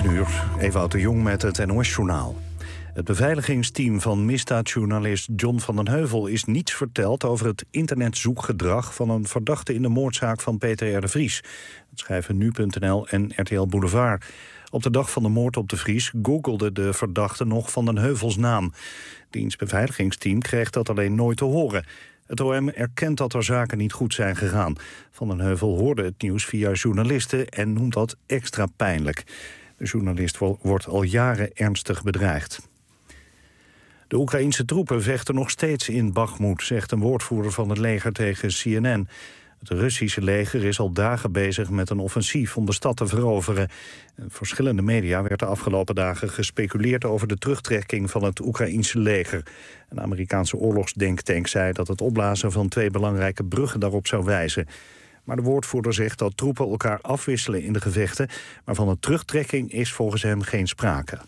9:00, Ewout de Jong met het NOS-journaal. Het beveiligingsteam van misdaadjournalist John van den Heuvel is niets verteld over het internetzoekgedrag van een verdachte in de moordzaak van Peter R. de Vries. Dat schrijven Nu.nl en RTL Boulevard. Op de dag van de moord op de Vries googelde de verdachte nog Van den Heuvels naam. Diens beveiligingsteam kreeg dat alleen nooit te horen. Het OM erkent dat er zaken niet goed zijn gegaan. Van den Heuvel hoorde het nieuws via journalisten en noemt dat extra pijnlijk. De journalist wordt al jaren ernstig bedreigd. De Oekraïense troepen vechten nog steeds in Bakhmut, zegt een woordvoerder van het leger tegen CNN. Het Russische leger is al dagen bezig met een offensief om de stad te veroveren. In verschillende media werd de afgelopen dagen gespeculeerd over de terugtrekking van het Oekraïense leger. Een Amerikaanse oorlogsdenktank zei dat het opblazen van 2 belangrijke bruggen daarop zou wijzen. Maar de woordvoerder zegt dat troepen elkaar afwisselen in de gevechten, maar van een terugtrekking is volgens hem geen sprake.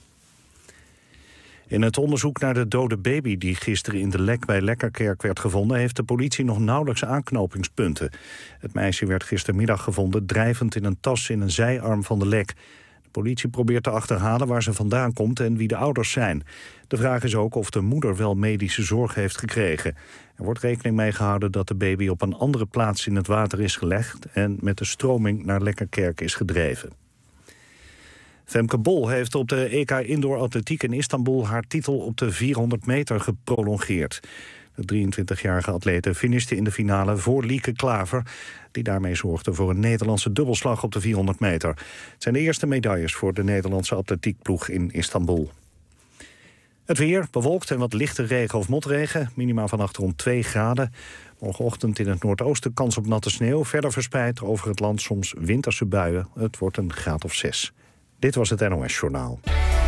In het onderzoek naar de dode baby die gisteren in de Lek bij Lekkerkerk werd gevonden, heeft de politie nog nauwelijks aanknopingspunten. Het meisje werd gistermiddag gevonden drijvend in een tas in een zijarm van de Lek. De politie probeert te achterhalen waar ze vandaan komt en wie de ouders zijn. De vraag is ook of de moeder wel medische zorg heeft gekregen. Er wordt rekening mee gehouden dat de baby op een andere plaats in het water is gelegd en met de stroming naar Lekkerkerk is gedreven. Femke Bol heeft op de EK Indoor Atletiek in Istanbul haar titel op de 400 meter geprolongeerd. De 23-jarige atlete finishte in de finale voor Lieke Klaver, die daarmee zorgde voor een Nederlandse dubbelslag op de 400 meter. Het zijn de eerste medailles voor de Nederlandse atletiekploeg in Istanbul. Het weer, bewolkt en wat lichte regen of motregen, minima vannacht rond 2 graden. Morgenochtend in het noordoosten kans op natte sneeuw, verder verspreid over het land soms winterse buien. Het wordt een graad of 6. Dit was het NOS-journaal.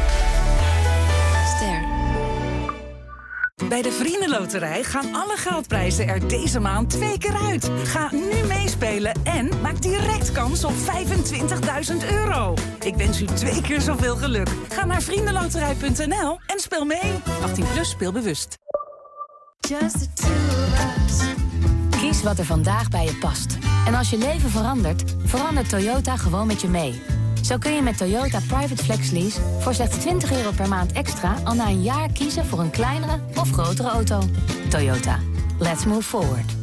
Ster. Bij de Vriendenloterij gaan alle geldprijzen er deze maand 2 keer uit. Ga nu meespelen en maak direct kans op €25.000. Ik wens u 2 keer zoveel geluk. Ga naar vriendenloterij.nl en speel mee. 18+ speelbewust. Just the two of us. Kies wat er vandaag bij je past. En als je leven verandert, verandert Toyota gewoon met je mee. Zo kun je met Toyota Private Flex Lease voor slechts €20 per maand extra al na een jaar kiezen voor een kleinere of grotere auto. Toyota. Let's move forward.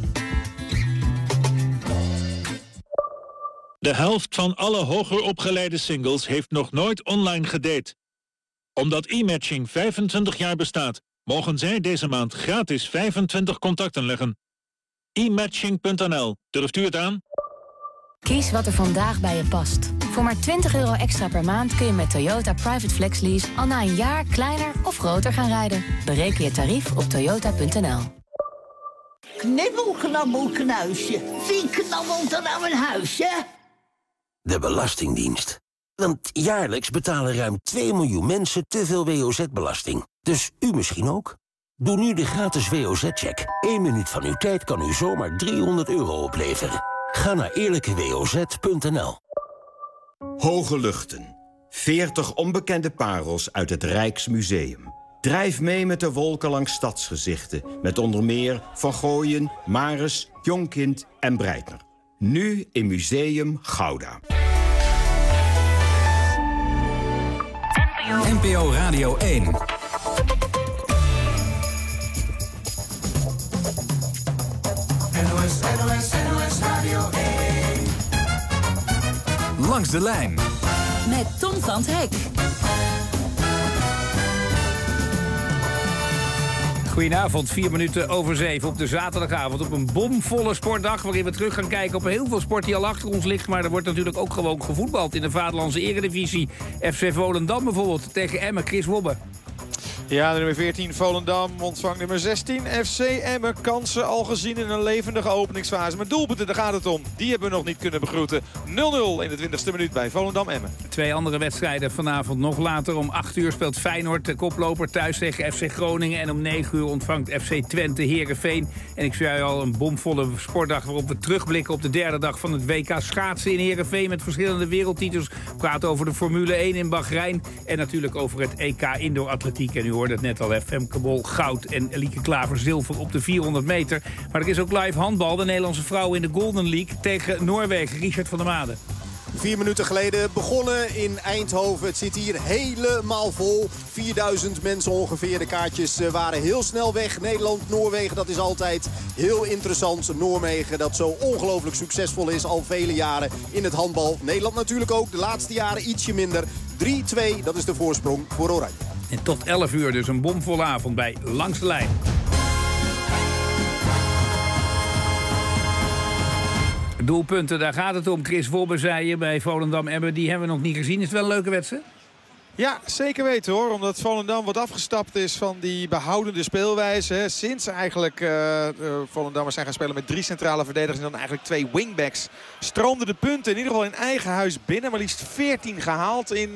De helft van alle hoger opgeleide singles heeft nog nooit online gedate. Omdat e-matching 25 jaar bestaat, mogen zij deze maand gratis 25 contacten leggen. e-matching.nl. Durft u het aan? Kies wat er vandaag bij je past. Voor maar €20 extra per maand kun je met Toyota Private Flex Lease al na een jaar kleiner of groter gaan rijden. Bereken je tarief op toyota.nl. Knibbel, knabbel, knuisje. Wie knabbelt er aan mijn huisje? De Belastingdienst. Want jaarlijks betalen ruim 2 miljoen mensen te veel WOZ-belasting. Dus u misschien ook? Doe nu de gratis WOZ-check. 1 minuut van uw tijd kan u zomaar €300 opleveren. Ga naar eerlijkewoz.nl. Hoge luchten. 40 onbekende parels uit het Rijksmuseum. Drijf mee met de wolken langs stadsgezichten. Met onder meer Van Gooien, Maris, Jonkind en Breitner. Nu in Museum Gouda. NPO Radio 1. NOS Radio 1. Langs de lijn. Met Tom van 't Hek. Goedenavond, 4 minuten over 7 op de zaterdagavond. Op een bomvolle sportdag waarin we terug gaan kijken op heel veel sport die al achter ons ligt. Maar er wordt natuurlijk ook gewoon gevoetbald in de Vaderlandse Eredivisie. FC Volendam bijvoorbeeld tegen Emmen, Chris Wobbe. Ja, de nummer 14 Volendam ontvangt nummer 16 FC Emmen. Kansen al gezien in een levendige openingsfase. Maar doelpunten, daar gaat het om. Die hebben we nog niet kunnen begroeten. 0-0 in de 20e minuut bij Volendam Emmen. 2 andere wedstrijden vanavond. Nog later om 8 uur speelt Feyenoord de koploper thuis tegen FC Groningen. En om 9 uur ontvangt FC Twente Heerenveen. En ik zei al, een bomvolle sportdag waarop we terugblikken op de derde dag van het WK schaatsen in Heerenveen met verschillende wereldtitels. We praten over de Formule 1 in Bahrein. En natuurlijk over het EK Indoor Atletiek. En u hoorde het net al, Femke Bol goud en Lieke Klaver zilver op de 400 meter. Maar er is ook live handbal. De Nederlandse vrouwen in de Golden League tegen Noorwegen. Richard van der Made. 4 minuten geleden begonnen in Eindhoven. Het zit hier helemaal vol. 4000 mensen ongeveer. De kaartjes waren heel snel weg. Nederland, Noorwegen, dat is altijd heel interessant. Noorwegen dat zo ongelooflijk succesvol is al vele jaren in het handbal. Nederland natuurlijk ook. De laatste jaren ietsje minder. 3-2, dat is de voorsprong voor Oranje. En tot 11 uur dus een bomvolle avond bij Langs de Lijn. Doelpunten, daar gaat het om. Chris Wobbe zei je bij Volendam-Emmen. Die hebben we nog niet gezien. Is het wel een leuke wedstrijd? Ja, zeker weten hoor. Omdat Volendam wat afgestapt is van die behoudende speelwijze. Hè. Sinds eigenlijk Volendammers zijn gaan spelen met 3 centrale verdedigers en dan eigenlijk 2 wingbacks. Stroomden de punten in ieder geval in eigen huis binnen. Maar liefst 14 gehaald in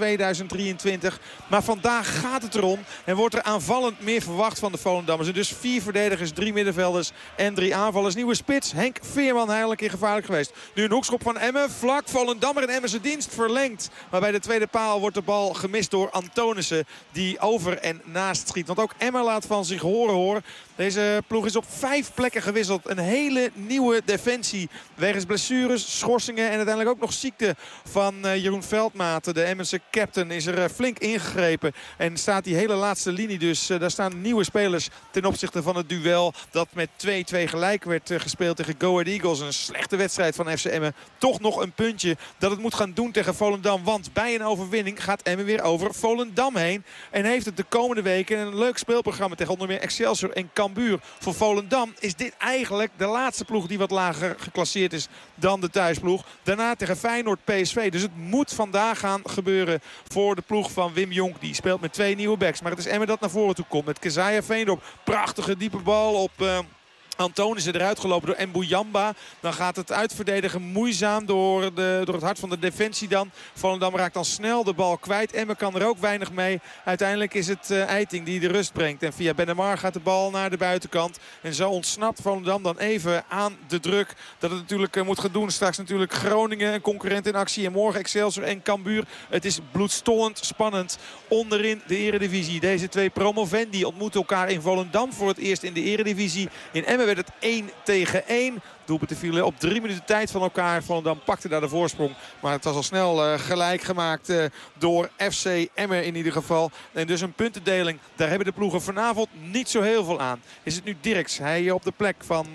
2023. Maar vandaag gaat het erom. En wordt er aanvallend meer verwacht van de Volendammers. En dus 4 verdedigers, 3 middenvelders en 3 aanvallers. Nieuwe spits, Henk Veerman, eigenlijk in gevaarlijk geweest. Nu een hoekschop van Emmen. Vlak Volendammer in Emmen zijn dienst verlengd. Maar bij de tweede paal wordt de bal gemist door Antonissen die over en naast schiet. Want ook Emmen laat van zich horen. Deze ploeg is op 5 plekken gewisseld. Een hele nieuwe defensie. Wegens blessures, schorsingen en uiteindelijk ook nog ziekte van Jeroen Veldmaten. De Emmense captain is er flink ingegrepen. En staat die hele laatste linie dus. Daar staan nieuwe spelers ten opzichte van het duel dat met 2-2 gelijk werd gespeeld tegen Go Ahead Eagles. Een slechte wedstrijd van FC Emmen. Toch nog een puntje dat het moet gaan doen tegen Volendam. Want bij een overwinning gaat Emmen weer over Volendam heen. En heeft het de komende weken een leuk speelprogramma tegen onder meer Excelsior en Cambuur. Voor Volendam is dit eigenlijk de laatste ploeg die wat lager geclasseerd is dan de thuisploeg. Daarna tegen Feyenoord, PSV. Dus het moet vandaag gaan gebeuren voor de ploeg van Wim Jonk. Die speelt met 2 nieuwe backs. Maar het is Emmen dat naar voren toe komt met Keziah Veendorp. Prachtige diepe bal op Antonissen eruit gelopen door Mbuyamba. Dan gaat het uitverdedigen moeizaam door het hart van de defensie dan. Volendam raakt dan snel de bal kwijt. Emmen kan er ook weinig mee. Uiteindelijk is het Eiting die de rust brengt. En via Bennemar gaat de bal naar de buitenkant. En zo ontsnapt Volendam dan even aan de druk dat het natuurlijk moet gaan doen. Straks natuurlijk Groningen, een concurrent in actie. En morgen Excelsior en Cambuur. Het is bloedstollend spannend onderin de eredivisie. Deze 2 promovendi ontmoeten elkaar in Volendam voor het eerst in de eredivisie. In Emmen werd het 1-1. Doelpunten vielen op 3 minuten tijd van elkaar. Volendam pakte daar de voorsprong. Maar het was al snel gelijk gemaakt door FC Emmen in ieder geval. En dus een puntendeling. Daar hebben de ploegen vanavond niet zo heel veel aan. Is het nu Dirks. Hij op de plek van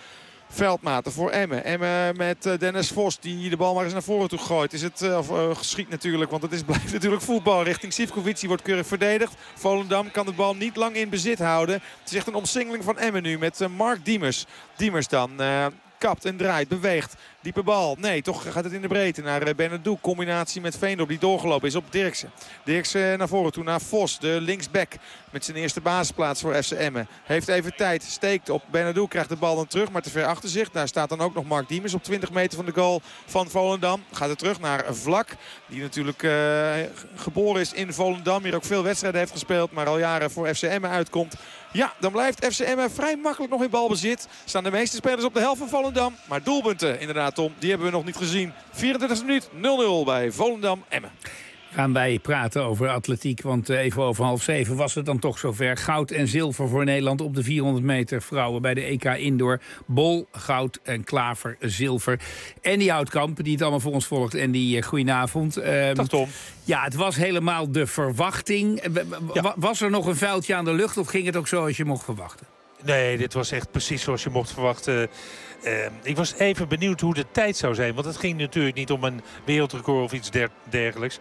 Veldmaten voor Emmen. Emmen met Dennis Vos die de bal maar eens naar voren toe gooit. Is het geschiet natuurlijk, want het blijft natuurlijk voetbal. Richting Sivkovic, die wordt keurig verdedigd. Volendam kan de bal niet lang in bezit houden. Het is echt een omsingeling van Emmen nu met Mark Diemers. Diemers dan kapt en draait, beweegt. Diepe bal. Nee, toch gaat het in de breedte naar Benadou. Combinatie met Veendorp die doorgelopen is op Dirksen. Dirksen naar voren toe naar Vos, de linksback. Met zijn eerste basisplaats voor FC Emmen. Heeft even tijd, steekt op Benadou, krijgt de bal dan terug, maar te ver achter zich. Daar staat dan ook nog Mark Diemers op 20 meter van de goal van Volendam. Gaat het terug naar Vlak, die natuurlijk geboren is in Volendam. Hier ook veel wedstrijden heeft gespeeld, maar al jaren voor FC Emmen uitkomt. Ja, dan blijft FC Emmen vrij makkelijk nog in balbezit. Staan de meeste spelers op de helft van Volendam. Maar doelpunten inderdaad, Tom, die hebben we nog niet gezien. 24e minuut, 0-0 bij Volendam-Emmen. Gaan wij praten over atletiek, want even over 6:30 was het dan toch zover. Goud en zilver voor Nederland op de 400 meter vrouwen bij de EK Indoor. Bol, goud en Klaver, zilver. En die Houtkamp, die het allemaal voor ons volgt. En die goedenavond. Dag Tom. Ja, het was helemaal de verwachting. Was er nog een vuiltje aan de lucht of ging het ook zoals je mocht verwachten? Nee, dit was echt precies zoals je mocht verwachten. Ik was even benieuwd hoe de tijd zou zijn. Want het ging natuurlijk niet om een wereldrecord of iets dergelijks.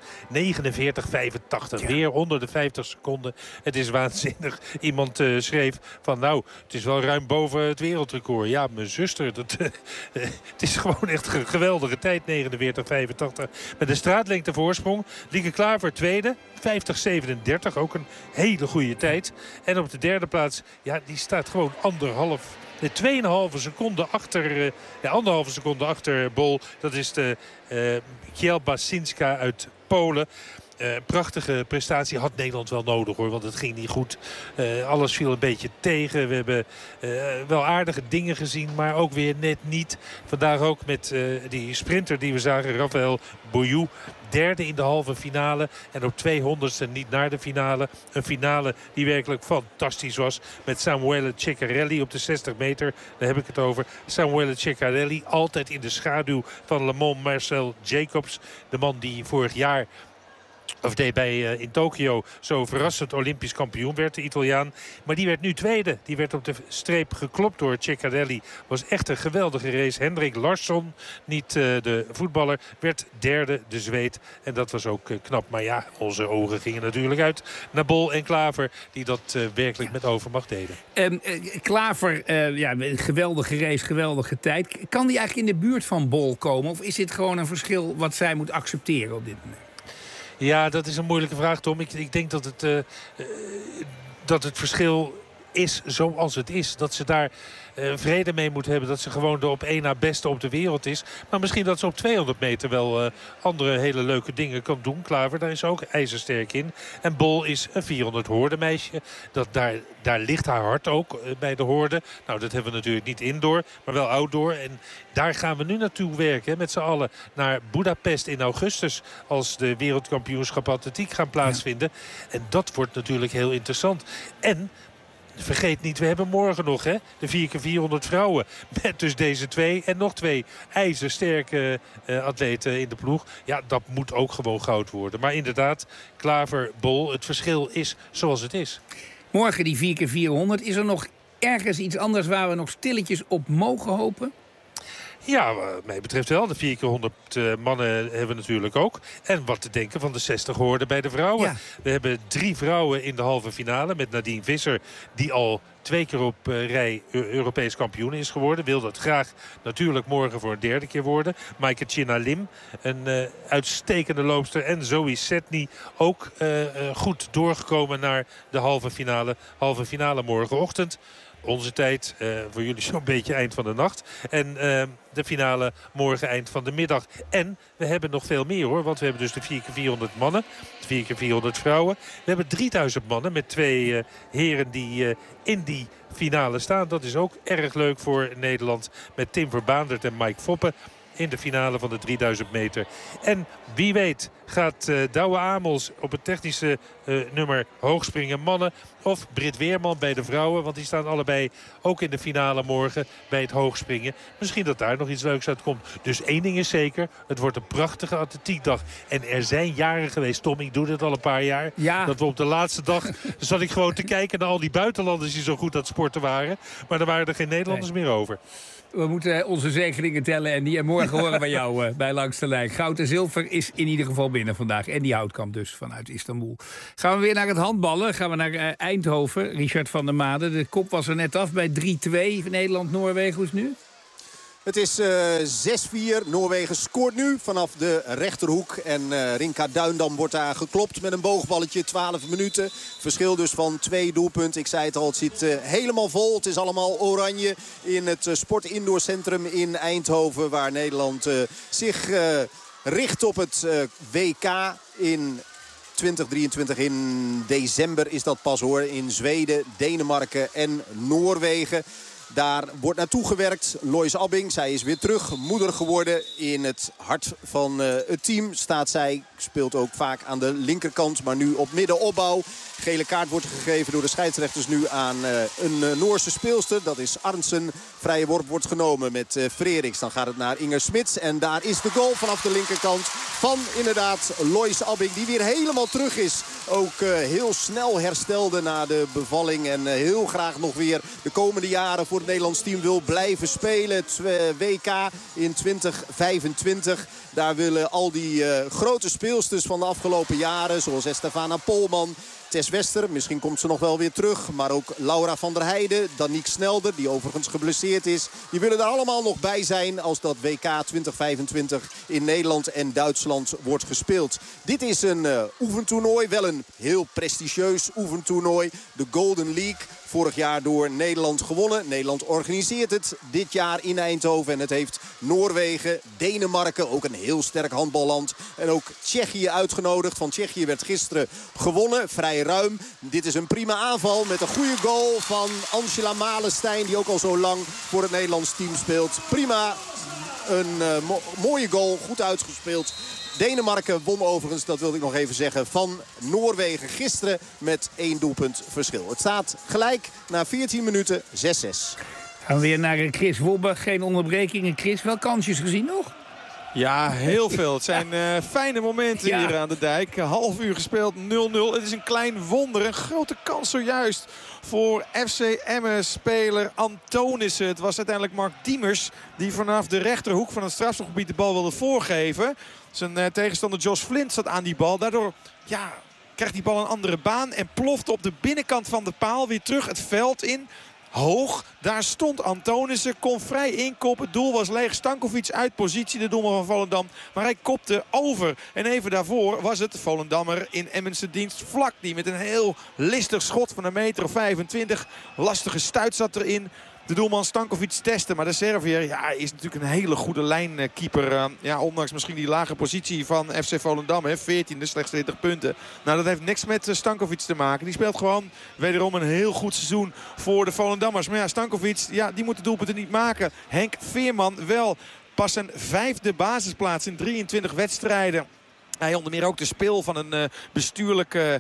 49,85. Ja. Weer onder de 50 seconden. Het is waanzinnig. Iemand schreef van nou, het is wel ruim boven het wereldrecord. Ja, mijn zuster. Het is gewoon echt een geweldige tijd. 49,85. Met een straatlengte voorsprong. Lieke Klaver tweede. 50,37. Ook een hele goede tijd. En op de derde plaats, ja, die staat gewoon 2,5 seconden achter, 1,5 seconde achter Bol. Dat is de Kjell Basinska uit Polen. prachtige prestatie had Nederland wel nodig hoor. Want het ging niet goed. Alles viel een beetje tegen. We hebben wel aardige dingen gezien. Maar ook weer net niet. Vandaag ook met die sprinter die we zagen. Raphaël Bouillou. Derde in de halve finale. En op 200ste niet naar de finale. Een finale die werkelijk fantastisch was. Met Samuele Ceccarelli op de 60 meter. Daar heb ik het over. Samuele Ceccarelli altijd in de schaduw van Le Mans Marcel Jacobs. De man die vorig jaar... Of deed bij in Tokio zo verrassend Olympisch kampioen werd, de Italiaan. Maar die werd nu tweede. Die werd op de streep geklopt door Ceccarelli. Was echt een geweldige race. Henrik Larsson, niet de voetballer, werd derde, de Zweed. En dat was ook knap. Maar ja, onze ogen gingen natuurlijk uit naar Bol en Klaver. Die dat werkelijk met overmacht deden. Klaver, geweldige race, geweldige tijd. Kan die eigenlijk in de buurt van Bol komen? Of is dit gewoon een verschil wat zij moet accepteren op dit moment? Ja, dat is een moeilijke vraag, Tom. Ik denk dat het verschil is zoals het is. Dat ze daar vrede mee moet hebben. Dat ze gewoon de op één na beste op de wereld is. Maar misschien dat ze op 200 meter wel andere hele leuke dingen kan doen. Klaver, daar is ze ook ijzersterk in. En Bol is een 400 hoorde meisje. Daar ligt haar hart ook bij de hoorde. Nou, dat hebben we natuurlijk niet indoor, maar wel outdoor. En daar gaan we nu naartoe werken met z'n allen. Naar Budapest in augustus. Als de wereldkampioenschap atletiek gaan plaatsvinden. Ja. En dat wordt natuurlijk heel interessant. En... vergeet niet, we hebben morgen nog de 4x400 vrouwen. Met dus deze twee en nog twee ijzersterke atleten in de ploeg. Ja, dat moet ook gewoon goud worden. Maar inderdaad, Klaver, Bol, het verschil is zoals het is. Morgen die 4x400. Is er nog ergens iets anders waar we nog stilletjes op mogen hopen? Ja, wat mij betreft wel. De 4x100 mannen hebben we natuurlijk ook. En wat te denken van de 60 hoorden bij de vrouwen. Ja. We hebben 3 vrouwen in de halve finale. Met Nadine Visser, die al 2 keer op rij Europees kampioen is geworden. Wil dat graag natuurlijk morgen voor een 3e keer worden. Maaike Chinalim, een uitstekende loopster. En Zoe Setny ook goed doorgekomen naar de halve finale. Halve finale morgenochtend. Onze tijd, voor jullie zo'n beetje eind van de nacht. En de finale morgen eind van de middag. En we hebben nog veel meer hoor. Want we hebben dus de 4x400 mannen. De 4x400 vrouwen. We hebben 3000 mannen met 2 heren die in die finale staan. Dat is ook erg leuk voor Nederland. Met Tim Verbaandert en Mike Foppe. In de finale van de 3000 meter. En wie weet gaat Douwe Amels op het technische nummer hoogspringen mannen. Of Britt Weerman bij de vrouwen. Want die staan allebei ook in de finale morgen bij het hoogspringen. Misschien dat daar nog iets leuks uitkomt. Dus één ding is zeker. Het wordt een prachtige atletiekdag. En er zijn jaren geweest, Tom, ik doe dit al een paar jaar. Ja. Dat we op de laatste dag zat ik gewoon te kijken naar al die buitenlanders die zo goed aan het sporten waren. Maar er waren er geen Nederlanders meer over. We moeten onze zegeningen tellen en die morgen horen bij jou bij Langs de Lijn. Goud en zilver is in ieder geval binnen vandaag. En die Houtkamp dus vanuit Istanbul. Gaan we weer naar het handballen. Gaan we naar Eindhoven. Richard van der Made. De kop was er net af bij 3-2. Nederland-Noorwegen. Hoe is het nu? Het is 6-4. Noorwegen scoort nu vanaf de rechterhoek. En Rinka Duindam wordt daar geklopt met een boogballetje. 12 minuten. Verschil dus van 2 doelpunten. Ik zei het al, het zit helemaal vol. Het is allemaal oranje in het Sport Indoor Centrum in Eindhoven. Waar Nederland zich richt op het WK in 2023. In december is dat pas hoor. In Zweden, Denemarken en Noorwegen. Daar wordt naartoe gewerkt. Lois Abbing, zij is weer terug. Moeder geworden in het hart van het team. Staat zij, speelt ook vaak aan de linkerkant. Maar nu op middenopbouw. Gele kaart wordt gegeven door de scheidsrechters nu aan een Noorse speelster. Dat is Arnsen. Vrije worp wordt genomen met Freriks. Dan gaat het naar Inger Smits. En daar is de goal vanaf de linkerkant van inderdaad Lois Abbing. Die weer helemaal terug is. Ook heel snel herstelde na de bevalling. En heel graag nog weer de komende jaren voor het Nederlands team wil blijven spelen. Het WK in 2025. Daar willen al die grote speelsters van de afgelopen jaren, zoals Estefana Polman, Tess Wester, misschien komt ze nog wel weer terug. Maar ook Laura van der Heijden, Danique Snelder, die overigens geblesseerd is. Die willen er allemaal nog bij zijn als dat WK 2025 in Nederland en Duitsland wordt gespeeld. Dit is een oefentoernooi, wel een heel prestigieus oefentoernooi. De Golden League Vorig jaar door Nederland gewonnen. Nederland organiseert het dit jaar in Eindhoven. En het heeft Noorwegen, Denemarken, ook een heel sterk handballand. En ook Tsjechië uitgenodigd. Van Tsjechië werd gisteren gewonnen. Vrij ruim. Dit is een prima aanval met een goede goal van Angela Malenstein. Die ook al zo lang voor het Nederlands team speelt. Prima. Een mooie goal. Goed uitgespeeld. Denemarken won overigens, dat wilde ik nog even zeggen, van Noorwegen gisteren met 1 doelpunt verschil. Het staat gelijk na 14 minuten 6-6. Gaan we weer naar Chris Wobbe. Geen onderbrekingen. Chris, wel kansjes gezien nog? Ja, heel veel. Het zijn fijne momenten hier aan de dijk. Half uur gespeeld, 0-0. Het is een klein wonder. Een grote kans zojuist voor FC Emmen-speler Antonissen. Het was uiteindelijk Mark Diemers die vanaf de rechterhoek van het strafschopgebied de bal wilde voorgeven. Zijn tegenstander Jos Flint zat aan die bal. Daardoor krijgt die bal een andere baan en ploft op de binnenkant van de paal weer terug het veld in. Hoog, daar stond Antonissen, kon vrij inkoppen. Het doel was leeg, Stankovic uit positie, de doelman van Volendam. Maar hij kopte over. En even daarvoor was het Volendammer in Emmense dienst Vlak. Die met een heel listig schot van 1,25 meter. Lastige stuit zat erin. De doelman Stankovic testen. Maar de Serviër is natuurlijk een hele goede lijnkeeper. Ondanks misschien die lage positie van FC Volendam. 14e, slechts 20 punten. Nou, dat heeft niks met Stankovic te maken. Die speelt gewoon wederom een heel goed seizoen voor de Volendammers. Maar Stankovic, die moet de doelpunten niet maken. Henk Veerman wel. Pas zijn 5e basisplaats in 23 wedstrijden. Hij onder meer ook de speel van een bestuurlijke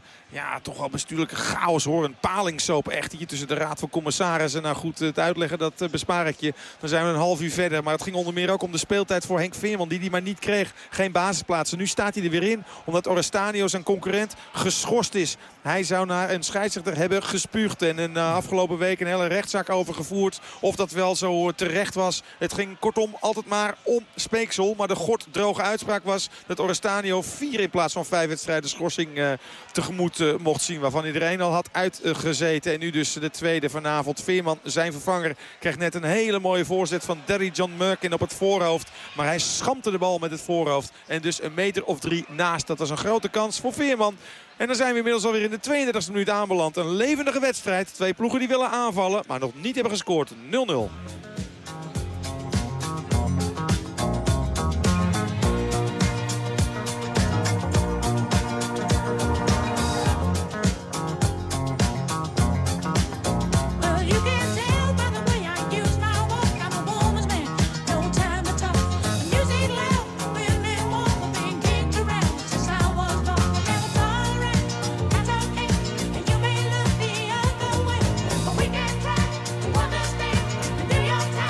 chaos hoor. Een palingsoap echt hier tussen de Raad van Commissarissen. Nou goed, het uitleggen dat bespaar ik je. Dan zijn we een half uur verder. Maar het ging onder meer ook om de speeltijd voor Henk Veerman. Die maar niet kreeg. Geen basisplaatsen. Nu staat hij er weer in. Omdat Orestanio zijn concurrent geschorst is. Hij zou naar een scheidsrechter hebben gespuugd. En een afgelopen week een hele rechtszaak overgevoerd. Of dat wel zo terecht was. Het ging kortom altijd maar om speeksel. Maar de gorddroge uitspraak was dat Orestanio 4 in plaats van 5 wedstrijden schorsing tegemoet mocht zien. Waarvan iedereen al had uitgezeten. En nu dus de tweede vanavond. Veerman, zijn vervanger, krijgt net een hele mooie voorzet van Derry John Merkin op het voorhoofd. Maar hij schampte de bal met het voorhoofd. En dus 1 meter of 3 naast. Dat was een grote kans voor Veerman. En dan zijn we inmiddels alweer in de 32e minuut aanbeland. Een levendige wedstrijd. 2 ploegen die willen aanvallen, maar nog niet hebben gescoord. 0-0. New York Times.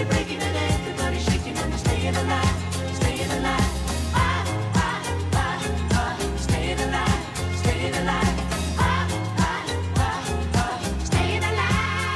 breaking and everybody shaking and staying alive, staying alive. Staying alive, staying alive. Staying alive.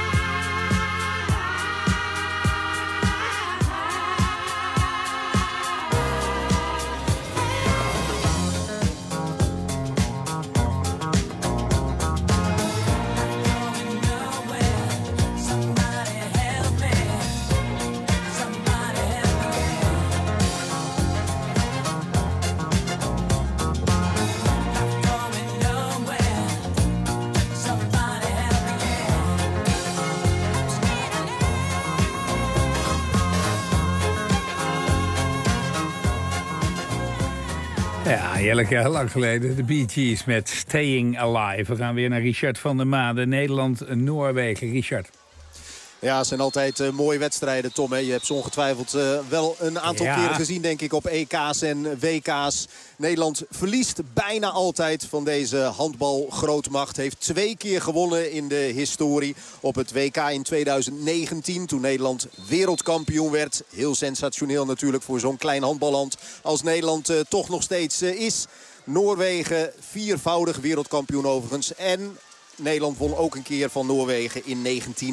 Ja, heerlijk, lang geleden. De Bee Gees met Staying Alive. We gaan weer naar Richard van der Made. Nederland-Noorwegen. Richard. Ja, het zijn altijd mooie wedstrijden, Tom. Hè? Je hebt ze ongetwijfeld wel een aantal keren gezien, denk ik, op EK's en WK's. Nederland verliest bijna altijd van deze handbalgrootmacht. Heeft 2 keer gewonnen in de historie. Op het WK in 2019, toen Nederland wereldkampioen werd. Heel sensationeel natuurlijk voor zo'n klein handballand als Nederland toch nog steeds is. Noorwegen, 4-voudig wereldkampioen overigens. En Nederland won ook een keer van Noorwegen in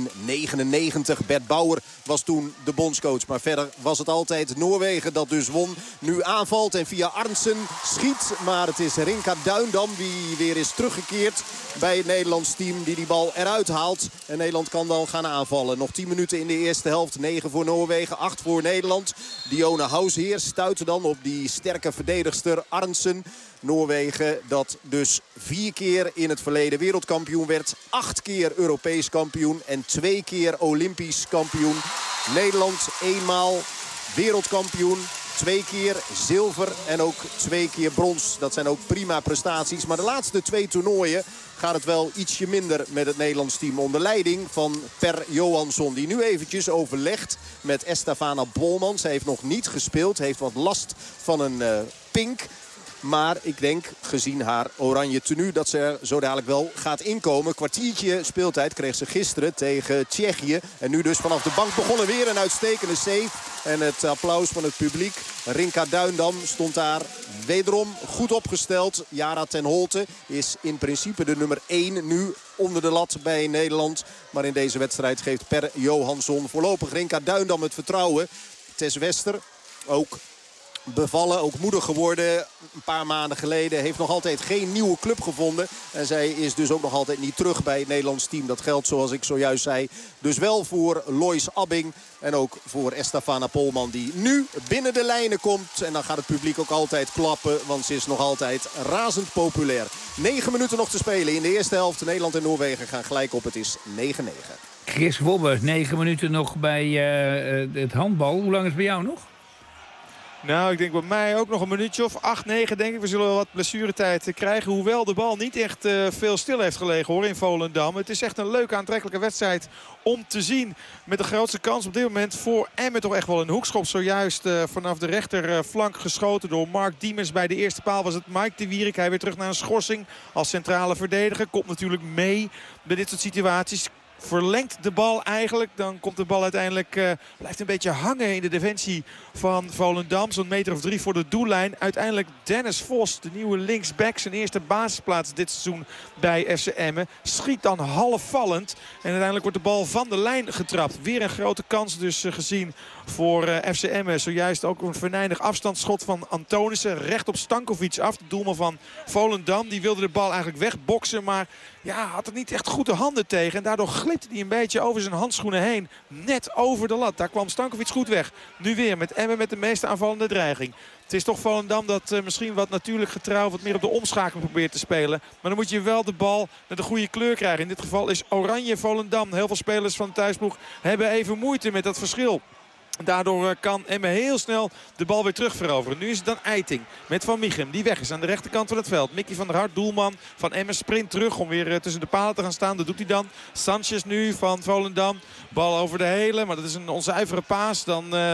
1999. Bert Bauer was toen de bondscoach. Maar verder was het altijd Noorwegen dat dus won. Nu aanvalt en via Arnsen schiet. Maar het is Rinka Duindam die weer is teruggekeerd bij het Nederlands team. Die bal eruit haalt. En Nederland kan dan gaan aanvallen. Nog 10 minuten in de eerste helft. 9 voor Noorwegen, 8 voor Nederland. Dione Hausheer stuitte dan op die sterke verdedigster Arnsen. Noorwegen dat dus 4 keer in het verleden wereldkampioen werd. 8 keer Europees kampioen en 2 keer Olympisch kampioen. Nederland eenmaal wereldkampioen. 2 keer zilver en ook 2 keer brons. Dat zijn ook prima prestaties. Maar de laatste 2 toernooien gaat het wel ietsje minder met het Nederlands team. Onder leiding van Per Johansson. Die nu eventjes overlegt met Estefana Bolman. Zij heeft nog niet gespeeld. Heeft wat last van een pink. Maar ik denk, gezien haar oranje tenue, dat ze er zo dadelijk wel gaat inkomen. Kwartiertje speeltijd kreeg ze gisteren tegen Tsjechië. En nu dus vanaf de bank begonnen weer een uitstekende save. En het applaus van het publiek. Rinka Duindam stond daar wederom goed opgesteld. Yara ten Holte is in principe de nummer 1 nu onder de lat bij Nederland. Maar in deze wedstrijd geeft Per Johansson voorlopig Rinka Duindam het vertrouwen. Tess Wester ook bevallen, ook moeder geworden een paar maanden geleden. Heeft nog altijd geen nieuwe club gevonden. En zij is dus ook nog altijd niet terug bij het Nederlands team. Dat geldt, zoals ik zojuist zei, dus wel voor Lois Abbing. En ook voor Estefana Polman, die nu binnen de lijnen komt. En dan gaat het publiek ook altijd klappen, want ze is nog altijd razend populair. 9 minuten nog te spelen in de eerste helft. Nederland en Noorwegen gaan gelijk op. Het is 9-9. Chris Wobbe, 9 minuten nog bij het handbal. Hoe lang is het bij jou nog? Nou, ik denk bij mij ook nog een minuutje of 8, 9 denk ik. We zullen wel wat blessuretijd krijgen. Hoewel de bal niet echt veel stil heeft gelegen hoor in Volendam. Het is echt een leuke aantrekkelijke wedstrijd om te zien. Met de grootste kans op dit moment voor Emmen toch echt wel een hoekschop. Zojuist vanaf de rechterflank geschoten door Mark Diemers. Bij de eerste paal was het Mike de Wierik. Hij weer terug naar een schorsing als centrale verdediger. Komt natuurlijk mee bij dit soort situaties. Verlengt de bal eigenlijk. Dan komt de bal uiteindelijk, blijft een beetje hangen in de defensie van Volendam. Zo'n meter of 3 voor de doellijn. Uiteindelijk Dennis Vos, de nieuwe linksback. Zijn eerste basisplaats dit seizoen bij FC Emmen. Schiet dan halfvallend. En uiteindelijk wordt de bal van de lijn getrapt. Weer een grote kans dus gezien voor FC Emmen. Zojuist ook een venijnig afstandsschot van Antonissen. Recht op Stankovic af, de doelman van Volendam. Die wilde de bal eigenlijk wegboksen. Maar ja, had er niet echt goede handen tegen. En daardoor glipte hij een beetje over zijn handschoenen heen. Net over de lat. Daar kwam Stankovic goed weg. Nu weer met Emmen met de meeste aanvallende dreiging. Het is toch Volendam dat misschien wat natuurlijk getrouw wat meer op de omschakeling probeert te spelen. Maar dan moet je wel de bal naar de goede kleur krijgen. In dit geval is oranje Volendam. Heel veel spelers van de thuisploeg hebben even moeite met dat verschil. Daardoor kan Emmen heel snel de bal weer terugveroveren. Nu is het dan Eiting met Van Michem. Die weg is aan de rechterkant van het veld. Mickey van der Hart, doelman van Emmen, sprint terug om weer tussen de palen te gaan staan. Dat doet hij dan. Sanchez nu van Volendam. Bal over de hele, maar dat is een onzuivere paas. Dan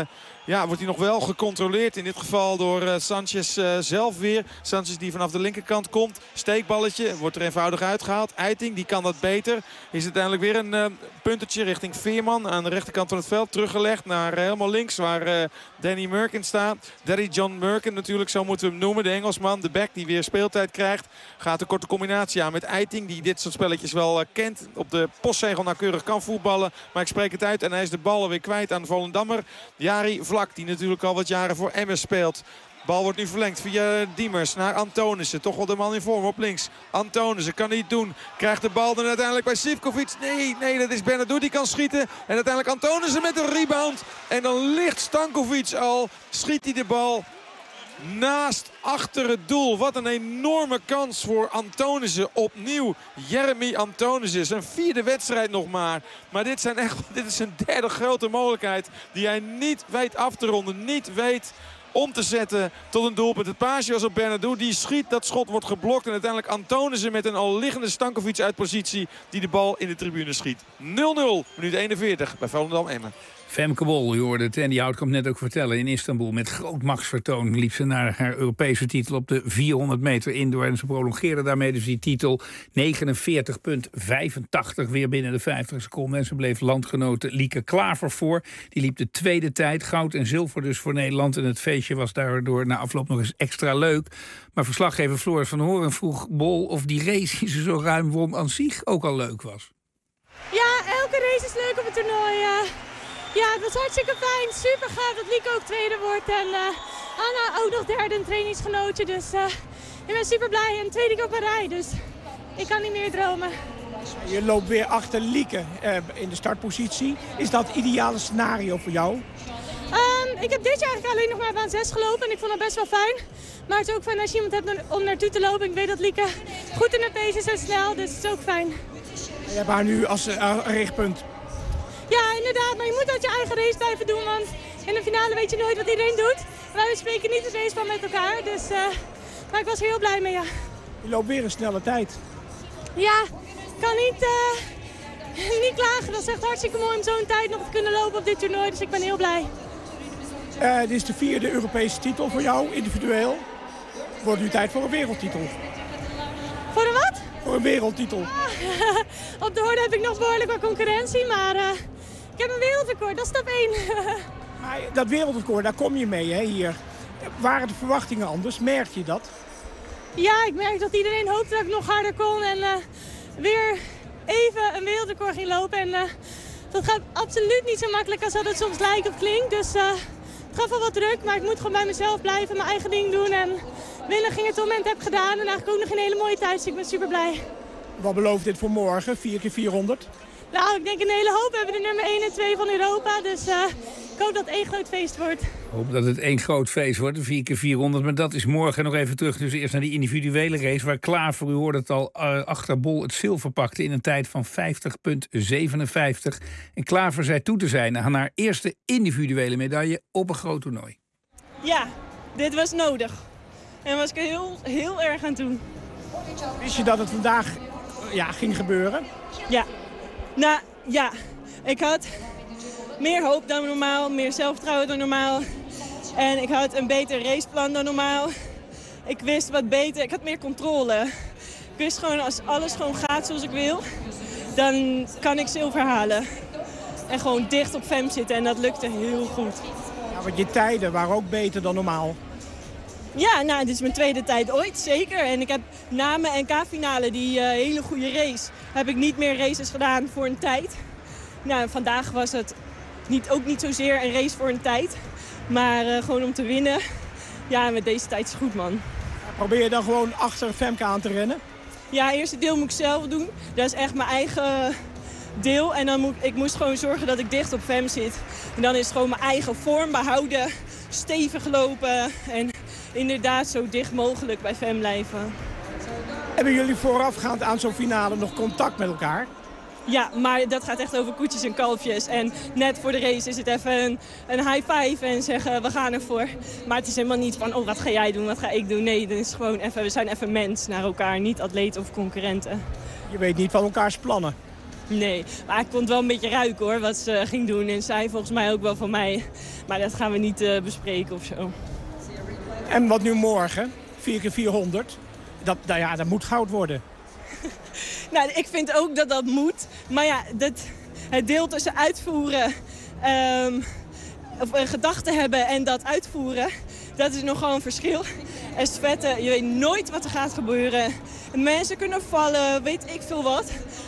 Ja, wordt hij nog wel gecontroleerd. In dit geval door Sanchez zelf weer. Sanchez die vanaf de linkerkant komt. Steekballetje. Wordt er eenvoudig uitgehaald. Eiting, die kan dat beter. Is uiteindelijk weer een puntertje richting Veerman. Aan de rechterkant van het veld. Teruggelegd naar helemaal links waar Danny Merkin staat. Danny John Merkin natuurlijk, zo moeten we hem noemen. De Engelsman, de back die weer speeltijd krijgt. Gaat een korte combinatie aan met Eiting. Die dit soort spelletjes wel kent. Op de postzegel nauwkeurig kan voetballen. Maar ik spreek het uit en hij is de bal weer kwijt aan Volendammer. Jari Vlak, die natuurlijk al wat jaren voor Emmen speelt. Bal wordt nu verlengd via Diemers naar Antonissen. Toch wel de man in vorm op links. Antonissen kan niet doen. Krijgt de bal dan uiteindelijk bij Sivkovic. Nee, dat is Bernardo die kan schieten. En uiteindelijk Antonissen met een rebound. En dan ligt Stankovic al. Schiet hij de bal naast achter het doel. Wat een enorme kans voor Antonissen. Opnieuw Jeremy Antonissen. Zijn 4e wedstrijd nog maar. Maar dit is zijn 3e grote mogelijkheid. Die hij niet weet af te ronden. Niet weet om te zetten tot een doelpunt. Het paasje was op Bernardo. Die schiet. Dat schot wordt geblokt. En uiteindelijk Antonissen met een al liggende Stankovic uit positie. Die de bal in de tribune schiet. 0-0. Minuut 41 bij Volendam-Emmen. Femke Bol, je hoorde het en die Hout komt net ook vertellen. In Istanbul met groot machtsvertoon liep ze naar haar Europese titel op de 400 meter indoor. En ze prolongeerde daarmee dus die titel 49,85 weer binnen de 50 seconden. En ze bleef landgenote Lieke Klaver voor. Die liep de tweede tijd, goud en zilver dus voor Nederland. En het feestje was daardoor na afloop nog eens extra leuk. Maar verslaggever Floris van Hoorn vroeg Bol of die race die ze zo ruim won aan zich ook al leuk was. Ja, elke race is leuk op het toernooi. Ja, het was hartstikke fijn. Super gaaf dat Lieke ook tweede wordt. En Anna ook nog derde, een trainingsgenootje. Dus ik ben super blij. En tweede keer op een rij. Dus ik kan niet meer dromen. Je loopt weer achter Lieke in de startpositie. Is dat het ideale scenario voor jou? Ik heb dit jaar eigenlijk alleen nog maar baan 6 gelopen. En ik vond dat best wel fijn. Maar het is ook fijn als je iemand hebt om naartoe te lopen. Ik weet dat Lieke goed in de pace is en snel. Dus het is ook fijn. Je hebt haar nu als richtpunt. Ja, inderdaad, maar je moet uit je eigen race blijven doen, want in de finale weet je nooit wat iedereen doet. Wij spreken niet het raceplan met elkaar, dus, maar ik was er heel blij mee, ja. Je loopt weer een snelle tijd. Ja, ik kan niet klagen. Dat is echt hartstikke mooi om zo'n tijd nog te kunnen lopen op dit toernooi, dus ik ben heel blij. Dit is de 4e Europese titel voor jou, individueel. Wordt nu tijd voor een wereldtitel. Voor een wat? Voor een wereldtitel. Op de horde heb ik nog behoorlijk wat concurrentie, maar ik heb een wereldrecord, dat is stap 1. Maar dat wereldrecord, daar kom je mee, hè, hier. Waren de verwachtingen anders? Merk je dat? Ja, ik merk dat iedereen hoopte dat ik nog harder kon en weer even een wereldrecord ging lopen. En dat gaat absoluut niet zo makkelijk als dat het soms lijkt of klinkt. Dus het gaf wel wat druk, maar ik moet gewoon bij mezelf blijven, mijn eigen ding doen. En winnen ging het moment heb gedaan en eigenlijk ook nog een hele mooie tijd, dus ik ben super blij. Wat belooft dit voor morgen, 4x400? Nou, ik denk een hele hoop. We hebben de nummer 1 en 2 van Europa, dus ik hoop dat het één groot feest wordt. Ik hoop dat het één groot feest wordt, de 4x400. Maar dat is morgen. Nog even terug, dus eerst naar die individuele race, waar Klaver, u hoorde het al, achter Bol het zilver pakte in een tijd van 50,57. En Klaver zei toe te zijn aan haar eerste individuele medaille op een groot toernooi. Ja, dit was nodig. En was ik er heel erg aan toe. Wist je dat het vandaag ging gebeuren? Ja. Nou, ja. Ik had meer hoop dan normaal, meer zelfvertrouwen dan normaal. En ik had een beter raceplan dan normaal. Ik wist wat beter, ik had meer controle. Ik wist gewoon, als alles gewoon gaat zoals ik wil, dan kan ik zilver halen. En gewoon dicht op Fem zitten en dat lukte heel goed. Ja, want je tijden waren ook beter dan normaal. Ja, nou, dit is mijn tweede tijd ooit, zeker. En ik heb na mijn NK-finale, die hele goede race, heb ik niet meer races gedaan voor een tijd. Nou, vandaag was het ook niet zozeer een race voor een tijd, maar gewoon om te winnen. Ja, met deze tijd is het goed, man. Probeer je dan gewoon achter Femke aan te rennen? Ja, eerste deel moet ik zelf doen. Dat is echt mijn eigen deel. En dan ik moest gewoon zorgen dat ik dicht op Fem zit. En dan is het gewoon mijn eigen vorm behouden, stevig lopen en inderdaad zo dicht mogelijk bij Fem blijven. Hebben jullie voorafgaand aan zo'n finale nog contact met elkaar? Ja, maar dat gaat echt over koetjes en kalfjes. En net voor de race is het even een high five en zeggen we gaan ervoor. Maar het is helemaal niet van, oh wat ga jij doen, wat ga ik doen. Nee, het is gewoon even, we zijn even mens naar elkaar, niet atleet of concurrenten. Je weet niet van elkaars plannen? Nee, maar ik kon het wel een beetje ruiken hoor, wat ze ging doen. En zij volgens mij ook wel van mij. Maar dat gaan we niet bespreken of zo. En wat nu morgen? 4x400. Dat moet goud worden. Nou, ik vind ook dat dat moet. Maar ja, het deel tussen uitvoeren, of gedachten hebben en dat uitvoeren, dat is nogal een verschil. Estafette, je weet nooit wat er gaat gebeuren. Mensen kunnen vallen, weet ik veel wat.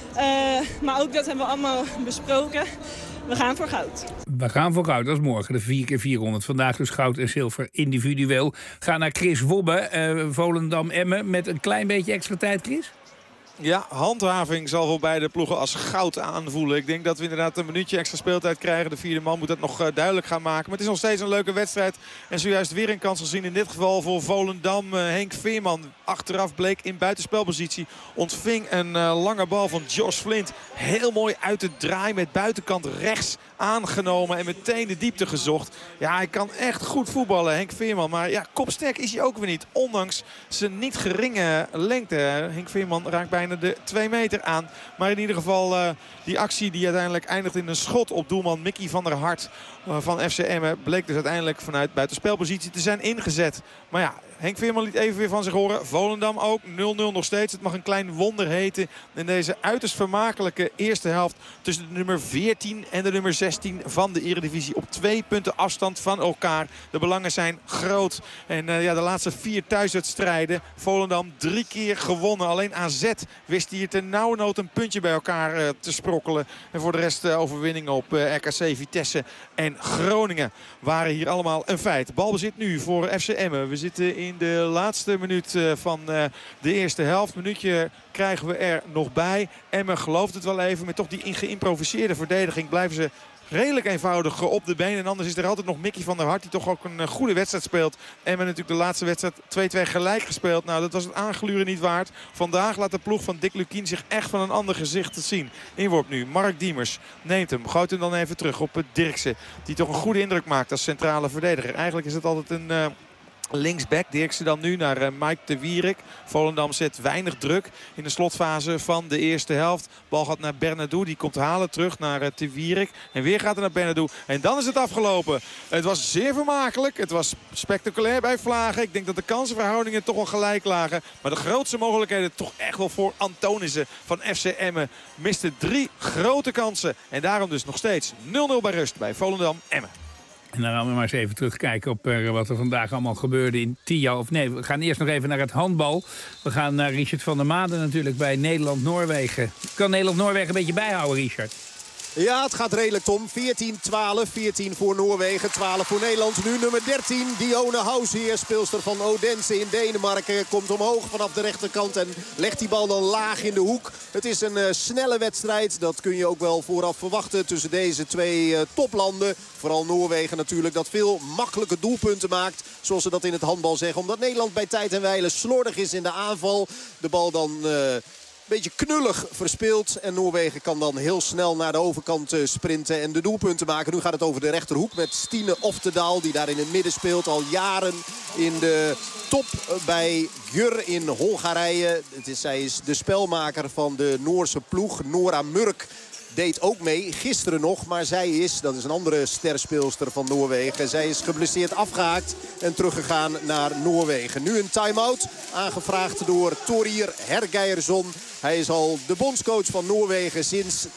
Maar ook dat hebben we allemaal besproken. We gaan voor goud. We gaan voor goud, dat is morgen, de 4x400. Vandaag dus goud en zilver individueel. Ga naar Chris Wobbe, Volendam-Emmen, met een klein beetje extra tijd, Chris? Ja, handhaving zal voor beide ploegen als goud aanvoelen. Ik denk dat we inderdaad een minuutje extra speeltijd krijgen. De vierde man moet dat nog duidelijk gaan maken. Maar het is nog steeds een leuke wedstrijd. En zojuist weer een kans gezien in dit geval voor Volendam. Henk Veerman achteraf bleek in buitenspelpositie. Ontving een lange bal van Josh Flint. Heel mooi uit de draai met buitenkant rechts aangenomen. En meteen de diepte gezocht. Ja, hij kan echt goed voetballen, Henk Veerman. Maar ja, kopsterk is hij ook weer niet. Ondanks zijn niet geringe lengte. Henk Veerman raakt bijna de 2 meter aan. Maar in ieder geval die actie die uiteindelijk eindigt in een schot op doelman Mickey van der Hart van FC Emmen. Bleek dus uiteindelijk vanuit buitenspelpositie te zijn ingezet. Maar ja, Henk Veerman liet even weer van zich horen. Volendam ook 0-0 nog steeds. Het mag een klein wonder heten in deze uiterst vermakelijke eerste helft. Tussen de nummer 14 en de nummer 16 van de Eredivisie. Op 2 punten afstand van elkaar. De belangen zijn groot. En de laatste 4 thuiswedstrijden. Volendam 3 keer gewonnen. Alleen AZ wist hier ten nauwernood een puntje bij elkaar te sprokkelen. En voor de rest overwinningen op RKC, Vitesse en Groningen waren hier allemaal een feit. Balbezit nu voor FC Emmen. We zitten in de laatste minuut van de eerste helft. Minuutje krijgen we er nog bij. Emmen gelooft het wel even. Met toch die geïmproviseerde verdediging blijven ze redelijk eenvoudig op de been. En anders is er altijd nog Mickey van der Hart die toch ook een goede wedstrijd speelt. Emmen natuurlijk de laatste wedstrijd 2-2 gelijk gespeeld. Nou, dat was het aangluren niet waard. Vandaag laat de ploeg van Dick Lukien zich echt van een ander gezicht zien. Inworp nu. Mark Diemers neemt hem. Gooit hem dan even terug op Dirksen. Die toch een goede indruk maakt als centrale verdediger. Eigenlijk is het altijd een linksback. Dirksen dan nu naar Mike de Wierik. Volendam zet weinig druk in de slotfase van de eerste helft. Bal gaat naar Bernardo. Die komt halen terug naar de Wierik. En weer gaat het naar Bernardo. En dan is het afgelopen. Het was zeer vermakelijk. Het was spectaculair bij Vlagen. Ik denk dat de kansenverhoudingen toch wel gelijk lagen. Maar de grootste mogelijkheden toch echt wel voor Antonissen van FC Emmen. Miste 3 grote kansen. En daarom dus nog steeds 0-0 bij rust bij Volendam-Emmen. En dan gaan we maar eens even terugkijken op wat er vandaag allemaal gebeurde in Tia. Of nee, we gaan eerst nog even naar het handbal. We gaan naar Richard van der Maaden natuurlijk bij Nederland-Noorwegen. Kan Nederland-Noorwegen een beetje bijhouden, Richard? Ja, het gaat redelijk, Tom. 14-12. 14 voor Noorwegen, 12 voor Nederland. Nu nummer 13, Dione Hausheer, speelster van Odense in Denemarken. Komt omhoog vanaf de rechterkant en legt die bal dan laag in de hoek. Het is een snelle wedstrijd. Dat kun je ook wel vooraf verwachten tussen deze 2 toplanden. Vooral Noorwegen natuurlijk, dat veel makkelijke doelpunten maakt. Zoals ze dat in het handbal zeggen. Omdat Nederland bij tijd en wijle slordig is in de aanval. De bal dan beetje knullig verspeeld. En Noorwegen kan dan heel snel naar de overkant sprinten en de doelpunten maken. Nu gaat het over de rechterhoek met Stine Oftedal, die daar in het midden speelt. Al jaren in de top bij Gjør in Hongarije. Zij is de spelmaker van de Noorse ploeg. Nora Mørk deed ook mee, gisteren nog. Maar zij is, dat is een andere sterspeelster van Noorwegen. Zij is geblesseerd afgehaakt en teruggegaan naar Noorwegen. Nu een time-out, aangevraagd door Thorir Hergeirsson. Hij is al de bondscoach van Noorwegen sinds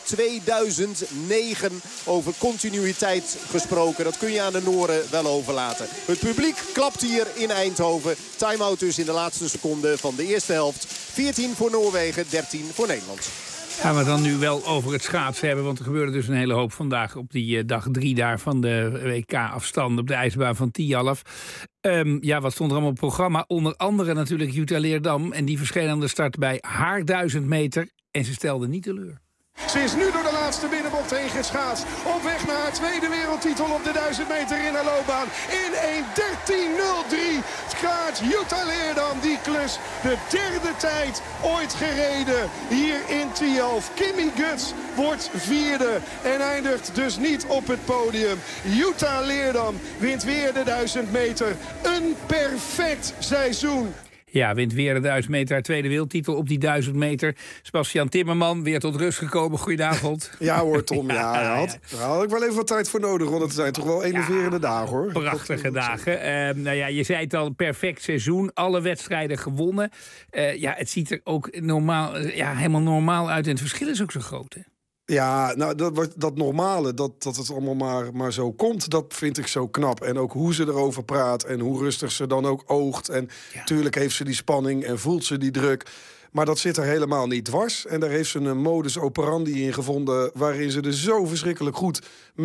2009. Over continuïteit gesproken. Dat kun je aan de Nooren wel overlaten. Het publiek klapt hier in Eindhoven. Time-out dus in de laatste seconde van de eerste helft. 14 voor Noorwegen, 13 voor Nederland. Gaan we dan nu wel over het schaatsen hebben. Want er gebeurde dus een hele hoop vandaag op die dag 3 daar van de WK-afstand op de ijsbaan van Tialf. Wat stond er allemaal op het programma? Onder andere natuurlijk Jutta Leerdam. En die verscheen aan de start bij haar 1000 meter. En ze stelde niet teleur. Ze is nu door de laatste binnenbocht heen geschaatst. Op weg naar haar tweede wereldtitel op de 1000 meter in haar loopbaan. In 1:13.03 gaat Jutta Leerdam die klus. De derde tijd ooit gereden hier in Tialf. Kimmy Guts wordt vierde en eindigt dus niet op het podium. Jutta Leerdam wint weer de 1000 meter. Een perfect seizoen. Ja, wint weer de 1000 meter, haar tweede wereldtitel op die 1000 meter. Sebastian Timmerman, weer tot rust gekomen. Goedenavond. Ja hoor, Tom. Daar had ik wel even wat tijd voor nodig. Want het zijn toch wel enerverende dagen, hoor. Prachtige dagen. Je zei het al, perfect seizoen. Alle wedstrijden gewonnen. Het ziet er ook helemaal normaal uit. En het verschil is ook zo groot, hè? Ja, nou, dat normale, dat het allemaal maar zo komt, dat vind ik zo knap. En ook hoe ze erover praat en hoe rustig ze dan ook oogt. En tuurlijk heeft ze die spanning en voelt ze die druk. Maar dat zit er helemaal niet dwars. En daar heeft ze een modus operandi in gevonden waarin ze er zo verschrikkelijk goed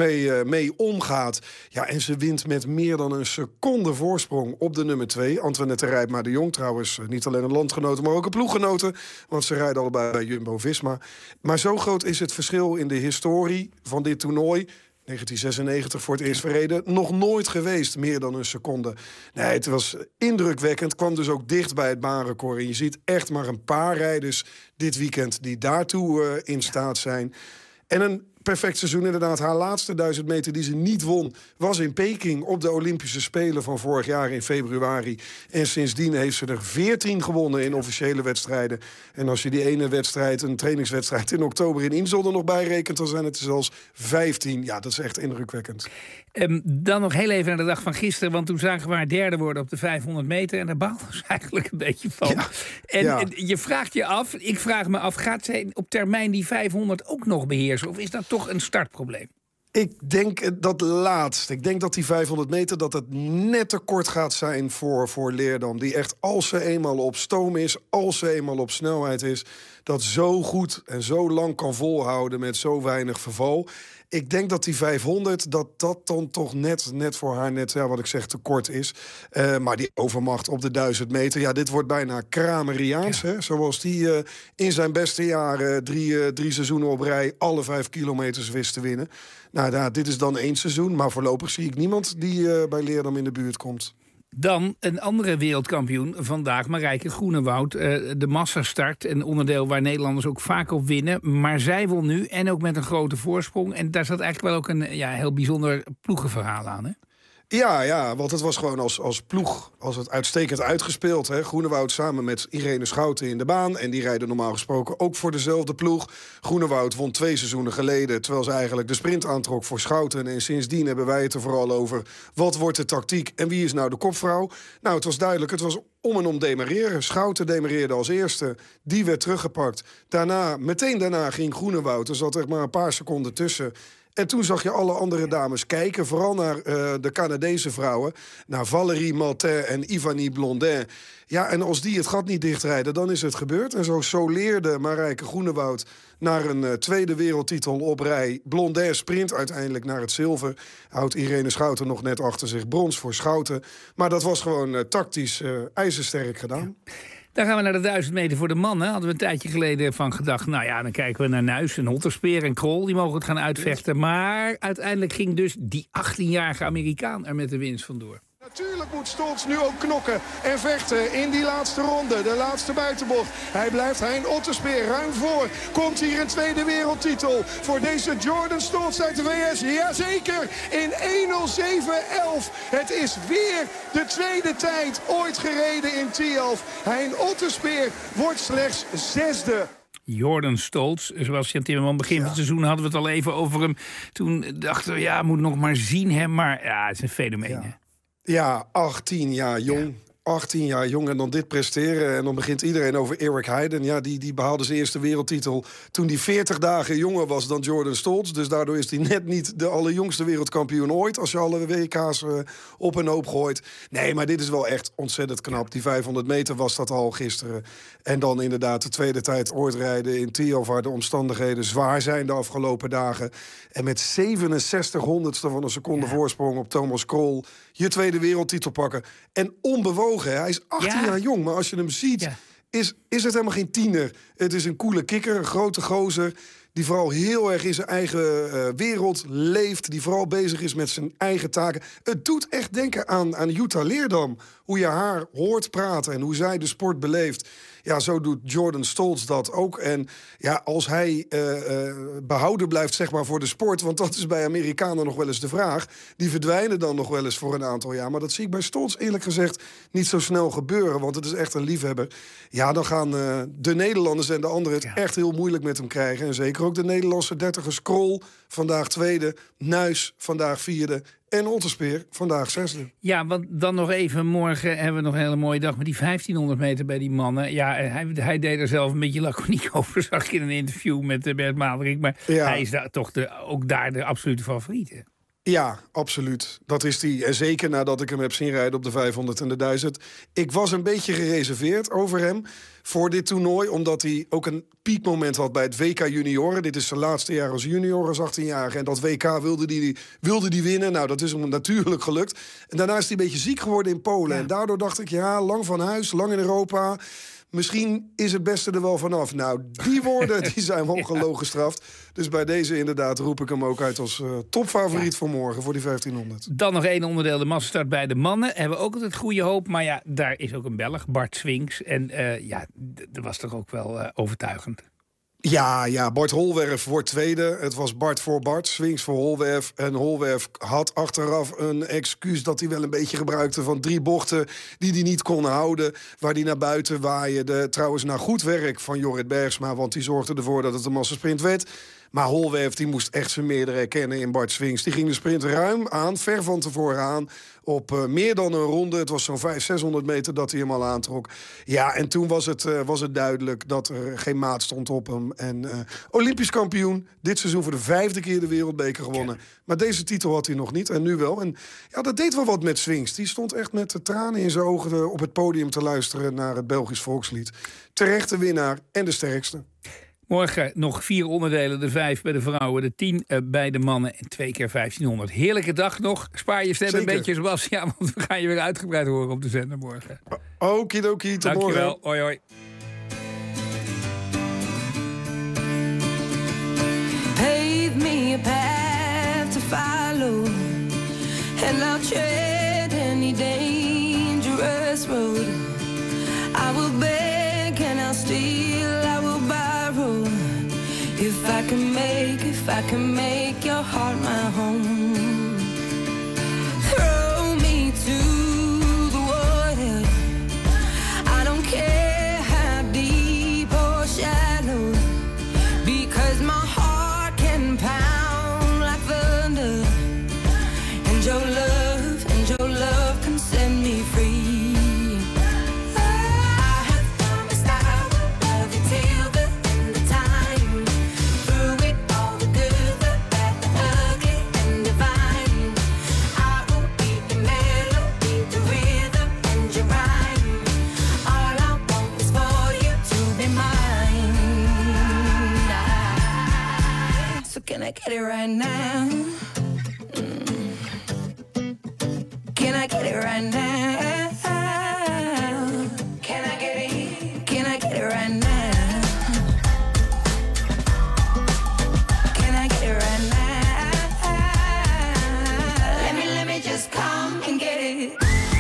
mee omgaat. Ja, en ze wint met meer dan een seconde voorsprong op de nummer 2. Antoinette Rijpma de Jong, trouwens niet alleen een landgenote, maar ook een ploeggenote. Want ze rijden allebei bij Jumbo-Visma. Maar zo groot is het verschil in de historie van dit toernooi. 1996 voor het eerst verreden. Nog nooit geweest, meer dan een seconde. Nee, het was indrukwekkend. Kwam dus ook dicht bij het baanrecord. En je ziet echt maar een paar rijders dit weekend die daartoe in staat zijn. En een perfect seizoen inderdaad. Haar laatste 1000 meter die ze niet won was in Peking op de Olympische Spelen van vorig jaar in februari. En sindsdien heeft ze er 14 gewonnen in officiële wedstrijden. En als je die ene wedstrijd, een trainingswedstrijd in oktober in Insel er nog bij rekent, dan zijn het zelfs 15. Ja, dat is echt indrukwekkend. Dan nog heel even naar de dag van gisteren, want toen zagen we haar derde worden op de 500 meter. En daar baalden ze eigenlijk een beetje van. En je vraagt je af, ik vraag me af, gaat zij op termijn die 500 ook nog beheersen? Of is dat toch een startprobleem? Ik denk dat laatst. Ik denk dat die 500 meter dat het net te kort gaat zijn voor Leerdam. Die echt, als ze eenmaal op stoom is, als ze eenmaal op snelheid is, dat zo goed en zo lang kan volhouden met zo weinig verval. Ik denk dat die 500, dat dan toch net voor haar wat ik zeg, te kort is. Maar die overmacht op de 1000 meter, ja, dit wordt bijna Krameriaans. Hè? Zoals die in zijn beste jaren drie seizoenen op rij alle 5 kilometers wist te winnen. Nou, dit is dan 1 seizoen, maar voorlopig zie ik niemand die bij Leerdam in de buurt komt. Dan een andere wereldkampioen vandaag, Marijke Groenewoud. De massastart, een onderdeel waar Nederlanders ook vaak op winnen. Maar zij won nu en ook met een grote voorsprong. En daar zat eigenlijk wel ook een heel bijzonder ploegenverhaal aan, hè? Ja, want het was gewoon als ploeg als het uitstekend uitgespeeld. Hè. Groenewoud samen met Irene Schouten in de baan. En die rijden normaal gesproken ook voor dezelfde ploeg. Groenewoud won 2 seizoenen geleden, terwijl ze eigenlijk de sprint aantrok voor Schouten. En sindsdien hebben wij het er vooral over wat wordt de tactiek en wie is nou de kopvrouw. Nou, het was duidelijk, het was om en om demareren. Schouten demareerde als eerste, die werd teruggepakt. Meteen daarna ging Groenewoud, er zat echt maar een paar seconden tussen. En toen zag je alle andere dames kijken, vooral naar de Canadese vrouwen, naar Valérie Maltais en Ivanie Blondin. Ja, en als die het gat niet dichtrijden, dan is het gebeurd. En zo soleerde Marijke Groenewoud naar een tweede wereldtitel op rij. Blondin sprint uiteindelijk naar het zilver. Houdt Irene Schouten nog net achter zich, brons voor Schouten. Maar dat was gewoon tactisch ijzersterk gedaan. Ja. Dan gaan we naar de 1000 meter voor de mannen. Hadden we een tijdje geleden van gedacht, dan kijken we naar Nuis en Hotterspeer en Krol. Die mogen het gaan uitvechten. Maar uiteindelijk ging dus die 18-jarige Amerikaan er met de winst vandoor. Natuurlijk moet Stolz nu ook knokken en vechten in die laatste ronde, de laatste buitenbocht. Hij blijft Hein Otterspeer ruim voor. Komt hier een tweede wereldtitel voor deze Jordan Stolz uit de VS? Jazeker, in 1:07:11. Het is weer de tweede tijd ooit gereden in Tialf. Hein Otterspeer wordt slechts 6e. Jordan Stolz, zoals Jan Timmerman begin van het seizoen hadden we het al even over hem. Toen dachten we, moet nog maar zien hem. Maar het is een fenomeen. Ja, 18 jaar jong. 18 jaar jong en dan dit presteren. En dan begint iedereen over Eric Heiden. Ja, die behaalde zijn eerste wereldtitel toen hij 40 dagen jonger was dan Jordan Stolz. Dus daardoor is hij net niet de allerjongste wereldkampioen ooit, als je alle WK's op een hoop gooit. Nee, maar dit is wel echt ontzettend knap. Die 500 meter was dat al gisteren. En dan inderdaad de tweede tijd ooit rijden in Tialf, waar de omstandigheden zwaar zijn de afgelopen dagen. En met 67 honderdste van een seconde voorsprong op Thomas Krol je tweede wereldtitel pakken. En onbewogen. Hij is 18 jaar jong, maar als je hem ziet, is het helemaal geen tiener. Het is een coole kikker, een grote gozer Die vooral heel erg in zijn eigen wereld leeft. Die vooral bezig is met zijn eigen taken. Het doet echt denken aan Jutta Leerdam. Hoe je haar hoort praten en hoe zij de sport beleeft. Ja, zo doet Jordan Stoltz dat ook. En ja, als hij behouden blijft, zeg maar, voor de sport... want dat is bij Amerikanen nog wel eens de vraag... die verdwijnen dan nog wel eens voor een aantal jaar. Maar dat zie ik bij Stoltz eerlijk gezegd niet zo snel gebeuren... want het is echt een liefhebber. Ja, dan gaan de Nederlanders en de anderen het echt heel moeilijk met hem krijgen. En zeker ook de Nederlandse 30ers. Krol, vandaag tweede. Nuis, vandaag vierde. En Otterspeer, vandaag 6e. Ja, want dan nog even, morgen hebben we nog een hele mooie dag... met die 1500 meter bij die mannen. Ja, hij deed er zelf een beetje laconiek over... zag ik in een interview met Bert Maalderink. Maar hij is toch ook daar de absolute favoriet, hè? Ja, absoluut. Dat is die. En zeker nadat ik hem heb zien rijden op de 500 en de 1000. Ik was een beetje gereserveerd over hem voor dit toernooi... omdat hij ook een piekmoment had bij het WK Junioren. Dit is zijn laatste jaar als junior, als 18-jarige. En dat WK wilde die winnen. Nou, dat is hem natuurlijk gelukt. En daarna is hij een beetje ziek geworden in Polen. Ja. En daardoor dacht ik, ja, lang van huis, lang in Europa... Misschien is het beste er wel vanaf. Nou, die woorden die zijn hoog gestraft. Dus bij deze inderdaad roep ik hem ook uit als topfavoriet voor morgen, voor die 1500. Dan nog één onderdeel, de massastart bij de mannen. Hebben we ook altijd goede hoop. Maar ja, daar is ook een Belg, Bart Swings. En dat was toch ook wel overtuigend. Ja, Bart Holwerf wordt tweede. Het was Bart voor Bart, Swings voor Holwerf. En Holwerf had achteraf een excuus dat hij wel een beetje gebruikte... van 3 bochten die hij niet kon houden, waar hij naar buiten waaide. Trouwens, naar goed werk van Jorrit Bergsma... want die zorgde ervoor dat het een massasprint werd... Maar Holwerf die moest echt zijn meerdere herkennen in Bart Swings. Die ging de sprint ruim aan, ver van tevoren aan... op meer dan een ronde. Het was zo'n 500-600 meter dat hij hem al aantrok. Ja, en toen was het duidelijk dat er geen maat stond op hem. En Olympisch kampioen, dit seizoen voor de 5e keer de wereldbeker gewonnen. Maar deze titel had hij nog niet, en nu wel. En ja, dat deed wel wat met Swings. Die stond echt met de tranen in zijn ogen op het podium te luisteren... naar het Belgisch volkslied. Terechte winnaar en de sterkste. Morgen nog 4 onderdelen, de 5 bij de vrouwen, de 10 bij de mannen en 2 keer 1500. Heerlijke dag nog. Spaar je stem een beetje, Sebastiaan, want we gaan je weer uitgebreid horen op de zender morgen. Okidoki, tot morgen. Dankjewel, hoi hoi. Pave me a path to follow, and I'll tread any dangerous road. I will beg and I'll steal, I will borrow. If I can make your heart my home. Throw me to the water, I don't care how deep or shallow, because my heart can pound like thunder, and your love can set me free. Can I get it right now? Can I get it right now? Can I get it? Can I get it right now? Can I get it right now? Let me just come and get it.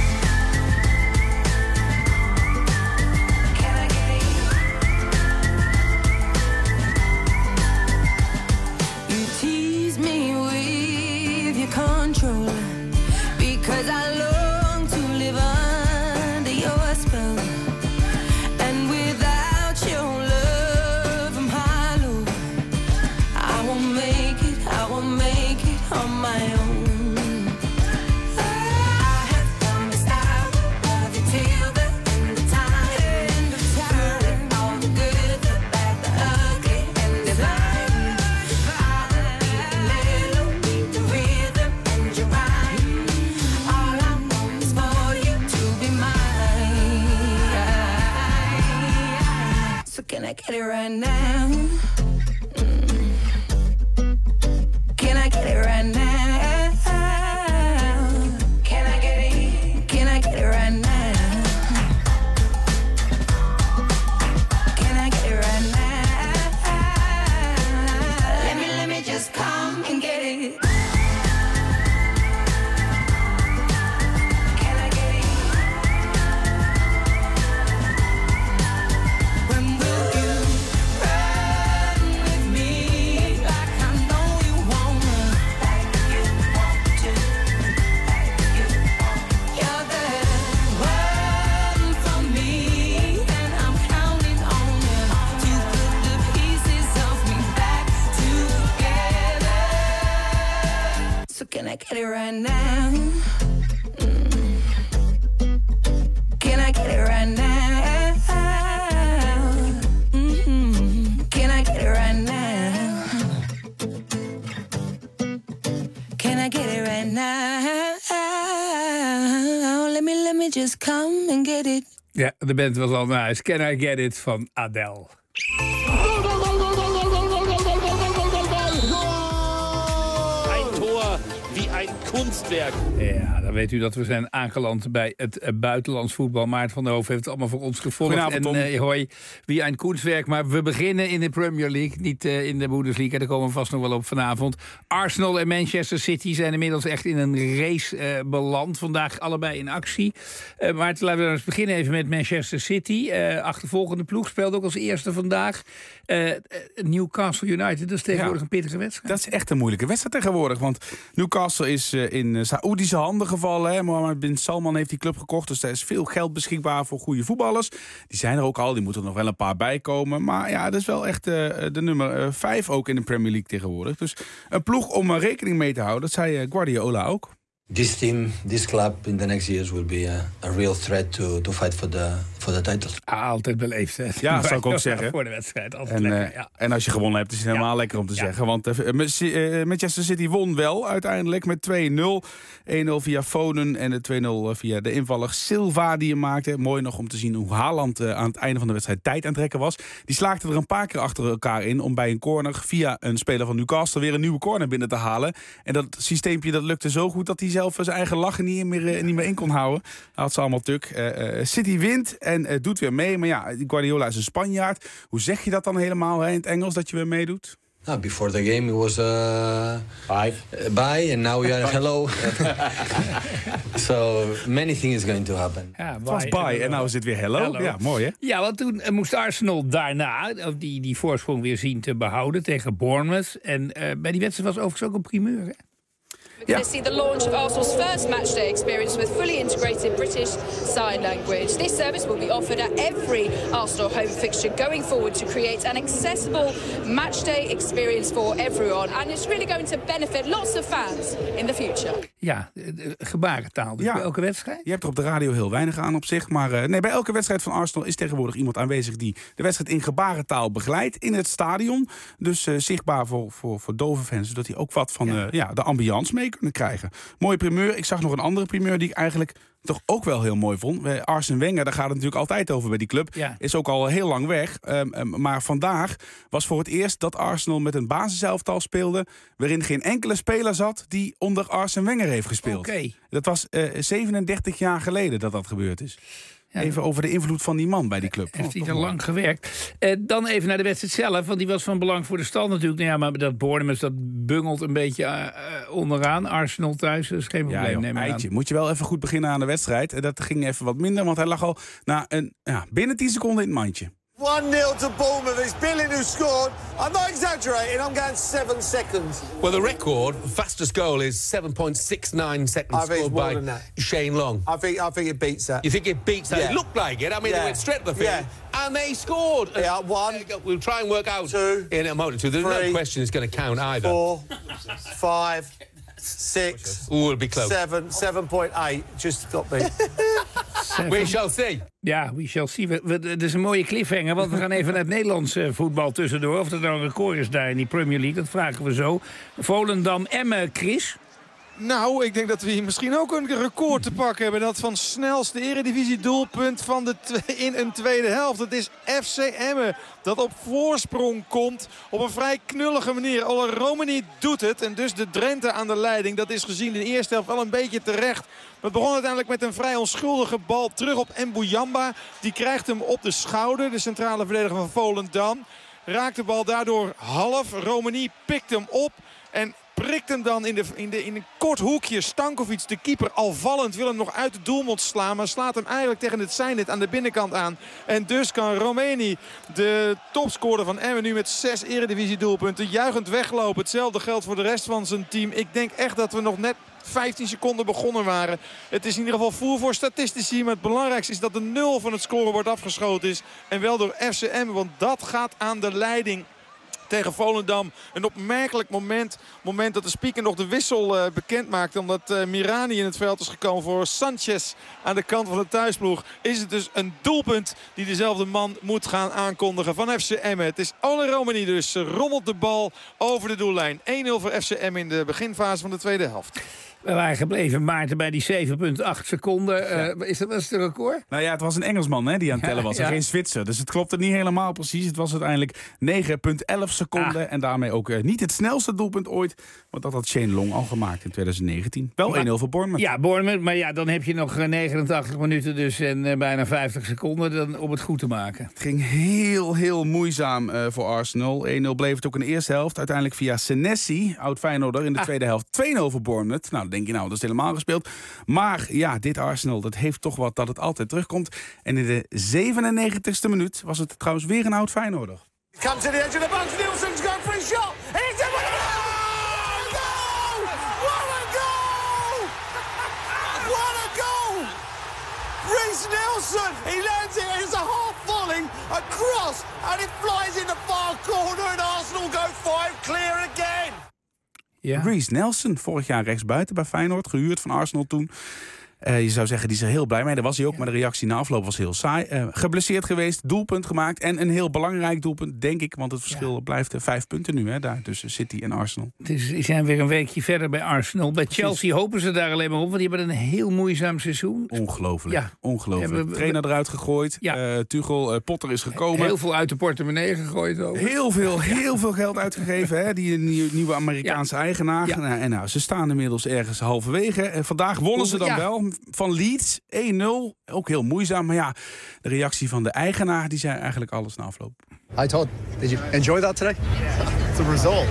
Control, because I long to live under your spell, and without your love I'm hollow. I won't make it on my own. I have promised I will love you till the end of time. Through all the good, the bad, the ugly, and the blind. I will be the melody, the rhythm. All I want is for you to be mine. So can I get it right now? Can I get it right now? Can I get it? Can I get it right now? Can I get it right now? just come and get it? Ja, de band was al naar huis. Can I Get It van Adele. Ein Tor wie ein Kunstwerk. Ja, dan weet u dat we zijn aangeland bij het buitenlands voetbal. Maarten van der Hoofd heeft het allemaal voor ons gevolgd. Goedenavond, en hoi, wie een kunstwerk. Maar we beginnen in de Premier League, niet in de Bundesliga. Daar komen we vast nog wel op vanavond. Arsenal en Manchester City zijn inmiddels echt in een race beland. Vandaag allebei in actie. Maarten, laten we eens beginnen even met Manchester City. Achtervolgende ploeg speelt ook als eerste vandaag. Newcastle United, dat is tegenwoordig een pittige wedstrijd. Dat is echt een moeilijke wedstrijd tegenwoordig. Want Newcastle is in Saoedische handen gevallen. Hè. Mohammed bin Salman heeft die club gekocht. Dus er is veel geld beschikbaar voor goede voetballers. Die zijn er ook al. Die moeten er nog wel een paar bij komen. Maar ja, dat is wel echt de nummer 5 ook in de Premier League tegenwoordig. Dus een ploeg om rekening mee te houden. Dat zei Guardiola ook. This team, this club in the next years will be a real threat to fight for the title. Altijd beleefd, hè? Ja, dat zou ik ook zeggen. Voor de wedstrijd, altijd lekker, ja. En als je gewonnen hebt, is het helemaal lekker om te zeggen. Want Manchester City won wel uiteindelijk met 2-0. 1-0 via Foden en de 2-0 via de invaller Silva die hem maakte. Mooi nog om te zien hoe Haaland aan het einde van de wedstrijd tijd aan het trekken was. Die slaagde er een paar keer achter elkaar in om bij een corner via een speler van Newcastle weer een nieuwe corner binnen te halen. En dat systeempje dat lukte zo goed dat hij zelf zijn eigen lachen niet meer in kon houden. Dat had ze allemaal tuk. City wint en doet weer mee. Maar ja, Guardiola is een Spanjaard. Hoe zeg je dat dan helemaal in het Engels, dat je weer meedoet? Before the game it was bye and now we are hello. So many things is going to happen. Ja, het was bye en nou is het weer hello. Ja, mooi hè? Ja, want toen moest Arsenal daarna die voorsprong weer zien te behouden tegen Bournemouth. En bij die wedstrijd was overigens ook een primeur, hè? We're going to see the launch of Arsenal's first matchday experience with fully integrated British Sign Language. This service will be offered at every Arsenal home fixture going forward to create an accessible matchday experience for everyone. And it's really going to benefit lots of fans in the future. Ja, gebarentaal. Dus bij elke wedstrijd? Je hebt er op de radio heel weinig aan op zich. Maar nee, bij elke wedstrijd van Arsenal is tegenwoordig iemand aanwezig die de wedstrijd in gebarentaal begeleidt in het stadion. Dus zichtbaar voor dove fans, zodat hij ook wat van de ambiance mee kunnen krijgen. Mooie primeur. Ik zag nog een andere primeur die ik eigenlijk toch ook wel heel mooi vond. Arsene Wenger, daar gaat het natuurlijk altijd over bij die club. Ja. Is ook al heel lang weg. Maar vandaag was voor het eerst dat Arsenal met een basiselftal speelde waarin geen enkele speler zat die onder Arsene Wenger heeft gespeeld. Okay. Dat was 37 jaar geleden dat gebeurd is. Ja. Even over de invloed van die man bij die club. Heeft hij er lang gewerkt. Dan even naar de wedstrijd zelf, want die was van belang voor de stand natuurlijk. Nou ja, maar dat Bournemouth, dat bungelt een beetje onderaan. Arsenal thuis, dat is geen probleem. Ja, eitje. Moet je wel even goed beginnen aan de wedstrijd. Dat ging even wat minder, want hij lag al binnen 10 seconden in het mandje. 1-0 to Bournemouth. It's Billing who scored. I'm not exaggerating. I'm going 7 seconds. Well, the record fastest goal is 7.69 seconds scored by Shane Long. I think it beats that. You think it beats that? Yeah. It looked like it. I mean, they went straight to the field and they scored. Yeah, 1. We'll try and work out 2, in a moment or two. There's 3, no question it's going to count either. 4, 5, 6, Ooh, it'll be close. 7, 7.8. Just got me. We shall see. Ja, we shall see. Het is een mooie cliffhanger, want we gaan even naar het Nederlandse voetbal tussendoor. Of er nou een record is daar in die Premier League, dat vragen we zo. Volendam, Emmen, Chris. Nou, ik denk dat we hier misschien ook een record te pakken hebben. Dat van snelste eredivisie doelpunt in een tweede helft. Het is FC Emmen dat op voorsprong komt op een vrij knullige manier. Ola Romani doet het en dus de Drenthe aan de leiding. Dat is gezien in de eerste helft wel een beetje terecht. Het begon uiteindelijk met een vrij onschuldige bal terug op Mbuyamba. Die krijgt hem op de schouder, de centrale verdediger van Volendam. Raakt de bal daardoor half. Romani pikt hem op en prikt hem dan in een kort hoekje. Stankovic, de keeper, al vallend, wil hem nog uit de doelmond slaan. Maar slaat hem eigenlijk tegen het zijnet aan de binnenkant aan. En dus kan Romani, de topscorer van Emmen, nu met 6 eredivisie doelpunten juichend weglopen. Hetzelfde geldt voor de rest van zijn team. Ik denk echt dat we nog net 15 seconden begonnen waren. Het is in ieder geval voer voor statistici. Maar het belangrijkste is dat de 0 van het scorebord afgeschoten is. En wel door FC Emmen, want dat gaat aan de leiding tegen Volendam. Een opmerkelijk moment dat de speaker nog de wissel bekend maakte. Omdat Mirani in het veld is gekomen voor Sanchez aan de kant van de thuisploeg. Is het dus een doelpunt die dezelfde man moet gaan aankondigen van FC Emmen. Het is Ola Romani dus. Rommelt de bal over de doellijn. 1-0 voor FC Emmen in de beginfase van de tweede helft. We waren gebleven, Maarten, bij die 7,8 seconden. Was het een record? Nou ja, het was een Engelsman hè, die aan het tellen was. En geen Zwitser. Dus het klopte niet helemaal precies. Het was uiteindelijk 9,11 seconden. En daarmee ook niet het snelste doelpunt ooit. Want dat had Shane Long al gemaakt in 2019. Wel 1-0 voor Bournemouth. Ja, Bournemouth. Maar ja, dan heb je nog 89 minuten dus en bijna 50 seconden dan om het goed te maken. Het ging heel moeizaam voor Arsenal. 1-0 bleef het ook in de eerste helft. Uiteindelijk via Senesi, oud-Feyenoorder, in de tweede helft 2-0 voor Bournemouth. Nou, dan denk je, dat is helemaal gespeeld. Maar ja, dit Arsenal, dat heeft toch wat dat het altijd terugkomt. En in de 97e minuut was het trouwens weer een oud-Feyenoorder. Come to the edge of the box. Nielsen's going for a shot. And he's in with a goal! What a goal! What a goal! Reece Nielsen. He lands it. It's a half volley across, and it flies in the far corner. And Arsenal go 5 clear again. Ja. Reece Nelson, vorig jaar rechtsbuiten bij Feyenoord, gehuurd van Arsenal toen. Je zou zeggen, die is er heel blij mee. Daar was hij ook, maar de reactie na afloop was heel saai. Geblesseerd geweest, doelpunt gemaakt. En een heel belangrijk doelpunt, denk ik. Want het verschil blijft 5 punten nu, hè, daar tussen City en Arsenal. Dus die zijn weer een weekje verder bij Arsenal. Bij Chelsea hopen ze daar alleen maar op, want die hebben een heel moeizaam seizoen. Ongelooflijk, ja. ongelooflijk. Trainer eruit gegooid, Tuchel, Potter is gekomen. Heel veel uit de portemonnee gegooid ook. Heel veel geld uitgegeven, hè, die nieuwe Amerikaanse eigenaar. Ja. En ze staan inmiddels ergens halverwege. Vandaag wonnen ze dan wel van Leeds, 1-0. Ook heel moeizaam, maar ja, de reactie van de eigenaar, die zei eigenlijk alles na afloop. Hi Todd, did you enjoy that today? It's a result.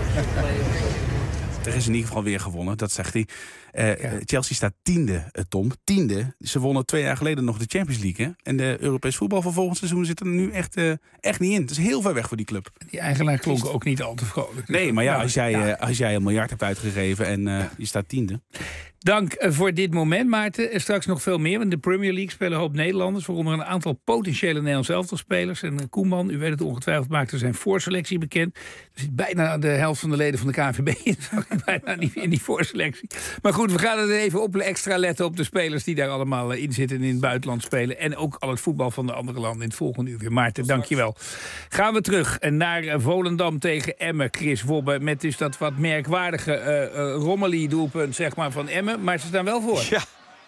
Er is in ieder geval weer gewonnen, dat zegt hij. Chelsea staat 10e, Tom. 10e. Ze wonnen 2 jaar geleden nog de Champions League. Hè? En de Europees voetbal van volgend seizoen zit er nu echt niet in. Het is heel ver weg voor die club. Die eigenaar klonk ook niet al te vrolijk. Nee, maar ja, als jij $1 miljard hebt uitgegeven en je staat 10e. Dank voor dit moment, Maarten. Straks nog veel meer. In de Premier League spelen een hoop Nederlanders. Waaronder een aantal potentiële Nederlands elftalspelers. En Koeman, u weet het ongetwijfeld, maakte zijn voorselectie bekend. Er zit bijna de helft van de leden van de KNVB in. Bijna niet in die voorselectie. Maar goed, we gaan er even op extra letten op de spelers die daar allemaal in zitten en in het buitenland spelen. En ook al het voetbal van de andere landen in het volgende uur weer. Maarten, dankjewel. Gaan we terug naar Volendam tegen Emmen. Chris Wobbe met dus dat wat merkwaardige Romilly-doelpunt zeg maar, van Emmen. Maar ze staan wel voor. Ja,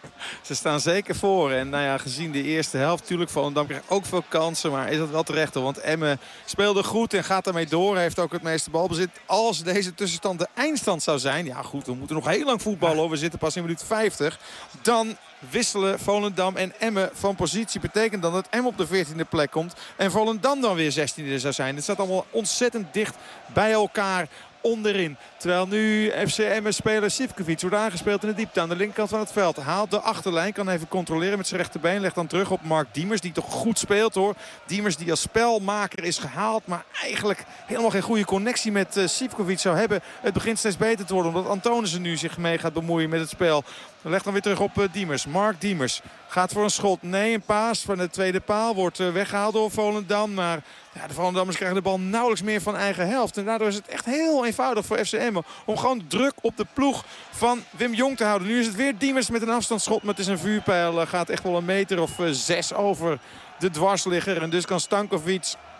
ze staan zeker voor. En nou ja, gezien de eerste helft, natuurlijk Volendam krijgt ook veel kansen. Maar is dat wel terecht hoor. Want Emmen speelde goed en gaat daarmee door. Heeft ook het meeste balbezit. Als deze tussenstand de eindstand zou zijn. Ja goed, we moeten nog heel lang voetballen. We zitten pas in minuut 50. Dan wisselen Volendam en Emmen van positie. Betekent dan dat Emmen op de 14e plek komt. En Volendam dan weer 16e zou zijn. Het staat allemaal ontzettend dicht bij elkaar onderin. Terwijl nu FC Emmen-speler Sivkovic wordt aangespeeld in de diepte aan de linkerkant van het veld. Haalt de achterlijn, kan even controleren met zijn rechterbeen. Legt dan terug op Mark Diemers, die toch goed speelt hoor. Diemers die als spelmaker is gehaald, maar eigenlijk helemaal geen goede connectie met Sivkovic zou hebben. Het begint steeds beter te worden, omdat Antonissen nu zich mee gaat bemoeien met het spel. Legt dan weer terug op Diemers. Mark Diemers gaat voor een schot. Nee, een paas van de tweede paal wordt weggehaald door Volendam. Maar ja, de Volendammers krijgen de bal nauwelijks meer van eigen helft. En daardoor is het echt heel eenvoudig voor FC Emmen om gewoon druk op de ploeg van Wim Jong te houden. Nu is het weer Diemers met een afstandsschot. Maar het is een vuurpijl. Gaat echt wel een meter of 6 over de dwarsligger. En dus kan Stankovic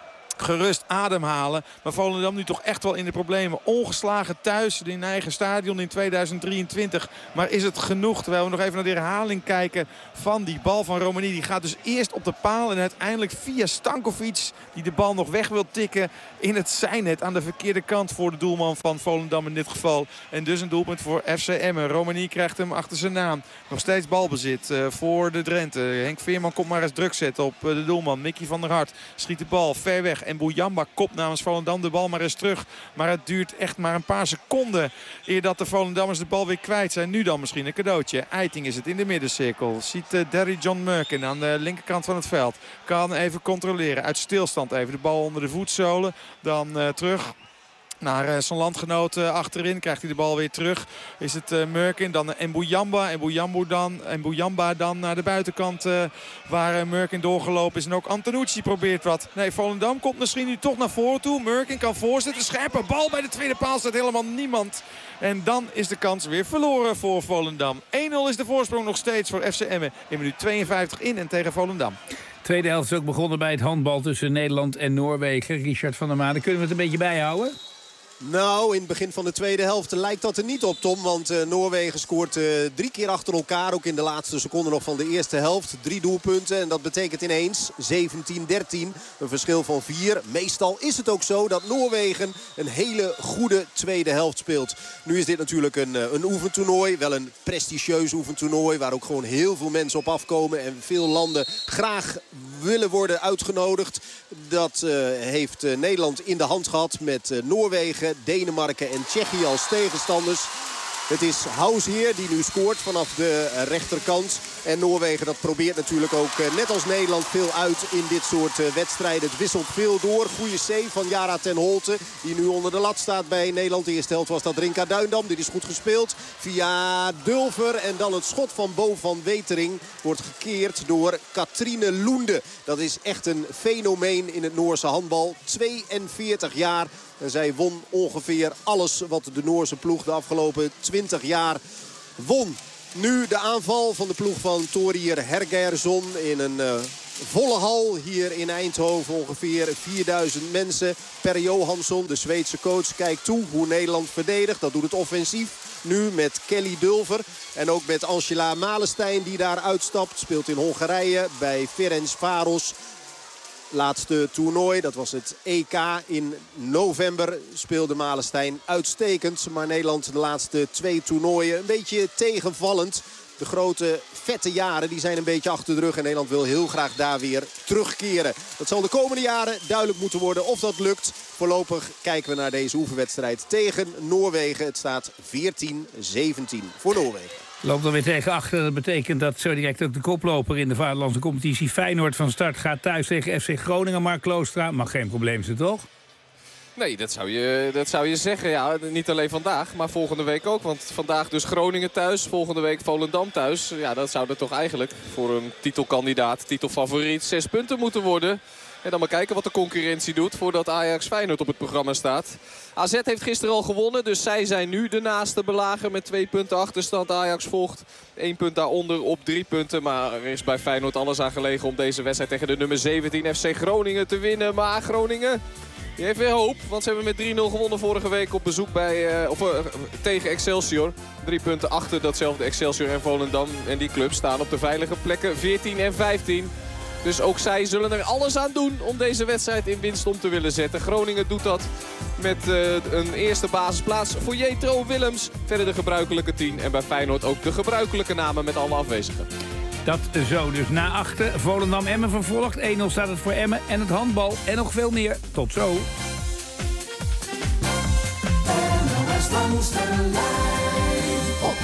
gerust ademhalen. Maar Volendam nu toch echt wel in de problemen. Ongeslagen thuis in eigen stadion in 2023. Maar is het genoeg? Terwijl we nog even naar de herhaling kijken van die bal van Romani. Die gaat dus eerst op de paal en uiteindelijk via Stankovic, die de bal nog weg wil tikken, in het zijnet aan de verkeerde kant voor de doelman van Volendam in dit geval. En dus een doelpunt voor FC Emmen. Romani krijgt hem achter zijn naam. Nog steeds balbezit voor de Drenthe. Henk Veerman komt maar eens druk zetten op de doelman. Mickey van der Hart schiet de bal ver weg. En Boujamba kopt namens Volendam de bal maar eens terug. Maar het duurt echt maar een paar seconden eer dat de Volendammers de bal weer kwijt zijn. Nu dan misschien een cadeautje. Eiting is het in de middencirkel. Ziet Derry John Merkin aan de linkerkant van het veld. Kan even controleren. Uit stilstand even de bal onder de voetzolen. Dan terug naar zijn landgenoot achterin. Krijgt hij de bal weer terug. Is het Merkin, dan Mbouyamba. Mbouyamba dan naar de buitenkant waar Merkin doorgelopen is. En ook Antonucci probeert wat. Nee, Volendam komt misschien nu toch naar voren toe. Merkin kan voorzetten. Scherpe bal bij de tweede paal. Staat helemaal niemand. En dan is de kans weer verloren voor Volendam. 1-0 is de voorsprong nog steeds voor FC Emmen. In minuut 52 in en tegen Volendam. Tweede helft is ook begonnen bij het handbal tussen Nederland en Noorwegen. Richard van der Maan, kunnen we het een beetje bijhouden? Nou, in het begin van de tweede helft lijkt dat er niet op, Tom. Want Noorwegen scoort 3 keer achter elkaar. Ook in de laatste seconde nog van de eerste helft. 3 doelpunten en dat betekent ineens 17-13. Een verschil van 4. Meestal is het ook zo dat Noorwegen een hele goede tweede helft speelt. Nu is dit natuurlijk een oefentoernooi. Wel een prestigieus oefentoernooi waar ook gewoon heel veel mensen op afkomen. En veel landen graag willen worden uitgenodigd. Dat heeft Nederland in de hand gehad met Noorwegen, Denemarken en Tsjechië als tegenstanders. Het is Hausheer die nu scoort vanaf de rechterkant. En Noorwegen dat probeert natuurlijk ook net als Nederland veel uit in dit soort wedstrijden. Het wisselt veel door. Goede save van Jara ten Holte die nu onder de lat staat bij Nederland. De eerste helft was dat Rinka Duindam. Dit is goed gespeeld via Dulver. En dan het schot van Bo van Wetering wordt gekeerd door Katrine Loende. Dat is echt een fenomeen in het Noorse handbal. 42 jaar. En zij won ongeveer alles wat de Noorse ploeg de afgelopen 20 jaar won. Nu de aanval van de ploeg van Thorier Hergersson in een volle hal hier in Eindhoven. Ongeveer 4000 mensen. Per Johansson, de Zweedse coach, kijkt toe hoe Nederland verdedigt. Dat doet het offensief. Nu met Kelly Dulver en ook met Angela Malestein die daar uitstapt. Speelt in Hongarije bij Ferencváros. Laatste toernooi, dat was het EK in november, speelde Malestein uitstekend. Maar Nederland de laatste 2 toernooien een beetje tegenvallend. De grote vette jaren die zijn een beetje achter de rug. En Nederland wil heel graag daar weer terugkeren. Dat zal de komende jaren duidelijk moeten worden of dat lukt. Voorlopig kijken we naar deze oefenwedstrijd tegen Noorwegen. Het staat 14-17 voor Noorwegen. Loopt alweer tegen achter. Dat betekent dat zo direct ook de koploper in de vaderlandse competitie Feyenoord van start gaat thuis tegen FC Groningen. Mark Kloostra, mag geen probleem zijn, toch? Nee, dat zou je zeggen. Ja, niet alleen vandaag, maar volgende week ook. Want vandaag dus Groningen thuis, volgende week Volendam thuis. Ja, dat zou er toch eigenlijk voor een titelkandidaat, titelfavoriet 6 punten moeten worden. En dan maar kijken wat de concurrentie doet voordat Ajax Feyenoord op het programma staat. AZ heeft gisteren al gewonnen, dus zij zijn nu de naaste belager met 2 punten achterstand. Ajax volgt 1 punt daaronder op 3 punten. Maar er is bij Feyenoord alles aan gelegen om deze wedstrijd tegen de nummer 17 FC Groningen te winnen. Maar Groningen die heeft weer hoop, want ze hebben met 3-0 gewonnen vorige week op bezoek tegen Excelsior. 3 punten achter datzelfde Excelsior en Volendam. En die clubs staan op de veilige plekken 14 en 15. Dus ook zij zullen er alles aan doen om deze wedstrijd in winst om te willen zetten. Groningen doet dat met een eerste basisplaats voor Jetro Willems. Verder de gebruikelijke 10 en bij Feyenoord ook de gebruikelijke namen met alle afwezigen. Dat zo dus na achter. Volendam-Emmen vervolgt. 1-0 staat het voor Emmen en het handbal en nog veel meer. Tot zo. NOS langs de lijn op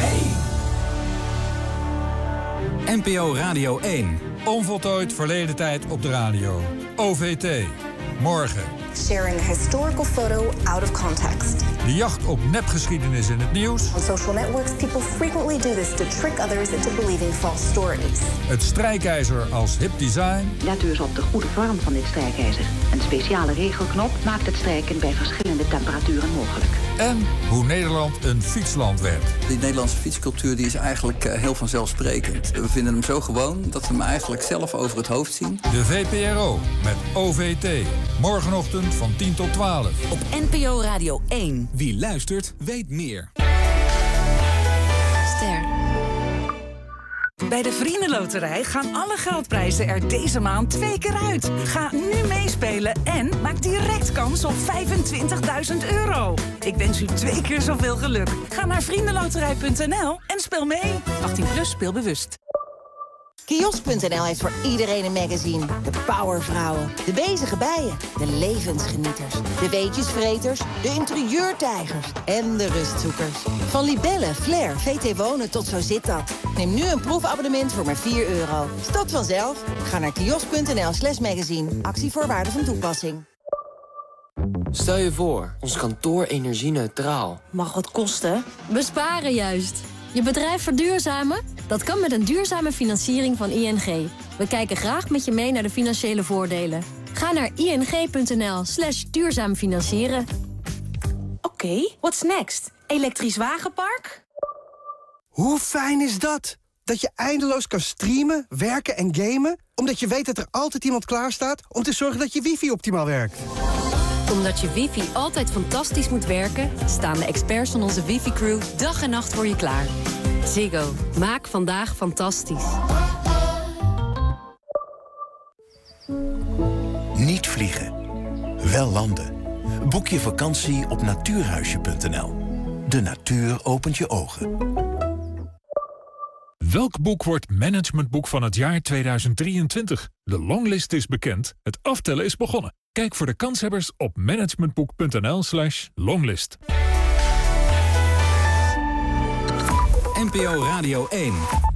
1. NPO Radio 1. Onvoltooid verleden tijd op de radio. OVT. Morgen. Sharing a historical photo out of context. De jacht op nepgeschiedenis in het nieuws. On social networks, people frequently do this to trick others into believing false stories. Het strijkijzer als hip design. Let dus op de goede vorm van dit strijkijzer. Een speciale regelknop maakt het strijken bij verschillende temperaturen mogelijk. En hoe Nederland een fietsland werd. Die Nederlandse fietscultuur die is eigenlijk heel vanzelfsprekend. We vinden hem zo gewoon dat we hem eigenlijk zelf over het hoofd zien. De VPRO met OVT. Morgenochtend van 10 tot 12. Op NPO Radio 1. Wie luistert, weet meer. Ster. Bij de Vriendenloterij gaan alle geldprijzen er deze maand 2 keer uit. Ga nu meespelen en maak direct kans op €25.000. Ik wens u 2 keer zoveel geluk. Ga naar vriendenloterij.nl en speel mee. 18+ speelbewust. Kiosk.nl heeft voor iedereen een magazine. De powervrouwen, de bezige bijen, de levensgenieters, de weetjesvreters, de interieurtijgers en de rustzoekers. Van Libelle, Flair, VT Wonen tot Zo zit dat. Neem nu een proefabonnement voor maar €4. Stop vanzelf. Ga naar kiosk.nl/magazine. Actievoorwaarden van toepassing. Stel je voor, ons kantoor energie-neutraal. Mag wat kosten? Besparen juist. Je bedrijf verduurzamen? Dat kan met een duurzame financiering van ING. We kijken graag met je mee naar de financiële voordelen. Ga naar ing.nl/duurzaam financieren. Oké, what's next? Elektrisch wagenpark? Hoe fijn is dat? Dat je eindeloos kan streamen, werken en gamen, omdat je weet dat er altijd iemand klaar staat om te zorgen dat je wifi optimaal werkt. Omdat je wifi altijd fantastisch moet werken, staan de experts van onze wifi-crew dag en nacht voor je klaar. Ziggo. Maak vandaag fantastisch. Niet vliegen. Wel landen. Boek je vakantie op natuurhuisje.nl. De natuur opent je ogen. Welk boek wordt managementboek van het jaar 2023? De longlist is bekend, het aftellen is begonnen. Kijk voor de kanshebbers op managementboek.nl/longlist. NPO Radio 1.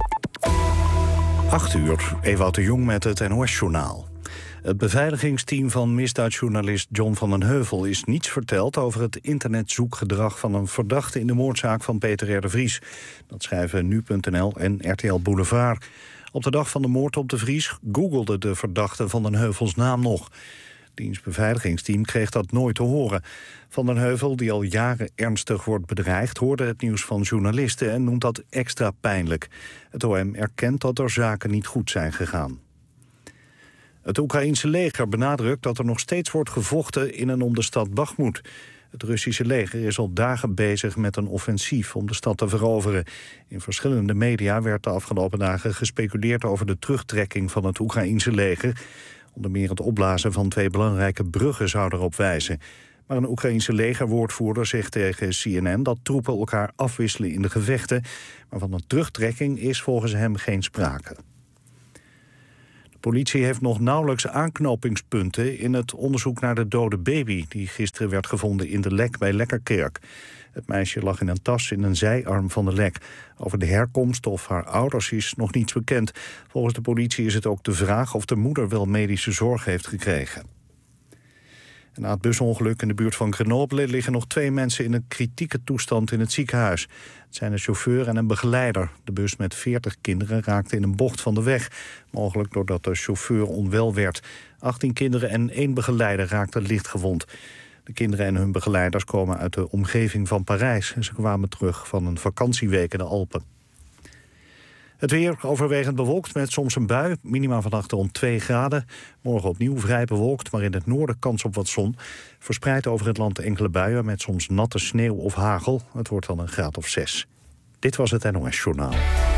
8 uur, Ewout de Jong met het NOS-journaal. Het beveiligingsteam van misdaadjournalist John van den Heuvel is niets verteld over het internetzoekgedrag van een verdachte in de moordzaak van Peter R. de Vries. Dat schrijven Nu.nl en RTL Boulevard. Op de dag van de moord op de Vries googelde de verdachte van den Heuvels naam nog. Diens beveiligingsteam kreeg dat nooit te horen. Van den Heuvel, die al jaren ernstig wordt bedreigd, hoorde het nieuws van journalisten en noemt dat extra pijnlijk. Het OM erkent dat er zaken niet goed zijn gegaan. Het Oekraïense leger benadrukt dat er nog steeds wordt gevochten in en om de stad Bakhmut. Het Russische leger is al dagen bezig met een offensief om de stad te veroveren. In verschillende media werd de afgelopen dagen gespeculeerd over de terugtrekking van het Oekraïense leger. Onder meer het opblazen van 2 belangrijke bruggen zou erop wijzen. Maar een Oekraïense legerwoordvoerder zegt tegen CNN dat troepen elkaar afwisselen in de gevechten. Maar van een terugtrekking is volgens hem geen sprake. De politie heeft nog nauwelijks aanknopingspunten in het onderzoek naar de dode baby die gisteren werd gevonden in de Lek bij Lekkerkerk. Het meisje lag in een tas in een zijarm van de Lek. Over de herkomst of haar ouders is nog niets bekend. Volgens de politie is het ook de vraag of de moeder wel medische zorg heeft gekregen. En na het busongeluk in de buurt van Grenoble liggen nog 2 mensen in een kritieke toestand in het ziekenhuis. Het zijn een chauffeur en een begeleider. De bus met 40 kinderen raakte in een bocht van de weg. Mogelijk doordat de chauffeur onwel werd. 18 kinderen en 1 begeleider raakten licht gewond. De kinderen en hun begeleiders komen uit de omgeving van Parijs. Ze kwamen terug van een vakantieweek in de Alpen. Het weer overwegend bewolkt met soms een bui. Minima vannacht rond 2 graden. Morgen opnieuw vrij bewolkt, maar in het noorden kans op wat zon. Verspreid over het land enkele buien met soms natte sneeuw of hagel. Het wordt dan een graad of 6. Dit was het NOS Journaal.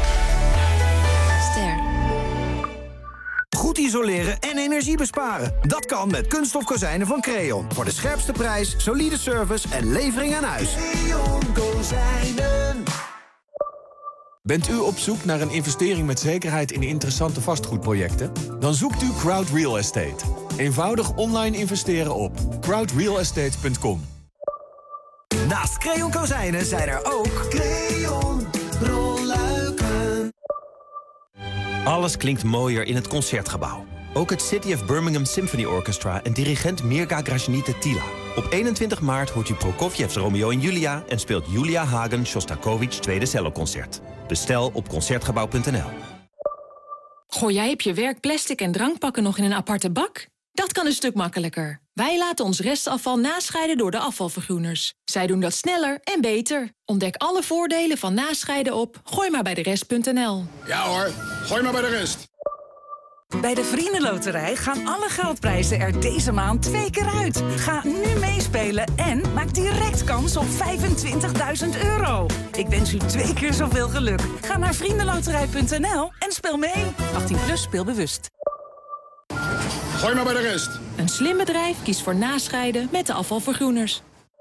Ster. Goed isoleren en energie besparen. Dat kan met kunststof kozijnen van Creon. Voor de scherpste prijs, solide service en levering aan huis. Creon Kozijnen. Bent u op zoek naar een investering met zekerheid in interessante vastgoedprojecten? Dan zoekt u Crowd Real Estate. Eenvoudig online investeren op crowdrealestate.com. Naast Creon Kozijnen zijn er ook Creon rolluiken. Alles klinkt mooier in het Concertgebouw. Ook het City of Birmingham Symphony Orchestra en dirigent Mirga Gražinytė-Tyla. Op 21 maart hoort u Prokofiev's Romeo en Julia en speelt Julia Hagen Shostakovich tweede celloconcert. Bestel op concertgebouw.nl. Gooi jij op je werk plastic en drankpakken nog in een aparte bak? Dat kan een stuk makkelijker. Wij laten ons restafval nascheiden door de afvalvergroeners. Zij doen dat sneller en beter. Ontdek alle voordelen van nascheiden op gooimaarbijderest.nl. Ja hoor, gooi maar bij de rest. Bij de Vriendenloterij gaan alle geldprijzen er deze maand 2 keer uit. Ga nu meespelen en maak direct kans op €25.000. Ik wens u 2 keer zoveel geluk. Ga naar vriendenloterij.nl en speel mee. 18+ speelbewust. Gooi maar bij de rest. Een slim bedrijf kiest voor nascheiden met de afvalvergroeners.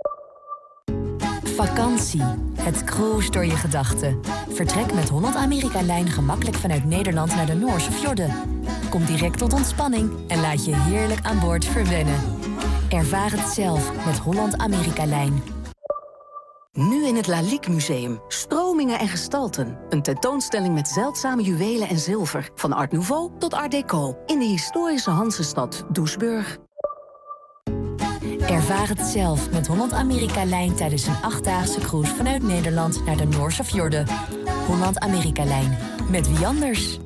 Vakantie. Het cruist door je gedachten. Vertrek met Holland Amerika-lijn gemakkelijk vanuit Nederland naar de Noorse fjorden. Kom direct tot ontspanning en laat je heerlijk aan boord verwennen. Ervaar het zelf met Holland Amerika-lijn. Nu in het Lalique Museum. Stromingen en gestalten. Een tentoonstelling met zeldzame juwelen en zilver. Van Art Nouveau tot Art Deco. In de historische Hansestad Doesburg. Ervaar het zelf met Holland Amerika-lijn tijdens een 8-daagse cruise vanuit Nederland naar de Noorse fjorden. Holland Amerika-lijn. Met wie anders?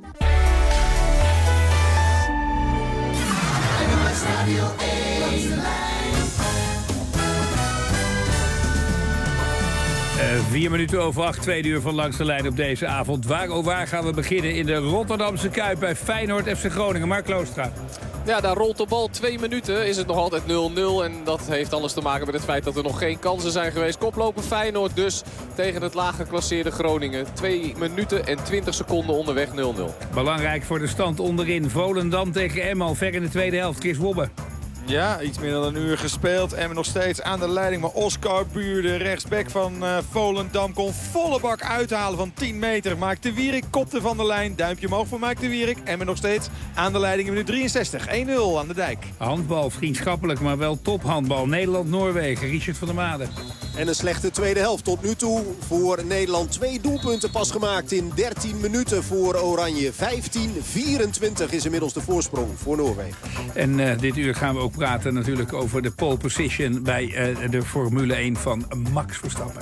Vier minuten over 8, tweede uur van Langs de Lijn op deze avond. Waar gaan we beginnen? In de Rotterdamse Kuip bij Feyenoord FC Groningen. Mark Loostra. Ja, daar rolt de bal 2 minuten. Is het nog altijd 0-0. En dat heeft alles te maken met het feit dat er nog geen kansen zijn geweest. Koploper Feyenoord dus tegen het laag geclasseerde Groningen. 2 minuten en 20 seconden onderweg 0-0. Belangrijk voor de stand onderin. Volendam tegen Emmen al ver in de tweede helft. Chris Wobbe. Ja, iets meer dan een uur gespeeld. En nog steeds aan de leiding. Maar Oscar Buur, de rechtsback van Volendam, kon volle bak uithalen van 10 meter. Mike de Wierik kopte van de lijn. Duimpje omhoog voor Mike de Wierik. En nog steeds aan de leiding in minuut 63. 1-0 aan de dijk. Handbal, vriendschappelijk, maar wel tophandbal. Nederland-Noorwegen. Richard van der Made. En een slechte tweede helft tot nu toe voor Nederland. 2 doelpunten pas gemaakt in 13 minuten voor Oranje. 15-24 is inmiddels de voorsprong voor Noorwegen. En dit uur gaan we ook praten natuurlijk over de pole position bij de Formule 1 van Max Verstappen.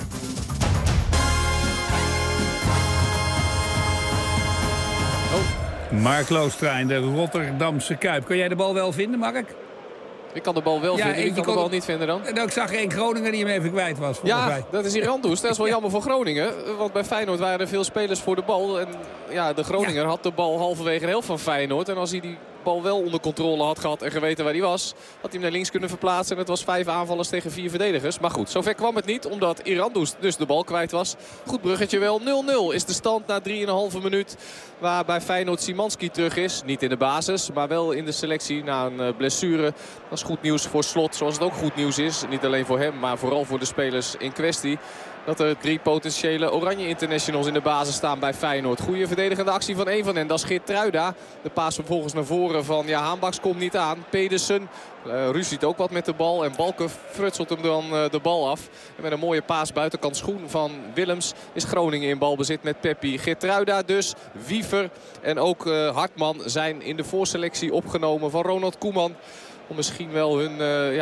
Mark Loostra in de Rotterdamse Kuip. Kan jij de bal wel vinden, Mark? Ik kan de bal wel vinden, ik kan de bal niet vinden dan. Nou, ik zag één Groninger die hem even kwijt was. Ja, dat is Irandoes. Dat is wel jammer voor Groningen. Want bij Feyenoord waren er veel spelers voor de bal. En ja, de Groninger had de bal halverwege de helft van Feyenoord. En als hij die bal wel onder controle had gehad en geweten waar hij was, had hij hem naar links kunnen verplaatsen. En het was 5 aanvallers tegen 4 verdedigers. Maar goed, zover kwam het niet, omdat Irandoes dus de bal kwijt was. Goed bruggetje wel. 0-0 is de stand na 3,5 minuut. Waar bij Feyenoord Szymanski terug is. Niet in de basis, maar wel in de selectie na een blessure. Dat is goed nieuws voor Slot, zoals het ook goed nieuws is. Niet alleen voor hem, maar vooral voor de spelers in kwestie. Dat er 3 potentiële Oranje Internationals in de basis staan bij Feyenoord. Goede verdedigende actie van een van hen. Dat is Geertruida. De paas vervolgens naar voren van Haanbaks komt niet aan. Pedersen ruziet ook wat met de bal. En Balken frutselt hem dan de bal af. En met een mooie paas buitenkant schoen van Willems is Groningen in balbezit met Peppi. Geertruida dus, Wiever en ook Hartman zijn in de voorselectie opgenomen van Ronald Koeman. Om misschien wel hun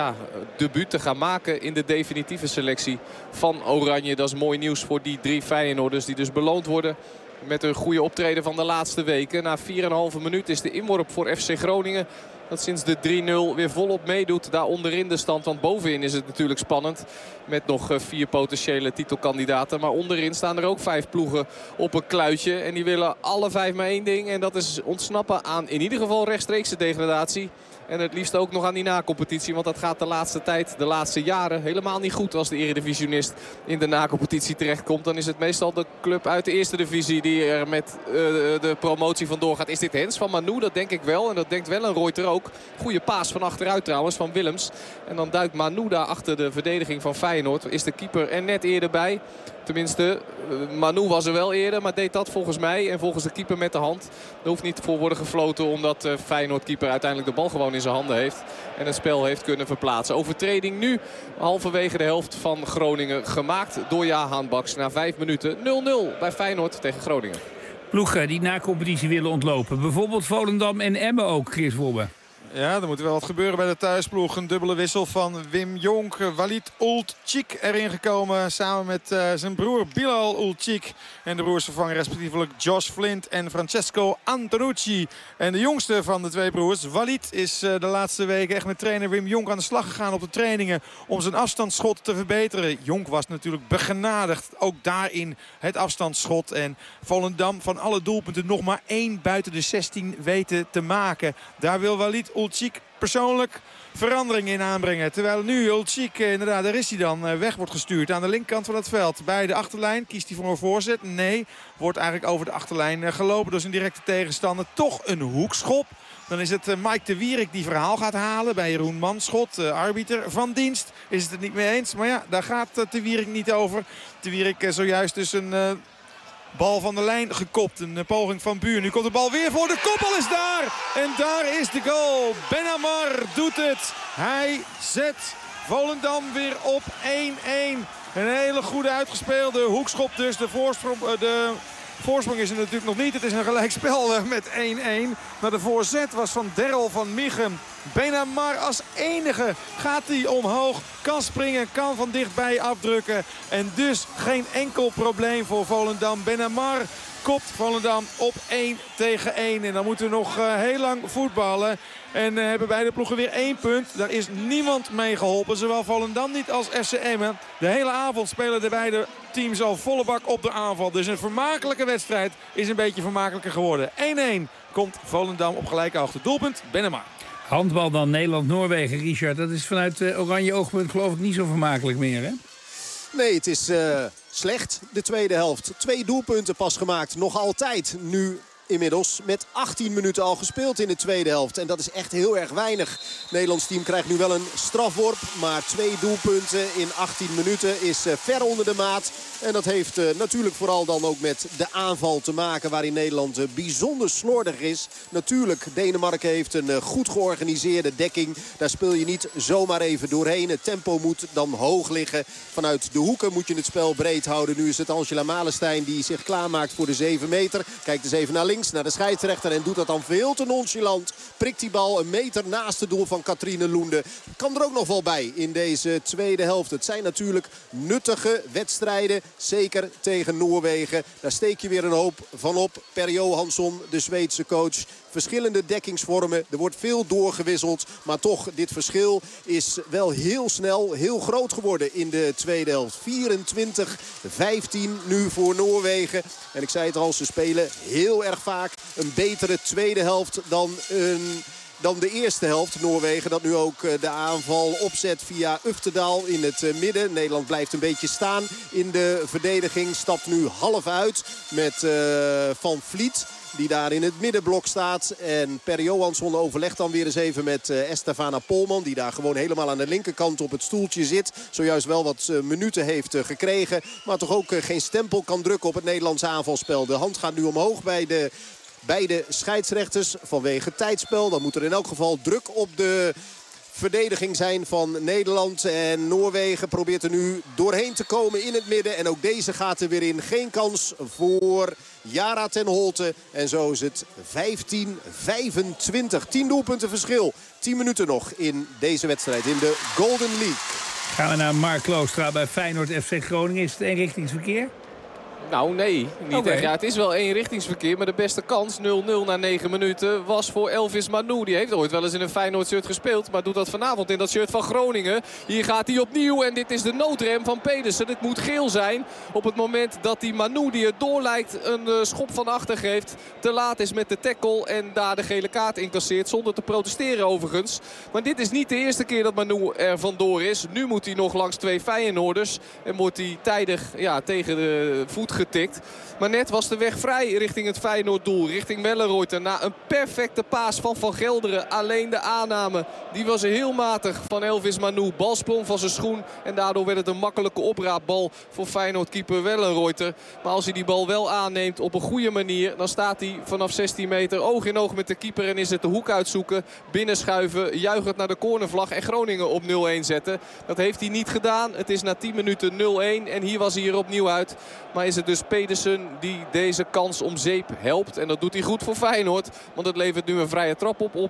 debuut te gaan maken in de definitieve selectie van Oranje. Dat is mooi nieuws voor die 3 Feyenoorders die dus beloond worden met hun goede optreden van de laatste weken. Na 4,5 minuut is de inworp voor FC Groningen. Dat sinds de 3-0 weer volop meedoet daar onderin de stand. Want bovenin is het natuurlijk spannend. Met nog 4 potentiële titelkandidaten. Maar onderin staan er ook 5 ploegen op een kluitje. En die willen alle 5 maar één ding. En dat is ontsnappen aan in ieder geval rechtstreekse degradatie. En het liefst ook nog aan die na-competitie. Want dat gaat de laatste tijd, de laatste jaren helemaal niet goed. Als de eredivisionist in de na-competitie terechtkomt. Dan is het meestal de club uit de eerste divisie die er met de promotie vandoor gaat. Is dit Hens van Manu? Dat denk ik wel. En dat denkt wel een Reuter ook. Goede paas van achteruit trouwens van Willems. En dan duikt Manu daar achter de verdediging van Feyenoord. Is de keeper er net eerder bij. Tenminste, Manu was er wel eerder, maar deed dat volgens mij. En volgens de keeper met de hand. Er hoeft niet voor worden gefloten omdat Feyenoord-keeper uiteindelijk de bal gewoon in zijn handen heeft. En het spel heeft kunnen verplaatsen. Overtreding nu halverwege de helft van Groningen gemaakt door Haanbaks. Na 5 minuten 0-0 bij Feyenoord tegen Groningen. Ploegen die na competitie willen ontlopen. Bijvoorbeeld Volendam en Emmen ook, Chris Wobbe. Ja, er moet wel wat gebeuren bij de thuisploeg. Een dubbele wissel van Wim Jonk. Walid Ulcik erin gekomen samen met zijn broer Bilal Ulcik. En de broers vervangen respectievelijk Josh Flint en Francesco Antonucci. En de jongste van de 2 broers, Walid, is de laatste weken echt met trainer Wim Jonk aan de slag gegaan op de trainingen. Om zijn afstandsschot te verbeteren. Jonk was natuurlijk begenadigd. Ook daarin het afstandsschot. En Volendam van alle doelpunten nog maar 1 buiten de 16 weten te maken. Daar wil Walid Ulcik persoonlijk verandering in aanbrengen. Terwijl nu Ulcik, inderdaad, daar is hij dan, weg wordt gestuurd aan de linkerkant van het veld. Bij de achterlijn kiest hij voor een voorzet. Nee, wordt eigenlijk over de achterlijn gelopen door zijn directe tegenstander. Toch een hoekschop. Dan is het Mike de Wierik die verhaal gaat halen bij Jeroen Manschot, arbiter van dienst. Is het niet mee eens, maar ja, daar gaat de Wierik niet over. De Wierik zojuist dus een bal van de lijn gekopt. Een poging van Buur. Nu komt de bal weer voor. De koppel is daar. En daar is de goal. Benamar doet het. Hij zet Volendam weer op 1-1. Een hele goede uitgespeelde hoekschop dus. De voorsprong is er natuurlijk nog niet. Het is een gelijkspel met 1-1. Maar de voorzet was van Daryl van Michem. Benamar als enige gaat hij omhoog. Kan springen, kan van dichtbij afdrukken. En dus geen enkel probleem voor Volendam. Benamar kopt Volendam op 1-1. En dan moeten we nog heel lang voetballen. En hebben beide ploegen weer 1 punt. Daar is niemand mee geholpen. Zowel Volendam niet als FC Emmen. De hele avond spelen de beide teams al volle bak op de aanval. Dus een vermakelijke wedstrijd is een beetje vermakelijker geworden. 1-1 komt Volendam op gelijke hoogte. Doelpunt Benamar. Handbal dan, Nederland-Noorwegen, Richard. Dat is vanuit oranje oogpunt geloof ik niet zo vermakelijk meer, hè? Nee, het is slecht, de tweede helft. 2 doelpunten pas gemaakt, nog altijd nu inmiddels met 18 minuten al gespeeld in de tweede helft. En dat is echt heel erg weinig. Het Nederlands team krijgt nu wel een strafworp. Maar 2 doelpunten in 18 minuten is ver onder de maat. En dat heeft natuurlijk vooral dan ook met de aanval te maken. Waarin Nederland bijzonder slordig is. Natuurlijk, Denemarken heeft een goed georganiseerde dekking. Daar speel je niet zomaar even doorheen. Het tempo moet dan hoog liggen. Vanuit de hoeken moet je het spel breed houden. Nu is het Angela Malenstein die zich klaarmaakt voor de 7 meter. Kijkt eens even naar links, naar de scheidsrechter. En doet dat dan veel te nonchalant. Prikt die bal een meter naast het doel van Katrine Loende. Kan er ook nog wel bij in deze tweede helft. Het zijn natuurlijk nuttige wedstrijden. Zeker tegen Noorwegen. Daar steek je weer een hoop van op. Per Johansson, de Zweedse coach. Verschillende dekkingsvormen. Er wordt veel doorgewisseld. Maar toch, dit verschil is wel heel snel, heel groot geworden in de tweede helft. 24-15 nu voor Noorwegen. En ik zei het al, ze spelen heel erg vaak een betere tweede helft dan de eerste helft. Noorwegen dat nu ook de aanval opzet via Uftedal in het midden. Nederland blijft een beetje staan in de verdediging. Stapt nu half uit met Van Vliet, die daar in het middenblok staat. En Per Johansson overlegt dan weer eens even met Estefana Polman, die daar gewoon helemaal aan de linkerkant op het stoeltje zit. Zojuist wel wat minuten heeft gekregen. Maar toch ook geen stempel kan drukken op het Nederlandse aanvalspel. De hand gaat nu omhoog bij de beide scheidsrechters vanwege tijdspel. Dan moet er in elk geval druk op de verdediging zijn van Nederland. En Noorwegen probeert er nu doorheen te komen in het midden. En ook deze gaat er weer in. Geen kans voor Yara ten Holte. En zo is het 15-25. 10 doelpunten verschil. 10 minuten nog in deze wedstrijd in de Golden League. Gaan we naar Mark Kloostra bij Feyenoord FC Groningen. Is het eenrichtingsverkeer? Nou, nee. Niet Okay. echt. Ja, het is wel eenrichtingsverkeer. Maar de beste kans, 0-0 na 9 minuten, was voor Elvis Manu. Die heeft ooit wel eens in een Feyenoord shirt gespeeld. Maar doet dat vanavond in dat shirt van Groningen. Hier gaat hij opnieuw. En dit is de noodrem van Pedersen. Dit moet geel zijn. Op het moment dat die Manu, die het door lijkt, een schop van achter geeft. Te laat is met de tackle. En daar de gele kaart incasseert. Zonder te protesteren overigens. Maar dit is niet de eerste keer dat Manu er vandoor is. Nu moet hij nog langs 2 Feyenoorders. En wordt hij tijdig tegen de voet getikt. Maar net was de weg vrij richting het Feyenoord-doel. Richting Wellenreuter. Na een perfecte paas van Van Gelderen. Alleen de aanname. Die was heel matig van Elvis Manu. Bal sprong van zijn schoen. En daardoor werd het een makkelijke opraapbal voor Feyenoord-keeper Wellenreuter. Maar als hij die bal wel aanneemt op een goede manier. Dan staat hij vanaf 16 meter oog in oog met de keeper. En is het de hoek uitzoeken. Binnenschuiven. Juichend naar de cornervlag. En Groningen op 0-1 zetten. Dat heeft hij niet gedaan. Het is na 10 minuten 0-1. En hier was hij er opnieuw uit. Maar is het dus Pedersen die deze kans om zeep helpt. En dat doet hij goed voor Feyenoord. Want het levert nu een vrije trap op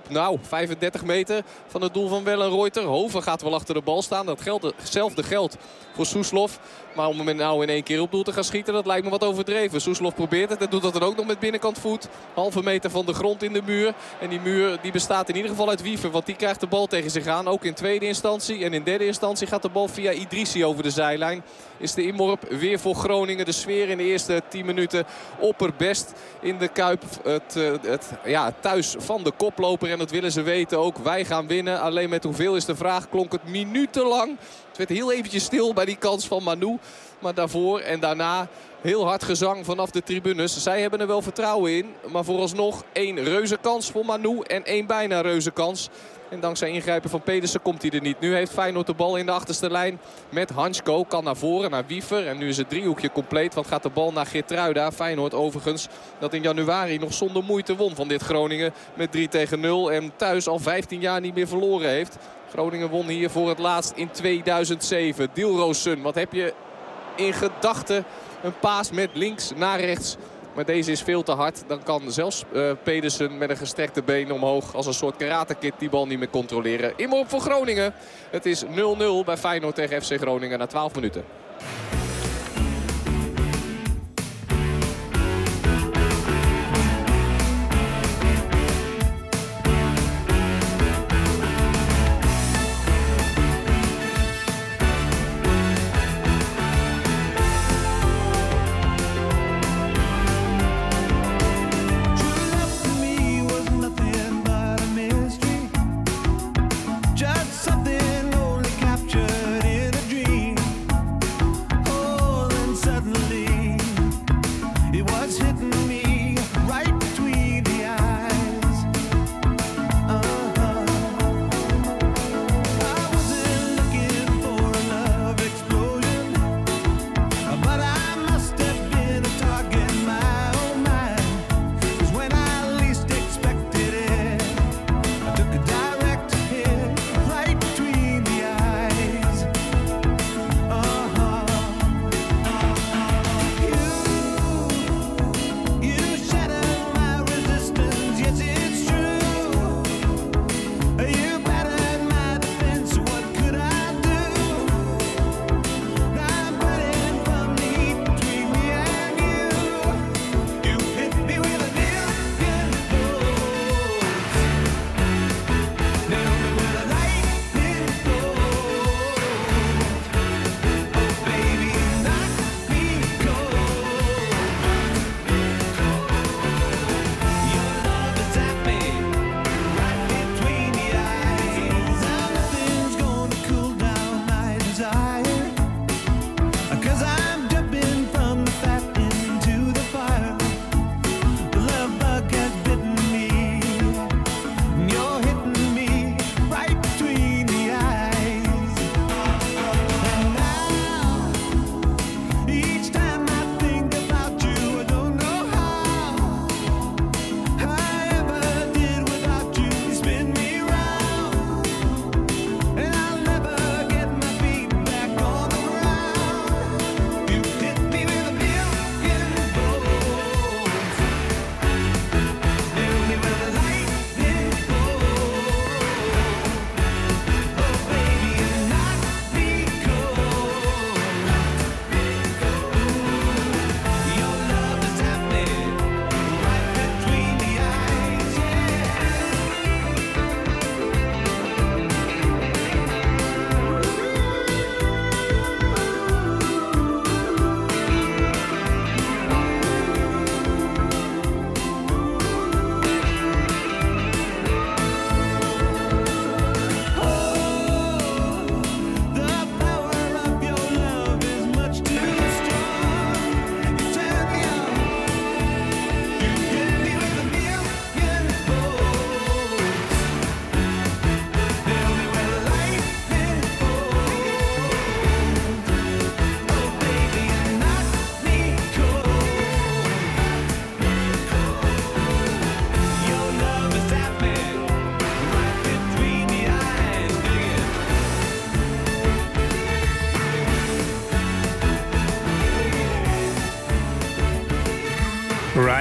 35 meter van het doel van Wellenreuter. Hoven gaat wel achter de bal staan. Hetzelfde geldt voor Soeslof. Maar om hem nou in één keer op doel te gaan schieten, dat lijkt me wat overdreven. Soeslof probeert het en doet dat dan ook nog met binnenkant voet. Halve meter van de grond in de muur. En die muur die bestaat in ieder geval uit Wiever. Want die krijgt de bal tegen zich aan. Ook in tweede instantie. En in derde instantie gaat de bal via Idrissi over de zijlijn. Is de inworp weer voor Groningen. De sfeer in de eerste 10 minuten opperbest in de Kuip. Het thuis van de koploper. En dat willen ze weten ook. Wij gaan winnen. Alleen met hoeveel is de vraag. Klonk het minutenlang. Het werd heel eventjes stil bij die kans van Manu. Maar daarvoor en daarna heel hard gezang vanaf de tribunes. Zij hebben er wel vertrouwen in. Maar vooralsnog 1 reuze kans voor Manu en 1 bijna reuze kans. En dankzij ingrijpen van Pedersen komt hij er niet. Nu heeft Feyenoord de bal in de achterste lijn met Hansko. Kan naar voren, naar Wiever. En nu is het driehoekje compleet. Want gaat de bal naar Geertruida. Feyenoord overigens dat in januari nog zonder moeite won van dit Groningen. Met 3-0. En thuis al 15 jaar niet meer verloren heeft. Groningen won hier voor het laatst in 2007. Dilrosun, wat heb je in gedachten? Een paas met links naar rechts. Maar deze is veel te hard. Dan kan zelfs Pedersen met een gestrekte been omhoog als een soort karatekid die bal niet meer controleren. Inworp voor Groningen. Het is 0-0 bij Feyenoord tegen FC Groningen na 12 minuten.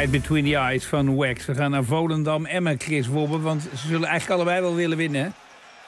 Right Between the Eyes van Wax. We gaan naar Volendam en Chris Wobbe, want ze zullen eigenlijk allebei wel willen winnen, hè?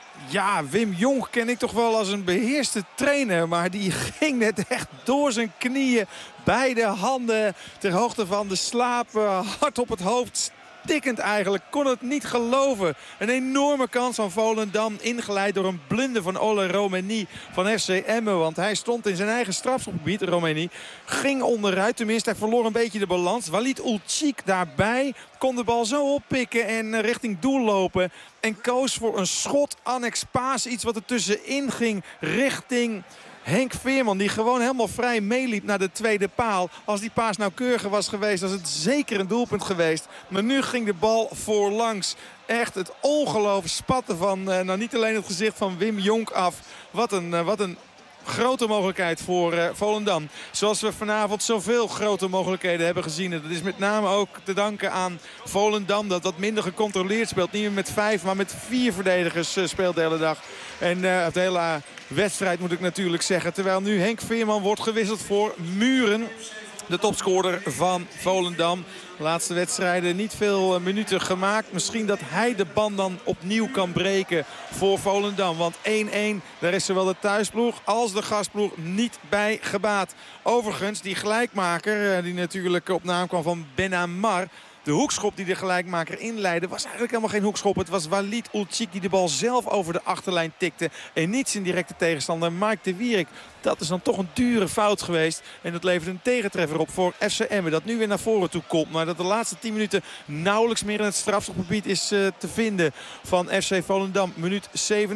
Ja, Wim Jonk ken ik toch wel als een beheerste trainer. Maar die ging net echt door zijn knieën. Beide handen ter hoogte van de slaap. Hard op het hoofd. Stikkend eigenlijk. Kon het niet geloven. Een enorme kans van Volendam. Ingeleid door een blunder van Ole Romani van FC Emmen. Want hij stond in zijn eigen strafschopgebied. Romani ging onderuit. Tenminste, hij verloor een beetje de balans. Walid Ulcik daarbij. Kon de bal zo oppikken en richting doel lopen. En koos voor een schot. Annex paas. Iets wat er tussenin ging. Richting Henk Veerman, die gewoon helemaal vrij meeliep naar de tweede paal. Als die paas nauwkeuriger was geweest, was het zeker een doelpunt geweest. Maar nu ging de bal voorlangs. Echt het ongelooflijk spatten van niet alleen het gezicht van Wim Jonk af. Wat een grote mogelijkheid voor Volendam. Zoals we vanavond zoveel grote mogelijkheden hebben gezien. Dat is met name ook te danken aan Volendam. Dat wat minder gecontroleerd speelt. Niet meer met 5, maar met 4 verdedigers speelt de hele dag. En het hele wedstrijd moet ik natuurlijk zeggen. Terwijl nu Henk Veerman wordt gewisseld voor Muren. De topscorer van Volendam. De laatste wedstrijden niet veel minuten gemaakt. Misschien dat hij de band dan opnieuw kan breken voor Volendam. Want 1-1, daar is zowel de thuisploeg als de gastploeg niet bij gebaat. Overigens, die gelijkmaker die natuurlijk op naam kwam van Benamar. De hoekschop die de gelijkmaker inleidde was eigenlijk helemaal geen hoekschop. Het was Walid Ulcik die de bal zelf over de achterlijn tikte. En niet zijn directe tegenstander Mike de Wierik. Dat is dan toch een dure fout geweest. En dat levert een tegentreffer op voor FC Emmen. Dat nu weer naar voren toe komt. Maar dat de laatste 10 minuten nauwelijks meer in het strafschopgebied is te vinden van FC Volendam. Minuut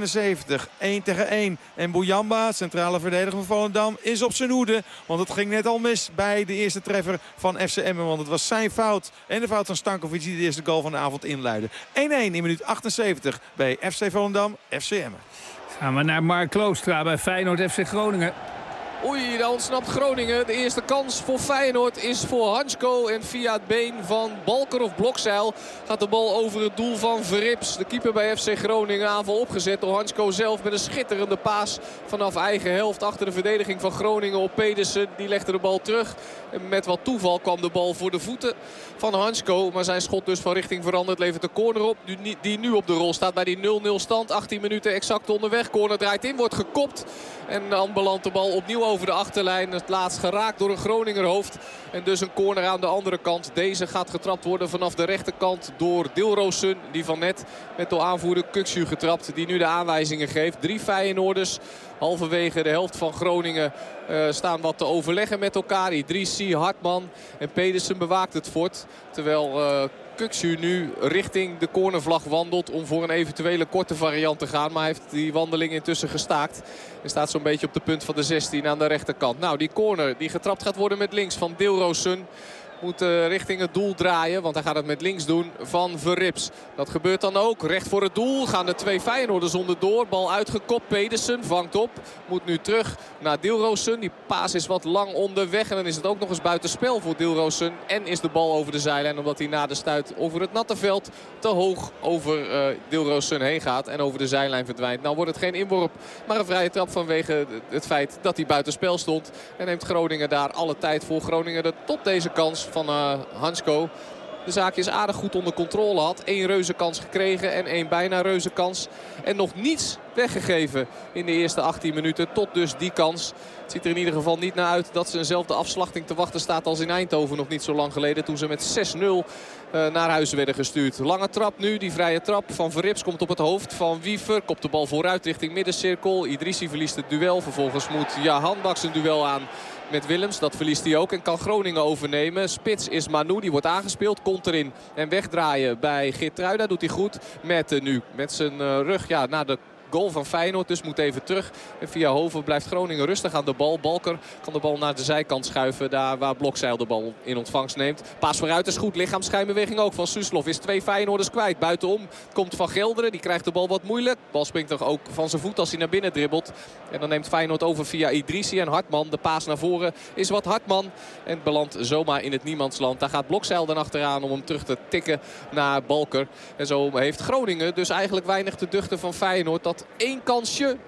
77. 1 tegen 1. En Bouyamba, centrale verdediger van Volendam, is op zijn hoede. Want het ging net al mis bij de eerste treffer van FC Emmen. Want het was zijn fout. En de fout van Stankovic die de eerste goal van de avond inluidde. 1-1 in minuut 78 bij FC Volendam, FC Emmen. Gaan we naar Mark Kloostra bij Feyenoord FC Groningen. Oei, daar ontsnapt Groningen. De eerste kans voor Feyenoord is voor Hansko. En via het been van Balker of Blokzeil gaat de bal over het doel van Verrips. De keeper bij FC Groningen. Aanval opgezet door Hansko zelf met een schitterende paas vanaf eigen helft. Achter de verdediging van Groningen op Pedersen. Die legde de bal terug. En met wat toeval kwam de bal voor de voeten van Hansko. Maar zijn schot dus van richting veranderd. Levert de corner op. Die nu op de rol staat bij die 0-0 stand. 18 minuten exact onderweg. Corner draait in, wordt gekopt. En dan belandt de bal opnieuw over de achterlijn. Het laatst geraakt door een Groninger hoofd. En dus een corner aan de andere kant. Deze gaat getrapt worden vanaf de rechterkant door Dilrosun. Die van net met door aanvoerder Kuksu getrapt. Die nu de aanwijzingen geeft. 3 Feyenoorders. Halverwege de helft van Groningen staan wat te overleggen met elkaar. Idrissi, Hartman en Pedersen bewaakt het fort. Terwijl Kuksu nu richting de cornervlag wandelt om voor een eventuele korte variant te gaan. Maar hij heeft die wandeling intussen gestaakt. En staat zo'n beetje op de punt van de 16 aan de rechterkant. Nou, die corner die getrapt gaat worden met links van Dilrosun. Moet richting het doel draaien, want hij gaat het met links doen van Verrips. Dat gebeurt dan ook. Recht voor het doel gaan de 2 Feyenoorders onderdoor. Bal uitgekopt. Pedersen vangt op. Moet nu terug naar Dilrosun. Die paas is wat lang onderweg. En dan is het ook nog eens buitenspel voor Dilrosun. En is de bal over de zijlijn, omdat hij na de stuit over het natte veld te hoog over Dilrosun heen gaat. En over de zijlijn verdwijnt. Nou wordt het geen inworp, maar een vrije trap vanwege het feit dat hij buitenspel stond. En neemt Groningen daar alle tijd voor. Groningen er tot deze kans van Hansko de zaakjes aardig goed onder controle had. 1 reuze kans gekregen en 1 bijna reuze kans. En nog niets weggegeven in de eerste 18 minuten. Tot dus die kans. Het ziet er in ieder geval niet naar uit dat ze eenzelfde afslachting te wachten staat als in Eindhoven nog niet zo lang geleden. Toen ze met 6-0 naar huis werden gestuurd. Lange trap nu, die vrije trap van Verrips komt op het hoofd van Wiever. Kopt de bal vooruit richting middencirkel. Idrissi verliest het duel. Vervolgens moet Jahan Baks een duel aan met Willems. Dat verliest hij ook en kan Groningen overnemen. Spits is Manu, die wordt aangespeeld. Komt erin en wegdraaien bij Geertruida. Doet hij goed met nu met zijn rug naar de goal van Feyenoord, dus moet even terug. En via Hoven blijft Groningen rustig aan de bal. Balker kan de bal naar de zijkant schuiven. Daar waar Blokzeil de bal in ontvangst neemt. Paas vooruit is goed. Lichaamsschijnbeweging ook van Suslov. Is 2 Feyenoorders kwijt. Buitenom komt Van Gelderen. Die krijgt de bal wat moeilijk. De bal springt toch ook van zijn voet als hij naar binnen dribbelt. En dan neemt Feyenoord over via Idrissi en Hartman. De paas naar voren is wat Hartman. En belandt zomaar in het niemandsland. Daar gaat Blokzeil dan achteraan om hem terug te tikken naar Balker. En zo heeft Groningen dus eigenlijk weinig te duchten van Feyenoord. Dat 1 kansje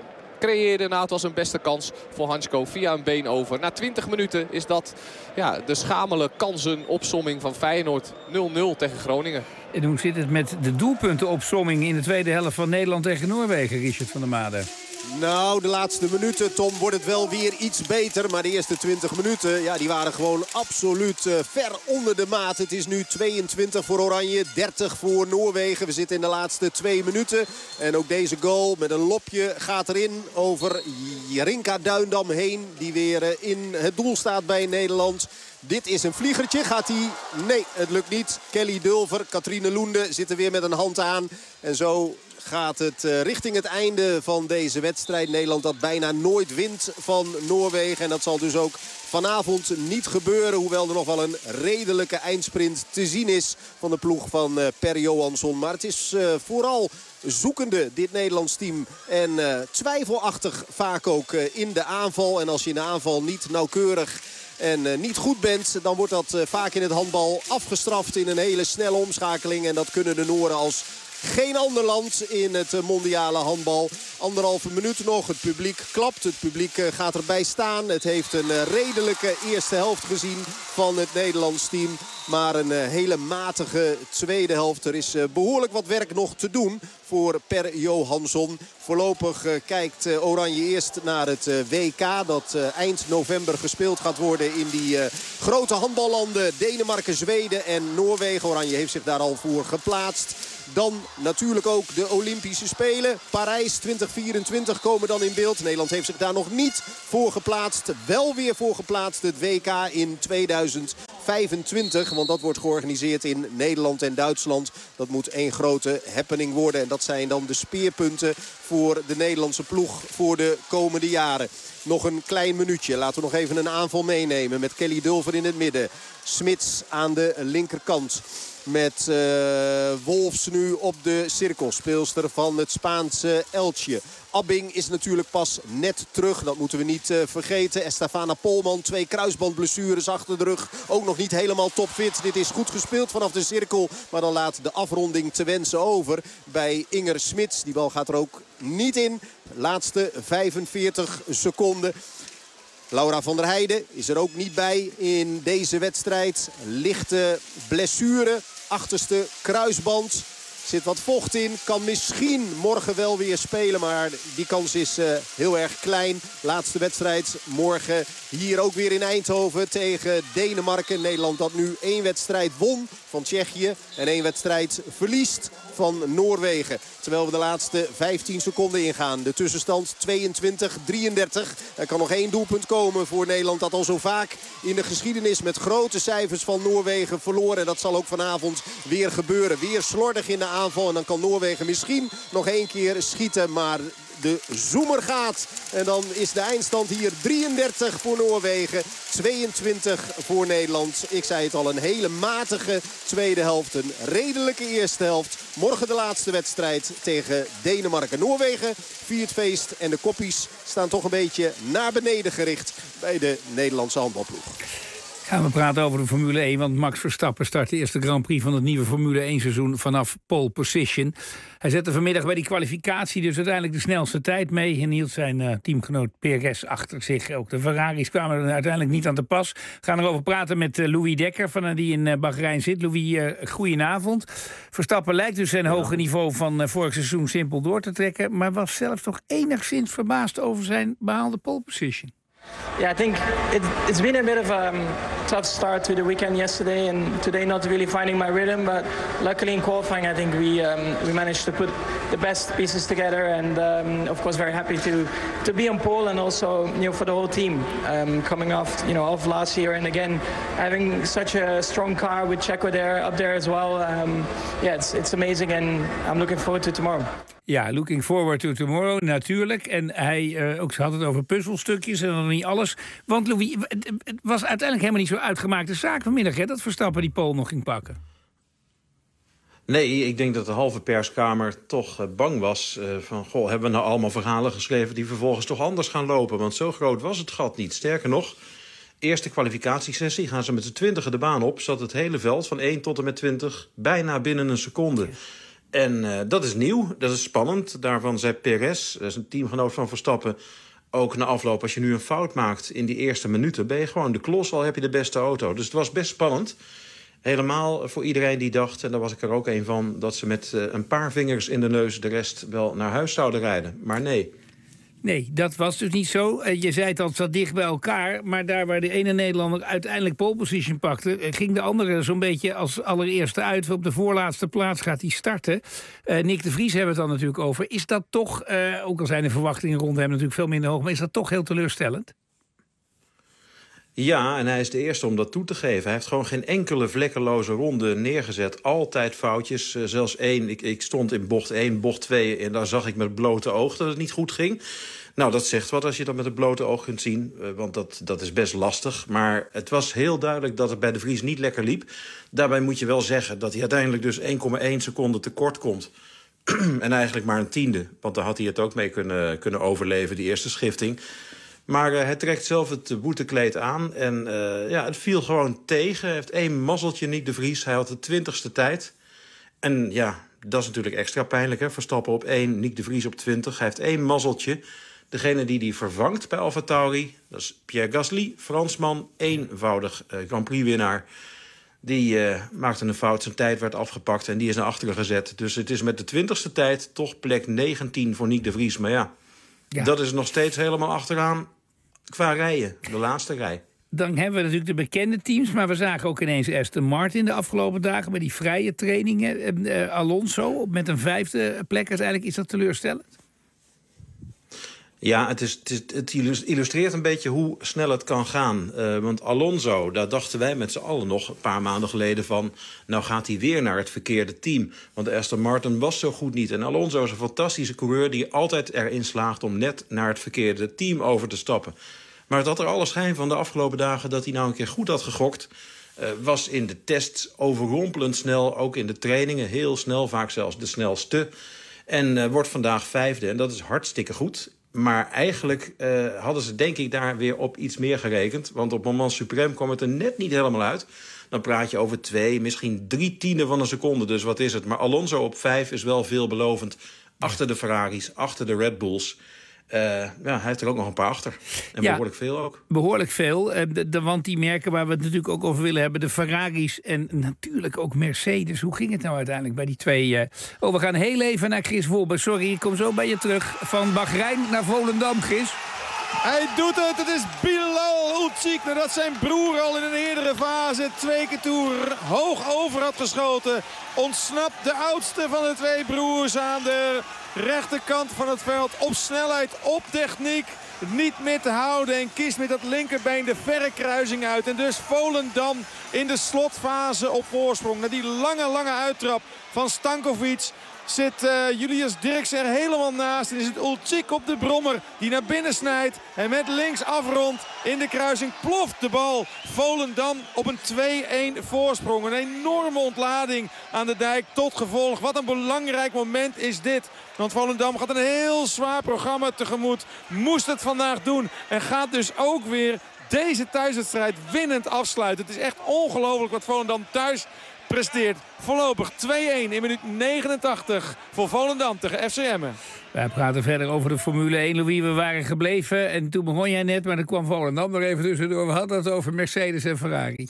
creëerde. Nou, het was een beste kans voor Hansko via een been over. Na 20 minuten is dat de schamele kansenopsomming van Feyenoord. 0-0 tegen Groningen. En hoe zit het met de doelpuntenopsomming in de tweede helft van Nederland tegen Noorwegen, Richard van der Made? Nou, de laatste minuten, Tom, wordt het wel weer iets beter. Maar de eerste 20 minuten, die waren gewoon absoluut ver onder de maat. Het is nu 22 voor Oranje, 30 voor Noorwegen. We zitten in de laatste 2 minuten. En ook deze goal met een lopje gaat erin over Jarinka Duindam heen. Die weer in het doel staat bij Nederland. Dit is een vliegertje. Gaat hij? Nee, het lukt niet. Kelly Dulver, Katrine Loende zitten weer met een hand aan. En zo gaat het richting het einde van deze wedstrijd. Nederland dat bijna nooit wint van Noorwegen. En dat zal dus ook vanavond niet gebeuren. Hoewel er nog wel een redelijke eindsprint te zien is van de ploeg van Per Johansson. Maar het is vooral zoekende, dit Nederlands team. En twijfelachtig vaak ook in de aanval. En als je in de aanval niet nauwkeurig en niet goed bent, dan wordt dat vaak in het handbal afgestraft in een hele snelle omschakeling. En dat kunnen de Nooren als geen ander land in het mondiale handbal. 1,5 minuut nog. Het publiek klapt. Het publiek gaat erbij staan. Het heeft een redelijke eerste helft gezien van het Nederlands team. Maar een hele matige tweede helft. Er is behoorlijk wat werk nog te doen voor Per Johansson. Voorlopig kijkt Oranje eerst naar het WK. Dat eind november gespeeld gaat worden in die grote handballanden. Denemarken, Zweden en Noorwegen. Oranje heeft zich daar al voor geplaatst. Dan natuurlijk ook de Olympische Spelen. Parijs 2024 komen dan in beeld. Nederland heeft zich daar nog niet voor geplaatst. Wel weer voor geplaatst het WK in 2025. Want dat wordt georganiseerd in Nederland en Duitsland. Dat moet één grote happening worden. En dat zijn dan de speerpunten voor de Nederlandse ploeg voor de komende jaren. Nog een klein minuutje. Laten we nog even een aanval meenemen met Kelly Dulver in het midden. Smits aan de linkerkant. Met Wolfs nu op de cirkel. Speelster van het Spaanse Elche. Abbing is natuurlijk pas net terug. Dat moeten we niet vergeten. Estefana Polman, 2 kruisbandblessures achter de rug. Ook nog niet helemaal topfit. Dit is goed gespeeld vanaf de cirkel. Maar dan laat de afronding te wensen over bij Inger Smits. Die bal gaat er ook niet in. Laatste 45 seconden. Laura van der Heijden is er ook niet bij in deze wedstrijd. Lichte blessure. Achterste kruisband. Zit wat vocht in. Kan misschien morgen wel weer spelen. Maar die kans is heel erg klein. Laatste wedstrijd morgen hier ook weer in Eindhoven tegen Denemarken. Nederland dat nu 1 wedstrijd won van Tsjechië. En 1 wedstrijd verliest van Noorwegen. Terwijl we de laatste 15 seconden ingaan. De tussenstand 22-33. Er kan nog 1 doelpunt komen voor Nederland. Dat al zo vaak in de geschiedenis met grote cijfers van Noorwegen verloren. En dat zal ook vanavond weer gebeuren. Weer slordig in de aanval. En dan kan Noorwegen misschien nog 1 keer schieten. Maar de zoemer gaat. En dan is de eindstand hier 33 voor Noorwegen. 22 voor Nederland. Ik zei het al, een hele matige tweede helft. Een redelijke eerste helft. Morgen de laatste wedstrijd tegen Denemarken. Noorwegen viert feest. En de koppies staan toch een beetje naar beneden gericht bij de Nederlandse handbalploeg. Gaan we praten over de Formule 1, want Max Verstappen start de eerste Grand Prix van het nieuwe Formule 1 seizoen vanaf pole position. Hij zette vanmiddag bij die kwalificatie dus uiteindelijk de snelste tijd mee en hield zijn teamgenoot Perez achter zich. Ook de Ferraris kwamen er uiteindelijk niet aan te pas. We gaan erover praten met Louis Dekker, die in Bahrein zit. Louis, goedenavond. Verstappen lijkt dus zijn hoge niveau van vorig seizoen simpel door te trekken, maar was zelf toch enigszins verbaasd over zijn behaalde pole position. Yeah, I think it's been a bit of a tough start to the weekend yesterday, and today not really finding my rhythm. But luckily in qualifying, I think we managed to put the best pieces together, and of course very happy to be on pole, and also for the whole team coming off off last year, and again having such a strong car with Checo up there as well. Yeah, it's amazing, and I'm looking forward to tomorrow. Ja, looking forward to tomorrow, natuurlijk. En hij ook had het over puzzelstukjes en dan niet alles. Want Louis, het was uiteindelijk helemaal niet zo uitgemaakte zaak vanmiddag, hè, dat Verstappen die pole nog ging pakken. Nee, ik denk dat de halve perskamer toch bang was van... Goh, hebben we nou allemaal verhalen geschreven die vervolgens toch anders gaan lopen? Want zo groot was het gat niet. Sterker nog, eerste kwalificatiesessie gaan ze met de 20e de baan op. Zat het hele veld van 1 tot en met 20 bijna binnen een seconde. En dat is nieuw, dat is spannend. Daarvan zei Perez, dat is een teamgenoot van Verstappen, ook na afloop, als je nu een fout maakt in die eerste minuten, ben je gewoon de klos, al heb je de beste auto. Dus het was best spannend. Helemaal voor iedereen die dacht, en daar was ik er ook een van, dat ze met een paar vingers in de neus de rest wel naar huis zouden rijden. Maar nee. Nee, dat was dus niet zo. Je zei het al, het zat dicht bij elkaar. Maar daar waar de ene Nederlander uiteindelijk pole position pakte, ging de andere zo'n beetje als allereerste uit. Op de voorlaatste plaats gaat hij starten. Nick de Vries hebben we het dan natuurlijk over. Is dat toch, ook al zijn de verwachtingen rond hem natuurlijk veel minder hoog, maar is dat toch heel teleurstellend? Ja, en hij is de eerste om dat toe te geven. Hij heeft gewoon geen enkele vlekkeloze ronde neergezet. Altijd foutjes, zelfs één. Ik stond in bocht 1, bocht 2... en daar zag ik met het blote oog dat het niet goed ging. Nou, dat zegt wat als je dat met het blote oog kunt zien. Want dat is best lastig. Maar het was heel duidelijk dat het bij de Vries niet lekker liep. Daarbij moet je wel zeggen dat hij uiteindelijk dus 1,1 seconde tekort komt. En eigenlijk maar een tiende. Want daar had hij het ook mee kunnen overleven, die eerste schifting. Maar hij trekt zelf het boetekleed aan. En het viel gewoon tegen. Hij heeft 1 mazzeltje, niet de Vries. Hij had de 20ste tijd. En ja, dat is natuurlijk extra pijnlijk. Hè? Verstappen op 1, Nick de Vries op 20. Hij heeft 1 mazzeltje. Degene die vervangt bij AlphaTauri, dat is Pierre Gasly. Fransman, eenvoudig Grand Prix-winnaar. Die maakte een fout, zijn tijd werd afgepakt en die is naar achteren gezet. Dus het is met de 20ste tijd toch plek 19 voor Nick de Vries. Maar ja. Dat is nog steeds helemaal achteraan qua rijden. De laatste rij. Dan hebben we natuurlijk de bekende teams. Maar we zagen ook ineens Aston Martin de afgelopen dagen met die vrije trainingen. Alonso met een 5e plek. Uiteindelijk is dat teleurstellend? Ja, het illustreert een beetje hoe snel het kan gaan. Want Alonso, daar dachten wij met z'n allen nog een paar maanden geleden van, nou gaat hij weer naar het verkeerde team. Want Aston Martin was zo goed niet. En Alonso is een fantastische coureur die altijd erin slaagt om net naar het verkeerde team over te stappen. Maar het had er alle schijn van de afgelopen dagen dat hij nou een keer goed had gegokt. Was in de tests overrompelend snel, ook in de trainingen heel snel, vaak zelfs de snelste. En wordt vandaag 5e en dat is hartstikke goed. Maar eigenlijk hadden ze denk ik daar weer op iets meer gerekend. Want op Moment Supreme kwam het er net niet helemaal uit. Dan praat je over 2, misschien 3/10 van een seconde. Dus wat is het? Maar Alonso op 5 is wel veelbelovend. Achter de Ferraris, achter de Red Bulls. Hij heeft er ook nog een paar achter. En behoorlijk veel ook. Behoorlijk veel. Want die merken waar we het natuurlijk ook over willen hebben, de Ferraris en natuurlijk ook Mercedes. Hoe ging het nou uiteindelijk bij die twee? We gaan heel even naar Chris Wolber. Sorry, ik kom zo bij je terug. Van Bahrein naar Volendam, Chris. Hij doet het. Het is Bilal Ulcik. Nadat zijn broer al in een eerdere fase 2 keer toe hoog over had geschoten. Ontsnapt de oudste van de 2 broers aan de rechterkant van het veld. Op snelheid, op techniek. Niet meer te houden en kiest met dat linkerbeen de verre kruising uit. En dus Volendam in de slotfase op voorsprong. Na die lange uittrap van Stankovic zit Julius Dirks er helemaal naast. En is het Ulcik op de brommer die naar binnen snijdt. En met links afrondt in de kruising ploft de bal. Volendam op een 2-1 voorsprong. Een enorme ontlading aan de dijk tot gevolg. Wat een belangrijk moment is dit. Want Volendam gaat een heel zwaar programma tegemoet. Moest het vandaag doen. En gaat dus ook weer deze thuiswedstrijd winnend afsluiten. Het is echt ongelooflijk wat Volendam thuis presteert. Voorlopig 2-1 in minuut 89 voor Volendam tegen FC Emmen. Wij praten verder over de Formule 1, Louis. We waren gebleven en toen begon jij net, maar dan kwam Volendam er even tussendoor. We hadden het over Mercedes en Ferrari.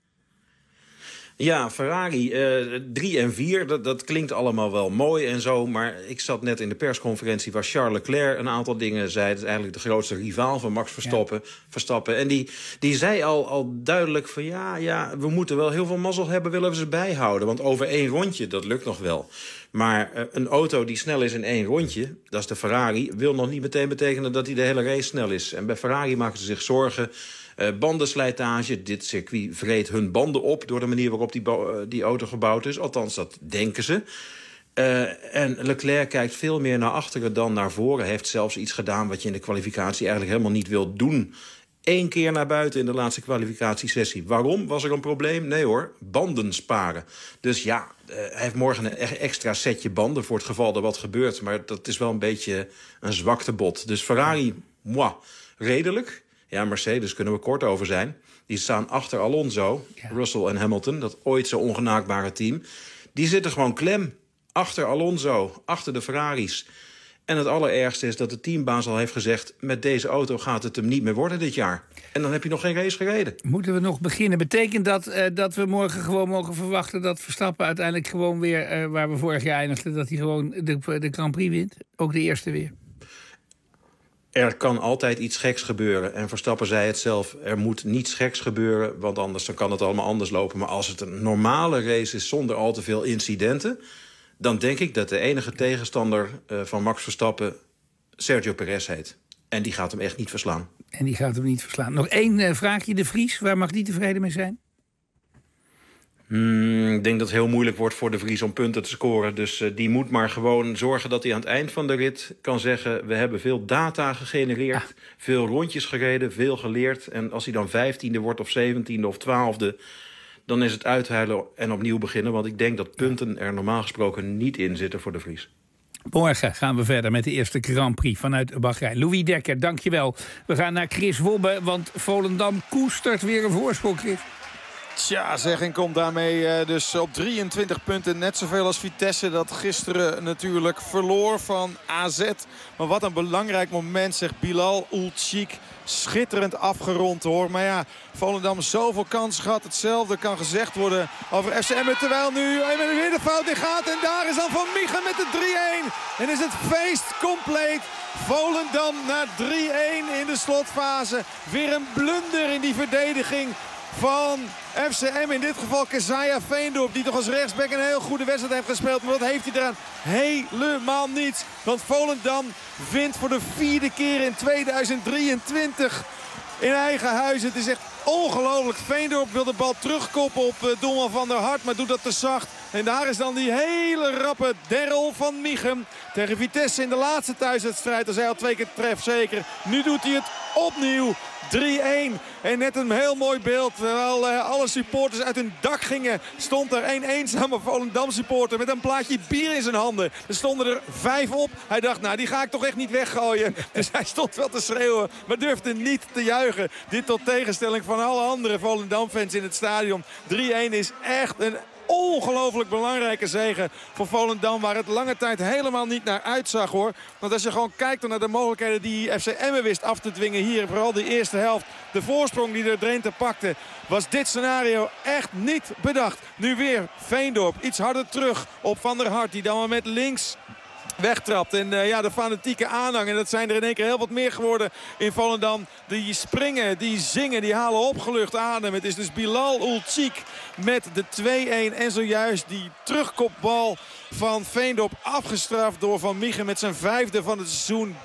Ja, Ferrari 3 en 4, dat klinkt allemaal wel mooi en zo. Maar ik zat net in de persconferentie waar Charles Leclerc een aantal dingen zei. Het is eigenlijk de grootste rivaal van Max Verstappen. En die zei al duidelijk van ja, we moeten wel heel veel mazzel hebben, willen we ze bijhouden. Want over 1 rondje, dat lukt nog wel. Maar een auto die snel is in 1 rondje, dat is de Ferrari, wil nog niet meteen betekenen dat hij de hele race snel is. En bij Ferrari maken ze zich zorgen. Bandenslijtage, dit circuit vreet hun banden op door de manier waarop die auto gebouwd is. Althans, dat denken ze. En Leclerc kijkt veel meer naar achteren dan naar voren. Hij heeft zelfs iets gedaan wat je in de kwalificatie eigenlijk helemaal niet wilt doen. 1 keer naar buiten in de laatste kwalificatiesessie. Waarom? Was er een probleem? Nee hoor, banden sparen. Dus ja, hij heeft morgen een extra setje banden voor het geval er wat gebeurt. Maar dat is wel een beetje een zwaktebod. Dus Ferrari, redelijk. Ja, Mercedes kunnen we kort over zijn. Die staan achter Alonso, Russell en Hamilton. Dat ooit zo ongenaakbare team. Die zitten gewoon klem. Achter Alonso, achter de Ferraris. En het allerergste is dat de teambaas al heeft gezegd... met deze auto gaat het hem niet meer worden dit jaar. En dan heb je nog geen race gereden. Moeten we nog beginnen? Betekent dat we morgen gewoon mogen verwachten... dat Verstappen uiteindelijk gewoon weer, waar we vorig jaar eindigden... dat hij gewoon de Grand Prix wint? Ook de eerste weer? Er kan altijd iets geks gebeuren. En Verstappen zei het zelf, er moet niets geks gebeuren... want anders dan kan het allemaal anders lopen. Maar als het een normale race is zonder al te veel incidenten... dan denk ik dat de enige tegenstander van Max Verstappen Sergio Perez heet. En die gaat hem echt niet verslaan. Nog één vraagje, de Vries. Waar mag die tevreden mee zijn? Ik denk dat het heel moeilijk wordt voor de Vries om punten te scoren. Dus die moet maar gewoon zorgen dat hij aan het eind van de rit kan zeggen... we hebben veel data gegenereerd, veel rondjes gereden, veel geleerd. En als hij dan 15e wordt of 17e of 12e... dan is het uithuilen en opnieuw beginnen. Want ik denk dat punten er normaal gesproken niet in zitten voor de Vries. Morgen gaan we verder met de eerste Grand Prix vanuit Bahrein. Louis Dekker, dankjewel. We gaan naar Chris Wobbe, want Volendam koestert weer een voorsprong, Chris. Tja, zeg, en komt daarmee dus op 23 punten. Net zoveel als Vitesse, dat gisteren natuurlijk verloor van AZ. Maar wat een belangrijk moment, zegt Bilal Ulcik. Schitterend afgerond, hoor. Maar ja, Volendam zoveel kansen gehad. Hetzelfde kan gezegd worden over FC Emmen. Terwijl nu weer de fout in gaat. En daar is dan Van Miegen met de 3-1. En is het feest compleet. Volendam naar 3-1 in de slotfase. Weer een blunder in die verdediging van FCM. In dit geval Keziah Veendorp, die toch als rechtsback een heel goede wedstrijd heeft gespeeld. Maar wat heeft hij eraan? Helemaal niets. Want Volendam wint voor de 4e keer in 2023 in eigen huis. Het is echt ongelooflijk. Veendorp wil de bal terugkoppen op doelman Van der Hart, maar doet dat te zacht. En daar is dan die hele rappe Daryl van Miegen tegen Vitesse in de laatste thuiswedstrijd. Als hij al 2 keer treft, zeker. Nu doet hij het opnieuw. 3-1. En net een heel mooi beeld. Terwijl alle supporters uit hun dak gingen, stond er een eenzame Volendam supporter met een plaatje bier in zijn handen. Er stonden er 5 op. Hij dacht, nou, die ga ik toch echt niet weggooien. Dus hij stond wel te schreeuwen, maar durfde niet te juichen. Dit tot tegenstelling van alle andere Volendam-fans in het stadion. 3-1 is echt een ongelooflijk belangrijke zege voor Volendam, waar het lange tijd helemaal niet naar uitzag, hoor. Want als je gewoon kijkt naar de mogelijkheden die FC Emmen wist af te dwingen hier, vooral de eerste helft, de voorsprong die er Drenthe pakte, was dit scenario echt niet bedacht. Nu weer Veendorp, iets harder terug op Van der Hart, die dan maar met links wegtrapt. En de fanatieke aanhang. En dat zijn er in één keer heel wat meer geworden in Volendam. Die springen, die zingen, die halen opgelucht adem. Het is dus Bilal Ulcik met de 2-1. En zojuist die terugkopbal van Veendorp afgestraft door Van Miegen met zijn 5e van het seizoen.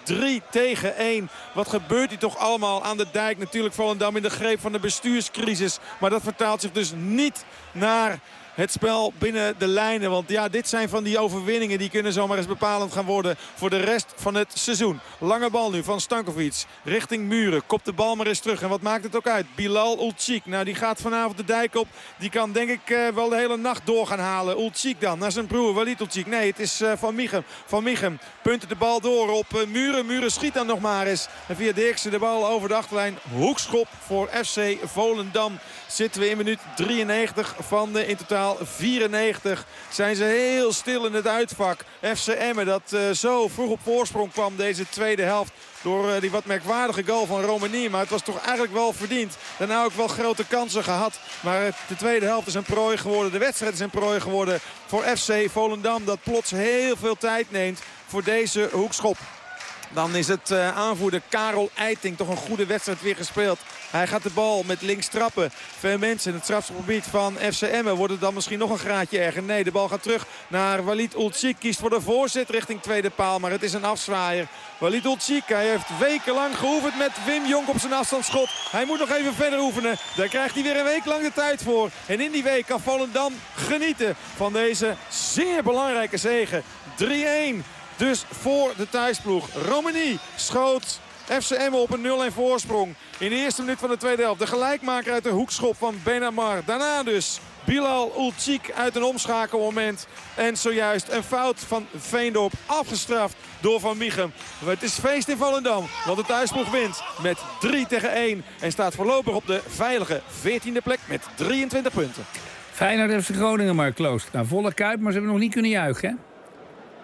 3-1. Wat gebeurt hier toch allemaal aan de dijk? Natuurlijk Volendam in de greep van de bestuurscrisis. Maar dat vertaalt zich dus niet naar het spel binnen de lijnen. Want ja, dit zijn van die overwinningen die kunnen zomaar eens bepalend gaan worden voor de rest van het seizoen. Lange bal nu van Stankovic richting Muren. Kopt de bal maar eens terug. En wat maakt het ook uit? Bilal Ulcik. Nou, die gaat vanavond de dijk op. Die kan denk ik wel de hele nacht door gaan halen. Ulcik dan naar zijn broer Walid Ulcik. Nee, het is Van Miegen. Van Miegen punten de bal door op Muren. Muren schiet dan nog maar eens. En via Dirksen de bal over de achterlijn. Hoekschop voor FC Volendam. Zitten we in minuut 93 van de in totaal 94. Zijn ze heel stil in het uitvak. FC Emmen dat zo vroeg op voorsprong kwam deze tweede helft. Door die wat merkwaardige goal van Romani. Maar het was toch eigenlijk wel verdiend. Daarna ook wel grote kansen gehad. Maar de tweede helft is een prooi geworden. De wedstrijd is een prooi geworden voor FC Volendam. Dat plots heel veel tijd neemt voor deze hoekschop. Dan is het aanvoerder Karel Eiting. Toch een goede wedstrijd weer gespeeld. Hij gaat de bal met links trappen. Veel mensen in het strafschopgebied van FC Emmen. Wordt het dan misschien nog een graadje erger? Nee, de bal gaat terug naar Walid Ulcik. Kiest voor de voorzet richting tweede paal. Maar het is een afzwaaier. Walid Ulcik, hij heeft wekenlang geoefend met Wim Jonk op zijn afstandsschot. Hij moet nog even verder oefenen. Daar krijgt hij weer een week lang de tijd voor. En in die week kan Volendam genieten van deze zeer belangrijke zege. 3-1. Dus voor de thuisploeg. Romani schoot FC Emmen op een 0-1 voorsprong. In de eerste minuut van de tweede helft. De gelijkmaker uit de hoekschop van Benamar. Daarna dus Bilal Ulcik uit een omschakelmoment. En zojuist een fout van Veendorp afgestraft door Van Miegen. Het is feest in Volendam. Want de thuisploeg wint met 3-1. En staat voorlopig op de veilige 14e plek met 23 punten. Feyenoord FC Groningen, Mark Klooster. Nou, volle kuip, maar ze hebben nog niet kunnen juichen, hè?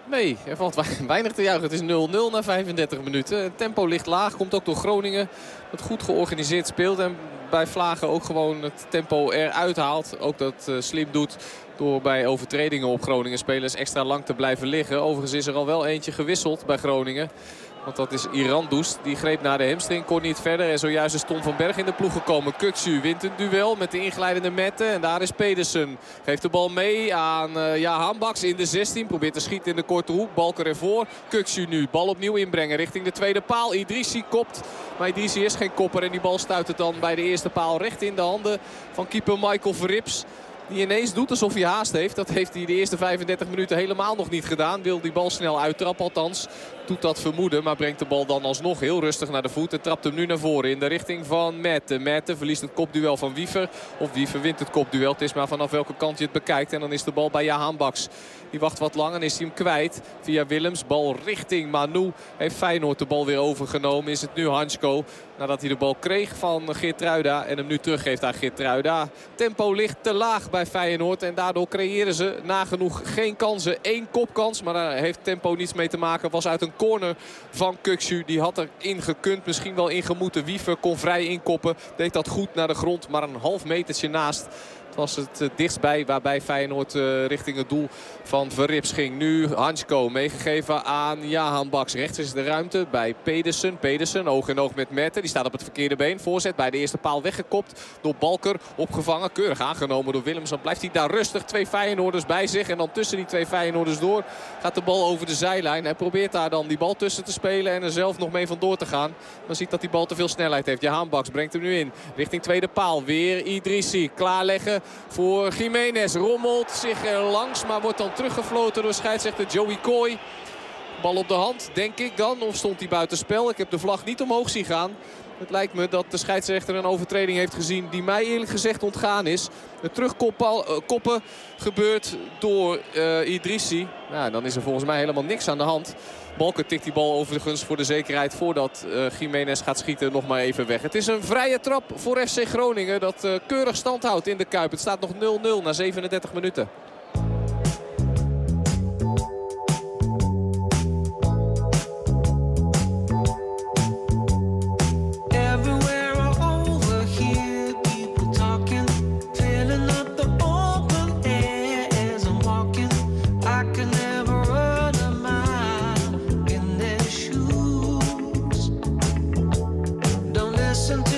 Nee, er valt weinig te juichen. Het is 0-0 na 35 minuten. Het tempo ligt laag, komt ook door Groningen. Dat goed georganiseerd speelt en bij Vlagen ook gewoon het tempo eruit haalt. Ook dat slim doet door bij overtredingen op Groningen spelers extra lang te blijven liggen. Overigens is er al wel eentje gewisseld bij Groningen. Want dat is Irandoes. Die greep naar de hamstring, kon niet verder. En zojuist is Tom van Berg in de ploeg gekomen. Kuksu wint een duel met de inglijdende Mette. En daar is Pedersen. Geeft de bal mee aan Hanbaks in de 16. Probeert te schieten in de korte hoek. Balker ervoor. Kuksu nu. Bal opnieuw inbrengen richting de tweede paal. Idrissi kopt. Maar Idrissi is geen kopper. En die bal stuit het dan bij de eerste paal recht in de handen van keeper Michael Verrips. Die ineens doet alsof hij haast heeft. Dat heeft hij de eerste 35 minuten helemaal nog niet gedaan. Wil die bal snel uittrappen althans. Doet dat vermoeden. Maar brengt de bal dan alsnog heel rustig naar de voet. En trapt hem nu naar voren in de richting van Mette. Mette verliest het kopduel van Wiever. Of Wiever wint het kopduel. Het is maar vanaf welke kant je het bekijkt. En dan is de bal bij Jahan Baks. Die wacht wat lang en is hij hem kwijt. Via Willems. Bal richting Manu. Heeft Feyenoord de bal weer overgenomen. Is het nu Hansko. Nadat hij de bal kreeg van Geertruida. En hem nu teruggeeft aan Geertruida. Tempo ligt te laag bij Feyenoord. En daardoor creëren ze nagenoeg geen kansen. 1 kopkans. Maar daar heeft tempo niets mee te maken. Was uit een corner van Kuksu. Die had erin gekund. Misschien wel ingemoeten. Wiever kon vrij inkoppen. Deed dat goed naar de grond. Maar een half metertje naast. Was het dichtstbij waarbij Feyenoord richting het doel van Verrips ging. Nu Hansko meegegeven aan Jahan Baks. Rechts is de ruimte bij Pedersen. Pedersen oog in oog met Mette. Die staat op het verkeerde been. Voorzet bij de eerste paal weggekopt door Balker. Opgevangen. Keurig aangenomen door Willems. Dan blijft hij daar rustig. 2 Feyenoorders bij zich. En dan tussen die 2 Feyenoorders door gaat de bal over de zijlijn. Hij probeert daar dan die bal tussen te spelen en er zelf nog mee vandoor te gaan. Dan ziet dat die bal te veel snelheid heeft. Jahan Baks brengt hem nu in. Richting tweede paal. Weer Idrissi. Klaarleggen voor Jiménez. Rommelt zich er langs, maar wordt dan teruggefloten door scheidsrechter Joey Coy. Bal op de hand, denk ik dan. Of stond hij buitenspel? Ik heb de vlag niet omhoog zien gaan. Het lijkt me dat de scheidsrechter een overtreding heeft gezien die mij eerlijk gezegd ontgaan is. Het terugkoppen gebeurt door Idrissi. Nou, dan is er volgens mij helemaal niks aan de hand. Balker tikt die bal overigens voor de zekerheid voordat Jiménez gaat schieten nog maar even weg. Het is een vrije trap voor FC Groningen dat keurig stand houdt in de Kuip. Het staat nog 0-0 na 37 minuten.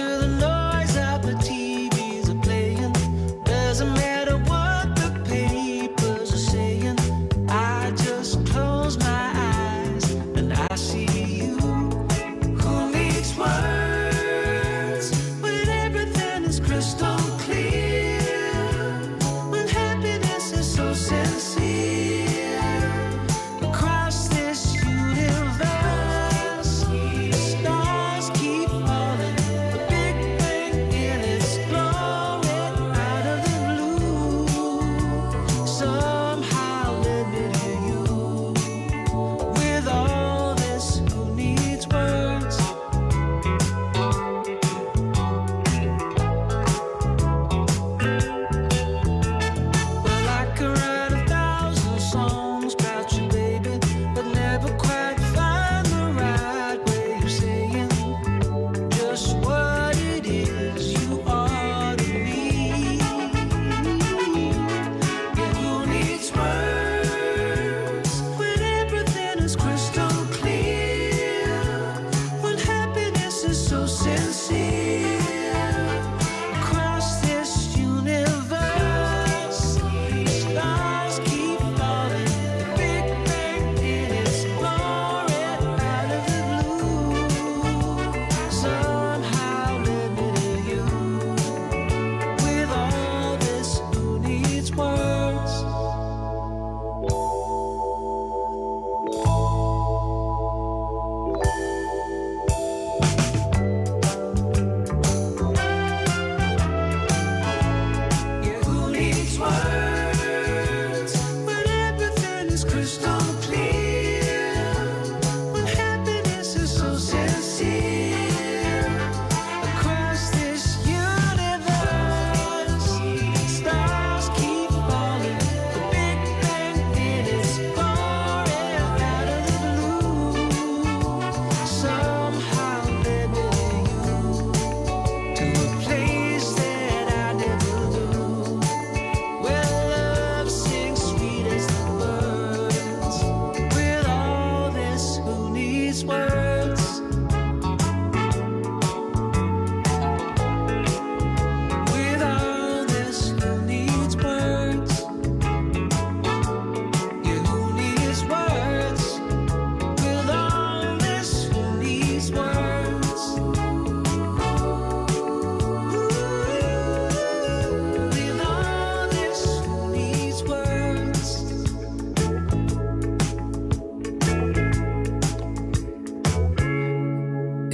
Doesn't matter what the pain.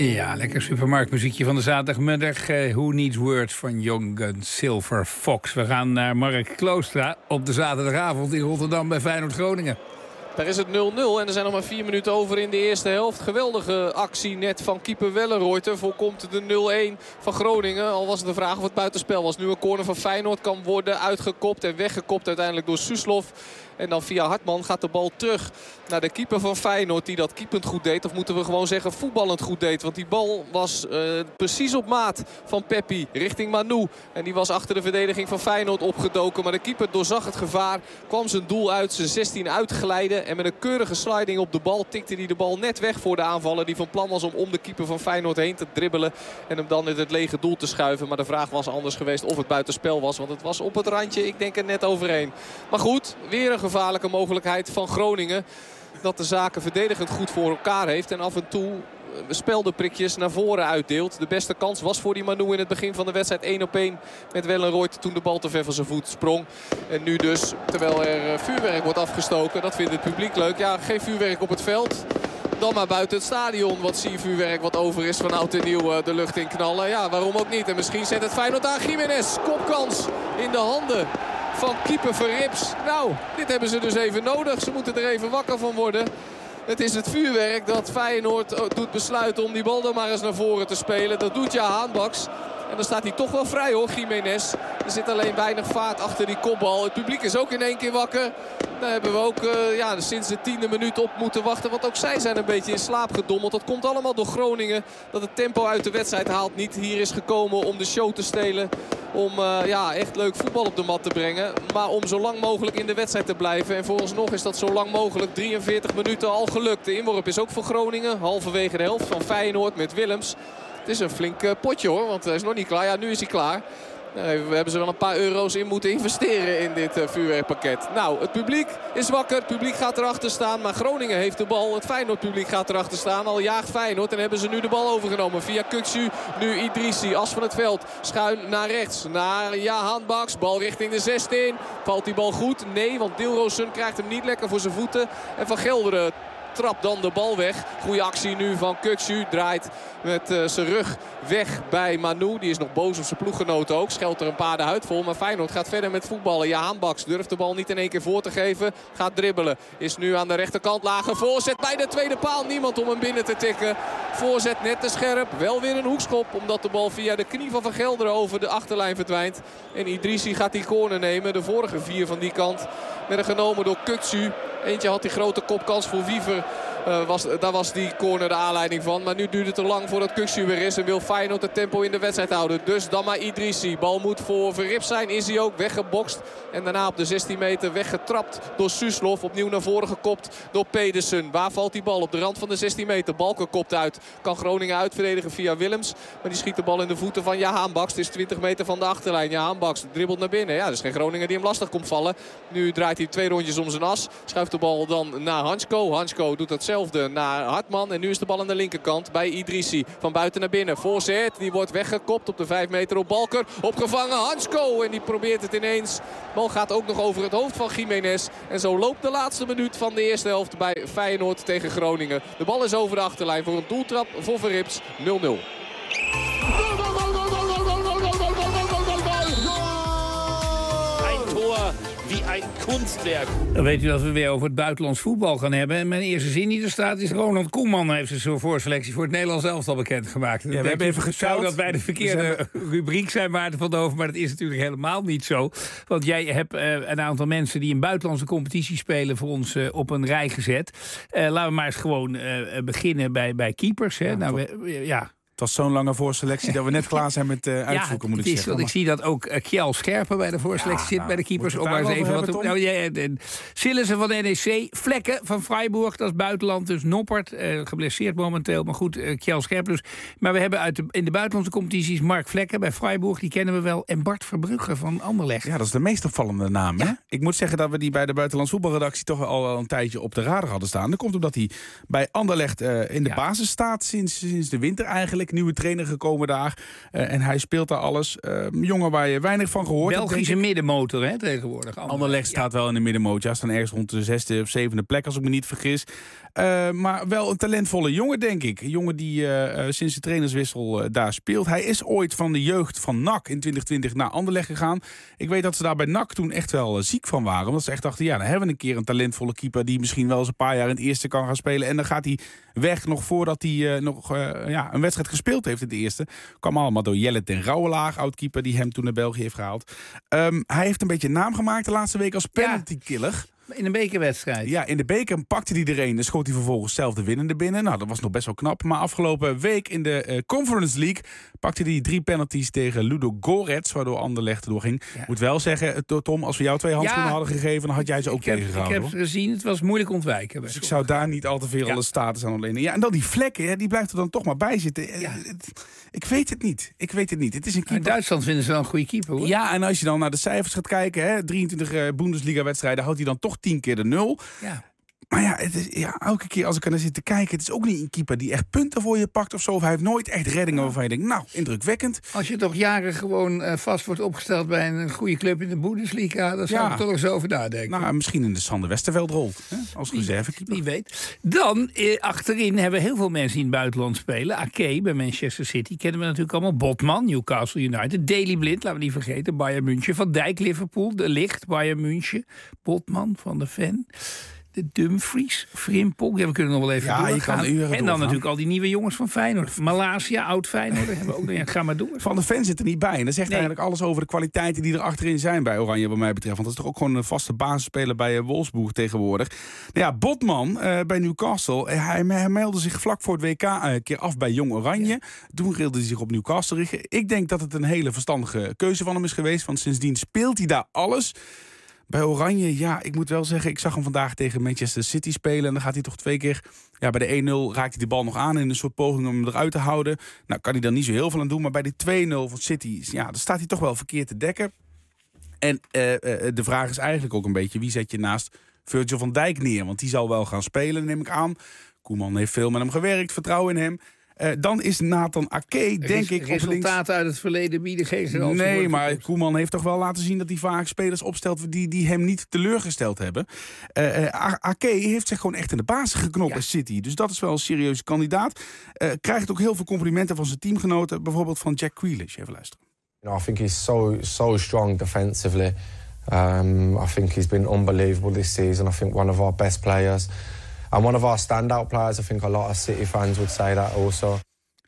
Ja, lekker supermarktmuziekje van de zaterdagmiddag. Who Needs Words van Young Guns Silver Fox. We gaan naar Mark Kloostra op de zaterdagavond in Rotterdam bij Feyenoord Groningen. Daar is het 0-0 en er zijn nog maar 4 minuten over in de eerste helft. Geweldige actie net van keeper Wellenreuter. Voorkomt de 0-1 van Groningen. Al was het de vraag of het buitenspel was. Nu een corner van Feyenoord kan worden uitgekopt en weggekopt uiteindelijk door Suslov. En dan via Hartman gaat de bal terug naar de keeper van Feyenoord. Die dat keepend goed deed. Of moeten we gewoon zeggen voetballend goed deed. Want die bal was precies op maat van Peppi richting Manu. En die was achter de verdediging van Feyenoord opgedoken. Maar de keeper doorzag het gevaar. Kwam zijn doel uit. Zijn 16 uitglijden. En met een keurige sliding op de bal tikte hij de bal net weg voor de aanvaller. Die van plan was om de keeper van Feyenoord heen te dribbelen. En hem dan in het lege doel te schuiven. Maar de vraag was anders geweest of het buitenspel was. Want het was op het randje. Ik denk er net overheen. Maar goed, weer een gevaarlijke mogelijkheid van Groningen. Dat de zaken verdedigend goed voor elkaar heeft. En af en toe speldenprikjes naar voren uitdeelt. De beste kans was voor die Manu in het begin van de wedstrijd 1-op-1 met Wellenreuter toen de bal te ver van zijn voet sprong. En nu dus, terwijl er vuurwerk wordt afgestoken. Dat vindt het publiek leuk. Ja, geen vuurwerk op het veld. Dan maar buiten het stadion wat siervuurwerk wat over is van oud en nieuw de lucht in knallen. Ja, waarom ook niet. En misschien zet het Feyenoord aan. Gimenez, kopkans in de handen van keeper Verrips. Nou, dit hebben ze dus even nodig. Ze moeten er even wakker van worden. Het is het vuurwerk dat Feyenoord doet besluiten om die bal dan maar eens naar voren te spelen. Dat doet Haanbaks. En dan staat hij toch wel vrij hoor, Gimenez. Er zit alleen weinig vaart achter die kopbal. Het publiek is ook in één keer wakker. Daar hebben we ook sinds de 10e minuut op moeten wachten. Want ook zij zijn een beetje in slaap gedommeld. Dat komt allemaal door Groningen. Dat het tempo uit de wedstrijd haalt. Niet hier is gekomen om de show te stelen. Om echt leuk voetbal op de mat te brengen. Maar om zo lang mogelijk in de wedstrijd te blijven. En vooralsnog is dat zo lang mogelijk 43 minuten al gelukt. De inworp is ook voor Groningen. Halverwege de helft van Feyenoord met Willems. Het is een flink potje hoor, want hij is nog niet klaar. Ja, nu is hij klaar. We hebben ze wel een paar euro's in moeten investeren in dit vuurwerkpakket. Nou, het publiek is wakker. Het publiek gaat erachter staan. Maar Groningen heeft de bal. Het Feyenoord publiek gaat erachter staan. Al jaagt Feyenoord. En hebben ze nu de bal overgenomen. Via Kuksu. Nu Idrissi. As van het veld. Schuin naar rechts. Naar Haanbaks. Bal richting de 16. Valt die bal goed? Nee, want Dilrosun krijgt hem niet lekker voor zijn voeten. En Van Gelderen trapt dan de bal weg. Goeie actie nu van Kuksu. Draait met zijn rug weg bij Manu. Die is nog boos op zijn ploeggenoten ook. Scheldt er een paar de huid vol. Maar Feyenoord gaat verder met voetballen. Haanbaks durft de bal niet in één keer voor te geven. Gaat dribbelen. Is nu aan de rechterkant. Lage voorzet bij de tweede paal. Niemand om hem binnen te tikken. Voorzet net te scherp. Wel weer een hoekschop. Omdat de bal via de knie van Van Gelderen over de achterlijn verdwijnt. En Idrissi gaat die corner nemen. De vorige 4 van die kant werden genomen door Kuksu. Eentje had die grote kopkans voor Wiever. Daar was die corner de aanleiding van. Maar nu duurt het te lang voordat Kuksu weer is. En wil Feyenoord het tempo in de wedstrijd houden. Dus dan maar Idrissi. Bal moet voor Verrips zijn. Is hij ook weggebokst. En daarna op de 16 meter weggetrapt door Suslov. Opnieuw naar voren gekopt door Pedersen. Waar valt die bal? Op de rand van de 16 meter. Balken kopt uit. Kan Groningen uitverdedigen via Willems. Maar die schiet de bal in de voeten van Haanbaks. Het is 20 meter van de achterlijn. Haanbaks dribbelt naar binnen. Ja, er is geen Groninger die hem lastig komt vallen. Nu draait hij 2 rondjes om zijn as. Schuift de bal dan naar Hansko. Hansko doet hetzelfde naar Hartman. En nu is de bal aan de linkerkant bij Idrissi. Van buiten naar binnen. Voorzet. Die wordt weggekopt op de 5 meter op Balker. Opgevangen Hansko. En die probeert het ineens. De bal gaat ook nog over het hoofd van Gimenez. En zo loopt de laatste minuut van de eerste helft bij Feyenoord tegen Groningen. De bal is over de achterlijn voor een doeltrap voor Verrips. 0-0. Wie een kunstwerk. Dan weet u dat we weer over het buitenlands voetbal gaan hebben. En mijn eerste zin die er staat is Ronald Koeman heeft zijn voorselectie voor het Nederlands elftal bekendgemaakt. Ja, we hebben even geteld. Zou dat bij de verkeerde rubriek zijn, Maarten van Doven, maar dat is natuurlijk helemaal niet zo. Want jij hebt een aantal mensen die in buitenlandse competitie spelen voor ons op een rij gezet. Laten we maar eens gewoon beginnen bij keepers. Hè. Het was zo'n lange voorselectie dat we net klaar zijn met uitzoeken, moet ik zeggen. Want ik zie dat ook Kjell Scherpen bij de voorselectie zit bij de keepers. Om maar eens even wat te... Sillissen van de NEC, Vlekken van Freiburg, dat is buitenland. Dus Noppert, geblesseerd momenteel. Maar goed, Kjell Scherpen dus. Maar we hebben in de buitenlandse competities Mark Vlekken bij Freiburg, die kennen we wel. En Bart Verbrugge van Anderlecht. Ja, dat is de meest opvallende naam. Ja. Hè? Ik moet zeggen dat we die bij de buitenlandse voetbalredactie toch al een tijdje op de radar hadden staan. Dat komt omdat hij bij Anderlecht in de basis staat sinds de winter eigenlijk. eindelijk nieuwe trainer gekomen daar. En hij speelt daar alles. Jongen waar je weinig van gehoord hebt. Belgische middenmotor, hè, tegenwoordig. Anderlecht staat wel in de middenmotor. Ja, staan ergens rond de 6e of 7e plek, als ik me niet vergis. Maar wel een talentvolle jongen, denk ik. Een jongen die sinds de trainerswissel daar speelt. Hij is ooit van de jeugd van NAC in 2020 naar Anderlecht gegaan. Ik weet dat ze daar bij NAC toen echt wel ziek van waren. Omdat ze echt dachten, ja, dan hebben we een keer een talentvolle keeper die misschien wel eens een paar jaar in het eerste kan gaan spelen. En dan gaat hij weg nog voordat hij een wedstrijd gespeeld heeft in het eerste. Kwam allemaal door Jelle ten Rauwelaar, oud-keeper, die hem toen naar België heeft gehaald. Hij heeft een beetje naam gemaakt de laatste week als penaltykiller. In een bekerwedstrijd. Ja, in de beker pakte hij er een. Dan schoot hij vervolgens zelf de winnende binnen. Nou, dat was nog best wel knap. Maar afgelopen week in de Conference League pakte hij 3 penalties tegen Ludo Gorets, waardoor Anderlecht doorging. Ik moet wel zeggen, Tom, als we jou 2 handschoenen hadden gegeven, dan had jij ze ook tegengehouden. Ik heb ze gezien, het was moeilijk ontwijken. Dus ik zou daar niet al te veel status aan ontlenen. Ja, en dan die vlekken, die blijft er dan toch maar bij zitten. Ja. Ik weet het niet. Het is een keeper. In Duitsland vinden ze wel een goede keeper, hoor. Ja, en als je dan naar de cijfers gaat kijken, 23 Bundesliga-wedstrijden, houdt hij dan toch 10 keer de 0. Ja. Maar ja, elke keer als ik er naar zit te kijken, het is ook niet een keeper die echt punten voor je pakt of zo. Of hij heeft nooit echt reddingen waarvan je denkt, nou, indrukwekkend. Als je toch jaren gewoon vast wordt opgesteld bij een goede club in de Bundesliga, dan zou ik toch nog eens over nadenken. Nou, misschien in de Sander Westerveld-rol, als reservekeeper. Wie weet. Dan, achterin hebben we heel veel mensen in het buitenland spelen. Ake bij Manchester City kennen we natuurlijk allemaal. Botman, Newcastle United. Daley Blind, laten we niet vergeten. Bayern München. Van Dijk, Liverpool. De Ligt, Bayern München. Botman, Van de Ven. De Dumfries, Frimpong. Ja, we kunnen nog wel even doorgaan. En dan natuurlijk al die nieuwe jongens van Feyenoord. Malaysia, oud Feyenoord. Daar hebben we ook nog. Ga maar door. Van de Ven zit er niet bij. En dat zegt eigenlijk alles over de kwaliteiten die er achterin zijn bij Oranje, wat mij betreft. Want dat is toch ook gewoon een vaste basisspeler bij Wolfsburg tegenwoordig. Nou ja, Botman bij Newcastle. Hij meldde zich vlak voor het WK een keer af bij Jong Oranje. Ja. Toen wilde hij zich op Newcastle richten. Ik denk dat het een hele verstandige keuze van hem is geweest. Want sindsdien speelt hij daar alles. Bij Oranje, ja, ik moet wel zeggen, ik zag hem vandaag tegen Manchester City spelen. En dan gaat hij toch 2 keer, bij de 1-0 raakt hij de bal nog aan in een soort poging om hem eruit te houden. Nou, kan hij dan niet zo heel veel aan doen. Maar bij de 2-0 van City, ja, dan staat hij toch wel verkeerd te dekken. En de vraag is eigenlijk ook een beetje, wie zet je naast Virgil van Dijk neer? Want die zal wel gaan spelen, neem ik aan. Koeman heeft veel met hem gewerkt, vertrouwen in hem. Dan is Nathan Ake, denk ik, resultaten uit het verleden bieden geen garantie. Nee, maar Koeman heeft toch wel laten zien dat hij vaak spelers opstelt die hem niet teleurgesteld hebben. Ake heeft zich gewoon echt in de basis geknopt bij City. Dus dat is wel een serieuze kandidaat. Krijgt ook heel veel complimenten van zijn teamgenoten. Bijvoorbeeld van Jack Grealish. Even luisteren. I think he's so strong defensively. I think he's been unbelievable this season. I think one of our best players. And one of our standout players. I think a lot of City fans would say that also.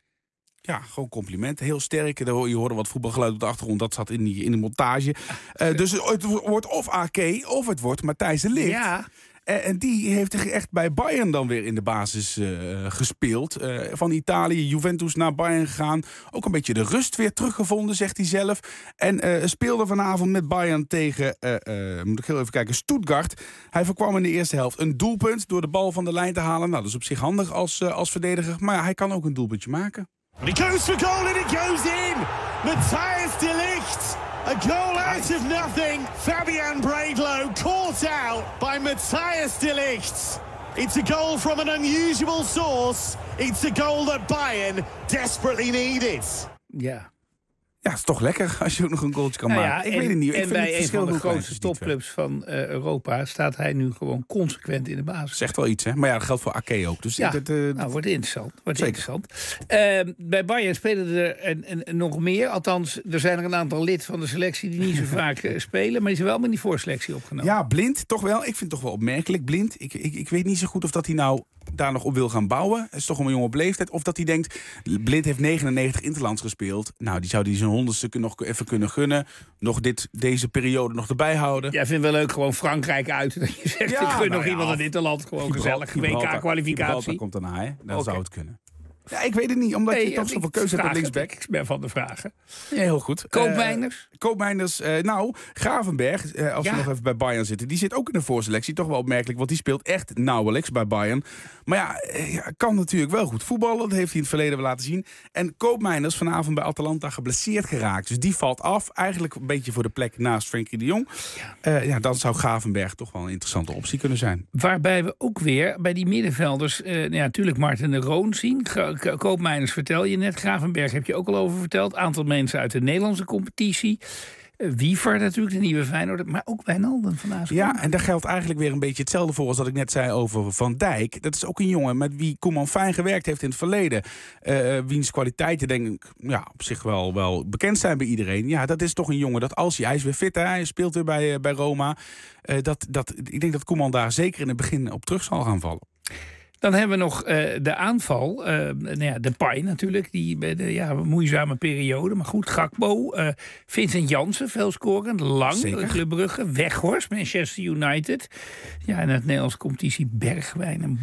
Ja, gewoon complimenten. Heel sterk. Je hoorde wat voetbalgeluid op de achtergrond. Dat zat in de montage. Dus het wordt of Ake of het wordt Matthijs de Ligt. Ja. En die heeft echt bij Bayern dan weer in de basis gespeeld. Van Italië, Juventus naar Bayern gegaan. Ook een beetje de rust weer teruggevonden, zegt hij zelf. En speelde vanavond met Bayern tegen, moet ik heel even kijken, Stuttgart. Hij voorkwam in de eerste helft een doelpunt door de bal van de lijn te halen. Nou, dat is op zich handig als verdediger. Maar ja, hij kan ook een doelpuntje maken. He goes for goal and it goes in. Matthijs de Ligt. A goal out of nothing. Fabian Braidlow caught out by Matthijs de Ligt. It's a goal from an unusual source. It's a goal that Bayern desperately needed. Ja. Ja, het is toch lekker als je ook nog een goaltje kan maken. Ik weet het niet. En bij een van de grootste topclubs van Europa staat hij nu gewoon consequent in de basis. Zegt wel iets, hè? Maar ja, dat geldt voor Ake ook. Dus ja, wordt interessant. Bij Bayern spelen er nog meer. Althans, er zijn er een aantal lid van de selectie die niet zo vaak spelen. Maar die zijn wel met die voorselectie opgenomen. Ja, Blind toch wel. Ik vind het toch wel opmerkelijk, Blind. Ik weet niet zo goed of dat hij nou daar nog op wil gaan bouwen. Het is toch een jongen op leeftijd. Of dat hij denkt, Blind heeft 99 interlands gespeeld. Nou, die zou die zijn 100ste nog even kunnen gunnen. Nog deze periode nog erbij houden. Jij vindt wel leuk gewoon Frankrijk uit. Dat je zegt, ik gun nog iemand aan interland. Gewoon gezellig. WK-kwalificatie. komt daarna, hè? Dan zou het kunnen. Ja, ik weet het niet, omdat je toch zoveel keuze hebt op linksback. Ik ben van de vragen. Ja, heel goed. Koopmeiners, Gravenberg, als we nog even bij Bayern zitten, die zit ook in de voorselectie. Toch wel opmerkelijk, want die speelt echt nauwelijks bij Bayern. Maar kan natuurlijk wel goed voetballen. Dat heeft hij in het verleden wel laten zien. En Koopmeiners vanavond bij Atalanta geblesseerd geraakt. Dus die valt af. Eigenlijk een beetje voor de plek naast Frenkie de Jong. Dan zou Gravenberg toch wel een interessante optie kunnen zijn. Waarbij we ook weer bij die middenvelders natuurlijk Martin de Roon zien. Koopmeiners vertel je net. Gravenberg heb je ook al over verteld. Aantal mensen uit de Nederlandse competitie. Wiever natuurlijk, de nieuwe Feyenoord, maar ook Wijnaldum vandaag. Ja, en daar geldt eigenlijk weer een beetje hetzelfde voor als dat ik net zei over Van Dijk. Dat is ook een jongen met wie Koeman fijn gewerkt heeft in het verleden. Wiens kwaliteiten denk ik op zich wel bekend zijn bij iedereen. Ja, dat is toch een jongen dat als hij is weer fit, hij speelt weer bij Roma. Ik denk dat Koeman daar zeker in het begin op terug zal gaan vallen. Dan hebben we nog de aanval. Depay natuurlijk, die bij de moeizame periode. Maar goed, Gakpo, Vincent Janssen, veel scorend, lang, Club Brugge, Weghorst, Manchester United. Ja, en het Nederlandse competitie Bergwijn en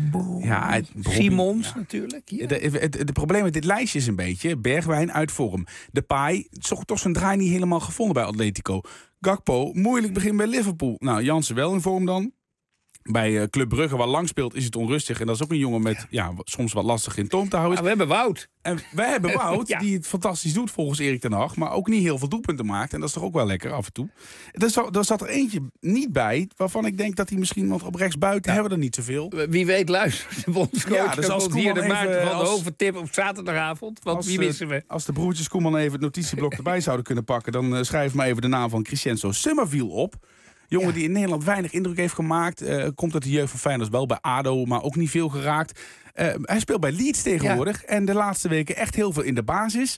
Simons natuurlijk. Ja. Het probleem met dit lijstje is een beetje Bergwijn uit vorm. Depay, toch zijn draai niet helemaal gevonden bij Atletico. Gakpo, moeilijk begin bij Liverpool. Nou, Janssen wel in vorm dan. Bij Club Brugge, waar lang speelt, is het onrustig. En dat is ook een jongen met soms wat lastig in toom te houden. We hebben Wout. En wij hebben Wout, die het fantastisch doet volgens Erik ten Hag. Maar ook niet heel veel doelpunten maakt. En dat is toch ook wel lekker af en toe. Er zat er eentje niet bij, waarvan ik denk dat hij misschien... Want op rechtsbuiten hebben we er niet zoveel. Wie weet luistert de bondscoach. Ja, dus als hier de Maarten van de Hoven-tip op zaterdagavond. Want wie missen we? Als de broertjes Koeman even het notitieblok erbij zouden kunnen pakken... dan schrijf maar even de naam van Crescenzo Summerville op... Jongen die in Nederland weinig indruk heeft gemaakt. Komt uit de jeugd van Feyenoord wel bij ADO, maar ook niet veel geraakt. Hij speelt bij Leeds tegenwoordig. En de laatste weken echt heel veel in de basis.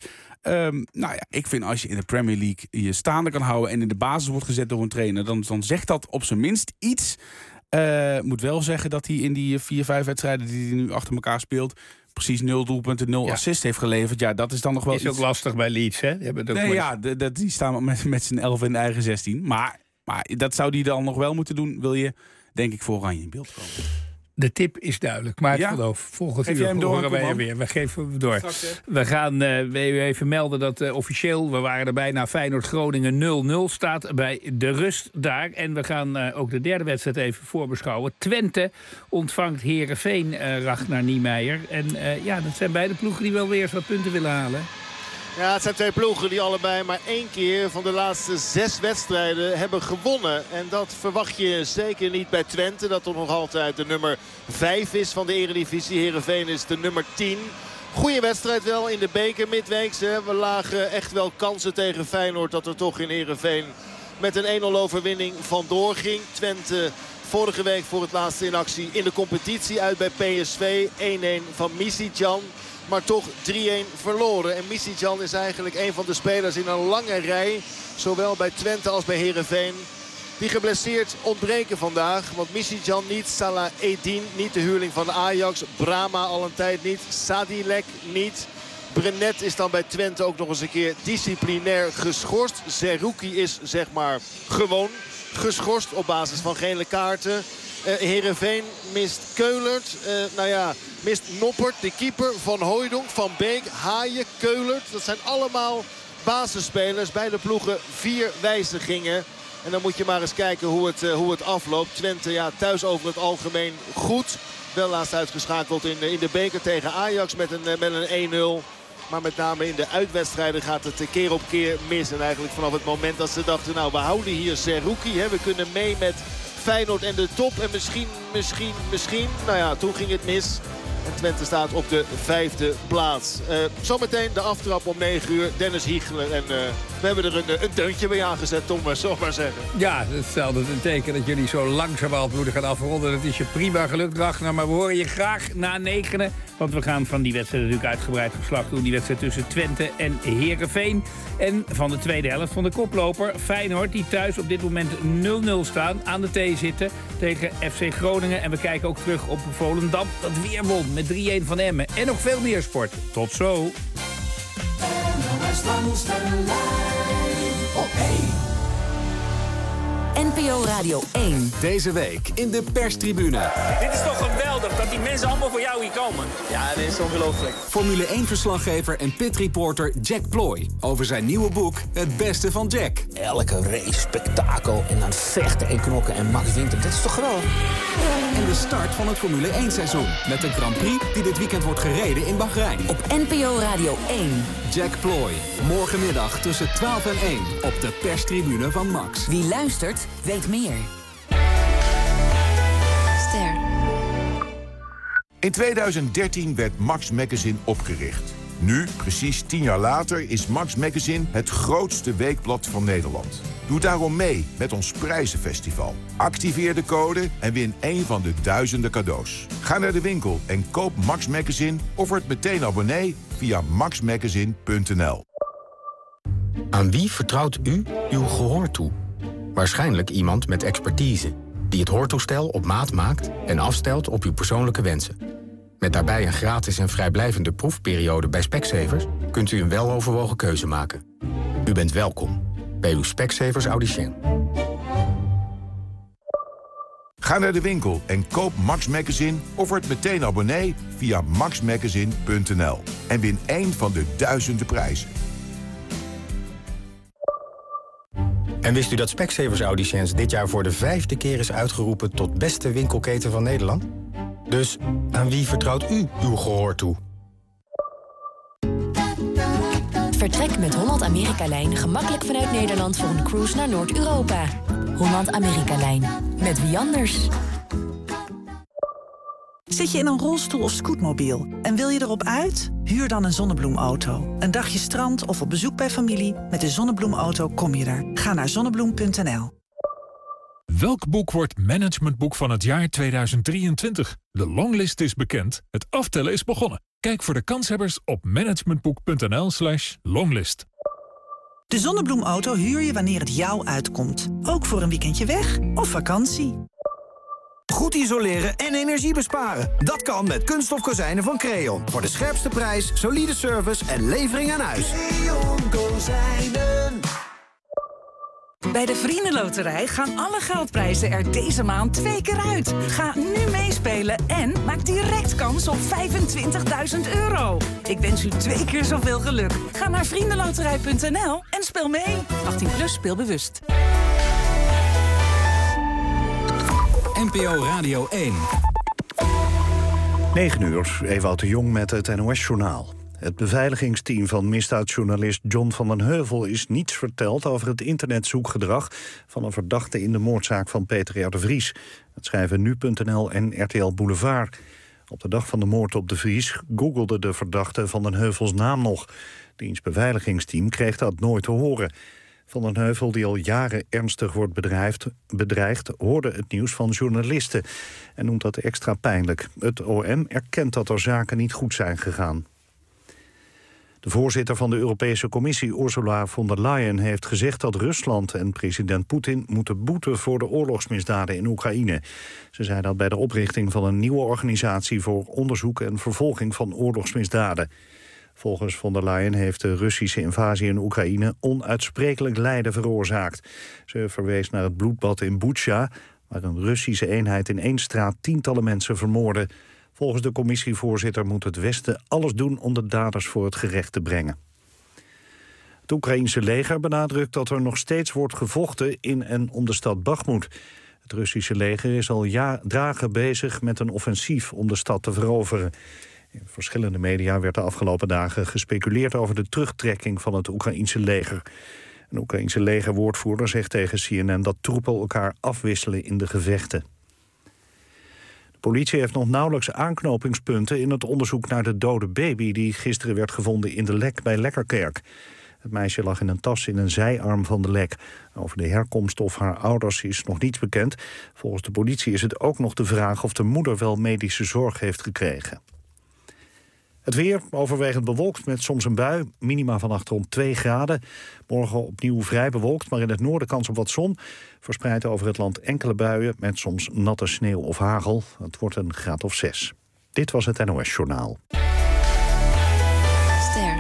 Ik vind als je in de Premier League je staande kan houden... en in de basis wordt gezet door een trainer... dan zegt dat op zijn minst iets. Moet wel zeggen dat hij in die 4-5 wedstrijden... die hij nu achter elkaar speelt... precies 0 doelpunten, 0 assist heeft geleverd. Ja, dat is dan nog wel is iets. Ook lastig bij Leeds, hè? Die staan met z'n 11 in de eigen 16. Maar dat zou die dan nog wel moeten doen, wil je, denk ik, voor Oranje in beeld komen. De tip is duidelijk. Maar ik geloof, volgend uur horen wij er weer. We geven hem door. We gaan even melden dat officieel, we waren erbij na Feyenoord-Groningen 0-0 staat bij de rust daar. En we gaan ook de derde wedstrijd even voorbeschouwen. Twente ontvangt Heerenveen, Ragnar Niemeyer. En dat zijn beide ploegen die wel weer eens wat punten willen halen. Ja, het zijn twee ploegen die allebei maar 1 keer van de laatste 6 wedstrijden hebben gewonnen. En dat verwacht je zeker niet bij Twente. Dat toch nog altijd de nummer 5 is van de Eredivisie. Heerenveen is de nummer 10. Goeie wedstrijd wel in de beker midweeks. We lagen echt wel kansen tegen Feyenoord dat er toch in Heerenveen met een 1-0 overwinning vandoor ging. Twente vorige week voor het laatste in actie in de competitie uit bij PSV. 1-1 van Misicjan. Maar toch 3-1 verloren. En Misicjan is eigenlijk een van de spelers in een lange rij. Zowel bij Twente als bij Heerenveen. Die geblesseerd ontbreken vandaag. Want Misicjan niet, Salah Eddin niet, de huurling van Ajax. Brahma al een tijd niet, Sadilek niet. Brenet is dan bij Twente ook nog eens een keer disciplinair geschorst. Zerouki is zeg maar gewoon geschorst op basis van gele kaarten. Heerenveen mist Keulert. Mist Noppert, de keeper. Van Hooijdonk, Van Beek, Haaien, Keulert. Dat zijn allemaal basisspelers. Bij de ploegen 4 wijzigingen. En dan moet je maar eens kijken hoe het afloopt. Twente thuis over het algemeen goed. Wel laatst uitgeschakeld in de beker tegen Ajax met een 1-0. Maar met name in de uitwedstrijden gaat het keer op keer mis. En eigenlijk vanaf het moment dat ze dachten, we houden hier Zerouki. We kunnen mee met Feyenoord en de top. En misschien. Toen ging het mis. En Twente staat op de 5e plaats. Zometeen de aftrap om 9 uur. Dennis Hiegler. En we hebben er een deuntje bij aangezet, Tom, zo maar zeggen. Ja, dat is altijd een teken dat jullie zo langzamerhand moeten gaan afronden. Dat is je prima gelukt, Ragnar. Maar we horen je graag na 9. Want we gaan van die wedstrijd natuurlijk uitgebreid verslag doen. Die wedstrijd tussen Twente en Heerenveen. En van de tweede helft van de koploper Feyenoord. Die thuis op dit moment 0-0 staan. Aan de thee zitten tegen FC Groningen. En we kijken ook terug op Volendam. Dat weer won met 3-1 van Emmen. En nog veel meer sport. Tot zo. NPO Radio 1. Deze week in de perstribune. Dit is toch geweldig dat die mensen allemaal voor jou hier komen. Ja, dit is ongelooflijk. Formule 1-verslaggever en pitreporter Jack Ploy over zijn nieuwe boek Het Beste van Jack. Elke race, spektakel en dan vechten en knokken en Max wint. Dat is toch geweldig? En de start van het Formule 1-seizoen. Met de Grand Prix die dit weekend wordt gereden in Bahrein. Op NPO Radio 1. Jack Ploy. Morgenmiddag tussen 12 en 1 op de perstribune van Max. Wie luistert, weet meer. Ster. In 2013 werd Max Magazine opgericht. Nu, precies 10 jaar later, is Max Magazine het grootste weekblad van Nederland. Doe daarom mee met ons prijzenfestival. Activeer de code en win een van de duizenden cadeaus. Ga naar de winkel en koop Max Magazine of word meteen abonnee via maxmagazine.nl. Aan wie vertrouwt u uw gehoor toe? Waarschijnlijk iemand met expertise, die het hoortoestel op maat maakt en afstelt op uw persoonlijke wensen. Met daarbij een gratis en vrijblijvende proefperiode bij Specsavers kunt u een weloverwogen keuze maken. U bent welkom bij uw Specsavers Audicien. Ga naar de winkel en koop Max Magazine of word meteen abonnee via maxmagazine.nl. En win een van de duizenden prijzen. En wist u dat Specsavers Audiciëns dit jaar voor de 5e keer is uitgeroepen tot beste winkelketen van Nederland? Dus aan wie vertrouwt u uw gehoor toe? Vertrek met Holland-Amerika-lijn gemakkelijk vanuit Nederland voor een cruise naar Noord-Europa. Holland-Amerika-lijn. Met wie anders? Zit je in een rolstoel of scootmobiel en wil je erop uit? Huur dan een Zonnebloemauto. Een dagje strand of op bezoek bij familie. Met de Zonnebloemauto kom je er. Ga naar zonnebloem.nl. Welk boek wordt managementboek van het jaar 2023? De longlist is bekend, het aftellen is begonnen. Kijk voor de kanshebbers op managementboek.nl/longlist. De Zonnebloemauto huur je wanneer het jou uitkomt. Ook voor een weekendje weg of vakantie. Goed isoleren en energie besparen. Dat kan met kunststof kozijnen van Creon. Voor de scherpste prijs, solide service en levering aan huis. Creon Kozijnen. Bij de Vriendenloterij gaan alle geldprijzen er deze maand 2 keer uit. Ga nu meespelen en maak direct kans op €25.000. Ik wens u 2 keer zoveel geluk. Ga naar vriendenloterij.nl en speel mee. 18+ speelbewust. NPO Radio 1. 9 uur, Ewout de Jong met het NOS-journaal. Het beveiligingsteam van misdaadjournalist John van den Heuvel is niets verteld over het internetzoekgedrag van een verdachte in de moordzaak van Peter R. de Vries. Dat schrijven nu.nl en RTL Boulevard. Op de dag van de moord op de Vries googelde de verdachte Van den Heuvels naam nog. Diens beveiligingsteam kreeg dat nooit te horen. Van den Heuvel, die al jaren ernstig wordt bedreigd, hoorde het nieuws van journalisten en noemt dat extra pijnlijk. Het OM erkent dat er zaken niet goed zijn gegaan. De voorzitter van de Europese Commissie, Ursula von der Leyen, heeft gezegd dat Rusland en president Poetin moeten boeten voor de oorlogsmisdaden in Oekraïne. Ze zei dat bij de oprichting van een nieuwe organisatie voor onderzoek en vervolging van oorlogsmisdaden. Volgens von der Leyen heeft de Russische invasie in Oekraïne onuitsprekelijk lijden veroorzaakt. Ze verwees naar het bloedbad in Butsja, waar een Russische eenheid in 1 straat tientallen mensen vermoordde. Volgens de commissievoorzitter moet het Westen alles doen om de daders voor het gerecht te brengen. Het Oekraïense leger benadrukt dat er nog steeds wordt gevochten in en om de stad Bakhmut. Het Russische leger is al dagen bezig met een offensief om de stad te veroveren. In verschillende media werd de afgelopen dagen gespeculeerd over de terugtrekking van het Oekraïense leger. Een Oekraïense legerwoordvoerder zegt tegen CNN dat troepen elkaar afwisselen in de gevechten. De politie heeft nog nauwelijks aanknopingspunten in het onderzoek naar de dode baby die gisteren werd gevonden in de Lek bij Lekkerkerk. Het meisje lag in een tas in een zijarm van de Lek. Over de herkomst of haar ouders is nog niets bekend. Volgens de politie is het ook nog de vraag of de moeder wel medische zorg heeft gekregen. Het weer overwegend bewolkt met soms een bui. Minima vannacht rond 2 graden. Morgen opnieuw vrij bewolkt, maar in het noorden kans op wat zon. Verspreid over het land enkele buien met soms natte sneeuw of hagel. Het wordt een graad of 6. Dit was het NOS Journaal. Ster.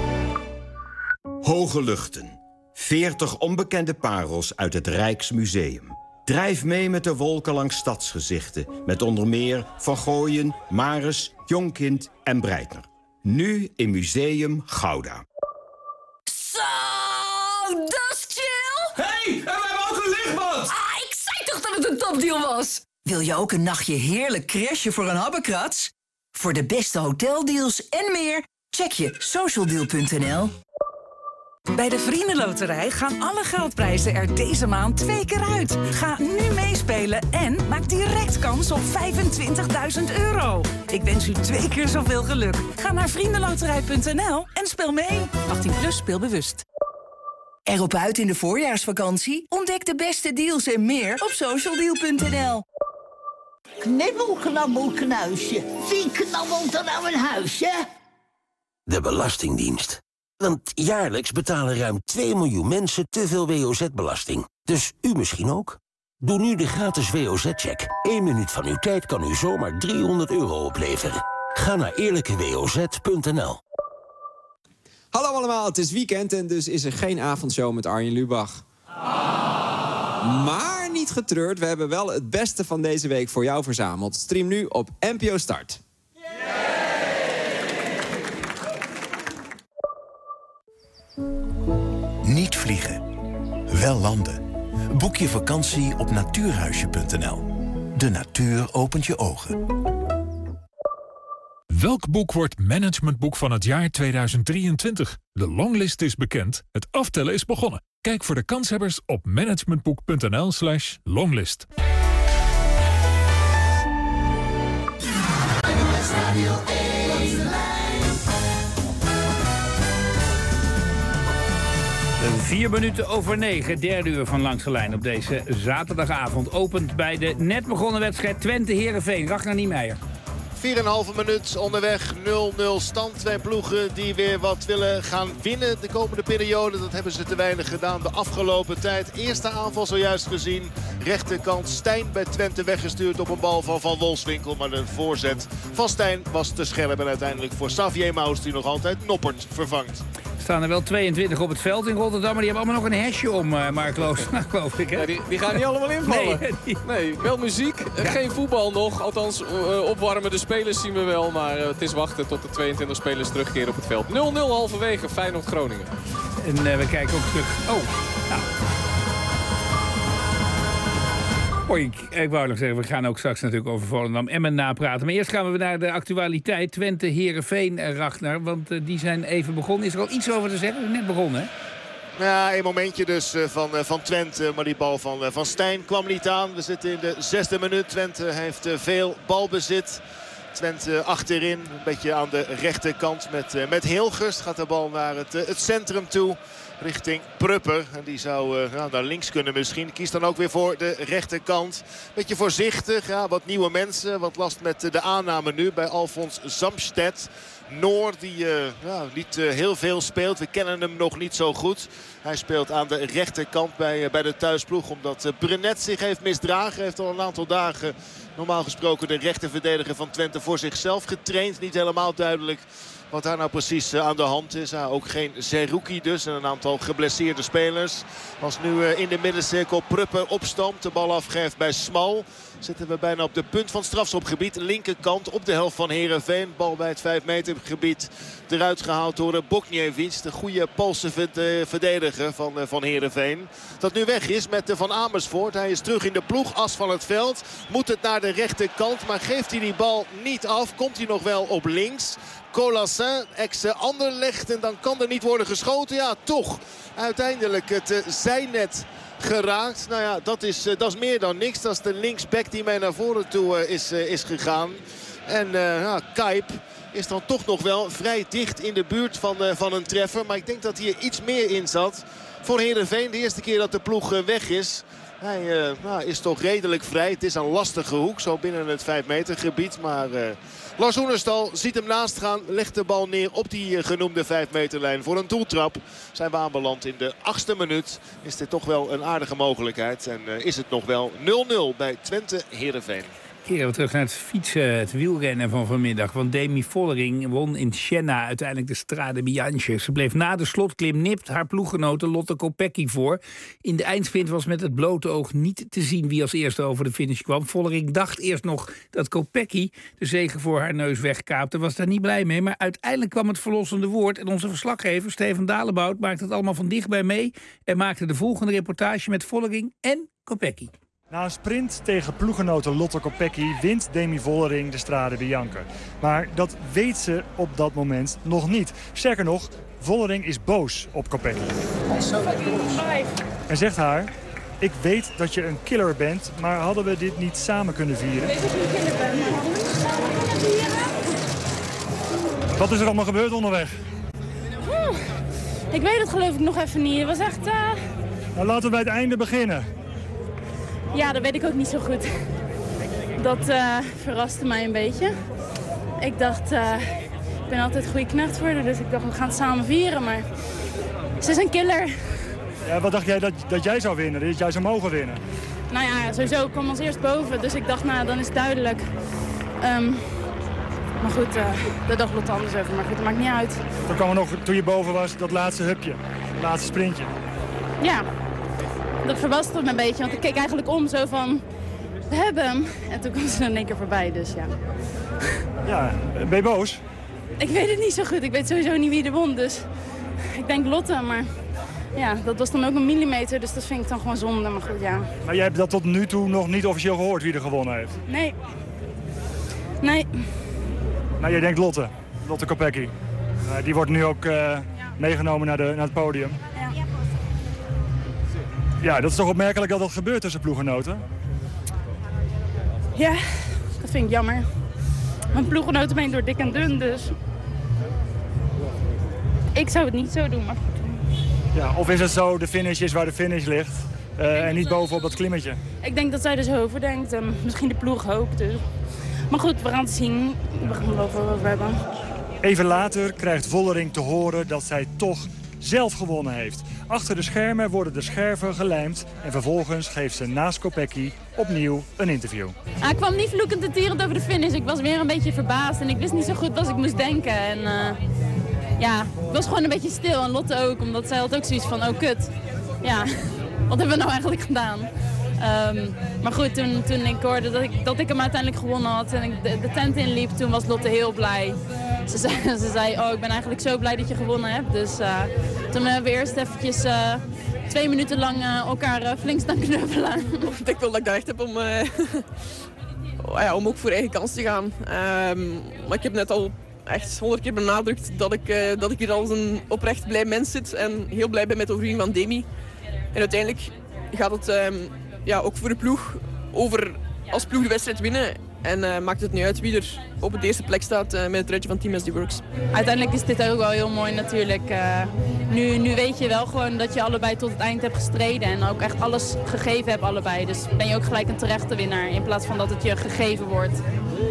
Hoge luchten. 40 onbekende parels uit het Rijksmuseum. Drijf mee met de wolken langs stadsgezichten. Met onder meer Van Gooien, Maris, Jonkind en Breitner. Nu in Museum Gouda. Zo, dat is chill! Hey, en we hebben ook een lichtbad! Ik zei toch dat het een topdeal was? Wil je ook een nachtje heerlijk crashen voor een habbekrats? Voor de beste hoteldeals en meer, check je socialdeal.nl. Bij de Vriendenloterij gaan alle geldprijzen er deze maand 2 keer uit. Ga nu meespelen en maak direct kans op €25.000. Ik wens u 2 keer zoveel geluk. Ga naar vriendenloterij.nl en speel mee. 18+ speelbewust. Erop uit in de voorjaarsvakantie? Ontdek de beste deals en meer op socialdeal.nl. Knibbel, knabbel, knuisje. Wie knabbelt er nou een huisje? De Belastingdienst. Want jaarlijks betalen ruim 2 miljoen mensen te veel WOZ-belasting. Dus u misschien ook? Doe nu de gratis WOZ-check. 1 minuut van uw tijd kan u zomaar €300 opleveren. Ga naar eerlijkewoz.nl. Hallo allemaal, het is weekend en dus is er geen avondshow met Arjen Lubach. Maar niet getreurd, we hebben wel het beste van deze week voor jou verzameld. Stream nu op NPO Start. Niet vliegen, wel landen. Boek je vakantie op natuurhuisje.nl. De natuur opent je ogen. Welk boek wordt managementboek van het jaar 2023? De longlist is bekend, het aftellen is begonnen. Kijk voor de kanshebbers op managementboek.nl/longlist. Vier minuten over 9, derde uur van Langs de Lijn op deze zaterdagavond. Opent bij de net begonnen wedstrijd Twente-Heerenveen. Ragnar Niemeyer. 4,5 minuut onderweg, 0-0 stand. 2 ploegen die weer wat willen gaan winnen de komende periode. Dat hebben ze te weinig gedaan de afgelopen tijd. Eerste aanval zojuist gezien. Rechterkant Stijn bij Twente weggestuurd op een bal van Van Wolfswinkel. Maar de voorzet van Stijn was te scherp. En uiteindelijk voor Xavier Maus die nog altijd Noppert vervangt. Er staan er wel 22 op het veld in Rotterdam. Maar die hebben allemaal nog een hesje om, Mark Loos, geloof ik. Hè? Ja, die gaan niet allemaal invallen. Nee, wel muziek. Ja. Geen voetbal nog. Althans, opwarmen de spelers zien we wel. Maar het is wachten tot de 22 spelers terugkeren op het veld. 0-0 halverwege, Feyenoord-Groningen. En we kijken ook terug. Oh, nou. Ik wou nog zeggen, we gaan ook straks natuurlijk over Volendam Emmen napraten. Maar eerst gaan we naar de actualiteit. Twente-Heerenveen, Ragnar. Want die zijn even begonnen. Is er al iets over te zeggen? Net begonnen, hè? Ja, een momentje dus van Twente. Maar die bal van Stijn kwam niet aan. We zitten in de 6e minuut. Twente heeft veel balbezit. Twente achterin, een beetje aan de rechterkant met Hilgers. Gaat de bal naar het centrum toe. Richting Prupper. En die zou naar links kunnen misschien. Kiest dan ook weer voor de rechterkant. Beetje voorzichtig. Ja, wat nieuwe mensen. Wat last met de aanname nu bij Alfons Zamstedt. Noor die niet heel veel speelt. We kennen hem nog niet zo goed. Hij speelt aan de rechterkant bij de thuisploeg. Omdat Brenet zich heeft misdragen. Heeft al een aantal dagen normaal gesproken de rechterverdediger van Twente voor zichzelf getraind. Niet helemaal duidelijk wat daar nou precies aan de hand is. Ook geen Zerouki dus. En een aantal geblesseerde spelers. Als nu in de middencirkel Prupper opstamt. De bal afgeeft bij Smal. Zitten we bijna op de punt van het strafschopgebied. Linkerkant op de helft van Heerenveen. Bal bij het 5 meter gebied. Eruit gehaald door Bokniewicz. De goede Poolse verdediger van Heerenveen. Dat nu weg is met Van Amersfoort. Hij is terug in de ploeg. As van het veld. Moet het naar de rechterkant. Maar geeft hij die bal niet af. Komt hij nog wel op links. Colassin, ex-Anderlecht. En dan kan er niet worden geschoten. Ja, toch. Uiteindelijk het zijnet geraakt. Nou ja, dat is meer dan niks. Dat is de linksback die mee naar voren toe is gegaan. En Kuip is dan toch nog wel vrij dicht in de buurt van een treffer. Maar ik denk dat hier iets meer in zat voor Heerenveen. De eerste keer dat de ploeg weg is. Hij is toch redelijk vrij. Het is een lastige hoek zo binnen het 5 meter gebied. Maar Lars Oenerstal ziet hem naast gaan. Legt de bal neer op die genoemde 5 meterlijn voor een doeltrap. Zijn we aanbeland in de 8e minuut. Is dit toch wel een aardige mogelijkheid. En is het nog wel 0-0 bij Twente-Heerenveen. Keren we terug naar het fietsen, het wielrennen van vanmiddag. Want Demi Vollering won in Siena uiteindelijk de Strade Bianche. Ze bleef na de slotklim nipt haar ploeggenote Lotte Kopecky voor. In de eindsprint was met het blote oog niet te zien wie als eerste over de finish kwam. Vollering dacht eerst nog dat Kopecky de zege voor haar neus wegkaapte. Was daar niet blij mee, maar uiteindelijk kwam het verlossende woord. En onze verslaggever Steven Dalebout maakte het allemaal van dichtbij mee. En maakte de volgende reportage met Vollering en Kopecky. Na een sprint tegen ploeggenote Lotte Kopecky wint Demi Vollering de Strade Bianche. Maar dat weet ze op dat moment nog niet. Sterker nog, Vollering is boos op Kopecky. En zegt haar: ik weet dat je een killer bent, maar hadden we dit niet samen kunnen vieren? Ik weet dat je een killer bent, maar hadden we niet samen kunnen vieren? Wat is er allemaal gebeurd onderweg? Ik weet het geloof ik nog even niet. Het was echt... Nou, laten we bij het einde beginnen. Ja, dat weet ik ook niet zo goed. Dat verraste mij een beetje. Ik dacht, ik ben altijd een goede knecht voor haar, dus ik dacht we gaan het samen vieren, maar ze is een killer. Ja, wat dacht jij dat jij zou winnen, dat jij zou mogen winnen? Nou ja, sowieso, ik kwam als eerst boven, dus ik dacht, nou dan is het duidelijk. Maar goed, daar dacht Lotte anders over, maar goed, dat maakt niet uit. Toen kwam er nog, toen je boven was, dat laatste hupje, het laatste sprintje. Ja, dat verbaasde me een beetje, want ik keek eigenlijk om zo van, we hebben hem. En toen kwam ze in één keer voorbij, dus ja. Ja, ben je boos? Ik weet het niet zo goed, ik weet sowieso niet wie er won, dus ik denk Lotte, maar ja, dat was dan ook een millimeter, dus dat vind ik dan gewoon zonde, maar goed, ja. Maar jij hebt dat tot nu toe nog niet officieel gehoord wie er gewonnen heeft? Nee. Nee. Nou, jij denkt Lotte Kopecky. Die wordt nu ook meegenomen naar het podium. Ja. Ja, dat is toch opmerkelijk dat dat gebeurt tussen ploeggenoten? Ja, dat vind ik jammer. Mijn ploeggenoten ben door dik en dun, dus ik zou het niet zo doen, maar goed. Ja, of is het zo, de finish is waar de finish ligt en niet bovenop dat klimmetje? Ik denk dat zij er zo over denkt en misschien de ploeg ook. Dus. Maar goed, we gaan het zien. We gaan geloven wat we hebben. Even later krijgt Vollering te horen dat zij toch zelf gewonnen heeft. Achter de schermen worden de scherven gelijmd en vervolgens geeft ze naast Kopecky opnieuw een interview. Ik kwam niet vloekend en tierend over de finish. Ik was weer een beetje verbaasd en ik wist niet zo goed wat ik moest denken. En ja, ik was gewoon een beetje stil en Lotte ook, omdat zij had ook zoiets van, oh kut. Ja, wat hebben we nou eigenlijk gedaan? Maar goed, toen ik hoorde dat ik hem uiteindelijk gewonnen had en ik de tent inliep, toen was Lotte heel blij. Ze zei, oh ik ben eigenlijk zo blij dat je gewonnen hebt. Dus toen hebben we eerst eventjes 2 minuten lang elkaar flink staan knuffelen. Ik wil dat ik daar echt heb om ook voor eigen kans te gaan. Maar ik heb net al echt 100 keer benadrukt dat ik hier als een oprecht blij mens zit en heel blij ben met de overwinning van Demi. En uiteindelijk gaat het ook voor de ploeg over als ploeg de wedstrijd winnen. En maakt het niet uit wie er op de eerste plek staat met het rijtje van Team SD Works. Uiteindelijk is dit ook wel heel mooi natuurlijk. Nu weet je wel gewoon dat je allebei tot het eind hebt gestreden. En ook echt alles gegeven hebt allebei. Dus ben je ook gelijk een terechte winnaar. In plaats van dat het je gegeven wordt.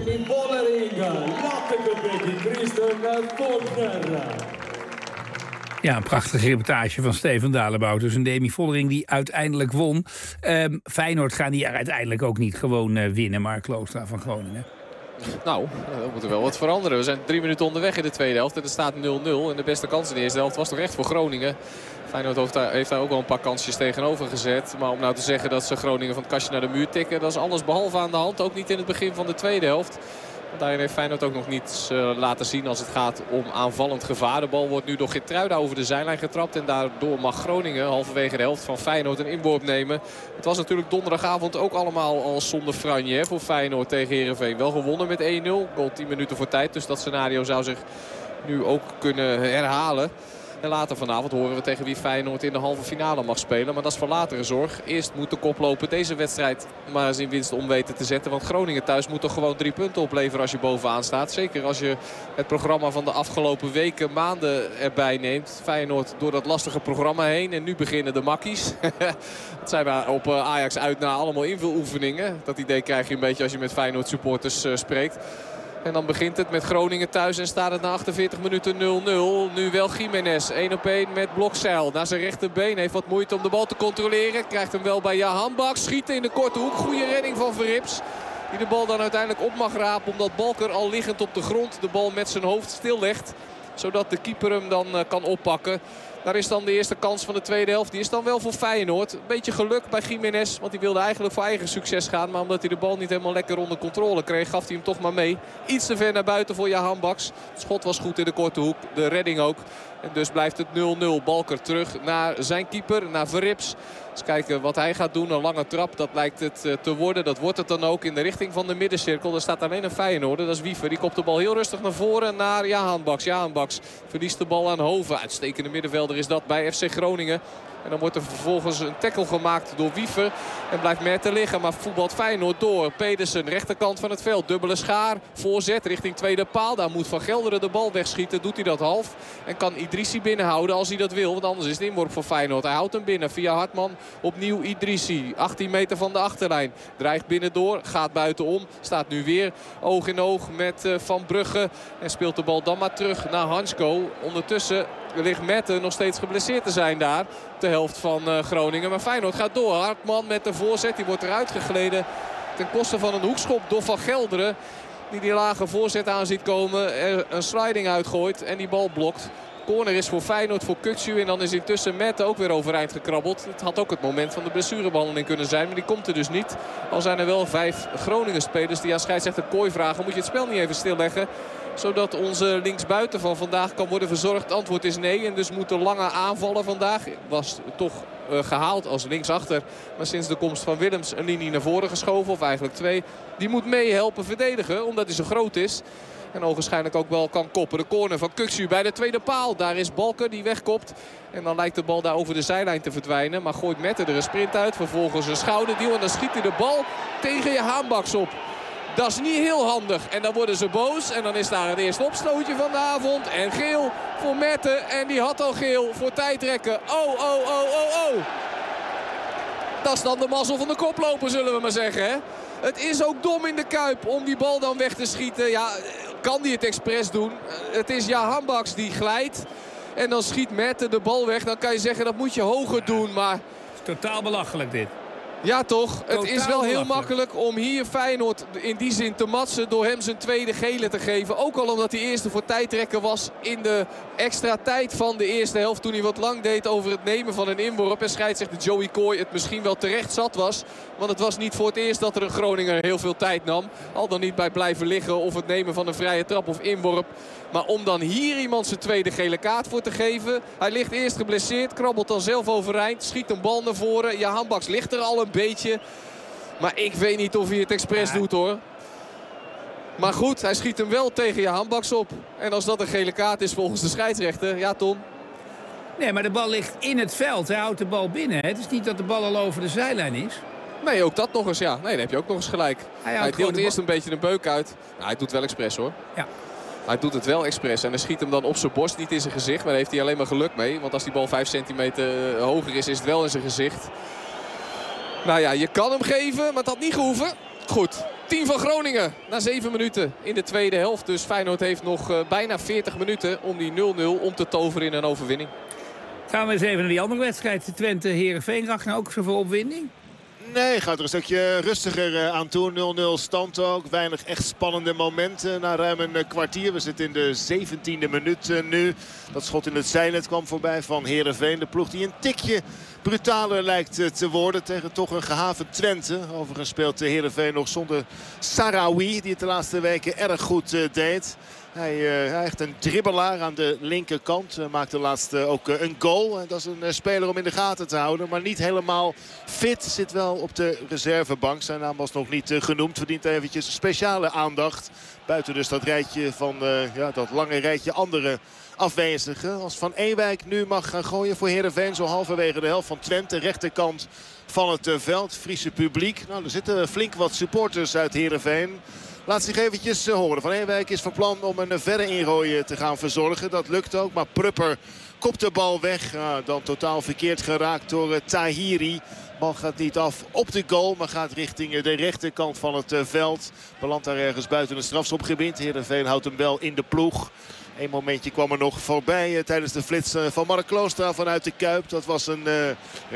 Ja, een prachtige reportage van Steven Dalebout. Dus een Demi Vollering die uiteindelijk won. Feyenoord gaan die er uiteindelijk ook niet gewoon winnen. Mark Klooster van Groningen. Nou, dan moet er wel wat veranderen. We zijn 3 minuten onderweg in de tweede helft. En er staat 0-0. En de beste kans in de eerste helft was toch echt voor Groningen. Feyenoord heeft daar ook wel een paar kansjes tegenover gezet. Maar om nou te zeggen dat ze Groningen van het kastje naar de muur tikken, dat is alles behalve aan de hand. Ook niet in het begin van de tweede helft. Daarin heeft Feyenoord ook nog niets laten zien als het gaat om aanvallend gevaar. De bal wordt nu door Geertruida over de zijlijn getrapt. En daardoor mag Groningen halverwege de helft van Feyenoord een inworp nemen. Het was natuurlijk donderdagavond ook allemaal al zonder franje voor Feyenoord tegen Heerenveen. Wel gewonnen met 1-0. Goal 10 minuten voor tijd. Dus dat scenario zou zich nu ook kunnen herhalen. En later vanavond horen we tegen wie Feyenoord in de halve finale mag spelen. Maar dat is voor latere zorg. Eerst moet de koploper deze wedstrijd maar eens in winst om weten te zetten. Want Groningen thuis moet toch gewoon 3 punten opleveren als je bovenaan staat. Zeker als je het programma van de afgelopen weken, maanden erbij neemt. Feyenoord door dat lastige programma heen. En nu beginnen de makkies. Het zijn maar op Ajax uit na allemaal invuloefeningen. Dat idee krijg je een beetje als je met Feyenoord supporters spreekt. En dan begint het met Groningen thuis en staat het na 48 minuten 0-0. Nu wel Gimenez, 1-op-1 met Blokzeil. Naar zijn rechterbeen, heeft wat moeite om de bal te controleren. Krijgt hem wel bij Jahan Baks. Schieten in de korte hoek. Goede redding van Verrips. Die de bal dan uiteindelijk op mag rapen. Omdat Balker al liggend op de grond de bal met zijn hoofd stillegt. Zodat de keeper hem dan kan oppakken. Daar is dan de eerste kans van de tweede helft. Die is dan wel voor Feyenoord. Een beetje geluk bij Gimenez. Want die wilde eigenlijk voor eigen succes gaan. Maar omdat hij de bal niet helemaal lekker onder controle kreeg, gaf hij hem toch maar mee. Iets te ver naar buiten voor Jahan Baks. Het schot was goed in de korte hoek. De redding ook. En dus blijft het 0-0. Balker terug naar zijn keeper, naar Verrips. Eens kijken wat hij gaat doen. Een lange trap, dat lijkt het te worden. Dat wordt het dan ook in de richting van de middencirkel. Er staat alleen een Feyenoorder, dat is Wiever. Die kopt de bal heel rustig naar voren naar Jahan Baks. Jahan Baks verliest de bal aan Hoven. Uitstekende middenvelder is dat bij FC Groningen. En dan wordt er vervolgens een tackle gemaakt door Wiever. En blijft Merten liggen, maar voetbalt Feyenoord door. Pedersen, rechterkant van het veld. Dubbele schaar, voorzet richting tweede paal. Daar moet Van Gelderen de bal wegschieten. Doet hij dat half. En kan Idrissi binnenhouden als hij dat wil. Want anders is het inworp voor Feyenoord. Hij houdt hem binnen via Hartman. Opnieuw Idrissi. 18 meter van de achterlijn. Dreigt binnendoor. Gaat buitenom. Staat nu weer oog in oog met Van Brugge. En speelt de bal dan maar terug naar Hansko. Ondertussen ligt Merten nog steeds geblesseerd te zijn daar. De helft van Groningen. Maar Feyenoord gaat door. Hartman met de voorzet. Die wordt eruit gegleden. Ten koste van een hoekschop door Van Gelderen. Die lage voorzet aan ziet komen. Er een sliding uitgooit. En die bal blokt. Corner is voor Feyenoord, voor Kukçu. En dan is intussen Merten ook weer overeind gekrabbeld. Het had ook het moment van de blessurebehandeling kunnen zijn. Maar die komt er dus niet. Al zijn er wel 5 Groningen-spelers die aan scheidsrechter Kooi vragen. Moet je het spel niet even stilleggen? Zodat onze linksbuiten van vandaag kan worden verzorgd. Het antwoord is nee. En dus moeten lange aanvallen vandaag. Was toch gehaald als linksachter. Maar sinds de komst van Willems een linie naar voren geschoven. Of eigenlijk 2. Die moet meehelpen verdedigen. Omdat hij zo groot is. En ogenschijnlijk ook wel kan koppen. De corner van Kukçu bij de tweede paal. Daar is Balken die wegkopt. En dan lijkt de bal daar over de zijlijn te verdwijnen. Maar gooit Merten er een sprint uit. Vervolgens een schouderduw. En dan schiet hij de bal tegen je haanbaks op. Dat is niet heel handig. En dan worden ze boos. En dan is daar het eerste opstootje van de avond. En geel voor Merten. En die had al geel voor tijdrekken. Oh. Dat is dan de mazzel van de koploper, zullen we maar zeggen. Hè? Het is ook dom in de Kuip om die bal dan weg te schieten. Ja, kan die het expres doen? Het is Jahanbaks die glijdt. En dan schiet Merten de bal weg. Dan kan je zeggen dat moet je hoger doen. Maar totaal belachelijk dit. Ja toch, het is wel heel belachelijk. makkelijk om hier Feyenoord in die zin te matsen door hem zijn tweede gele te geven. Ook al omdat hij eerste voor tijdrekken was in de extra tijd van de eerste helft. Toen hij wat lang deed over het nemen van een inworp. En scheidsrechter Joey Kooi het misschien wel terecht zat was. Want het was niet voor het eerst dat er een Groninger heel veel tijd nam. Al dan niet bij blijven liggen of het nemen van een vrije trap of inworp. Maar om dan hier iemand zijn tweede gele kaart voor te geven. Hij ligt eerst geblesseerd, krabbelt dan zelf overeind. Schiet een bal naar voren. Ja, Hanbaks ligt er al een beetje. Maar ik weet niet of hij het expres doet hoor. Maar goed, hij schiet hem wel tegen je Hanbaks op. En als dat een gele kaart is volgens de scheidsrechter. Ja, Tom. Nee, maar de bal ligt in het veld. Hij houdt de bal binnen. Het is niet dat de bal al over de zijlijn is. Nee, ook dat nog eens, ja. Nee, dan heb je ook nog eens gelijk. Hij deelt eerst een beetje een beuk uit. Nou, hij doet het wel expres hoor. Ja. Hij doet het wel expres en hij schiet hem dan op zijn borst, niet in zijn gezicht. Maar daar heeft hij alleen maar geluk mee. Want als die bal 5 centimeter hoger is, is het wel in zijn gezicht. Nou ja, je kan hem geven, maar het had niet gehoeven. Goed, 10 van Groningen na 7 minuten in de tweede helft. Dus Feyenoord heeft nog bijna 40 minuten om die 0-0 om te toveren in een overwinning. Gaan we eens even naar die andere wedstrijd. Twente-Heerenveen. Ragnar, ook zoveel opwinding? Nee, gaat er een stukje rustiger aan toe. 0-0 stand ook. Weinig echt spannende momenten na ruim een kwartier. We zitten in de 17e minuut nu. Dat schot in het zijnet kwam voorbij van Heerenveen. De ploeg die een tikje brutaler lijkt te worden tegen toch een gehavend Twente. Overigens speelt Heerenveen nog zonder Sarawi, die het de laatste weken erg goed deed. Hij echt een dribbelaar aan de linkerkant. Maakte laatst ook een goal. Dat is een speler om in de gaten te houden. Maar niet helemaal fit. Zit wel op de reservebank. Zijn naam was nog niet genoemd. Verdient eventjes speciale aandacht. Buiten dus dat rijtje van dat lange rijtje andere afwezigen. Als Van Ewijk nu mag gaan gooien voor Heerenveen. Zo halverwege de helft van Twente. Rechterkant van het veld. Friese publiek. Nou, er zitten flink wat supporters uit Heerenveen. Laat zich eventjes horen. Van Ewijk is van plan om een verre ingooi te gaan verzorgen. Dat lukt ook. Maar Prupper kopt de bal weg. Dan totaal verkeerd geraakt door Tahiri. De bal gaat niet af op de goal. Maar gaat richting de rechterkant van het veld. Belandt daar ergens buiten het strafschopgebied. Heerenveen houdt hem wel in de ploeg. Eén momentje kwam er nog voorbij tijdens de flits van Mark Kloostra vanuit de Kuip. Dat was een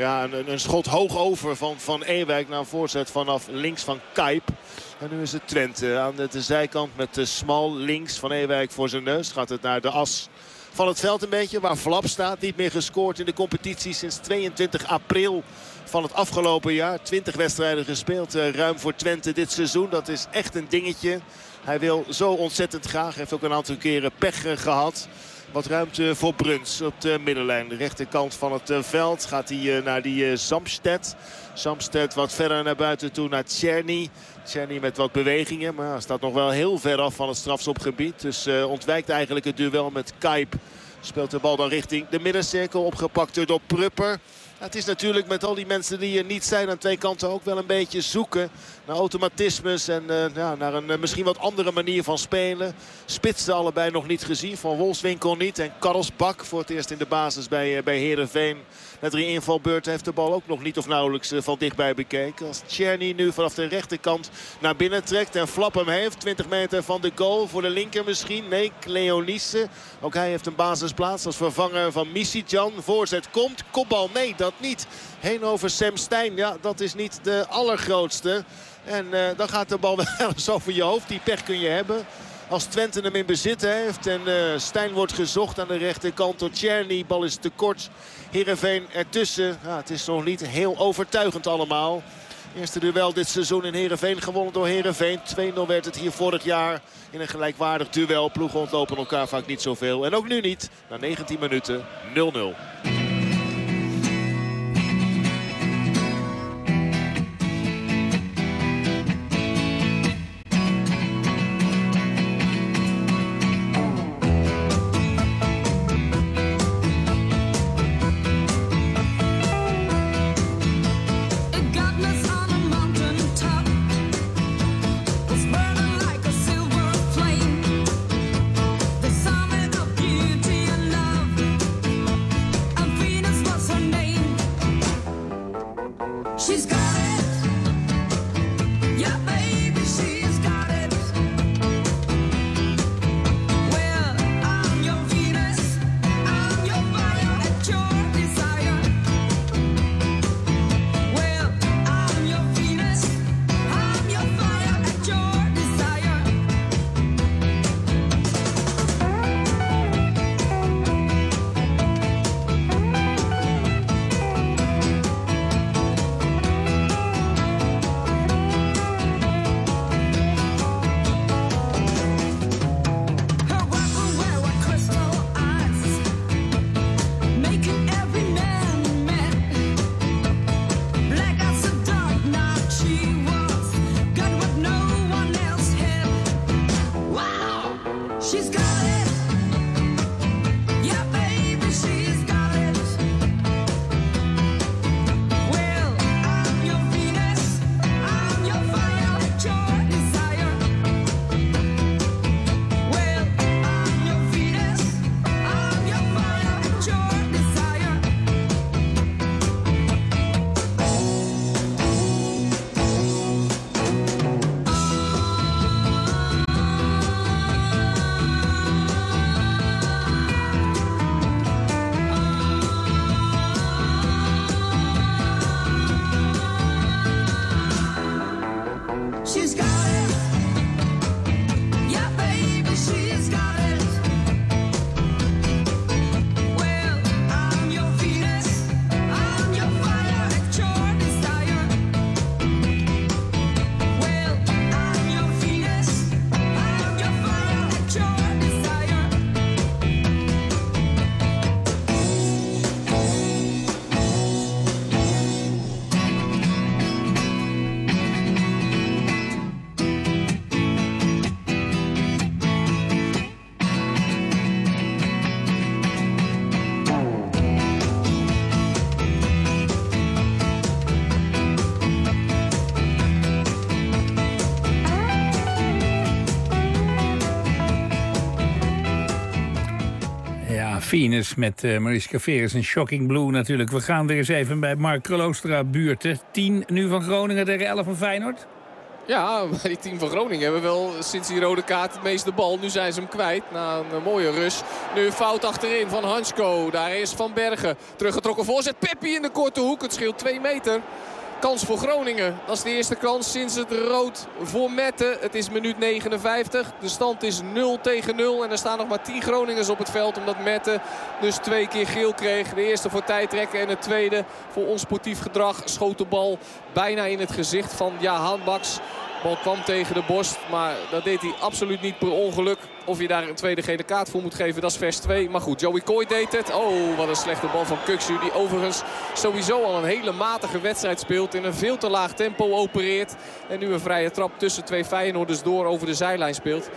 schot hoog over van Ewijk naar een voorzet vanaf links van Kuip. En nu is het Twente aan de zijkant met de Smal links van Ewijk voor zijn neus. Gaat het naar de as van het veld een beetje waar Flap staat. Niet meer gescoord in de competitie sinds 22 april van het afgelopen jaar. 20 wedstrijden gespeeld ruim voor Twente dit seizoen. Dat is echt een dingetje. Hij wil zo ontzettend graag. Heeft ook een aantal keren pech gehad. Wat ruimte voor Bruns op de middenlijn. De rechterkant van het veld gaat hij naar die Zamstedt. Zamstedt wat verder naar buiten toe naar Tjerny. Tjerny met wat bewegingen. Maar staat nog wel heel ver af van het strafschopgebied. Dus ontwijkt eigenlijk het duel met Kuip. Speelt de bal dan richting de middencirkel. Opgepakt door Prupper. Het is natuurlijk met al die mensen die er niet zijn aan twee kanten ook wel een beetje zoeken naar automatismes en naar een misschien wat andere manier van spelen. Spitsen allebei nog niet gezien. Van Wolfswinkel niet en Karlsbak voor het eerst in de basis bij Heerenveen. Na 3 invalbeurten heeft de bal ook nog niet of nauwelijks van dichtbij bekeken. Als Tjerni nu vanaf de rechterkant naar binnen trekt en Flap hem heeft. 20 meter van de goal voor de linker misschien. Nee, Cleonice. Ook hij heeft een basisplaats als vervanger van Misitjan. Voorzet komt, kopbal nee, dat niet. Heen over Sam Stein, ja, dat is niet de allergrootste. En dan gaat de bal wel eens over je hoofd. Die pech kun je hebben. Als Twente hem in bezit heeft en Stein wordt gezocht aan de rechterkant door Tjerni. Bal is te kort. Heerenveen ertussen. Ja, het is nog niet heel overtuigend allemaal. Eerste duel dit seizoen in Heerenveen gewonnen door Heerenveen. 2-0 werd het hier vorig jaar in een gelijkwaardig duel. Ploegen ontlopen elkaar vaak niet zoveel. En ook nu niet. Na 19 minuten 0-0. Venus met Mariska Veres en Shocking Blue natuurlijk. We gaan weer eens even bij Mark Kroloostra buurten. 10 nu van Groningen tegen 11 van Feyenoord. Ja, bij die team van Groningen hebben we wel sinds die rode kaart het meeste bal. Nu zijn ze hem kwijt na een mooie rush. Nu een fout achterin van Hansko. Daar is Van Bergen. Teruggetrokken voorzet. Peppi in de korte hoek. Het scheelt 2 meter. Kans voor Groningen. Dat is de eerste kans sinds het rood voor Mette. Het is minuut 59. De stand is 0-0. En er staan nog maar 10 Groningers op het veld. Omdat Mette dus 2 keer geel kreeg. De eerste voor tijdrekken en de tweede voor onsportief gedrag. Schoot de bal bijna in het gezicht van Jahan Baks. De bal kwam tegen de borst, maar dat deed hij absoluut niet per ongeluk. Of je daar een tweede gele kaart voor moet geven, dat is vers 2. Maar goed, Joey Coy deed het. Oh, wat een slechte bal van Kukçu. Die overigens sowieso al een hele matige wedstrijd speelt. In een veel te laag tempo opereert. En nu een vrije trap tussen 2 Feyenoorders door over de zijlijn speelt.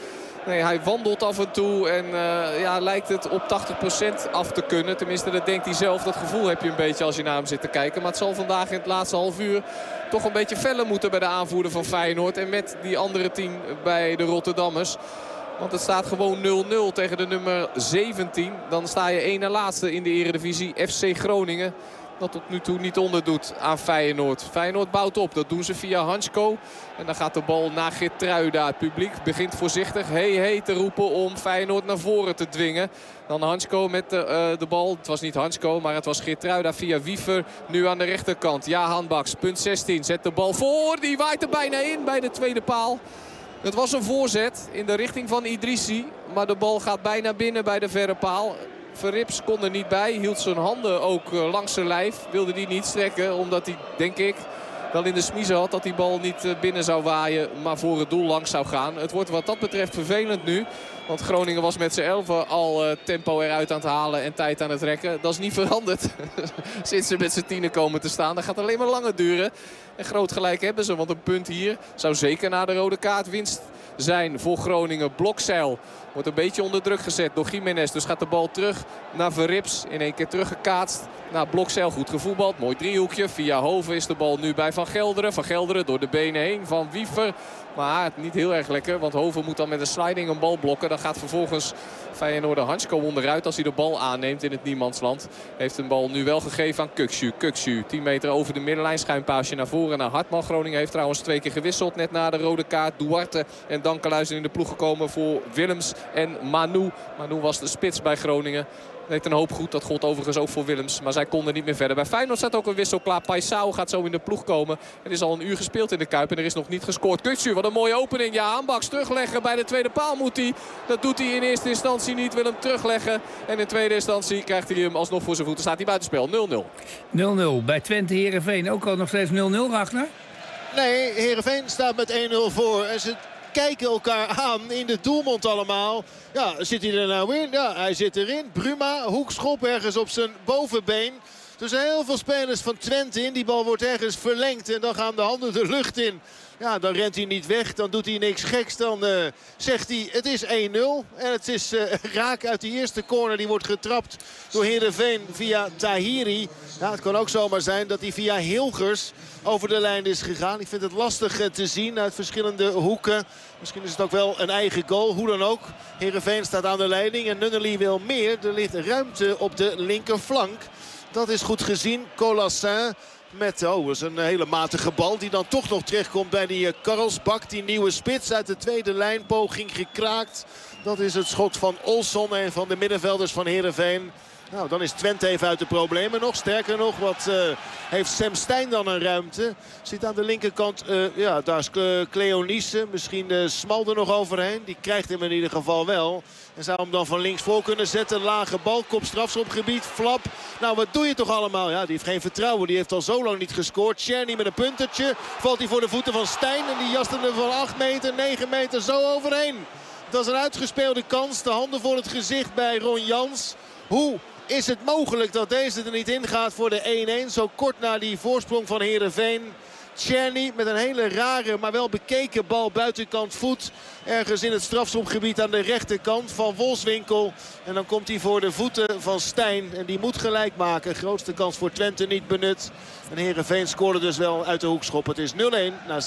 Nee, hij wandelt af en toe en lijkt het op 80% af te kunnen. Tenminste, dat denkt hij zelf. Dat gevoel heb je een beetje als je naar hem zit te kijken. Maar het zal vandaag in het laatste half uur toch een beetje feller moeten bij de aanvoerder van Feyenoord. En met die andere 10 bij de Rotterdammers. Want het staat gewoon 0-0 tegen de nummer 17. Dan sta je 1 na laatste in de Eredivisie. FC Groningen. Dat tot nu toe niet onderdoet aan Feyenoord. Feyenoord bouwt op. Dat doen ze via Hansko. En dan gaat de bal naar Geertruida. Het publiek begint voorzichtig hey te roepen om Feyenoord naar voren te dwingen. Dan Hansko met de bal. Het was niet Hansko, maar het was Geertruida via Wiever. Nu aan de rechterkant. Jahan Baks, punt 16. Zet de bal voor. Die waait er bijna in bij de tweede paal. Het was een voorzet in de richting van Idrissi. Maar de bal gaat bijna binnen bij de verre paal. Verrips kon er niet bij. Hield zijn handen ook langs zijn lijf. Wilde die niet strekken. Omdat hij, denk ik, wel in de smiezen had dat die bal niet binnen zou waaien. Maar voor het doel langs zou gaan. Het wordt wat dat betreft vervelend nu. Want Groningen was met z'n 11 al tempo eruit aan het halen en tijd aan het rekken. Dat is niet veranderd sinds ze met z'n 10 komen te staan. Dat gaat alleen maar langer duren. En groot gelijk hebben ze. Want een punt hier zou zeker na de rode kaart winst zijn voor Groningen. Blokzeil wordt een beetje onder druk gezet door Gimenez. Dus gaat de bal terug naar Verrips. In één keer teruggekaatst naar Blokzeil. Goed gevoetbald. Mooi driehoekje. Via Hoven is de bal nu bij Van Gelderen. Van Gelderen door de benen heen van Wiever. Maar niet heel erg lekker. Want Hoven moet dan met een sliding een bal blokken. Dan gaat vervolgens Feyenoord Hansko onderuit als hij de bal aanneemt in het niemandsland. Heeft een bal nu wel gegeven aan Kukshu. Kukshu 10 meter over de middenlijn. Schuinpaasje naar voren naar Hartman. Groningen heeft trouwens 2 keer gewisseld. Net na de rode kaart. Duarte en Dankelhuis in de ploeg gekomen voor Willems en Manu. Manu was de spits bij Groningen. Deed een hoop goed. Dat gold overigens ook voor Willems. Maar zij konden niet meer verder. Bij Feyenoord staat ook een wissel klaar. Paisao gaat zo in de ploeg komen. Er is al een uur gespeeld in de Kuip. En er is nog niet gescoord. Kutsu, wat een mooie opening. Ja, Aanbaks terugleggen. Bij de tweede paal moet hij. Dat doet hij in eerste instantie niet. Wil hem terugleggen. En in tweede instantie krijgt hij hem alsnog voor zijn voeten. Staat hij buitenspel. 0-0. 0-0. Bij Twente Heerenveen ook al nog steeds 0-0, Ragnar? Nee, Heerenveen staat met 1-0 voor. En ze kijken elkaar aan in de doelmond allemaal. Ja, zit hij er nou in? Ja, hij zit erin. Bruma, hoekschop ergens op zijn bovenbeen. Er zijn heel veel spelers van Twente in. Die bal wordt ergens verlengd en dan gaan de handen de lucht in. Ja, dan rent hij niet weg. Dan doet hij niks geks. Dan zegt hij het is 1-0. En het is raak uit die eerste corner. Die wordt getrapt door Heerenveen via Tahiri. Ja, het kan ook zomaar zijn dat hij via Hilgers over de lijn is gegaan. Ik vind het lastig te zien uit verschillende hoeken. Misschien is het ook wel een eigen goal. Hoe dan ook. Heerenveen staat aan de leiding. En Nunnally wil meer. Er ligt ruimte op de linkerflank. Dat is goed gezien. Colassin. Met, dat is een hele matige bal die dan toch nog terechtkomt bij die Karlsbak. Die nieuwe spits uit de tweede lijn. Poging gekraakt. Dat is het schot van Olsson, een van de middenvelders van Heerenveen. Nou, dan is Twente even uit de problemen nog. Sterker nog, wat heeft Sam Stein dan een ruimte. Zit aan de linkerkant, daar is Cleonice. Misschien Smal er nog overheen. Die krijgt hem in ieder geval wel. En zou hem dan van links voor kunnen zetten. Lage bal, kop strafschopgebied, Flap. Nou, wat doe je toch allemaal? Ja, die heeft geen vertrouwen. Die heeft al zo lang niet gescoord. Tjerni met een puntertje. Valt hij voor de voeten van Stein. En die jast er van 8 meter, 9 meter zo overheen. Dat is een uitgespeelde kans. De handen voor het gezicht bij Ron Jans. Hoe is het mogelijk dat deze er niet in gaat voor de 1-1? Zo kort na die voorsprong van Heerenveen. Tjerni met een hele rare, maar wel bekeken bal buitenkant voet. Ergens in het strafschopgebied aan de rechterkant van Wolfswinkel. En dan komt hij voor de voeten van Stein. En die moet gelijk maken. Grootste kans voor Twente niet benut. En Heerenveen scoorde dus wel uit de hoekschop. Het is 0-1 na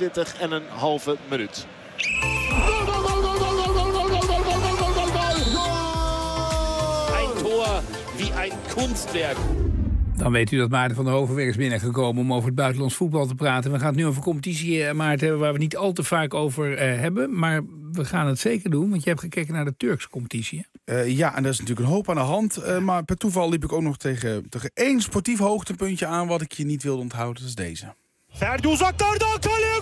26,5 minuut. Ein Tor wie ein Kunstwerk. Dan weet u dat Maarten van der Hoven weer is binnengekomen om over het buitenlands voetbal te praten. We gaan het nu over competitie, Maarten, hebben waar we niet al te vaak over hebben. Maar we gaan het zeker doen, want je hebt gekeken naar de Turkse competitie. Ja, en daar is natuurlijk een hoop aan de hand. Maar per toeval liep ik ook nog tegen één sportief hoogtepuntje aan wat ik je niet wilde onthouden. Dat is deze. Ferdi uzaklardan kaleye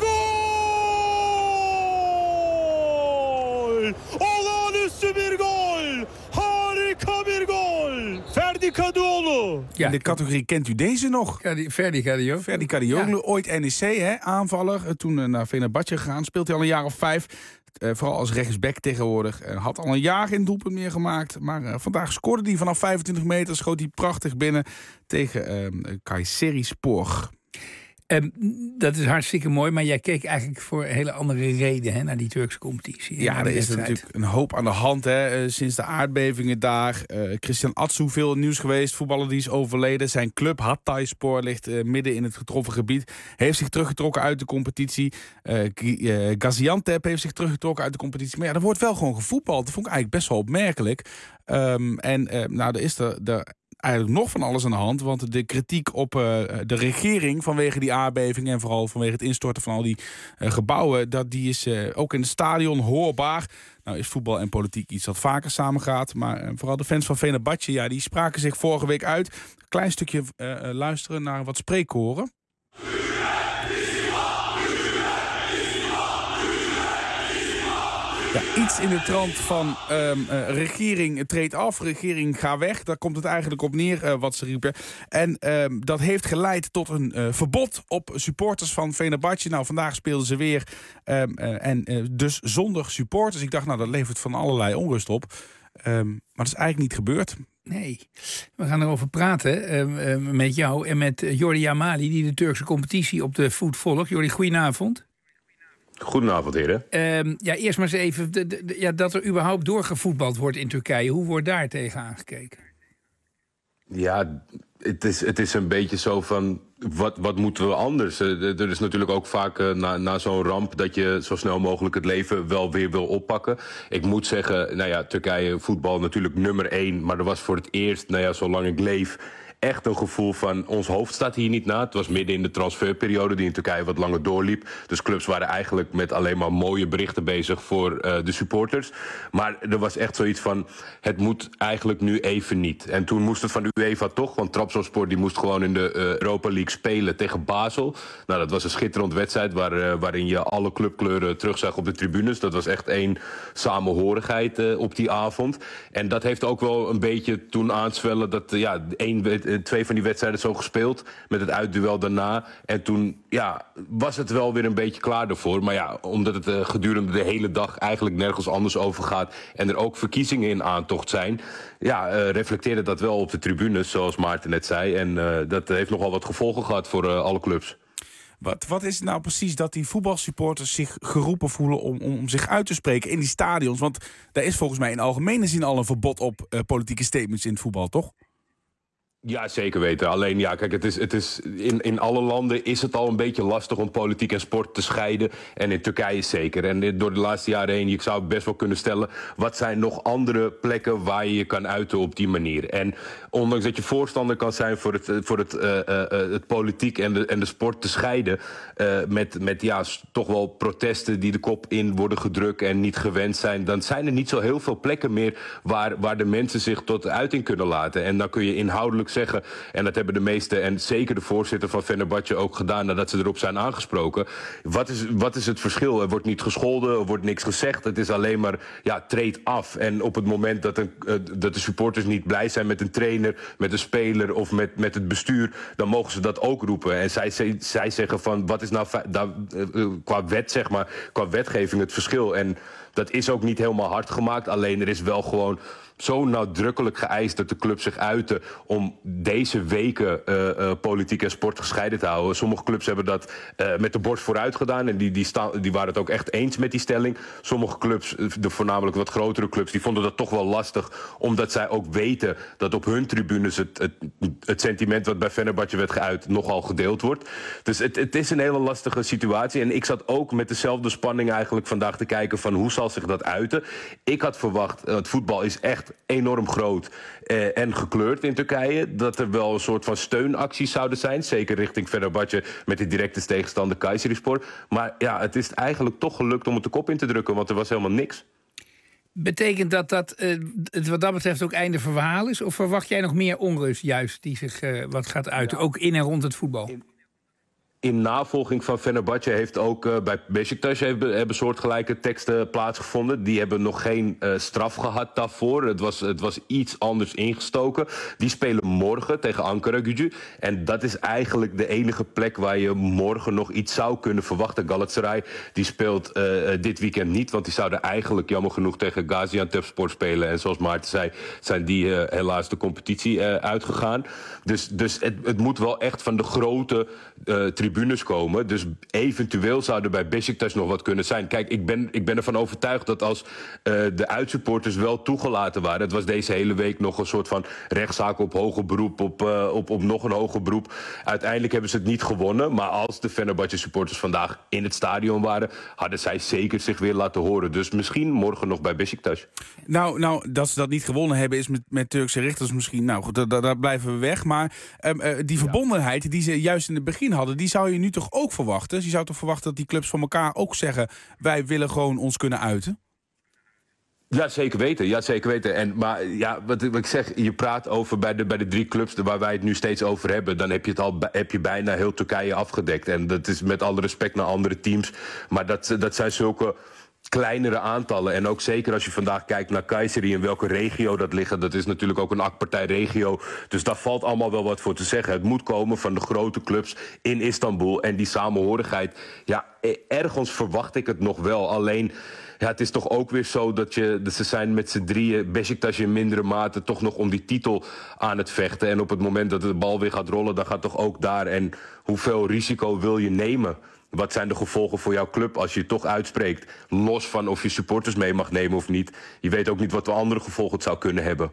gol! Olağanüstü bir gol! Harika bir gol! Ferdi Kadıoğlu. Ja, in de categorie kent u deze nog? Ferdi Kadıoğlu. Ferdi Kadıoğlu, ja. Ooit NEC, aanvaller. Toen naar Fenerbahçe gegaan. Speelt hij al een jaar of 5. Vooral als rechtsback tegenwoordig. Had al een jaar geen doelpunt meer gemaakt. Maar vandaag scoorde hij vanaf 25 meter. Schoot hij prachtig binnen tegen Kayserispor. Dat is hartstikke mooi, maar jij keek eigenlijk voor een hele andere reden naar die Turkse competitie. Ja, er is natuurlijk een hoop aan de hand sinds de aardbevingen daar. Christian Atsu, veel nieuws geweest. Voetballer die is overleden. Zijn club Hatayspor ligt midden in het getroffen gebied. Heeft zich teruggetrokken uit de competitie. Gaziantep heeft zich teruggetrokken uit de competitie. Maar ja, er wordt wel gewoon gevoetbald. Dat vond ik eigenlijk best wel opmerkelijk. Er is er eigenlijk nog van alles aan de hand. Want de kritiek op de regering vanwege die aardbeving en vooral vanwege het instorten van al die gebouwen, die is ook in het stadion hoorbaar. Nou is voetbal en politiek iets dat vaker samengaat. Maar vooral de fans van Fenerbahce, die spraken zich vorige week uit. Een klein stukje luisteren naar wat spreekkoren. Ja, iets in de trant van regering treedt af, regering ga weg. Daar komt het eigenlijk op neer wat ze riepen. En dat heeft geleid tot een verbod op supporters van Fenerbahce. Nou, vandaag speelden ze weer dus zonder supporters. Ik dacht, dat levert van allerlei onrust op. Maar dat is eigenlijk niet gebeurd. Nee, we gaan erover praten met jou en met Jordi Amali, die de Turkse competitie op de voet volgt. Jordi, goedenavond. Goedenavond, heren. Eerst maar eens even dat er überhaupt doorgevoetbald wordt in Turkije. Hoe wordt daar tegen aangekeken? Ja, het is een beetje zo van, wat moeten we anders? Er is natuurlijk ook vaak na zo'n ramp dat je zo snel mogelijk het leven wel weer wil oppakken. Ik moet zeggen, Turkije voetbal natuurlijk nummer 1. Maar er was voor het eerst, zolang ik leef, echt een gevoel van, ons hoofd staat hier niet na. Het was midden in de transferperiode die in Turkije wat langer doorliep. Dus clubs waren eigenlijk met alleen maar mooie berichten bezig voor de supporters. Maar er was echt zoiets van, het moet eigenlijk nu even niet. En toen moest het van UEFA toch, want Trabzonspor die moest gewoon in de Europa League spelen tegen Basel. Nou, dat was een schitterende wedstrijd waarin je alle clubkleuren terugzag op de tribunes. Dat was echt één samenhorigheid op die avond. En dat heeft ook wel een beetje toen aanzwellen dat 2 van die wedstrijden zo gespeeld met het uitduel daarna. En toen was het wel weer een beetje klaar ervoor. Maar omdat het gedurende de hele dag eigenlijk nergens anders over gaat en er ook verkiezingen in aantocht zijn, reflecteerde dat wel op de tribunes, zoals Maarten net zei. En dat heeft nogal wat gevolgen gehad voor alle clubs. Wat is het nou precies dat die voetbalsupporters zich geroepen voelen om zich uit te spreken in die stadions? Want daar is volgens mij in algemene zin al een verbod op politieke statements in het voetbal, toch? Ja, zeker weten. Alleen kijk, het is in alle landen is het al een beetje lastig om politiek en sport te scheiden. En in Turkije zeker. En door de laatste jaren heen, ik zou best wel kunnen stellen, wat zijn nog andere plekken waar je je kan uiten op die manier? En ondanks dat je voorstander kan zijn voor het politiek en de sport te scheiden, met toch wel protesten die de kop in worden gedrukt en niet gewend zijn, dan zijn er niet zo heel veel plekken meer waar de mensen zich tot uiting kunnen laten. En dan kun je inhoudelijk zeggen, en dat hebben de meeste en zeker de voorzitter van Fenerbahce ook gedaan nadat ze erop zijn aangesproken. Wat is het verschil? Er wordt niet gescholden, er wordt niks gezegd. Het is alleen maar, treed af. En op het moment dat de supporters niet blij zijn met een trainer, met een speler of met het bestuur, dan mogen ze dat ook roepen. En zij zeggen van, wat is nou qua wet, qua wetgeving het verschil? En dat is ook niet helemaal hard gemaakt. Alleen er is wel gewoon zo nadrukkelijk geëist dat de club zich uiten om deze weken politiek en sport gescheiden te houden. Sommige clubs hebben dat met de borst vooruit gedaan en die waren het ook echt eens met die stelling. Sommige clubs, de voornamelijk wat grotere clubs, die vonden dat toch wel lastig, omdat zij ook weten dat op hun tribunes het sentiment wat bij Fenerbahce werd geuit nogal gedeeld wordt. Dus het is een hele lastige situatie. En ik zat ook met dezelfde spanning eigenlijk vandaag te kijken van hoe zal zich dat uiten. Ik had verwacht, het voetbal is echt enorm groot en gekleurd in Turkije, dat er wel een soort van steunacties zouden zijn, zeker richting Fenerbahce met de directe tegenstander Kayserispor. Maar het is eigenlijk toch gelukt om het de kop in te drukken, want er was helemaal niks. Betekent dat het wat dat betreft ook einde verhaal is? Of verwacht jij nog meer onrust juist die zich wat gaat uiten, ook in en rond het voetbal? In navolging van Fenerbahce heeft ook bij Beşiktaş hebben soortgelijke teksten plaatsgevonden. Die hebben nog geen straf gehad daarvoor. Het was iets anders ingestoken. Die spelen morgen tegen Ankaragücü. En dat is eigenlijk de enige plek waar je morgen nog iets zou kunnen verwachten. Galatasaray die speelt dit weekend niet. Want die zouden eigenlijk jammer genoeg tegen Gaziantepspor spelen. En zoals Maarten zei, zijn die helaas de competitie uitgegaan. Dus het moet wel echt van de grote tribunes tribunes komen. Dus eventueel zou er bij Beşiktaş nog wat kunnen zijn. Kijk, ik ben ervan overtuigd dat als de uitsupporters wel toegelaten waren... het was deze hele week nog een soort van rechtszaak op hoger beroep... op nog een hoger beroep. Uiteindelijk hebben ze het niet gewonnen. Maar als de Fenerbahçe supporters vandaag in het stadion waren... hadden zij zeker zich weer laten horen. Dus misschien morgen nog bij Beşiktaş. Nou, dat ze dat niet gewonnen hebben is met Turkse rechters misschien... Nou goed, daar blijven we weg. Maar die verbondenheid die ze juist in het begin hadden... die zou je nu toch ook verwachten? Dus je zou toch verwachten dat die clubs van elkaar ook zeggen... wij willen gewoon ons kunnen uiten? Ja, zeker weten. Maar ja, wat ik zeg, je praat over bij de 3 clubs waar wij het nu steeds over hebben... dan heb je bijna heel Turkije afgedekt. En dat is met alle respect naar andere teams. Maar dat zijn zulke kleinere aantallen. En ook zeker als je vandaag kijkt naar Kayseri... in welke regio dat ligt. Dat is natuurlijk ook een achtpartijregio. Dus daar valt allemaal wel wat voor te zeggen. Het moet komen van de grote clubs in Istanbul. En die samenhorigheid, ja, ergens verwacht ik het nog wel. Alleen... ja, het is toch ook weer zo dat ze zijn met z'n drieën... Beşiktaş in mindere mate toch nog om die titel aan het vechten. En op het moment dat de bal weer gaat rollen, dan gaat toch ook daar. En hoeveel risico wil je nemen? Wat zijn de gevolgen voor jouw club als je het toch uitspreekt? Los van of je supporters mee mag nemen of niet. Je weet ook niet wat voor andere gevolgen het zou kunnen hebben.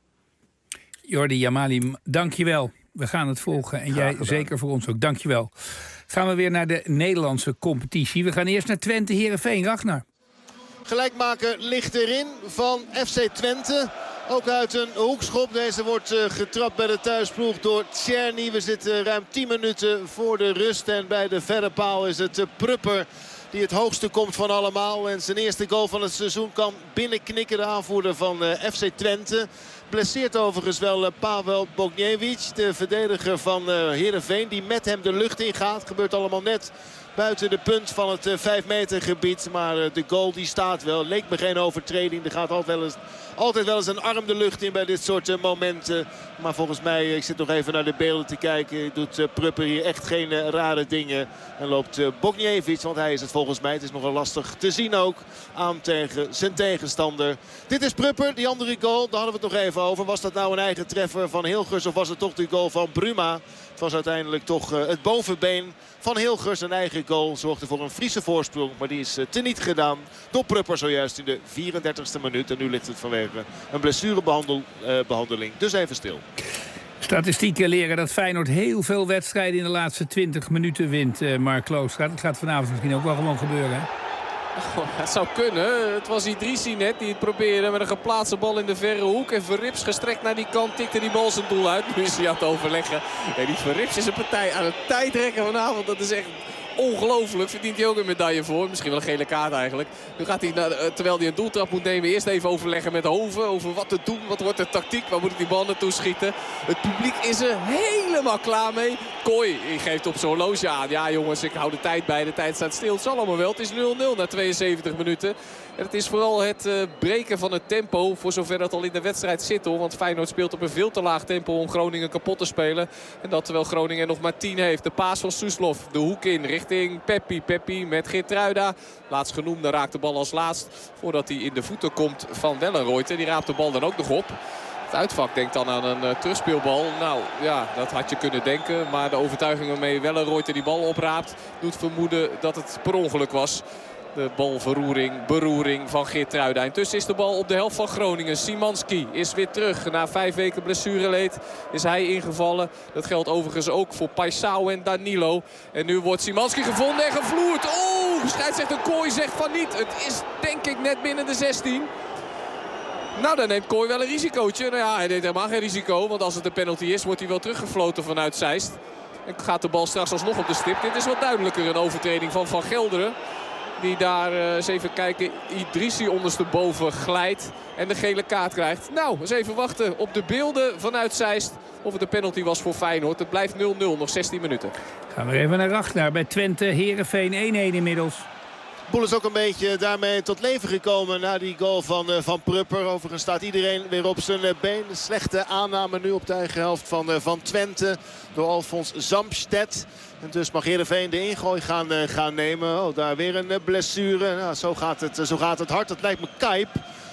Jordi Jamali, dank je wel. We gaan het volgen en jij zeker voor ons ook. Dank je wel. Gaan we weer naar de Nederlandse competitie. We gaan eerst naar Twente Heerenveen. Ragnar. Gelijkmaker ligt erin van FC Twente. Ook uit een hoekschop. Deze wordt getrapt bij de thuisploeg door Tjerni. We zitten ruim 10 minuten voor de rust. En bij de verre paal is het Prupper die het hoogste komt van allemaal. En zijn eerste goal van het seizoen kan binnenknikken. De aanvoerder van FC Twente. Blesseert overigens wel Pavel Bogniewicz, de verdediger van Heerenveen. Die met hem de lucht ingaat. Gebeurt allemaal net buiten de punt van het 5 meter gebied. Maar de goal die staat wel. Leek me geen overtreding. Er gaat altijd wel eens een arm de lucht in bij dit soort momenten. Maar volgens mij, ik zit nog even naar de beelden te kijken, doet Prupper hier echt geen rare dingen. En loopt Bogniewicz, want hij is het volgens mij. Het is nogal lastig te zien ook aan tegen zijn tegenstander. Dit is Prupper, die andere goal. Daar hadden we het nog even over. Was dat nou een eigen treffer van Hilgers of was het toch de goal van Bruma? Het was uiteindelijk toch het bovenbeen van Hilgers. Een eigen goal zorgde voor een Friese voorsprong. Maar die is teniet gedaan door Prupper zojuist in de 34e minuut. En nu ligt het vanwege een blessurebehandeling. Dus even stil. Statistieken leren dat Feyenoord heel veel wedstrijden in de laatste 20 minuten wint. Mark Kloos, dat gaat vanavond misschien ook wel gewoon gebeuren, hè? Oh, het zou kunnen. Het was Idrissi net die het probeerde met een geplaatste bal in de verre hoek. En Verrips gestrekt naar die kant tikte die bal zijn doel uit. Nu is hij aan het overleggen. Nee, die Verrips is een partij aan het tijdrekken vanavond. Dat is echt ongelooflijk. Verdient hij ook een medaille voor. Misschien wel een gele kaart eigenlijk. Nu gaat hij, terwijl hij een doeltrap moet nemen, eerst even overleggen met Hoven. Over wat te doen. Wat wordt de tactiek? Waar moet ik die bal naartoe schieten? Het publiek is er helemaal klaar mee. Kooi geeft op zijn horloge aan. Ja jongens, ik hou de tijd bij. De tijd staat stil. Het zal allemaal wel. Het is 0-0 na 72 minuten. En het is vooral het breken van het tempo. Voor zover dat al in de wedstrijd zit hoor. Want Feyenoord speelt op een veel te laag tempo om Groningen kapot te spelen. En dat terwijl Groningen nog maar 10 heeft. De paas van Soeslof. De hoek in richting Peppi. Peppi met Geertruida. Laatst genoemde raakt de bal als laatst. Voordat hij in de voeten komt van Wellenreuter. Die raapt de bal dan ook nog op. Het uitvak denkt dan aan een terugspeelbal. Nou ja, dat had je kunnen denken. Maar de overtuiging waarmee Wellenreuter die bal opraapt doet vermoeden dat het per ongeluk was. De balverroering, beroering van Geertruida. Intussen is de bal op de helft van Groningen. Szymanski is weer terug. Na 5 weken blessureleed is hij ingevallen. Dat geldt overigens ook voor Paisao en Danilo. En nu wordt Szymanski gevonden en gevloerd. Oh, scheidsrechter Kooi zegt van niet. Het is denk ik net binnen de 16. Nou, dan neemt Kooi wel een risicootje. Nou ja, hij neemt helemaal geen risico. Want als het een penalty is, wordt hij wel teruggefloten vanuit Zeist. En gaat de bal straks alsnog op de stip. Dit is wat duidelijker een overtreding van Van Gelderen. Die daar, eens even kijken, Idrissi ondersteboven glijdt en de gele kaart krijgt. Nou, eens even wachten op de beelden vanuit Zeist of het een penalty was voor Feyenoord. Het blijft 0-0, nog 16 minuten. Gaan we even naar Ragnar bij Twente, Heerenveen 1-1 inmiddels. Boel is ook een beetje daarmee tot leven gekomen na die goal van Prupper. Overigens staat iedereen weer op zijn been. Slechte aanname nu op de eigen helft van Twente door Alfons Zamstedt. En dus mag Heerenveen de ingooi gaan nemen. Oh, daar weer een blessure. Nou, zo gaat het hard. Dat lijkt me Kuip.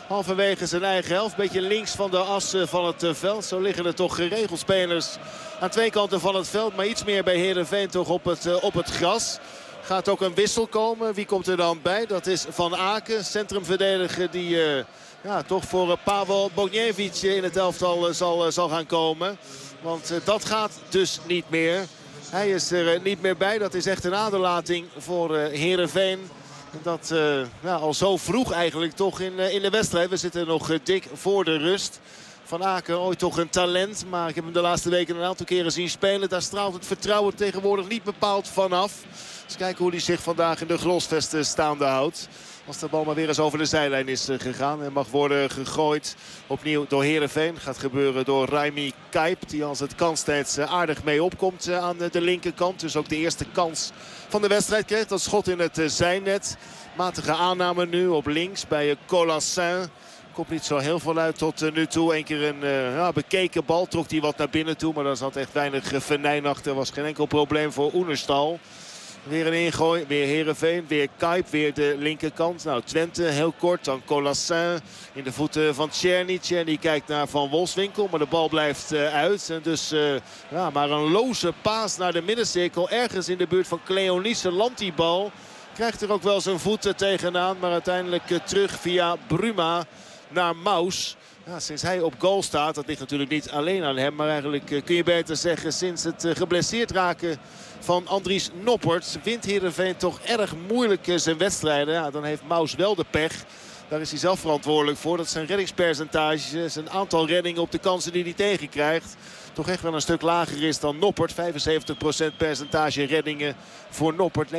halverwege zijn eigen helft. Beetje links van de as van het veld. Zo liggen er toch geregeld spelers aan twee kanten van het veld. Maar iets meer bij Heerenveen toch op het gras. Gaat ook een wissel komen. Wie komt er dan bij? Dat is Van Aken, centrumverdediger die toch voor Pavel Bogniewicz in het elftal zal gaan komen. Want dat gaat dus niet meer. Hij is er niet meer bij. Dat is echt een aderlating voor Heerenveen. Dat al zo vroeg eigenlijk toch in de wedstrijd. We zitten nog dik voor de rust. Van Aken ooit toch een talent. Maar ik heb hem de laatste weken een aantal keren zien spelen. Daar straalt het vertrouwen tegenwoordig niet bepaald vanaf. Dus kijken hoe hij zich vandaag in de Grosvesten staande houdt. Als de bal maar weer eens over de zijlijn is gegaan. En mag worden gegooid opnieuw door Heerenveen. Gaat gebeuren door Raimi Kijp. Die als het kan steeds aardig mee opkomt aan de linkerkant. Dus ook de eerste kans van de wedstrijd kreeg. Dat schot in het zijnet. Matige aanname nu op links bij Colassin. Komt niet zo heel veel uit tot nu toe. Eén keer een bekeken bal. Trok hij wat naar binnen toe. Maar daar zat echt weinig venijn achter. Was geen enkel probleem voor Oenerstal. Weer een ingooi, weer Heerenveen, weer Kijp, weer de linkerkant. Nou, Twente heel kort, dan Colassin in de voeten van Tjerni. Tjerni kijkt naar Van Wolfswinkel, maar de bal blijft uit. En dus maar een loze paas naar de middencirkel. Ergens in de buurt van Cleonice landt die bal. Krijgt er ook wel zijn voeten tegenaan, maar uiteindelijk terug via Bruma naar Maus. Ja, sinds hij op goal staat, dat ligt natuurlijk niet alleen aan hem. Maar eigenlijk kun je beter zeggen sinds het geblesseerd raken van Andries Noppert. Wint Heerenveen toch erg moeilijk zijn wedstrijden. Ja, dan heeft Maus wel de pech. Daar is hij zelf verantwoordelijk voor. Dat zijn reddingspercentage, zijn aantal reddingen op de kansen die hij tegenkrijgt. Toch echt wel een stuk lager is dan Noppert. 75% percentage reddingen voor Noppert.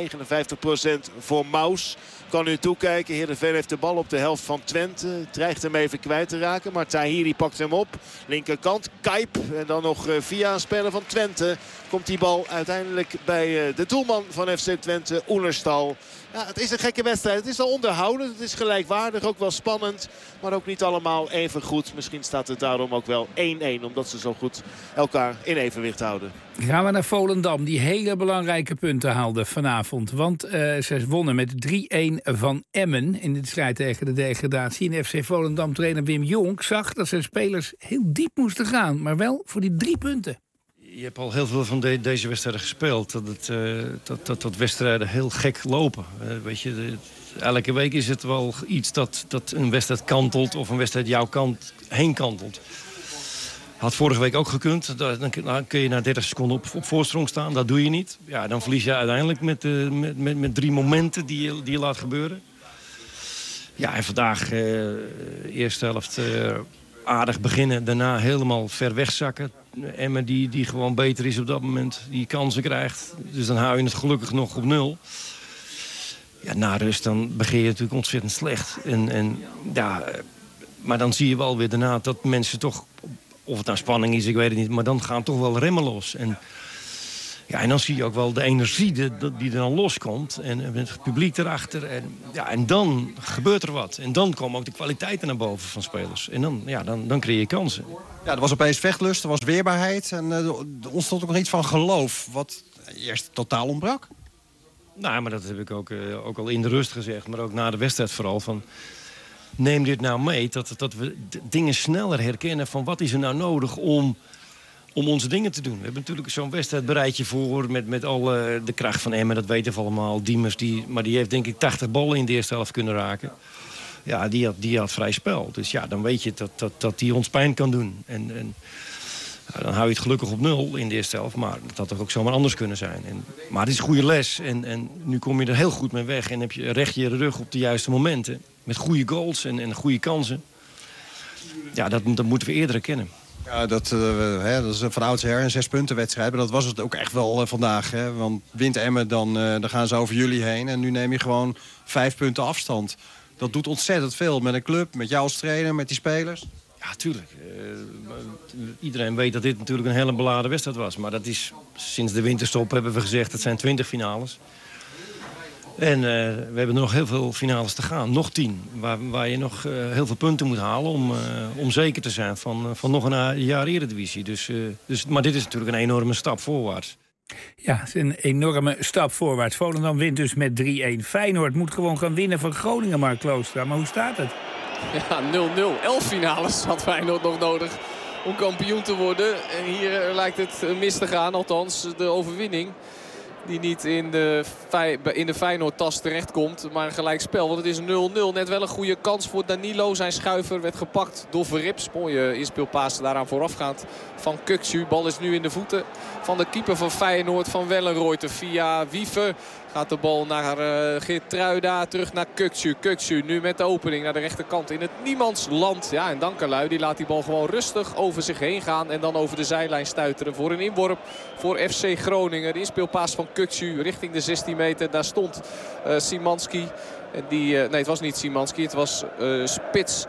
59% voor Maus. Kan nu toekijken. Heerenveen heeft de bal op de helft van Twente. Dreigt hem even kwijt te raken. Maar Tahiri pakt hem op. Linkerkant. Kijp. En dan nog via een speler van Twente komt die bal uiteindelijk bij de doelman van FC Twente, Oenerstal. Ja, het is een gekke wedstrijd. Het is al onderhouden. Het is gelijkwaardig. Ook wel spannend. Maar ook niet allemaal even goed. Misschien staat het daarom ook wel 1-1. Omdat ze zo goed elkaar in evenwicht houden. Gaan we naar Volendam. Die hele belangrijke punten haalden vanavond. Want ze wonnen met 3-1 van Emmen in de strijd tegen de degradatie. En FC Volendam trainer Wim Jonk zag dat zijn spelers heel diep moesten gaan. Maar wel voor die 3 punten. Je hebt al heel veel van deze wedstrijden gespeeld. Dat wedstrijden heel gek lopen. Weet je, elke week is het wel iets dat een wedstrijd kantelt of een wedstrijd jouw kant heen kantelt. Had vorige week ook gekund. Dan kun je na 30 seconden op voorsprong staan. Dat doe je niet. Ja, dan verlies je uiteindelijk met 3 momenten die je laat gebeuren. Ja, en vandaag eerste helft aardig beginnen. Daarna helemaal ver wegzakken. Emmen die gewoon beter is op dat moment. Die kansen krijgt. Dus dan hou je het gelukkig nog op 0. Ja, na rust dan begin je natuurlijk ontzettend slecht. Maar dan zie je wel weer daarna dat mensen toch... Of het nou spanning is, ik weet het niet. Maar dan gaan toch wel remmen los. En dan zie je ook wel de energie die er dan loskomt. En met het publiek erachter. En dan gebeurt er wat. En dan komen ook de kwaliteiten naar boven van spelers. En dan creëer je kansen. Ja, er was opeens vechtlust, er was weerbaarheid. En er ontstond ook nog iets van geloof. Wat eerst totaal ontbrak. Nou, maar dat heb ik ook al in de rust gezegd. Maar ook na de wedstrijd vooral van... Neem dit nou mee, dat we dingen sneller herkennen van wat is er nou nodig om onze dingen te doen. We hebben natuurlijk zo'n wedstrijdbereidje voor met al de kracht van Emmen, dat weten we allemaal. Diemers, die heeft denk ik 80 ballen in de eerste helft kunnen raken. Ja, die had vrij spel. Dus ja, dan weet je dat die ons pijn kan doen. En dan hou je het gelukkig op 0 in de eerste helft. Maar dat had toch ook zomaar anders kunnen zijn. Maar het is een goede les. En nu kom je er heel goed mee weg. En heb je recht je rug op de juiste momenten. Met goede goals en goede kansen. Ja, dat moeten we eerder herkennen. Ja, dat is van oudsher een 6-punten wedstrijd. Maar dat was het ook echt wel vandaag. Hè? Want wint Emmen, dan gaan ze over jullie heen. En nu neem je gewoon 5 punten afstand. Dat doet ontzettend veel met een club, met jou als trainer, met die spelers. Ja, tuurlijk. Iedereen weet dat dit natuurlijk een hele beladen wedstrijd was. Maar dat is, sinds de winterstop hebben we gezegd, het zijn 20 finales. En we hebben er nog heel veel finales te gaan. Nog 10. Waar je nog heel veel punten moet halen om zeker te zijn van nog een jaar Eredivisie. Maar dit is natuurlijk een enorme stap voorwaarts. Ja, het is een enorme stap voorwaarts. Volendam wint dus met 3-1. Feyenoord moet gewoon gaan winnen van Groningen, Mark Kloostra. Maar hoe staat het? Ja, 0-0. 11 finales had Feyenoord nog nodig om kampioen te worden. En hier lijkt het mis te gaan, althans de overwinning. Die niet in de Feyenoord-tas terechtkomt, maar een gelijkspel. Want het is 0-0. Net wel een goede kans voor Danilo. Zijn schuiver werd gepakt door Verrips. Mooie inspeelpaas daaraan voorafgaand van Kökçü. Bal is nu in de voeten van de keeper van Feyenoord, van Wellenreuter. Via Wiever gaat de bal naar Geertruida, terug naar Kökçü. Kökçü nu met de opening naar de rechterkant in het niemandsland. Ja, en Dankerlui die laat die bal gewoon rustig over zich heen gaan. En dan over de zijlijn stuiteren voor een inworp voor FC Groningen. De inspeelpaas van Kökçü richting de 16 meter. Daar stond Szymanski. Nee, het was niet Szymanski. Het was spits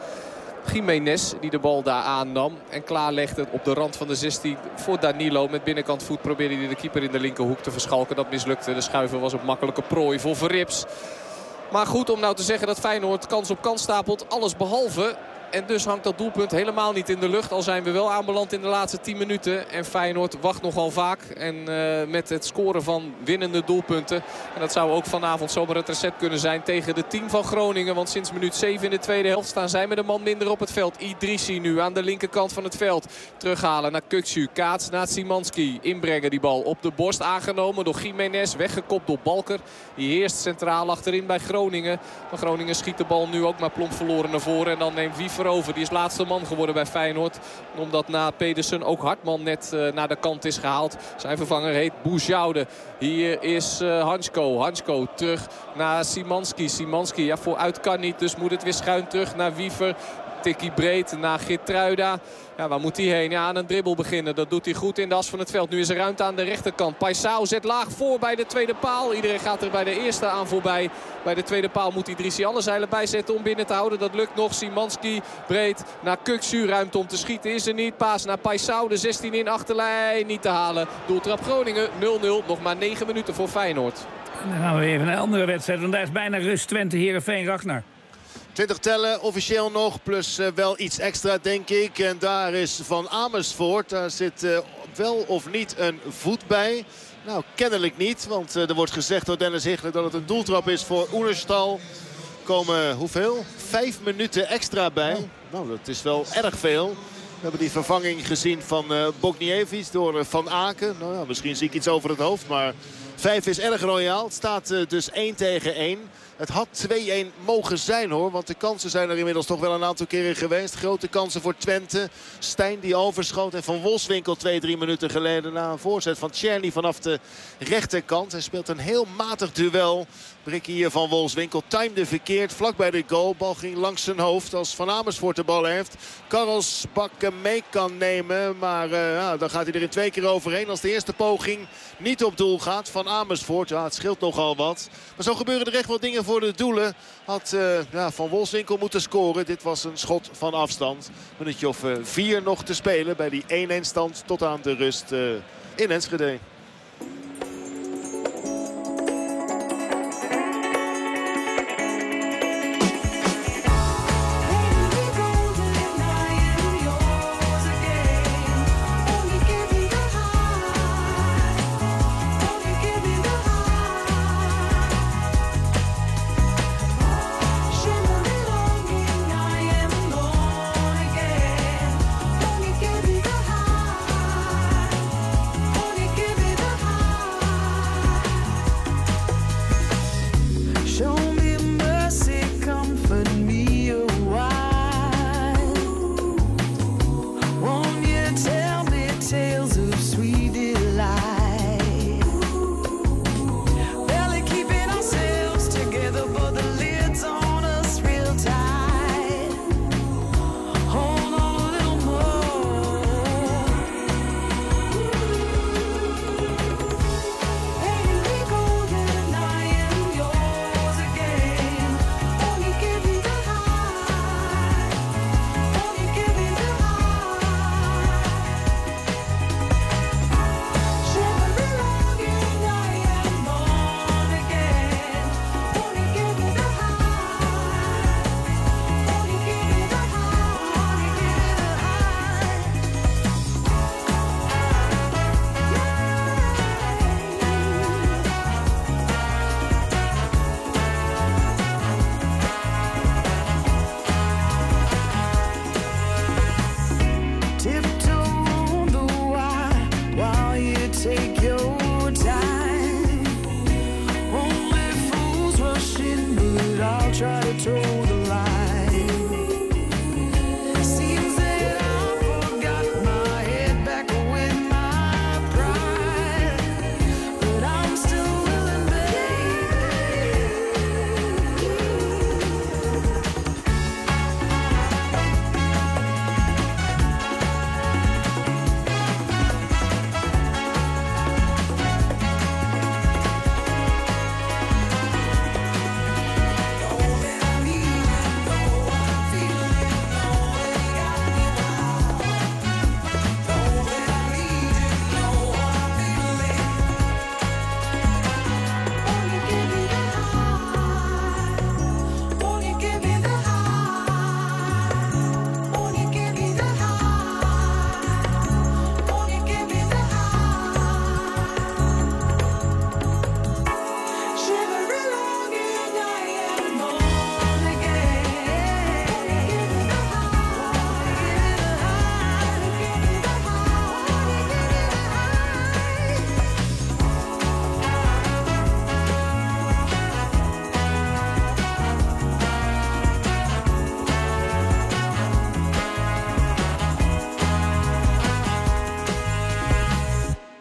Jiménez die de bal daar aannam. En klaarlegde op de rand van de 16 voor Danilo. Met binnenkant voet probeerde hij de keeper in de linkerhoek te verschalken. Dat mislukte. De schuiver was op makkelijke prooi voor Verrips. Maar goed, om nou te zeggen dat Feyenoord kans op kans stapelt. Alles behalve. En dus hangt dat doelpunt helemaal niet in de lucht. Al zijn we wel aanbeland in de laatste 10 minuten. En Feyenoord wacht nogal vaak. En met het scoren van winnende doelpunten. En dat zou ook vanavond zomaar het recept kunnen zijn tegen de 10 van Groningen. Want sinds minuut 7 in de tweede helft staan zij met een man minder op het veld. Idrissi nu aan de linkerkant van het veld. Terughalen naar Kökçü. Kaats naar Szymanski. Inbrengen die bal op de borst aangenomen door Jiménez. Weggekopt door Balker. Die heerst centraal achterin bij Groningen. Maar Groningen schiet de bal nu ook maar plomp verloren naar voren. En dan neemt Wiever over. Die is laatste man geworden bij Feyenoord. Omdat na Pedersen ook Hartman net naar de kant is gehaald. Zijn vervanger heet Boujoude. Hier is Hansko. Hansko terug naar Szymanski. Szymanski, ja, vooruit kan niet. Dus moet het weer schuin terug naar Wiever. Tikkie breed naar Geertruida. Ja, waar moet hij heen? Ja, aan een dribbel beginnen. Dat doet hij goed in de as van het veld. Nu is er ruimte aan de rechterkant. Paisao zet laag voor bij de tweede paal. Iedereen gaat er bij de eerste aan voorbij. Bij de tweede paal moet Idrissi alle zeilen bijzetten om binnen te houden. Dat lukt nog. Szymanski breed naar Kökçü. Ruimte om te schieten is er niet. Paas naar Paisao. De 16 in achterlijn. Niet te halen. Doeltrap Groningen 0-0. Nog maar 9 minuten voor Feyenoord. En dan gaan we even naar een andere wedstrijd. Want daar is bijna rust. Twente, Heerenveen, Ragnar. 20 tellen, officieel nog, plus wel iets extra denk ik. En daar is Van Amersfoort, daar zit wel of niet een voet bij. Nou, kennelijk niet, want er wordt gezegd door Dennis Hichler dat het een doeltrap is voor Oenerstal. Komen hoeveel? 5 minuten extra bij. Nou, dat is wel erg veel. We hebben die vervanging gezien van Bogniewicz door Van Aken. Nou ja, misschien zie ik iets over het hoofd, maar 5 is erg royaal. Het staat dus 1-1. Het had 2-1 mogen zijn hoor. Want de kansen zijn er inmiddels toch wel een aantal keren geweest. Grote kansen voor Twente. Stijn die overschoot. En Van Wolfswinkel 2-3 minuten geleden na een voorzet van Tjerni vanaf de rechterkant. Hij speelt een heel matig duel. Brikkie hier van Wolfswinkel timde verkeerd. Vlak bij de goal. Bal ging langs zijn hoofd als Van Amersfoort de bal heeft. Karels bakken mee kan nemen. Maar ja, dan gaat hij er in 2 keer overheen. Als de eerste poging niet op doel gaat. Van Amersfoort, ja, het scheelt nogal wat. Maar zo gebeuren er echt wel dingen voor de doelen. Had Van Wolfswinkel moeten scoren. Dit was een schot van afstand. Een minuutje of 4 nog te spelen bij die 1-1 stand tot aan de rust in Enschede. Give it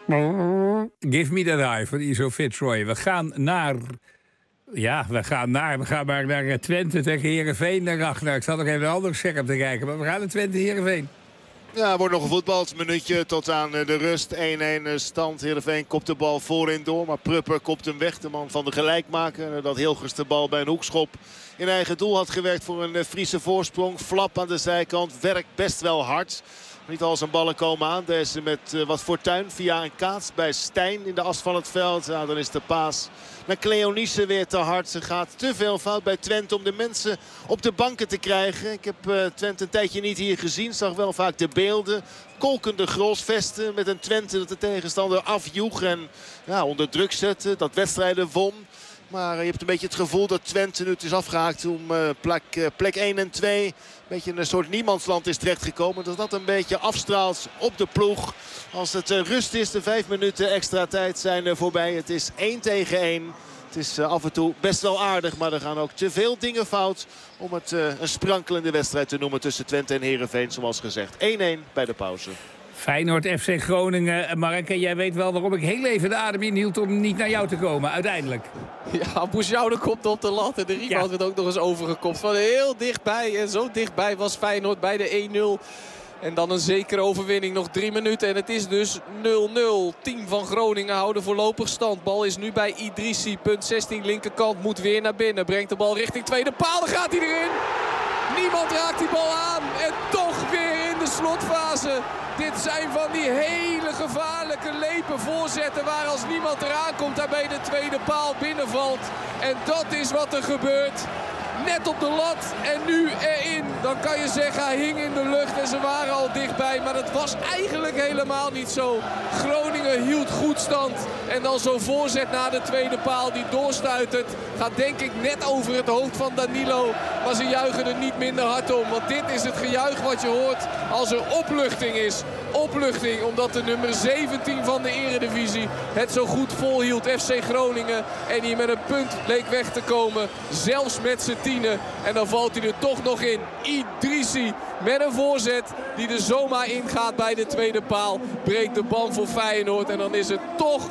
Give me that eye van Iso Fitzroy. We gaan naar Twente tegen Heerenveen. Ik zal nog even een ander scherp te kijken. Maar we gaan naar Twente Heerenveen. Ja, er wordt nog gevoetbald. Minuutje tot aan de rust. 1-1 stand. Heerenveen kopt de bal voorin door. Maar Prupper kopt hem weg. De man van de gelijkmaker. Dat Hilgers de bal bij een hoekschop in eigen doel had gewerkt voor een Friese voorsprong. Flap aan de zijkant. Werkt best wel hard. Niet al zijn ballen komen aan. Deze met wat fortuin via een kaats bij Stijn in de as van het veld. Ja, dan is de paas naar Cleonice weer te hard. Ze gaat te veel fout bij Twente om de mensen op de banken te krijgen. Ik heb Twente een tijdje niet hier gezien. Zag wel vaak de beelden. Kolkende Grosvesten met een Twente dat de tegenstander afjoeg. En ja, onder druk zette. Dat wedstrijden won. Maar je hebt een beetje het gevoel dat Twente nu het is afgehaakt om plek 1 en 2. Een beetje een soort niemandsland is terechtgekomen. Dat dat een beetje afstraalt op de ploeg. Als het rust is, de 5 minuten extra tijd zijn voorbij. Het is 1 tegen 1. Het is af en toe best wel aardig. Maar er gaan ook te veel dingen fout om het een sprankelende wedstrijd te noemen tussen Twente en Heerenveen. Zoals gezegd 1-1 bij de pauze. Feyenoord, FC Groningen. Mark, jij weet wel waarom ik heel even de adem inhield om niet naar jou te komen, uiteindelijk. Ja, Boesjouwer komt op de lat en de rebound werd ook nog eens overgekopt. Van heel dichtbij en zo dichtbij was Feyenoord bij de 1-0. En dan een zekere overwinning, nog 3 minuten. En het is dus 0-0. Team van Groningen houden voorlopig stand. Bal is nu bij Idrissi, punt 16 linkerkant, moet weer naar binnen. Brengt de bal richting tweede paal, dan gaat hij erin. Niemand raakt die bal aan en toch weer in de slotfase. Dit zijn van die hele gevaarlijke lepe voorzetten waar als niemand eraan komt daar bij de tweede paal binnenvalt. En dat is wat er gebeurt. Net op de lat en nu erin. Dan kan je zeggen hij hing in de lucht en ze waren al dichtbij. Maar dat was eigenlijk helemaal niet zo. Groningen hield goed stand. En dan zo'n voorzet naar de tweede paal die doorstuitert. Gaat denk ik net over het hoofd van Danilo. Maar ze juichen er niet minder hard om. Want dit is het gejuich wat je hoort als er opluchting is. Opluchting omdat de nummer 17 van de Eredivisie het zo goed volhield. FC Groningen. En hier met een punt leek weg te komen. Zelfs met z'n tienen. En dan valt hij er toch nog in. Idrissi met een voorzet die er zomaar ingaat bij de tweede paal. Breekt de band voor Feyenoord. En dan is het toch 1-0.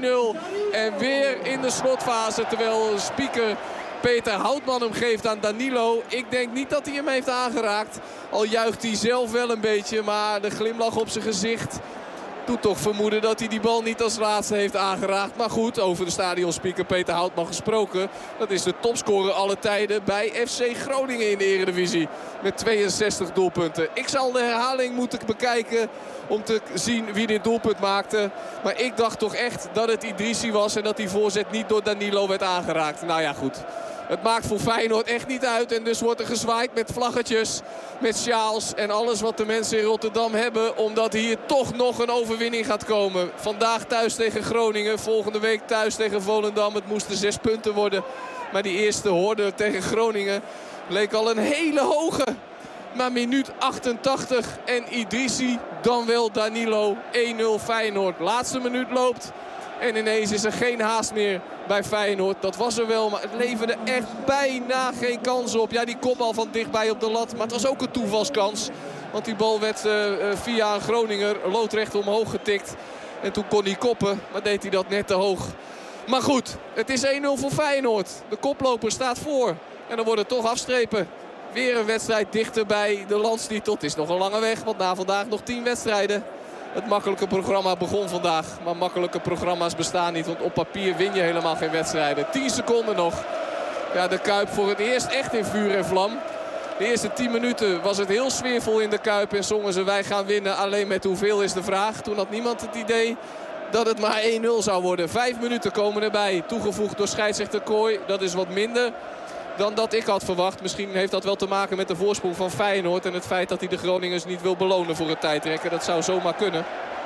En weer in de slotfase. Terwijl speaker Peter Houtman hem geeft aan Danilo. Ik denk niet dat hij hem heeft aangeraakt. Al juicht hij zelf wel een beetje. Maar de glimlach op zijn gezicht doet toch vermoeden dat hij die bal niet als laatste heeft aangeraakt. Maar goed, over de stadionspeaker Peter Houtman gesproken. Dat is de topscorer alle tijden bij FC Groningen in de Eredivisie. Met 62 doelpunten. Ik zal de herhaling moeten bekijken om te zien wie dit doelpunt maakte. Maar ik dacht toch echt dat het Idrissi was en dat die voorzet niet door Danilo werd aangeraakt. Nou ja, goed. Het maakt voor Feyenoord echt niet uit. En dus wordt er gezwaaid met vlaggetjes, met sjaals en alles wat de mensen in Rotterdam hebben. Omdat hier toch nog een overwinning gaat komen. Vandaag thuis tegen Groningen. Volgende week thuis tegen Volendam. Het moesten 6 punten worden. Maar die eerste horde tegen Groningen leek al een hele hoge. Maar minuut 88 en Idrissi, dan wel Danilo. 1-0 Feyenoord. Laatste minuut loopt. En ineens is er geen haast meer bij Feyenoord. Dat was er wel, maar het leverde echt bijna geen kans op. Ja, die kopbal van dichtbij op de lat. Maar het was ook een toevalskans. Want die bal werd via een Groninger loodrecht omhoog getikt. En toen kon hij koppen, maar deed hij dat net te hoog. Maar goed, het is 1-0 voor Feyenoord. De koploper staat voor. En dan wordt het toch afstrepen. Weer een wedstrijd dichter bij de landstitel. Het is nog een lange weg, want na vandaag nog 10 wedstrijden. Het makkelijke programma begon vandaag. Maar makkelijke programma's bestaan niet. Want op papier win je helemaal geen wedstrijden. 10 seconden nog. Ja, de Kuip voor het eerst echt in vuur en vlam. De eerste 10 minuten was het heel sfeervol in de Kuip. En zongen ze wij gaan winnen. Alleen met hoeveel is de vraag. Toen had niemand het idee dat het maar 1-0 zou worden. 5 minuten komen erbij. Toegevoegd door scheidsrechter Kooi. Dat is wat minder dan dat ik had verwacht. Misschien heeft dat wel te maken met de voorsprong van Feyenoord. En het feit dat hij de Groningers niet wil belonen voor het tijdrekken. Dat zou zomaar kunnen.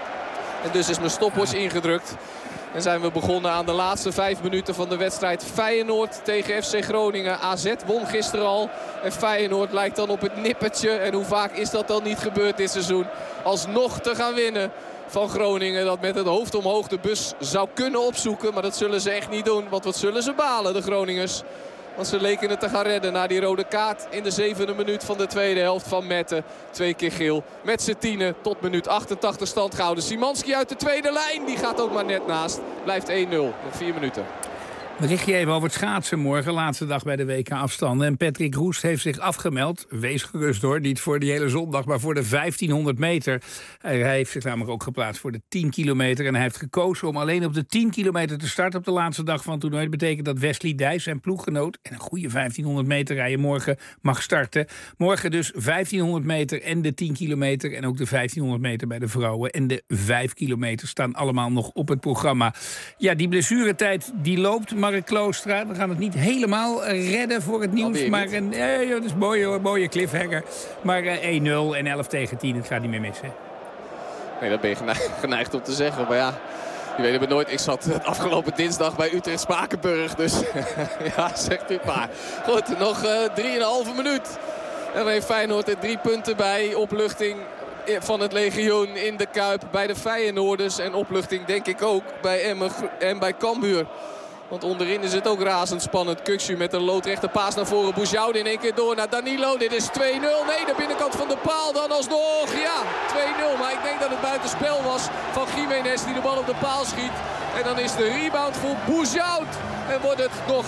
En dus is mijn stopwatch ingedrukt. En zijn we begonnen aan de laatste 5 minuten van de wedstrijd Feyenoord tegen FC Groningen. AZ won gisteren al. En Feyenoord lijkt dan op het nippertje. En hoe vaak is dat dan niet gebeurd dit seizoen? Alsnog te gaan winnen van Groningen. Dat met het hoofd omhoog de bus zou kunnen opzoeken. Maar dat zullen ze echt niet doen. Want wat zullen ze balen, de Groningers. Want ze leken het te gaan redden na die rode kaart in de 7e minuut van de tweede helft van Metten. 2 keer geel. Met z'n 10 tot minuut 88 stand gehouden. Szymanski uit de tweede lijn. Die gaat ook maar net naast. Blijft 1-0. Nog 4 minuten. Berichtje even over het schaatsen morgen, laatste dag bij de WK-afstanden. En Patrick Roest heeft zich afgemeld, wees gerust hoor, niet voor die hele zondag, maar voor de 1500 meter. Hij heeft zich namelijk ook geplaatst voor de 10 kilometer. En hij heeft gekozen om alleen op de 10 kilometer te starten op de laatste dag van het toernooi. Dat betekent dat Wesley Dijs, zijn ploeggenoot, en een goede 1500 meter rijden morgen mag starten. Morgen dus 1500 meter en de 10 kilometer en ook de 1500 meter bij de vrouwen. En de 5 kilometer staan allemaal nog op het programma. Ja, die blessuretijd die loopt. Mark Kloostra, we gaan het niet helemaal redden voor het nieuws. Maar dat is een mooie cliffhanger. Maar 1-0 en 11 tegen 10, het gaat niet meer missen. Nee, dat ben je geneigd om te zeggen. Maar ja, je weet het nooit. Ik zat afgelopen dinsdag bij Utrecht Spakenburg. Dus ja, zegt u het maar. Goed, nog 3,5 minuut. En dan heeft Feyenoord er 3 punten bij. Opluchting van het legioen in de Kuip bij de Feyenoorders. En opluchting denk ik ook bij Emmen en bij Cambuur. Want onderin is het ook razendspannend. Kuksu met een loodrechte paas naar voren. Boujoude in één keer door naar Danilo. Dit is 2-0. Nee, de binnenkant van de paal dan alsnog. Ja, 2-0. Maar ik denk dat het buitenspel was van Gimenez die de bal op de paal schiet. En dan is de rebound voor Boujoude. En wordt het nog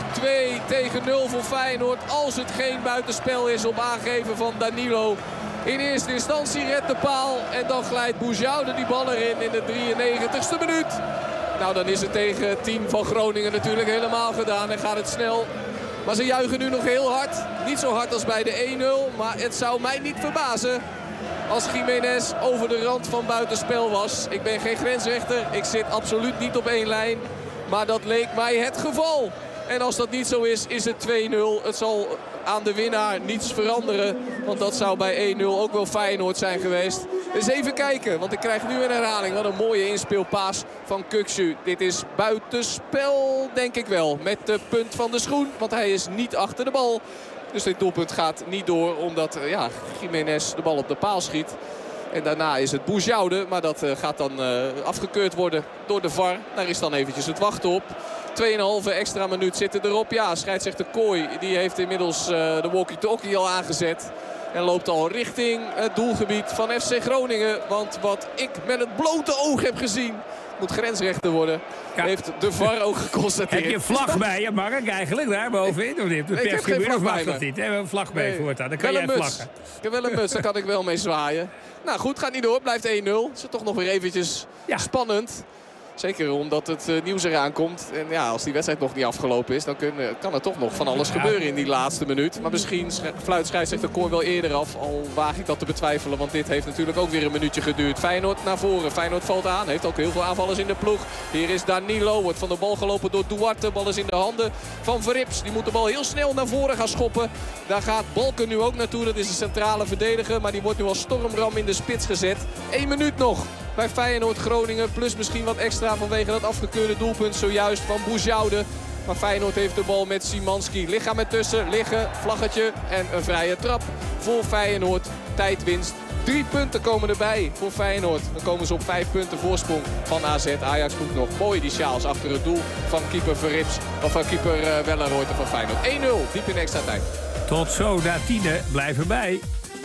2-0 voor Feyenoord. Als het geen buitenspel is op aangeven van Danilo. In eerste instantie redt de paal. En dan glijdt Boujoude die bal erin in de 93ste minuut. Nou, dan is het tegen het team van Groningen natuurlijk helemaal gedaan en gaat het snel. Maar ze juichen nu nog heel hard. Niet zo hard als bij de 1-0, maar het zou mij niet verbazen als Gimenez over de rand van buitenspel was. Ik ben geen grensrechter, ik zit absoluut niet op 1 lijn. Maar dat leek mij het geval. En als dat niet zo is, is het 2-0. Het zal aan de winnaar niets veranderen. Want dat zou bij 1-0 ook wel Feyenoord zijn geweest. Dus even kijken, want ik krijg nu een herhaling. Wat een mooie inspeelpaas van Kuksu. Dit is buitenspel, denk ik wel. Met de punt van de schoen, want hij is niet achter de bal. Dus dit doelpunt gaat niet door, omdat Gimenez de bal op de paal schiet. En daarna is het Boujoude, maar dat gaat dan afgekeurd worden door de VAR. Daar is dan eventjes het wachten op. 2,5 extra minuut zitten erop. Ja, scheidsrechter Kooi die heeft inmiddels de walkie-talkie al aangezet. En loopt al richting het doelgebied van FC Groningen. Want wat ik met het blote oog heb gezien, moet grensrechter worden. Ja. Heeft de VAR ook geconstateerd. Heb je een vlag bij je, Mark, eigenlijk, daar bovenin? Of niet? Ik heb geen vlag bij me. Niet. Heb een vlag bij voortaan. Dan kan jij vlaggen. Ik heb wel een muts, daar kan ik wel mee zwaaien. Nou goed, gaat niet door. Blijft 1-0. Is het toch nog weer eventjes spannend. Zeker omdat het nieuws eraan komt. En ja, als die wedstrijd nog niet afgelopen is, dan kan er toch nog van alles gebeuren in die laatste minuut. Maar misschien fluit scheidsrechter Kooi wel eerder af. Al waag ik dat te betwijfelen, want dit heeft natuurlijk ook weer een minuutje geduurd. Feyenoord naar voren. Feyenoord valt aan. Heeft ook heel veel aanvallers in de ploeg. Hier is Danilo. Wordt van de bal gelopen door Duarte. Bal is in de handen van Verrips. Die moet de bal heel snel naar voren gaan schoppen. Daar gaat Balken nu ook naartoe. Dat is de centrale verdediger. Maar die wordt nu als stormram in de spits gezet. 1 minuut nog bij Feyenoord Groningen. Plus misschien wat extra vanwege dat afgekeurde doelpunt zojuist van Boujoude. Maar Feyenoord heeft de bal met Szymanski. Lichaam ertussen, liggen, vlaggetje en een vrije trap voor Feyenoord. Tijdwinst. 3 punten komen erbij voor Feyenoord. Dan komen ze op 5 punten voorsprong van AZ. Ajax doet nog mooi die sjaals achter het doel van keeper Verrips. Of van keeper Wellenreuter van Feyenoord. 1-0, diep in extra tijd. Tot zo, na 10, blijf erbij.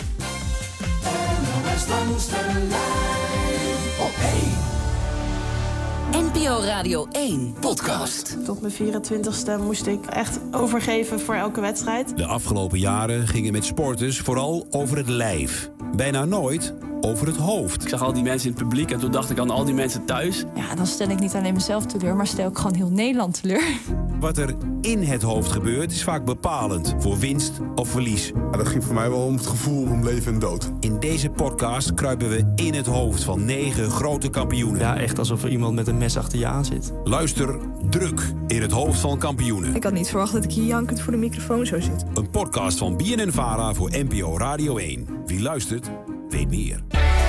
NPO Radio 1 podcast. Tot mijn 24ste moest ik echt overgeven voor elke wedstrijd. De afgelopen jaren gingen met sporters vooral over het lijf. Bijna nooit over het hoofd. Ik zag al die mensen in het publiek en toen dacht ik aan al die mensen thuis. Ja, dan stel ik niet alleen mezelf teleur, maar stel ik gewoon heel Nederland teleur. Wat er in het hoofd gebeurt is vaak bepalend voor winst of verlies. Ja, dat ging voor mij wel om het gevoel om leven en dood. In deze podcast kruipen we in het hoofd van 9 grote kampioenen. Ja, echt alsof er iemand met een mes achter je aan zit. Luister druk in het hoofd van kampioenen. Ik had niet verwacht dat ik hier jankend voor de microfoon zou zitten. Een podcast van BNN-Vara voor NPO Radio 1. Wie luistert, weet meer.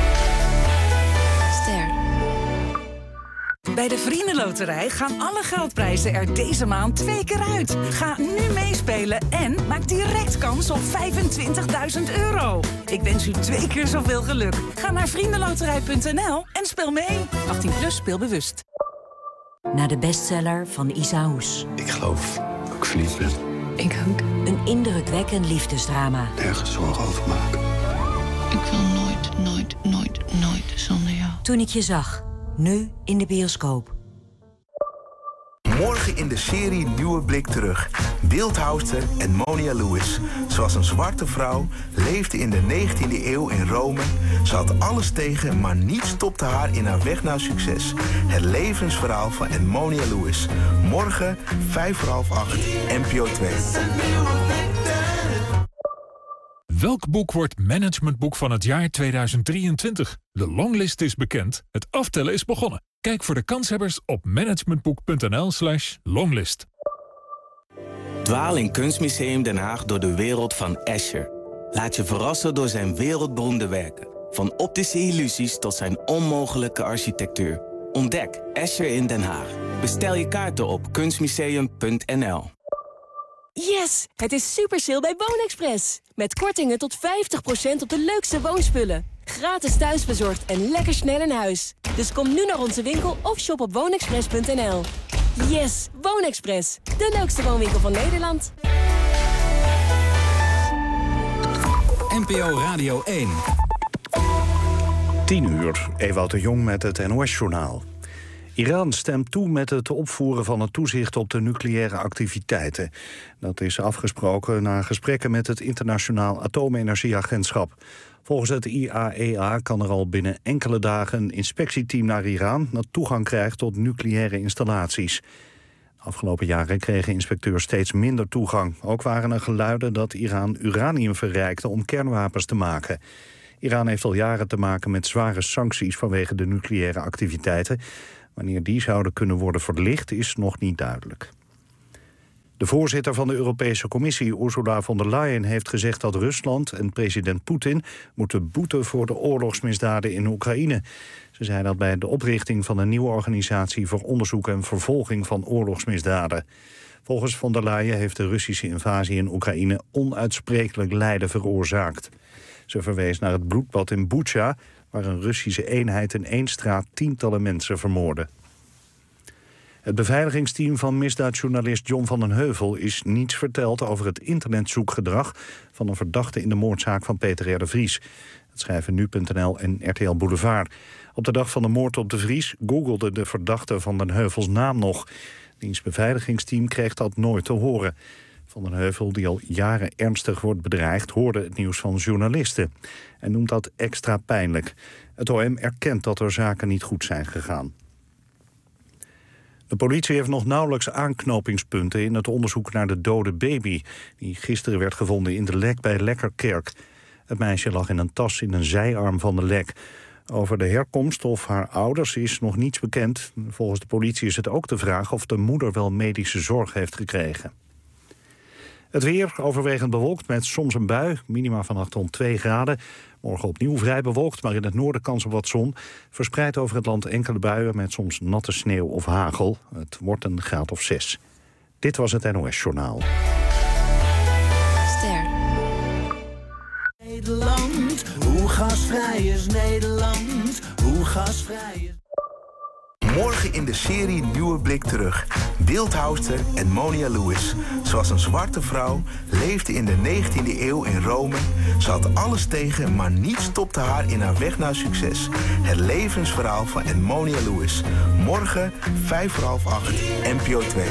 Bij de Vriendenloterij gaan alle geldprijzen er deze maand 2 keer uit. Ga nu meespelen en maak direct kans op €25.000. Ik wens u 2 keer zoveel geluk. Ga naar vriendenloterij.nl en speel mee. 18+ speelbewust. Naar de bestseller van Isa Hoes. Ik geloof dat ik verliefd ben. Ik ook. Een indrukwekkend liefdesdrama. Nergens zorgen over maken. Ik wil nooit zonder jou. Toen ik je zag. Nu in de bioscoop. Morgen in de serie Nieuwe Blik Terug. Beeldhouwster Edmonia Lewis. Ze was een zwarte vrouw, leefde in de 19e eeuw in Rome. Ze had alles tegen, maar niets stopte haar in haar weg naar succes. Het levensverhaal van Edmonia Lewis. Morgen 7:30, NPO 2. Welk boek wordt managementboek van het jaar 2023? De longlist is bekend, het aftellen is begonnen. Kijk voor de kanshebbers op managementboek.nl/longlist. Dwaal in Kunstmuseum Den Haag door de wereld van Escher. Laat je verrassen door zijn wereldberoemde werken. Van optische illusies tot zijn onmogelijke architectuur. Ontdek Escher in Den Haag. Bestel je kaarten op kunstmuseum.nl. Yes! Het is super sale bij Woonexpress. Met kortingen tot 50% op de leukste woonspullen. Gratis thuisbezorgd en lekker snel in huis. Dus kom nu naar onze winkel of shop op woonexpress.nl. Yes! Woonexpress. De leukste woonwinkel van Nederland. NPO Radio 1. 10:00, Ewout de Jong met het NOS-journaal. Iran stemt toe met het opvoeren van het toezicht op de nucleaire activiteiten. Dat is afgesproken na gesprekken met het Internationaal Atoomenergieagentschap. Volgens het IAEA kan er al binnen enkele dagen een inspectieteam naar Iran dat toegang krijgt tot nucleaire installaties. De afgelopen jaren kregen inspecteurs steeds minder toegang. Ook waren er geluiden dat Iran uranium verrijkte om kernwapens te maken. Iran heeft al jaren te maken met zware sancties vanwege de nucleaire activiteiten. Wanneer die zouden kunnen worden verlicht is nog niet duidelijk. De voorzitter van de Europese Commissie, Ursula von der Leyen, heeft gezegd dat Rusland en president Poetin moeten boeten voor de oorlogsmisdaden in Oekraïne. Ze zei dat bij de oprichting van een nieuwe organisatie voor onderzoek en vervolging van oorlogsmisdaden. Volgens von der Leyen heeft de Russische invasie in Oekraïne onuitsprekelijk lijden veroorzaakt. Ze verwees naar het bloedbad in Bucha, waar een Russische eenheid in één straat tientallen mensen vermoordde. Het beveiligingsteam van misdaadjournalist John van den Heuvel is niets verteld over het internetzoekgedrag van een verdachte in de moordzaak van Peter R. de Vries. Dat schrijven nu.nl en RTL Boulevard. Op de dag van de moord op de Vries googelde de verdachte van den Heuvels naam nog. Diens beveiligingsteam kreeg dat nooit te horen. Van den Heuvel, die al jaren ernstig wordt bedreigd, hoorde het nieuws van journalisten en noemt dat extra pijnlijk. Het OM erkent dat er zaken niet goed zijn gegaan. De politie heeft nog nauwelijks aanknopingspunten in het onderzoek naar de dode baby, die gisteren werd gevonden in de Lek bij Lekkerkerk. Het meisje lag in een tas in een zijarm van de Lek. Over de herkomst of haar ouders is nog niets bekend. Volgens de politie is het ook de vraag of de moeder wel medische zorg heeft gekregen. Het weer overwegend bewolkt met soms een bui. Minima vannacht rond 2 graden. Morgen opnieuw vrij bewolkt, maar in het noorden kans op wat zon. Verspreid over het land enkele buien met soms natte sneeuw of hagel. Het wordt een graad of 6. Dit was het NOS-journaal. Ster. Nederland, hoe gasvrij is Nederland? Hoe gasvrij is... Morgen in de serie Nieuwe Blik Terug. Beeldhouwster Edmonia Lewis. Ze was een zwarte vrouw, leefde in de 19e eeuw in Rome. Ze had alles tegen, maar niets stopte haar in haar weg naar succes. Het levensverhaal van Edmonia Lewis. Morgen 7:30, NPO 2.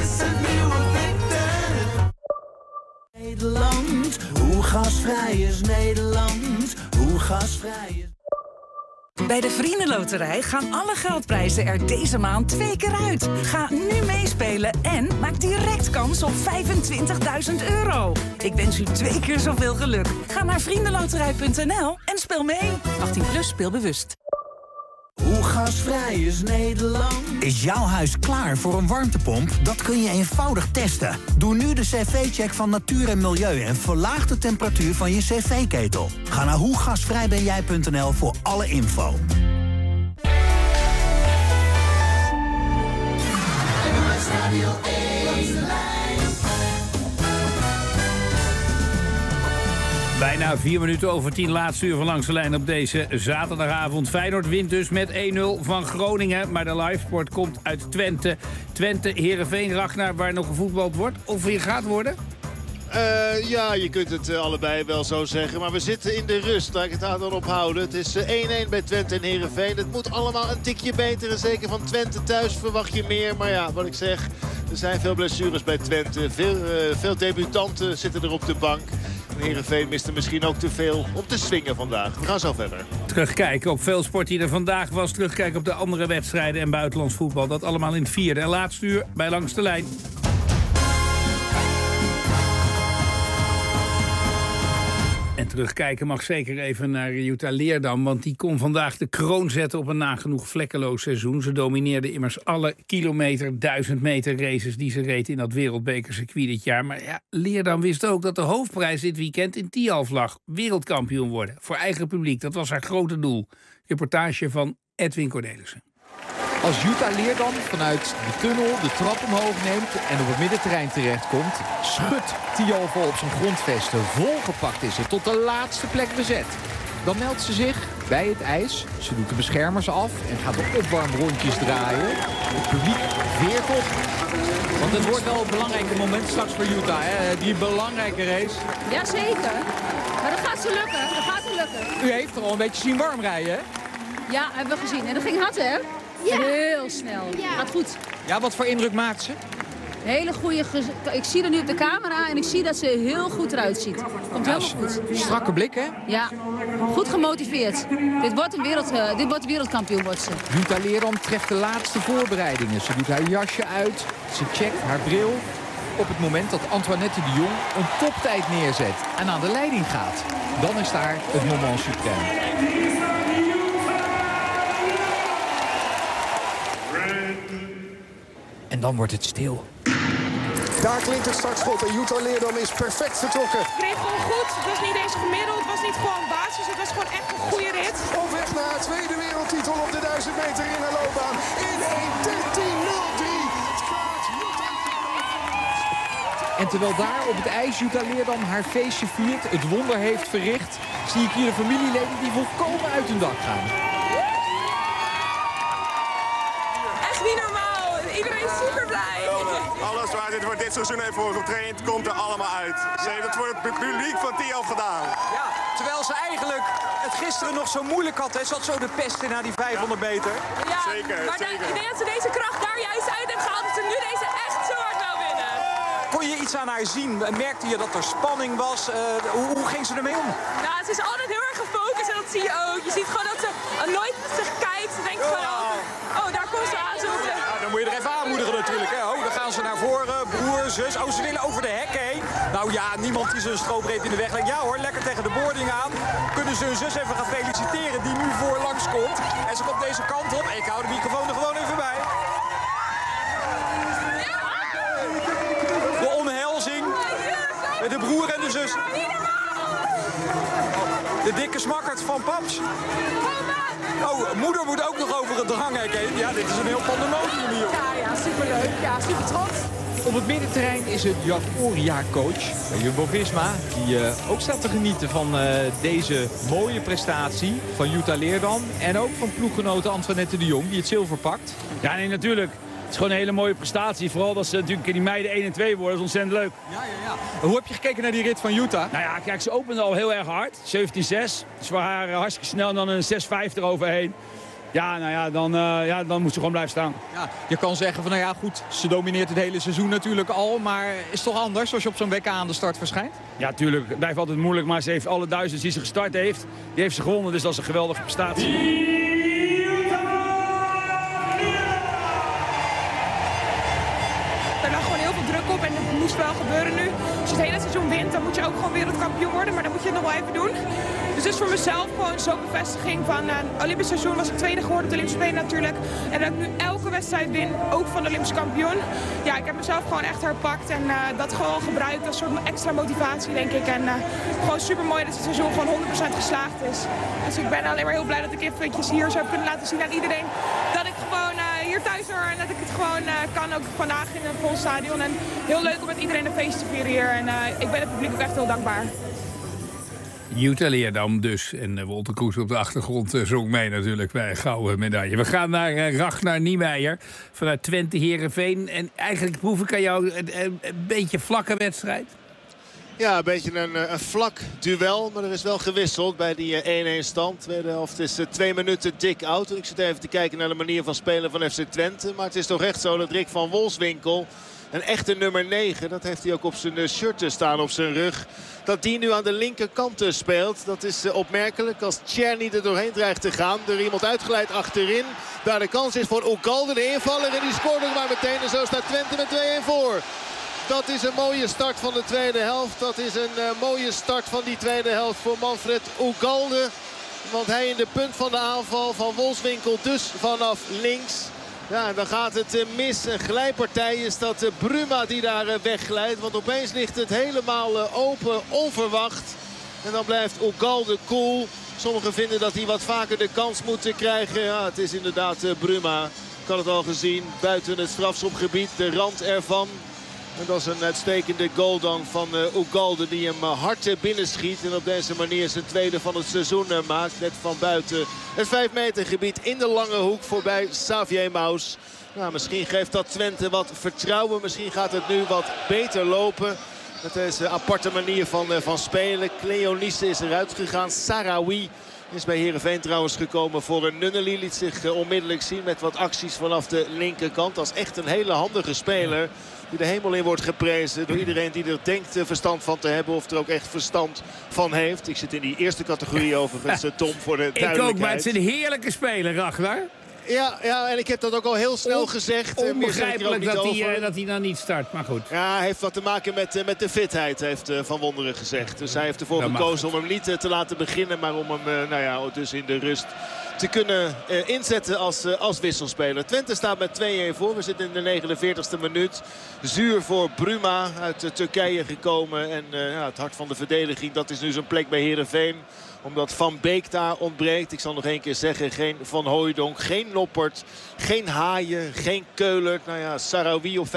Nederland, hoe gasvrij is Nederland? Hoe gasvrij is... Bij de Vriendenloterij gaan alle geldprijzen er deze maand 2 keer uit. Ga nu meespelen en maak direct kans op €25.000. Ik wens u 2 keer zoveel geluk. Ga naar vriendenloterij.nl en speel mee. 18+ speelbewust. Hoe gasvrij is Nederland? Is jouw huis klaar voor een warmtepomp? Dat kun je eenvoudig testen. Doe nu de cv-check van Natuur en Milieu en verlaag de temperatuur van je cv-ketel. Ga naar hoegasvrijbenjij.nl voor alle info. Bijna 4 minuten over 10, laatste uur van Langs de Lijn op deze zaterdagavond. Feyenoord wint dus met 1-0 van Groningen. Maar de livesport komt uit Twente. Twente, Heerenveen, Ragnar, waar nog gevoetbald wordt. Of weer gaat worden? Ja, je kunt het allebei wel zo zeggen. Maar we zitten in de rust. Laat ik het daar dan ophouden. Het is 1-1 bij Twente en Heerenveen. Het moet allemaal een tikje beter. En zeker van Twente thuis verwacht je meer. Maar ja, wat ik zeg, er zijn veel blessures bij Twente. Veel debutanten zitten er op de bank. En Heerenveen mist er misschien ook te veel om te swingen vandaag. We gaan zo verder. Terugkijken op veel sport die er vandaag was. Terugkijken op de andere wedstrijden en buitenlands voetbal. Dat allemaal in het vierde en laatste uur bij Langs de Lijn. En terugkijken mag zeker even naar Jutta Leerdam. Want die kon vandaag de kroon zetten op een nagenoeg vlekkeloos seizoen. Ze domineerde immers alle kilometer, 1000 meter races die ze reed in dat wereldbekercircuit dit jaar. Maar ja, Leerdam wist ook dat de hoofdprijs dit weekend in Tialf lag. Wereldkampioen worden. Voor eigen publiek. Dat was haar grote doel. Reportage van Edwin Cornelissen. Als Jutta Leerdam vanuit de tunnel de trap omhoog neemt en op het middenterrein terechtkomt, schudt Tialf op zijn grondvesten. Volgepakt is het, tot de laatste plek bezet. Dan meldt ze zich bij het ijs. Ze doet de beschermers af en gaat de opwarmrondjes draaien. Het publiek veert op. Want het wordt wel een belangrijk moment straks voor Jutta, hè? Die belangrijke race. Jazeker. Maar dat gaat ze lukken. Dat gaat ze lukken. U heeft er al een beetje zien warm rijden, hè? Ja, hebben we gezien. En dat ging hard, hè? Ja. Heel snel. Ja. Gaat goed. Ja, wat voor indruk maakt ze? Hele goede... Ik zie er nu op de camera en ik zie dat ze heel goed eruit ziet. Komt helemaal goed. Strakke blik, hè? Ja. Goed gemotiveerd. Dit wordt een wereldkampioen, wordt ze. Jutta Leerdam treft de laatste voorbereidingen. Ze doet haar jasje uit. Ze checkt haar bril. Op het moment dat Antoinette de Jong een toptijd neerzet en aan de leiding gaat. Dan is daar het moment suprême. En dan wordt het stil. Daar klinkt het startschot en Jutta Leerdam is perfect vertrokken. Het reed gewoon goed. Het was niet eens gemiddeld. Het was niet gewoon basis. Het was gewoon echt een goede rit. Op weg naar haar tweede wereldtitel op de 1000 meter in haar loopbaan. In 1:13:03. En terwijl daar op het ijs Jutta Leerdam haar feestje viert, het wonder heeft verricht, zie ik hier de familieleden die volkomen uit hun dak gaan. Echt niet normaal. Iedereen is super blij. Alles waar dit voor dit seizoen heeft voor getraind, komt er allemaal uit. Ze heeft het voor het publiek van Tialf gedaan. Ja, terwijl ze eigenlijk het gisteren nog zo moeilijk had. Hè. Ze had zo de pest in na die 500 meter. Ja, zeker. Maar ik denk dat ze deze kracht daar juist uit heeft gehaald. Dat ze nu deze echt zo hard wil winnen. Kon je iets aan haar zien? Merkte je dat er spanning was? Hoe ging ze ermee om? Nou, ze is altijd heel erg gefocust en dat zie je ook. Je ziet gewoon dat ze nooit naar zich kijkt. Ze denkt gewoon, oh, daar komt ze aan. Dan moet je er even aanmoedigen natuurlijk. Hè. Oh, dan gaan ze naar voren, broer, zus. Oh, ze willen over de hekken heen. Nou ja, niemand die zijn strobreed in de weg legt. Ja hoor, lekker tegen de boarding aan. Kunnen ze hun zus even gaan feliciteren die nu voorlangs komt. En ze komt deze kant op. Ik hou de microfoon er gewoon even bij. De omhelzing met de broer en de zus. De dikke smakkerd van paps. Oh, moeder moet ook nog over het dranghek heen. Ja, dit is een heel pandemonium hier. Ja, superleuk. Ja, super trots. Op het middenterrein is het Jack Oria coach bij Jumbo-Visma. Die ook staat te genieten van deze mooie prestatie van Jutta Leerdam. En ook van ploeggenote Antoinette de Jong die het zilver pakt. Ja, nee, natuurlijk. Het is gewoon een hele mooie prestatie. Vooral dat ze natuurlijk in die meiden 1 en 2 worden. Dat is ontzettend leuk. Ja. Hoe heb je gekeken naar die rit van Jutta? Nou ja, kijk, ze opende al heel erg hard. 17:06. Dus voor haar hartstikke snel en dan een 6:5 eroverheen. Ja, nou ja, dan moet ze gewoon blijven staan. Ja, je kan zeggen van, nou ja, goed, ze domineert het hele seizoen natuurlijk al. Maar is het toch anders als je op zo'n WK aan de start verschijnt? Ja, tuurlijk. Het blijft altijd moeilijk. Maar ze heeft alle 1000 die ze gestart heeft, die heeft ze gewonnen. Dus dat is een geweldige prestatie. Er lag gewoon heel veel druk op en het moest wel gebeuren nu. Als je het hele seizoen wint, dan moet je ook gewoon wereldkampioen worden. Maar dan moet je het nog wel even doen. Dus het is voor mezelf gewoon zo'n bevestiging van het Olympisch seizoen was ik tweede geworden op de Olympische Spelen natuurlijk. En dat ik nu elke wedstrijd win, ook van de Olympisch kampioen. Ja, ik heb mezelf gewoon echt herpakt en dat gewoon gebruikt als soort extra motivatie, denk ik. En gewoon super mooi dat het seizoen gewoon 100% geslaagd is. Dus ik ben alleen maar heel blij dat ik eventjes hier zo heb kunnen laten zien aan iedereen dat ik gewoon hier thuis hoor en dat ik het gewoon kan, ook vandaag in een vol stadion. En heel leuk om met iedereen een feest te vieren hier en ik ben het publiek ook echt heel dankbaar. Jutta Leerdam dus. En Wolter Kroes op de achtergrond zong mee natuurlijk bij gouden medaille. We gaan naar Ragnar Niemeyer vanuit Twente Heerenveen. En eigenlijk proef ik aan jou een beetje vlakke wedstrijd. Ja, een beetje een vlak duel. Maar er is wel gewisseld bij die 1-1 stand. Tweede helft is 2 minuten dik oud. Ik zit even te kijken naar de manier van spelen van FC Twente. Maar het is toch echt zo dat Rick van Wolfswinkel, een echte nummer 9, dat heeft hij ook op zijn shirt staan, op zijn rug, dat die nu aan de linkerkant speelt. Dat is opmerkelijk als Tjerni er doorheen dreigt te gaan. Er iemand uitgeleid achterin. Daar de kans is voor Ugalde, de invaller. En die scoort ook maar meteen. En zo staat Twente met 2-1 voor. Dat is een mooie start van de tweede helft. Dat is een mooie start van die tweede helft voor Manfred Ugalde. Want hij in de punt van de aanval van Wolfswinkel, dus vanaf links. Ja, en dan gaat het mis. Een glijpartij is dat Bruma die daar wegglijdt. Want opeens ligt het helemaal open, onverwacht. En dan blijft Ugalde cool. Sommigen vinden dat hij wat vaker de kans moet krijgen. Ja, het is inderdaad Bruma. Ik had het al gezien. Buiten het strafschopgebied, de rand ervan. En dat is een uitstekende goal dan van Ugalde, die hem hard binnenschiet. En op deze manier zijn tweede van het seizoen maakt. Net van buiten het 5 meter gebied in de lange hoek voorbij Xavier Maus. Nou, misschien geeft dat Twente wat vertrouwen. Misschien gaat het nu wat beter lopen. Met deze aparte manier van spelen. Cleonice is eruit gegaan. Sarawi is bij Heerenveen trouwens gekomen voor een Nunnely. Liet zich onmiddellijk zien met wat acties vanaf de linkerkant. Dat is echt een hele handige speler. Die de hemel in wordt geprezen door iedereen die er denkt verstand van te hebben. Of er ook echt verstand van heeft. Ik zit in die eerste categorie overigens, Tom, voor de duidelijkheid. Ik ook, maar het is een heerlijke speler, Ragnar. Ja, en ik heb dat ook al heel snel gezegd. Onbegrijpelijk dat hij dan niet start, maar goed. Ja, hij heeft wat te maken met de fitheid, heeft Van Wonderen gezegd. Dus hij heeft ervoor gekozen om hem niet te laten beginnen. Maar om hem dus in de rust te kunnen inzetten als wisselspeler. Twente staat met 2-1 voor. We zitten in de 49e minuut. Zuur voor Bruma, uit Turkije gekomen. En het hart van de verdediging, dat is nu zijn plek bij Heerenveen. Omdat Van Beek daar ontbreekt. Ik zal nog 1 keer zeggen, geen Van Hooijdonk, geen Noppert, geen Haaien, geen Keulert. Nou ja, Sarawi op 50%.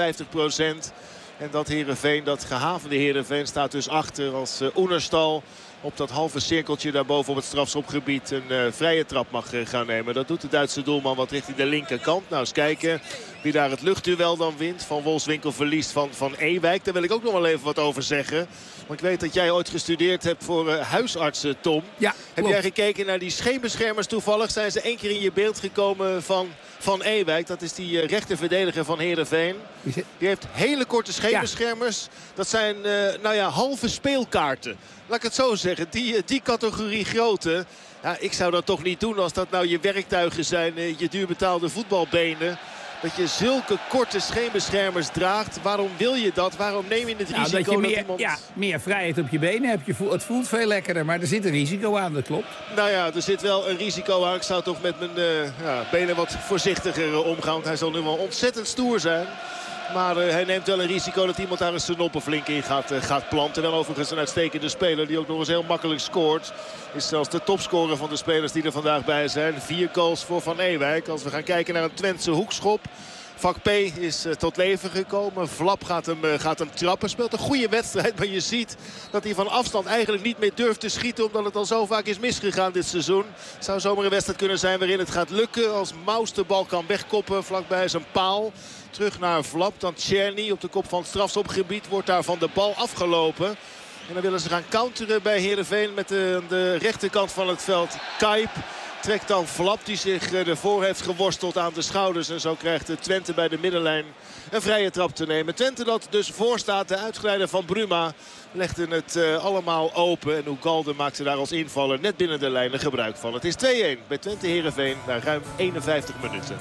En dat Heerenveen, dat gehavende Heerenveen, staat dus achter als Oenerstal op dat halve cirkeltje daarboven op het strafschopgebied een vrije trap mag gaan nemen. Dat doet de Duitse doelman wat richting de linkerkant. Nou, eens kijken wie daar het luchtduel dan wint. Van Wolfswinkel verliest van Ewijk. Daar wil ik ook nog wel even wat over zeggen. Want ik weet dat jij ooit gestudeerd hebt voor huisartsen, Tom. Ja, heb jij gekeken naar die scheenbeschermers toevallig? Zijn ze 1 keer in je beeld gekomen van Ewijk? Dat is die rechterverdediger van Heerenveen. Die heeft hele korte scheenbeschermers. Ja. Dat zijn halve speelkaarten. Laat ik het zo zeggen. Die categorie grootte. Ja, ik zou dat toch niet doen als dat nou je werktuigen zijn. Je duurbetaalde voetbalbenen. Dat je zulke korte scheenbeschermers draagt. Waarom wil je dat? Waarom neem je het risico dat iemand... Ja, meer vrijheid op je benen heb je. Het voelt veel lekkerder, maar er zit een risico aan, dat klopt. Nou ja, er zit wel een risico aan. Ik zou toch met mijn benen wat voorzichtiger omgaan. Want hij zal nu wel ontzettend stoer zijn. Maar hij neemt wel een risico dat iemand daar een snoppen flink in gaat planten. Wel overigens een uitstekende speler die ook nog eens heel makkelijk scoort. Is zelfs de topscorer van de spelers die er vandaag bij zijn. 4 goals voor Van Ewijk. Als we gaan kijken naar een Twentse hoekschop. Vak P is tot leven gekomen. Vlap gaat hem trappen. Speelt een goede wedstrijd. Maar je ziet dat hij van afstand eigenlijk niet meer durft te schieten. Omdat het al zo vaak is misgegaan dit seizoen. Het zou zomaar een wedstrijd kunnen zijn waarin het gaat lukken. Als Maus de bal kan wegkoppen vlakbij zijn paal. Terug naar Vlap. Dan Tjerni op de kop van het strafschopgebied. Wordt daar van de bal afgelopen. En dan willen ze gaan counteren bij Heerenveen met de rechterkant van het veld. Kuip trekt dan Vlap die zich ervoor heeft geworsteld aan de schouders. En zo krijgt Twente bij de middenlijn een vrije trap te nemen. Twente dat dus voorstaat. De uitgeleider van Bruma legde het allemaal open. En Ugalde maakte daar als invaller net binnen de lijnen gebruik van. Het is 2-1 bij Twente Heerenveen na ruim 51 minuten.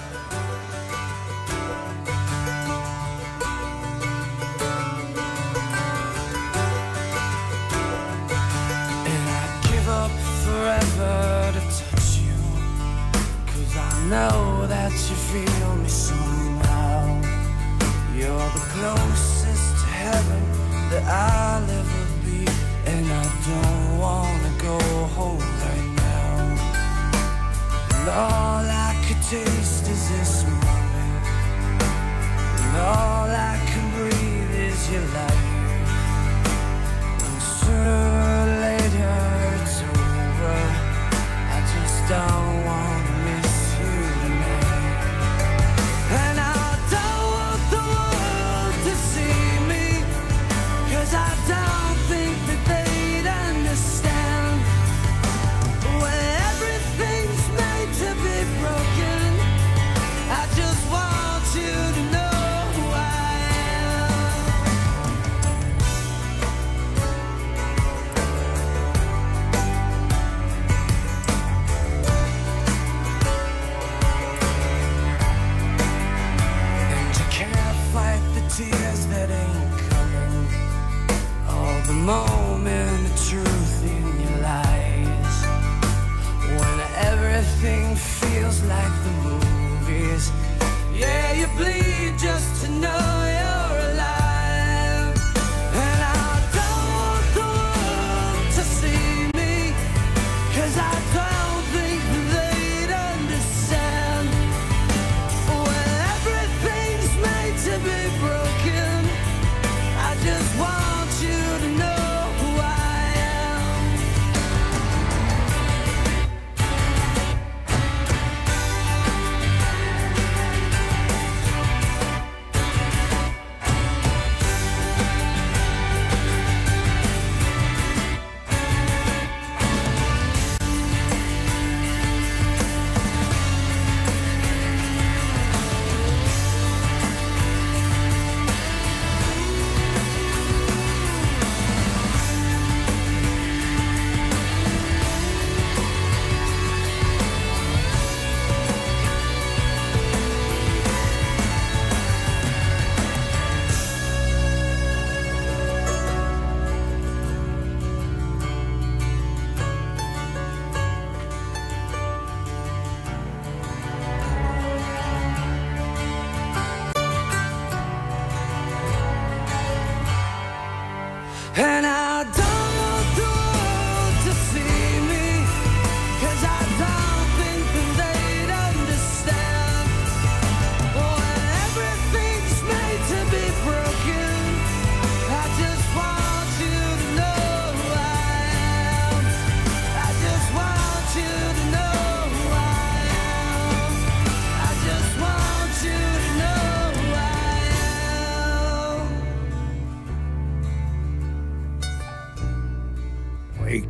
Forever to touch you, 'cause I know that you feel me somehow. You're the closest to heaven that I'll ever be, and I don't wanna go home right now. And all I could taste is this moment, and all I can breathe is your light. And sooner or later I just don't want to miss you tonight. And I don't want the world to see me, 'cause I don't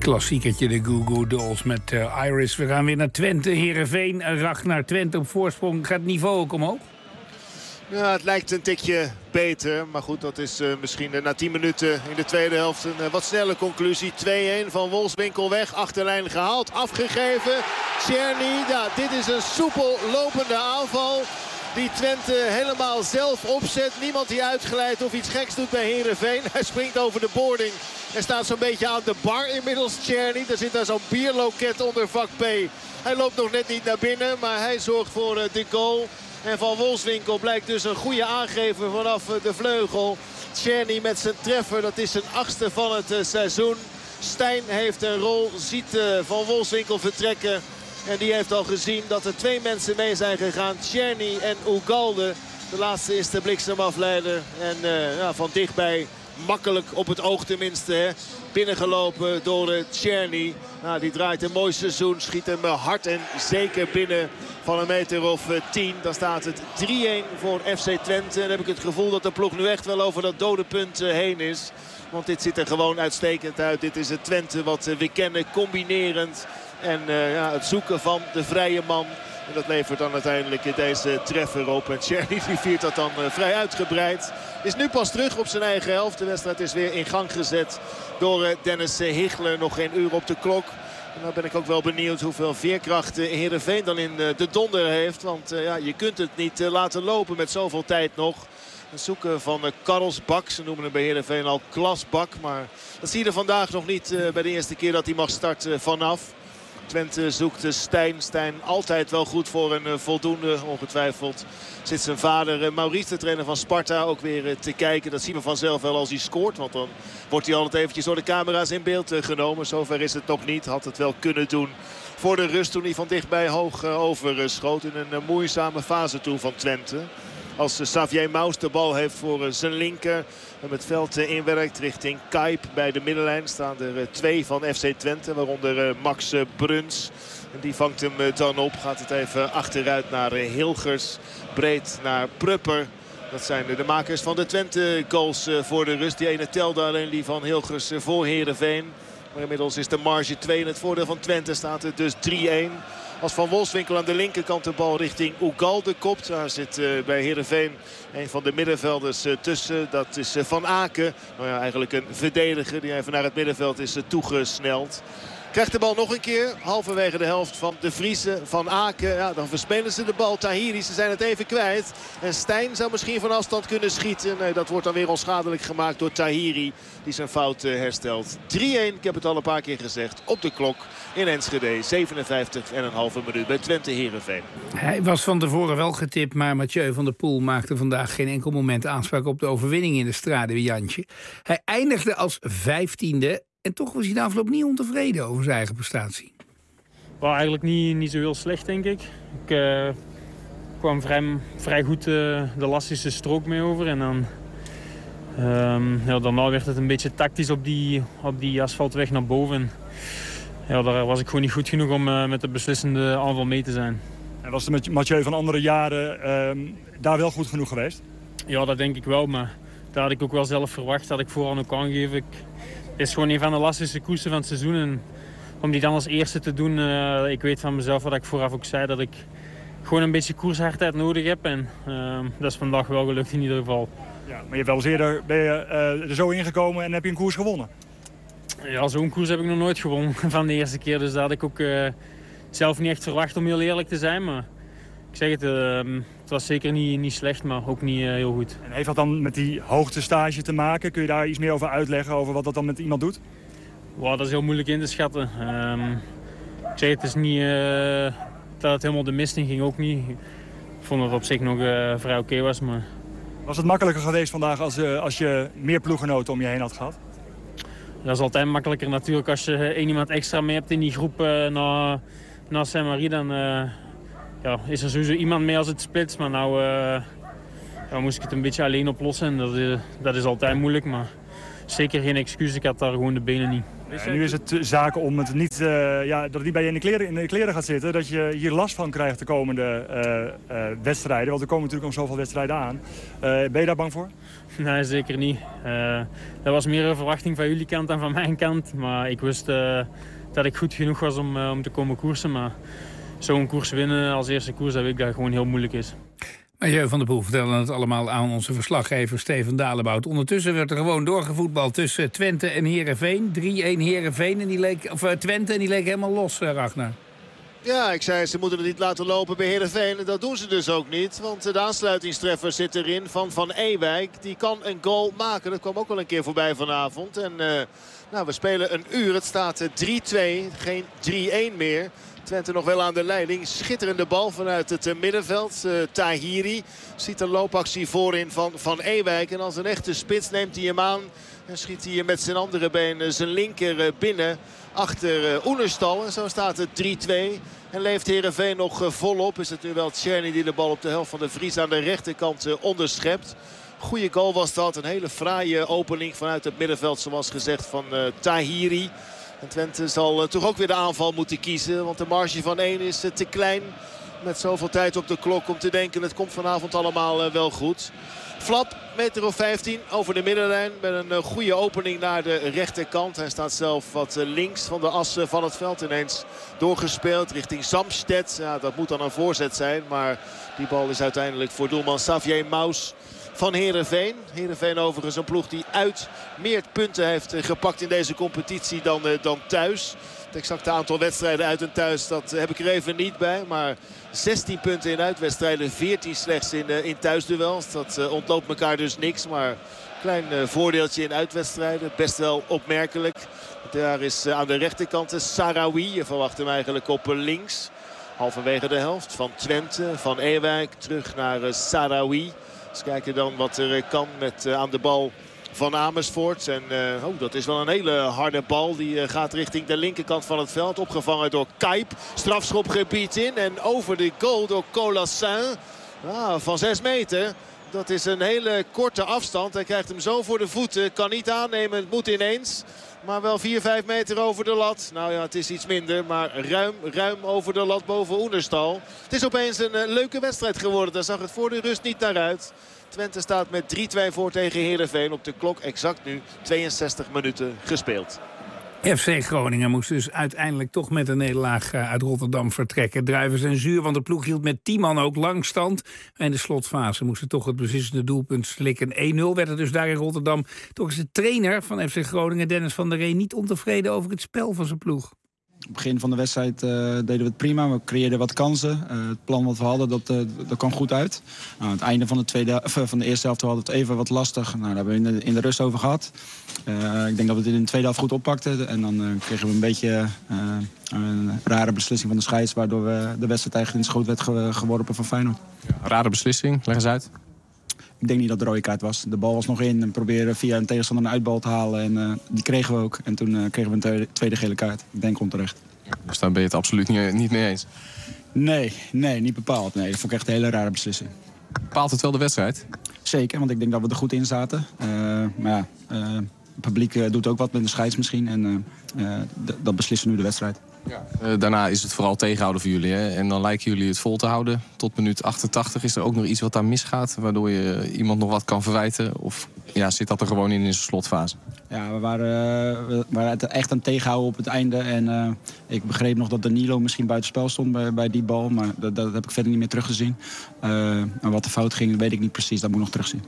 klassiekertje, de Goo Goo Dolls met Iris. We gaan weer naar Twente, Heerenveen. Ragnar, Twente op voorsprong. Gaat het niveau ook omhoog? Ja, het lijkt een tikje beter. Maar goed, dat is misschien na 10 minuten in de tweede helft een wat snelle conclusie. 2-1 van Wolfswinkel weg. Achterlijn gehaald, afgegeven. Tjerni, ja, dit is een soepel lopende aanval. Die Twente helemaal zelf opzet. Niemand die uitglijdt of iets geks doet bij Heerenveen. Hij springt over de boarding. Hij staat zo'n beetje aan de bar inmiddels, Tjerni. Er zit daar zo'n bierloket onder vak P. Hij loopt nog net niet naar binnen, maar hij zorgt voor de goal. En Van Wolfswinkel blijkt dus een goede aangever vanaf de vleugel. Tjerni met zijn treffer, dat is zijn 8e van het seizoen. Stijn heeft een rol, ziet Van Wolfswinkel vertrekken. En die heeft al gezien dat er 2 mensen mee zijn gegaan. Tjerni en Ugalde. De laatste is de bliksemafleider. En van dichtbij makkelijk op het oog tenminste. Hè. Binnengelopen door Tjerni. Nou, die draait een mooi seizoen. Schiet hem hard en zeker binnen van een meter of 10. Dan staat het 3-1 voor FC Twente. En dan heb ik het gevoel dat de ploeg nu echt wel over dat dode punt heen is. Want dit ziet er gewoon uitstekend uit. Dit is het Twente wat we kennen, combinerend. En het zoeken van de vrije man. En dat levert dan uiteindelijk deze treffer op. En Tjerni viert dat dan vrij uitgebreid. Is nu pas terug op zijn eigen helft. De wedstrijd is weer in gang gezet door Dennis Higler. Nog geen uur op de klok. En dan ben ik ook wel benieuwd hoeveel veerkracht Heerenveen dan in de donder heeft. Want je kunt het niet laten lopen met zoveel tijd nog. Het zoeken van Karlsbak. Ze noemen hem bij Heerenveen al Klasbak. Maar dat zie je er vandaag nog niet bij de eerste keer dat hij mag starten vanaf. Twente zoekt Stijn. Stijn altijd wel goed voor een voldoende, ongetwijfeld. Zit zijn vader Maurice, de trainer van Sparta, ook weer te kijken. Dat zien we vanzelf wel als hij scoort. Want dan wordt hij altijd eventjes door de camera's in beeld genomen. Zover is het nog niet. Had het wel kunnen doen voor de rust toen hij van dichtbij hoog overschoot. In een moeizame fase toe van Twente. Als Xavier Maus de bal heeft voor zijn linker. En het veld inwerkt richting Kuip. Bij de middenlijn staan er 2 van FC Twente. Waaronder Max Bruns. En die vangt hem dan op. Gaat het even achteruit naar Hilgers. Breed naar Prupper. Dat zijn de makers van de Twente goals voor de rust. Die ene telde alleen die van Hilgers voor Heerenveen. Maar inmiddels is de marge 2 in het voordeel van Twente. Staat het dus 3-1. Als Van Wolfswinkel aan de linkerkant de bal richting Ugalde kopt. Daar zit bij Heerenveen een van de middenvelders tussen. Dat is Van Aken. Nou ja, eigenlijk een verdediger die even naar het middenveld is toegesneld. Krijgt de bal nog een keer. Halverwege de helft van de Vriezen. Van Aken. Ja, dan verspelen ze de bal. Tahiri, ze zijn het even kwijt. En Stijn zou misschien van afstand kunnen schieten. Nee, dat wordt dan weer onschadelijk gemaakt door Tahiri. Die zijn fout herstelt. 3-1, ik heb het al een paar keer gezegd. Op de klok in Enschede. 57,5 minuut bij Twente Heerenveen. Hij was van tevoren wel getipt, maar Mathieu van der Poel maakte vandaag geen enkel moment aanspraak op de overwinning in de Strade Bianchi. Hij eindigde als 15e. En toch was hij de afloop niet ontevreden over zijn eigen prestatie. Well, eigenlijk niet zo heel slecht, denk ik. Ik kwam vrij goed de lastigste strook mee over. En dan, daarna werd het een beetje tactisch op die asfaltweg naar boven. En, daar was ik gewoon niet goed genoeg om met de beslissende aanval mee te zijn. En was het met Mathieu van andere jaren daar wel goed genoeg geweest? Ja, dat denk ik wel. Maar daar had ik ook wel zelf verwacht. Dat ik vooral ook aangegeven. Het is gewoon een van de lastigste koersen van het seizoen. En om die dan als eerste te doen, ik weet van mezelf wat ik vooraf ook zei, dat ik gewoon een beetje koershardheid nodig heb. En dat is vandaag wel gelukt in ieder geval. Ja, maar je hebt wel eens eerder ben je er zo ingekomen en heb je een koers gewonnen? Ja, zo'n koers heb ik nog nooit gewonnen van de eerste keer. Dus dat had ik ook zelf niet echt verwacht, om heel eerlijk te zijn. Maar ik zeg het, het was zeker niet slecht, maar ook niet heel goed. En heeft dat dan met die hoogtestage te maken? Kun je daar iets meer over uitleggen, over wat dat dan met iemand doet? Wow, dat is heel moeilijk in te schatten. Ik zeg het is niet dat het helemaal de mist in ging, ook niet. Ik vond dat het op zich nog vrij oké was. Maar... Was het makkelijker geweest vandaag als je meer ploeggenoten om je heen had gehad? Dat is altijd makkelijker natuurlijk als je één iemand extra mee hebt in die groep naar Saint-Marie. Dan is er sowieso iemand mee als het splitst. Maar nou moest ik het een beetje alleen oplossen. En dat is altijd moeilijk. Maar zeker geen excuus. Ik had daar gewoon de benen niet. En nu is het zaken om het niet, dat het niet bij je in de kleren gaat zitten. Dat je hier last van krijgt de komende wedstrijden. Want er komen natuurlijk nog zoveel wedstrijden aan. Ben je daar bang voor? Nee, zeker niet. Dat was meer een verwachting van jullie kant dan van mijn kant. Maar ik wist dat ik goed genoeg was om te komen koersen. Maar zo'n koers winnen als eerste koers, dat weet ik dat gewoon heel moeilijk is. Mathieu van der Poel vertelde het allemaal aan onze verslaggever Steven Dalebout. Ondertussen werd er gewoon doorgevoetbald tussen Twente en Heerenveen. 3-1 Heerenveen Twente en die leek helemaal los, Ragnar. Ja, ik zei ze moeten het niet laten lopen bij Heerenveen. En dat doen ze dus ook niet. Want de aansluitingstreffer zit erin van Ewijk. Die kan een goal maken. Dat kwam ook wel een keer voorbij vanavond. En we spelen een uur. Het staat 3-2. Geen 3-1 meer. Twente nog wel aan de leiding. Schitterende bal vanuit het middenveld. Tahiri ziet een loopactie voorin van Ewijk. En als een echte spits neemt hij hem aan. En schiet hij met zijn andere been zijn linker binnen. Achter Oenerstal. En zo staat het 3-2. En leeft Heerenveen nog volop. Is het nu wel Tjerni die de bal op de helft van de Vries aan de rechterkant onderschept. Goeie goal was dat. Een hele fraaie opening vanuit het middenveld zoals gezegd van Tahiri. En Twente zal toch ook weer de aanval moeten kiezen. Want de marge van 1 is te klein. Met zoveel tijd op de klok om te denken het komt vanavond allemaal wel goed. Flap, meter of 15 over de middenlijn. Met een goede opening naar de rechterkant. Hij staat zelf wat links van de as van het veld. Ineens doorgespeeld richting Samstedt. Ja, dat moet dan een voorzet zijn. Maar die bal is uiteindelijk voor doelman Xavier Maus van Heerenveen. Heerenveen overigens een ploeg die uit meer punten heeft gepakt in deze competitie dan thuis. Het exacte aantal wedstrijden uit en thuis, dat heb ik er even niet bij. Maar 16 punten in uitwedstrijden, 14 slechts in thuisduels. Dat ontloopt elkaar dus niks. Maar klein voordeeltje in uitwedstrijden. Best wel opmerkelijk. Daar is aan de rechterkant Sarawi. Je verwacht hem eigenlijk op links. Halverwege de helft van Twente, van Ewijk. Terug naar Sarawi. Dus kijken dan wat er kan met aan de bal van Amersfoort. En dat is wel een hele harde bal. Die gaat richting de linkerkant van het veld. Opgevangen door Kuip. Strafschopgebied in. En over de goal door Colassin. Van 6 meter. Dat is een hele korte afstand. Hij krijgt hem zo voor de voeten. Kan niet aannemen. Het moet ineens. Maar wel 4-5 meter over de lat. Nou ja, het is iets minder. Maar ruim over de lat boven Oenerstal. Het is opeens een leuke wedstrijd geworden. Daar zag het voor de rust niet naar uit. Twente staat met 3-2 voor tegen Heerenveen. Op de klok exact nu 62 minuten gespeeld. FC Groningen moest dus uiteindelijk toch met een nederlaag uit Rotterdam vertrekken. Druiven zijn zuur, want de ploeg hield met 10 man ook lang stand. En in de slotfase moesten toch het beslissende doelpunt slikken. 1-0 werd het dus daar in Rotterdam. Toch is de trainer van FC Groningen, Dennis van der Ree, niet ontevreden over het spel van zijn ploeg. Op het begin van de wedstrijd deden we het prima. We creëerden wat kansen. Het plan wat we hadden, dat kwam goed uit. Aan het einde van de eerste helft hadden we het even wat lastig. Nou, daar hebben we in de rust over gehad. Ik denk dat we het in de tweede helft goed oppakten. En dan kregen we een beetje een rare beslissing van de scheids, waardoor de wedstrijd eigenlijk in het schoot werd geworpen van Feyenoord. Ja, rare beslissing, leg eens uit. Ik denk niet dat de rode kaart was. De bal was nog in en probeerden via een tegenstander een uitbal te halen. En die kregen we ook. En toen kregen we een tweede gele kaart. Ik denk onterecht. Dus daar ben je het absoluut niet mee eens? Nee, niet bepaald. Nee, dat vond ik echt een hele rare beslissing. Bepaalt het wel de wedstrijd? Zeker, want ik denk dat we er goed in zaten. Maar het publiek doet ook wat met de scheids misschien. En dat beslissen nu de wedstrijd. Ja. Daarna is het vooral tegenhouden voor jullie. Hè? En dan lijken jullie het vol te houden. Tot minuut 88 is er ook nog iets wat daar misgaat, waardoor je iemand nog wat kan verwijten? Of zit dat er gewoon in zijn slotfase? Ja, we waren echt aan het tegenhouden op het einde. En ik begreep nog dat Danilo misschien buitenspel stond bij die bal. Maar dat heb ik verder niet meer teruggezien. En wat de fout ging, weet ik niet precies. Dat moet ik nog terugzien.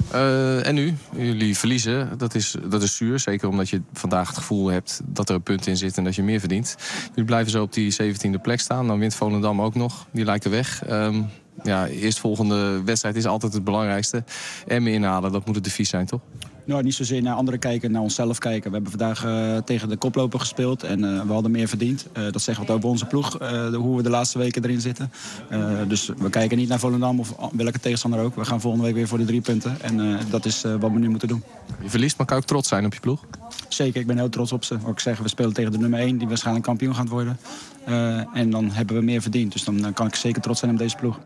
En nu? Jullie verliezen. Dat is zuur. Zeker omdat je vandaag het gevoel hebt dat er een punt in zit en dat je meer verdient. Jullie blijven zo op die 17e plek staan. Dan wint Volendam ook nog. Die lijkt er weg. Eerstvolgende wedstrijd is altijd het belangrijkste. Emmen inhalen, dat moet het devies zijn, toch? Nou, niet zozeer naar anderen kijken, naar onszelf kijken. We hebben vandaag tegen de koploper gespeeld en we hadden meer verdiend. Dat zegt wat over onze ploeg, hoe we de laatste weken erin zitten. Dus we kijken niet naar Volendam of welke tegenstander ook. We gaan volgende week weer voor de 3 punten. En dat is wat we nu moeten doen. Je verliest, maar kan je ook trots zijn op je ploeg? Zeker, ik ben heel trots op ze. Ook zeggen, we spelen tegen de nummer 1, die waarschijnlijk kampioen gaat worden. En dan hebben we meer verdiend. Dus dan kan ik zeker trots zijn op deze ploeg.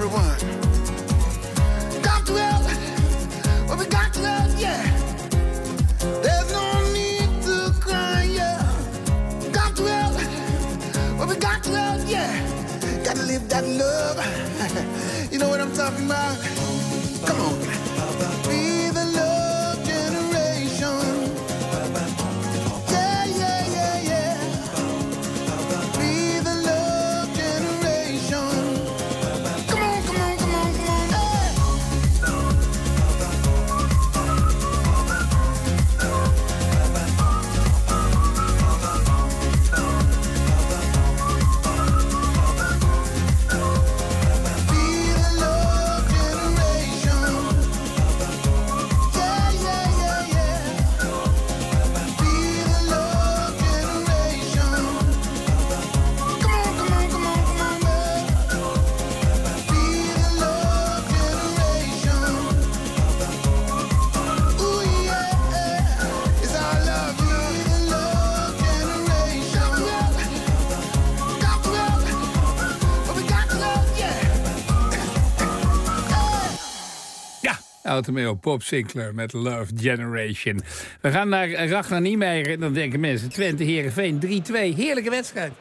everyone. Got to help, well, we got to help, yeah. There's no need to cry, yeah. Got to help, well, we got to help, yeah. Got to live that love. You know what I'm talking about? Come on. Be the love generation. Yeah, yeah, yeah, yeah. Be the love generation. Come on, come on, come on, come on. Hey. Automeo Pop Sinclair met Love Generation. We gaan naar Ragnar Niemeyer en dan denken mensen Twente Heerenveen 3-2. Heerlijke wedstrijd.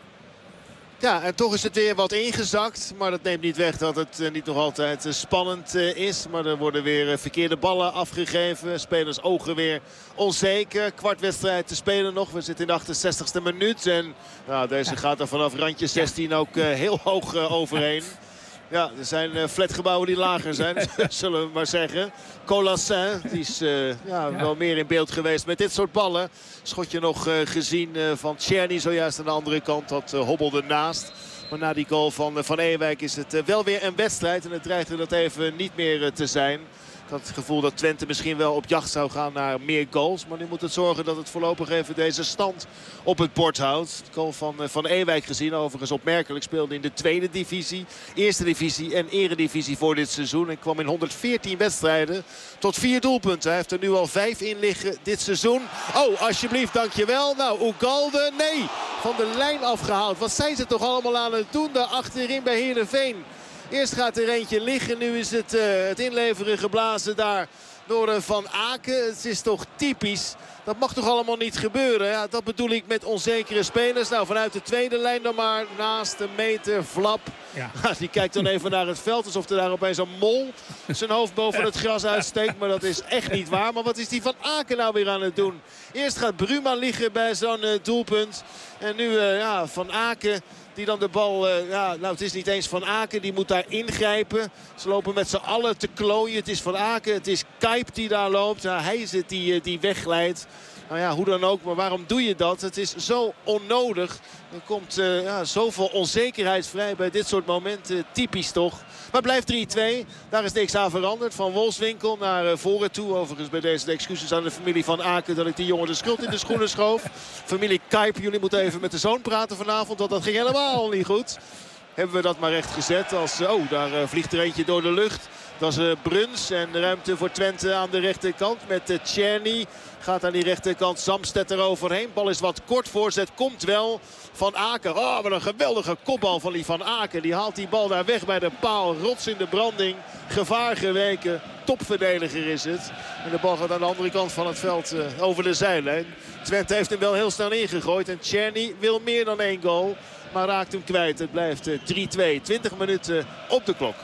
Ja, en toch is het weer wat ingezakt. Maar dat neemt niet weg dat het niet nog altijd spannend is. Maar er worden weer verkeerde ballen afgegeven. Spelers ogen weer onzeker. Kwartwedstrijd te spelen nog. We zitten in de 68e minuut. En nou, deze gaat er vanaf randje 16 ook heel hoog overheen. Ja, er zijn flatgebouwen die lager zijn, zullen we maar zeggen. Colassin, die is wel meer in beeld geweest met dit soort ballen. Schotje nog gezien van Tjerni zojuist aan de andere kant. Dat hobbelde naast. Maar na die goal van Ewijk is het wel weer een wedstrijd. En het dreigde dat even niet meer te zijn. Ik had het gevoel dat Twente misschien wel op jacht zou gaan naar meer goals. Maar nu moet het zorgen dat het voorlopig even deze stand op het bord houdt. De goal van Ewijk gezien, overigens opmerkelijk. Speelde in de tweede divisie, eerste divisie en eredivisie voor dit seizoen. En kwam in 114 wedstrijden tot 4 doelpunten. Hij heeft er nu al 5 in liggen dit seizoen. Oh, alsjeblieft, dankjewel. Nou, Ugalde, nee, van de lijn afgehaald. Wat zijn ze toch allemaal aan het doen daar achterin bij Heerenveen? Eerst gaat er eentje liggen. Nu is het inleveren geblazen daar door Van Aken. Het is toch typisch. Dat mag toch allemaal niet gebeuren. Ja, dat bedoel ik met onzekere spelers. Nou, vanuit de tweede lijn dan maar naast de meter Flap. Ja. Die kijkt dan even naar het veld. Alsof er daar opeens een mol zijn hoofd boven het gras uitsteekt. Maar dat is echt niet waar. Maar wat is die Van Aken nou weer aan het doen? Eerst gaat Bruma liggen bij zo'n doelpunt. En nu Van Aken... Die dan de bal, het is niet eens Van Aken, die moet daar ingrijpen. Ze lopen met z'n allen te klooien. Het is Van Aken, het is Kuip die daar loopt. Nou, hij is het die wegglijdt. Nou ja, hoe dan ook, maar waarom doe je dat? Het is zo onnodig. Er komt zoveel onzekerheid vrij bij dit soort momenten. Typisch toch. Maar het blijft 3-2. Daar is niks aan veranderd. Van Wolfswinkel naar voren toe. Overigens bij deze de excuses aan de familie Van Aken dat ik die jongen de schuld in de schoenen schoof. Familie Kuip, jullie moeten even met de zoon praten vanavond. Want dat ging helemaal niet goed. Hebben we dat maar recht gezet. Daar vliegt er eentje door de lucht. Dat is Bruns en ruimte voor Twente aan de rechterkant met Tjerni. Gaat aan die rechterkant Samsted eroverheen. Bal is wat kort, voorzet komt wel. Van Aken, wat een geweldige kopbal van die Van Aken. Die haalt die bal daar weg bij de paal. Rots in de branding, gevaar geweken. Topverdediger is het. En de bal gaat aan de andere kant van het veld over de zijlijn. Twente heeft hem wel heel snel ingegooid. En Tjerni wil meer dan 1 goal. Maar raakt hem kwijt. Het blijft 3-2. 20 minuten op de klok.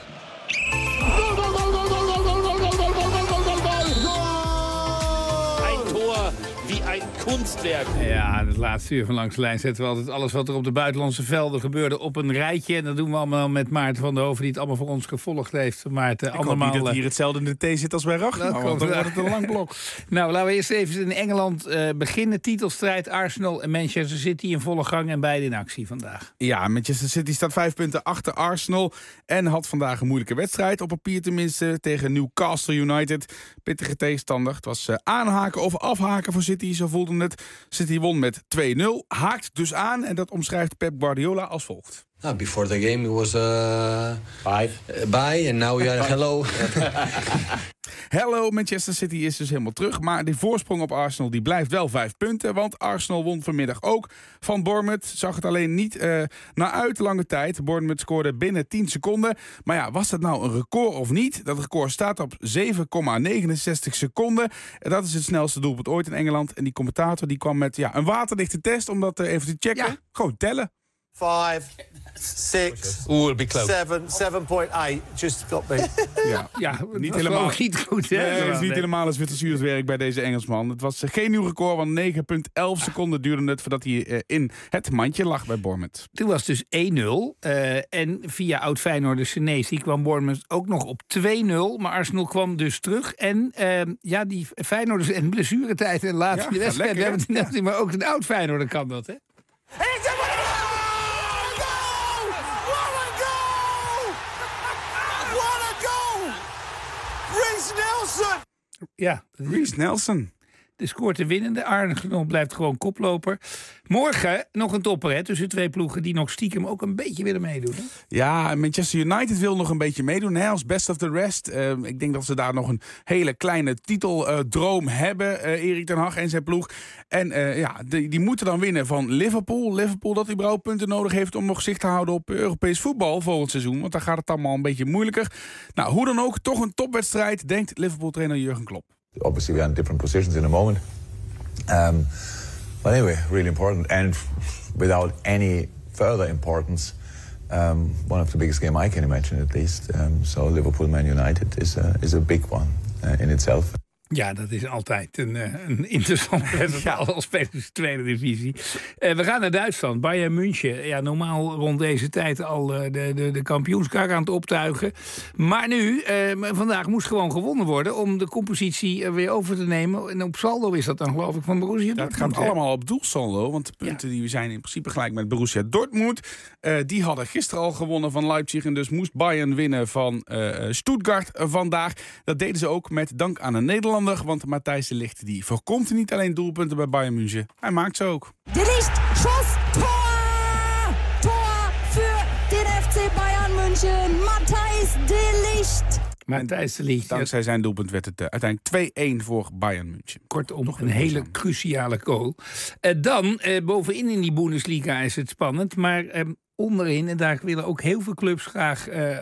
Wie een kunstwerk. Ja, het laatste uur van Langs de Lijn zetten we altijd alles wat er op de buitenlandse velden gebeurde op een rijtje. En dat doen we allemaal met Maarten van der Hoven die het allemaal voor ons gevolgd heeft. Maarten, ik hoop niet dat hier hetzelfde in de thee zit als bij Ragnar. Dan wordt het een lang blok. Nou, laten we eerst even in Engeland beginnen. Titelstrijd Arsenal en Manchester City in volle gang en beide in actie vandaag. Ja, Manchester City staat 5 punten achter Arsenal en had vandaag een moeilijke wedstrijd. Op papier tenminste tegen Newcastle United. Pittige tegenstander. Het was aanhaken of afhaken voor City, zo voelde het. City won met 2-0, haakt dus aan en dat omschrijft Pep Guardiola als volgt. Before the game it was bye, and now we are hello. Hello, Manchester City is dus helemaal terug. Maar die voorsprong op Arsenal die blijft wel 5 punten. Want Arsenal won vanmiddag ook van Bournemouth. Zag het alleen niet naar uit lange tijd. Bournemouth scoorde binnen 10 seconden. Maar ja, was dat nou een record of niet? Dat record staat op 7,69 seconden. Dat is het snelste doelpunt ooit in Engeland. En die commentator die kwam met een waterdichte test om dat even te checken. Ja. Gewoon tellen. 5, 6, 7, 7.8. Just got me. Ja, niet helemaal niet goed. Hè? Nee, het is niet helemaal een Zwitsersuurswerk bij deze Engelsman. Het was geen nieuw record, want 9,11 seconden duurde het voordat hij in het mandje lag bij Bournemouth. Toen was het dus 1-0. En via oud-Feyenoorder Senesi kwam Bournemouth ook nog op 2-0. Maar Arsenal kwam dus terug. En die Feyenoorders en blessuretijd en laat in de wedstrijd. We hebben het net, maar ook een oud-Feyenoorder kan dat, hè? Ja, Reece Nelson. De scoort de winnende. Arsenal blijft gewoon koploper. Morgen nog een topper, hè, tussen 2 ploegen die nog stiekem ook een beetje willen meedoen. Hè? Ja, Manchester United wil nog een beetje meedoen, hè, als best of the rest. Ik denk dat ze daar nog een hele kleine titeldroom hebben, Erik ten Hag en zijn ploeg. En die moeten dan winnen van Liverpool. Liverpool dat überhaupt punten nodig heeft om nog zicht te houden op Europees voetbal volgend seizoen. Want daar gaat het allemaal een beetje moeilijker. Nou, hoe dan ook, toch een topwedstrijd, denkt Liverpool-trainer Jurgen Klopp. Obviously, we are in different positions in a moment. But anyway, really important. And without any further importance, one of the biggest game I can imagine at least. So Liverpool-Man United is a big one in itself. Ja, dat is altijd een interessant resultaat als spelers in de tweede divisie. We gaan naar Duitsland. Bayern München. Ja, normaal rond deze tijd al de kampioenskar aan het optuigen. Maar nu, vandaag moest gewoon gewonnen worden om de compositie weer over te nemen. En op saldo is dat dan geloof ik van Borussia Dortmund. Het gaat allemaal op doelsaldo, want de punten die we zijn in principe gelijk met Borussia Dortmund. Die hadden gisteren al gewonnen van Leipzig en dus moest Bayern winnen van Stuttgart vandaag. Dat deden ze ook met dank aan een Nederlander. Want Matthijs de Ligt die voorkomt niet alleen doelpunten bij Bayern München. Hij maakt ze ook. De Ligt, Schuss, Tor! Tor voor den FC Bayern München. Matthijs de Ligt. Matthijs de Ligt. Dankzij zijn doelpunt werd het uiteindelijk 2-1 voor Bayern München. Kortom, nog een hele cruciale goal. Dan, bovenin in die Bundesliga is het spannend. Maar onderin, en daar willen ook heel veel clubs graag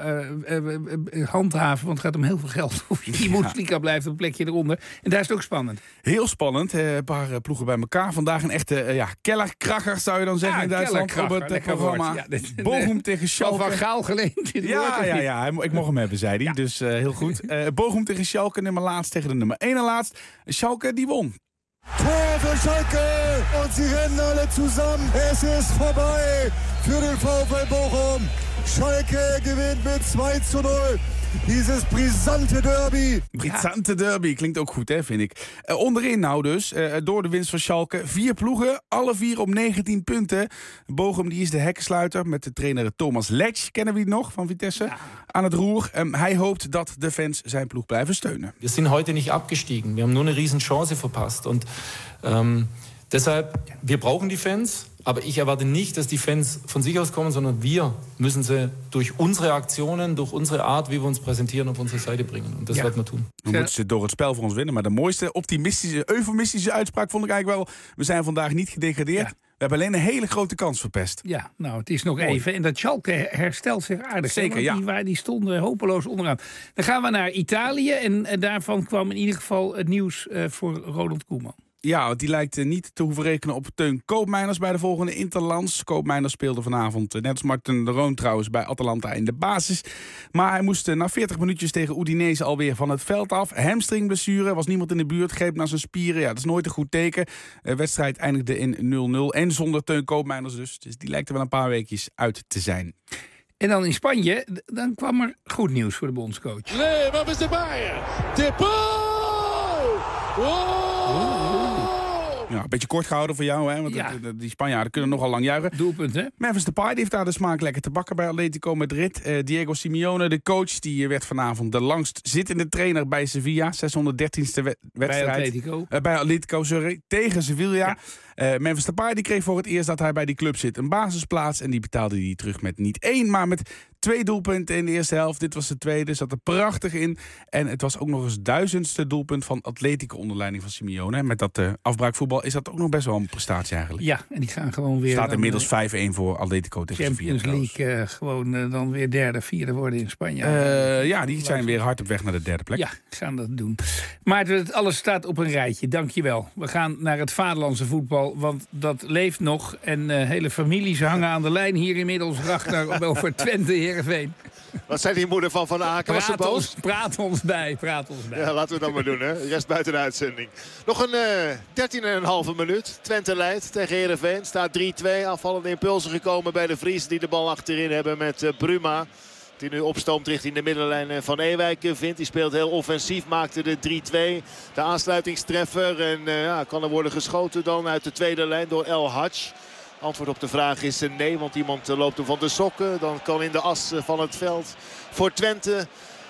handhaven. Want het gaat om heel veel geld. Of je die Bundesliga blijft, een plekje eronder. En daar is het ook spannend. Heel spannend. Een paar ploegen bij elkaar. Vandaag een echte kellerkracher, zou je dan zeggen in Duitsland. Op het programma. Ja, Bochum tegen Schalke. Van Gaal geleend. Ja. Ik mocht hem hebben, zei hij. Ja. Dus heel goed. Bochum tegen Schalke, nummer laatst tegen de nummer 1 en laatst. Schalke, die won. Tor für Schalke und sie rennen alle zusammen. Es ist vorbei für den VfL Bochum. Schalke gewinnt met 2-0. Dieses brisante derby. Brisante derby, klinkt ook goed, hè, vind ik. Onderin nou dus, door de winst van Schalke, 4 ploegen, alle 4 op 19 punten. Bochum die is de hekkensluiter met de trainer Thomas Letsch, kennen we die nog, van Vitesse, aan het roer. Hij hoopt dat de fans zijn ploeg blijven steunen. We zijn heute niet abgestiegen, we hebben nur een riesen Chance verpasst. Und deshalb, wir brauchen die Fans. Aber ich erwarte nicht, dass die Fans von sich aus kommen, sondern wir müssen sie durch unsere Aktionen, durch unsere Art, wie wir uns präsentieren, op onze Seite brengen. Und das werden wir tun. We moeten ze door het spel voor ons winnen. Maar de mooiste, optimistische, eufemistische uitspraak vond ik eigenlijk wel. We zijn vandaag niet gedegradeerd. Ja. We hebben alleen een hele grote kans verpest. Ja, nou, het is nog even. En dat Schalke herstelt zich aardig. Zeker, ja. Die stonden hopeloos onderaan. Dan gaan we naar Italië. En daarvan kwam in ieder geval het nieuws voor Ronald Koeman. Ja, die lijkt niet te hoeven rekenen op Teun Koopmeiners bij de volgende Interlands. Koopmeiners speelde vanavond, net als Martin de Roon trouwens, bij Atalanta in de basis. Maar hij moest na 40 minuutjes tegen Udinese alweer van het veld af. Hamstringblessure, was niemand in de buurt, greep naar zijn spieren. Ja, dat is nooit een goed teken. De wedstrijd eindigde in 0-0 en zonder Teun Koopmeiners dus. Dus die lijkt er wel een paar weekjes uit te zijn. En dan in Spanje, dan kwam er goed nieuws voor de bondscoach. Nee, wat is erbij? De Paul! Ja, een beetje kort gehouden voor jou, hè? Want die Spanjaarden kunnen nogal lang juichen. Doelpunt, hè? Memphis Depay heeft daar de smaak lekker te bakken bij Atletico Madrid. Diego Simeone, de coach, die werd vanavond de langst zittende trainer bij Sevilla. 613e wedstrijd. Bij Atletico. Bij Atletico, sorry. Tegen Sevilla. Memphis Depay die kreeg voor het eerst dat hij bij die club zit een basisplaats. En die betaalde hij terug met niet 1, maar met 2 doelpunten in de eerste helft. Dit was de tweede, zat er prachtig in. En het was ook nog eens 1000ste doelpunt van Atletico onder leiding van Simeone. Met dat afbraakvoetbal is dat ook nog best wel een prestatie eigenlijk. Ja, en die gaan gewoon weer... Staat inmiddels 5-1 voor Atletico tegen Sevilla. Champions League gewoon dan weer derde, vierde worden in Spanje. Die zijn weer hard op weg naar de derde plek. Ja, gaan dat doen. Maar alles staat op een rijtje, dankjewel. We gaan naar het vaderlandse voetbal, want dat leeft nog. En hele families hangen aan de lijn hier inmiddels. Ragnar over Twente, Heerenveen. Wat zei die moeder van Aken? Was ze boos? Praat ons bij. Ja, laten we dat maar doen, hè. Rest buiten de uitzending. Nog een 13,5 minuut. Twente leidt tegen Heerenveen. Staat 3-2. Afvallende impulsen gekomen bij de Vries die de bal achterin hebben met Bruma. Die nu opstoomt richting de middenlijn van Ewijk vindt. Die speelt heel offensief, maakte de 3-2. De aansluitingstreffer. En kan er worden geschoten dan uit de tweede lijn door El Hadj. Antwoord op de vraag is nee, want iemand loopt hem van de sokken. Dan kan in de as van het veld voor Twente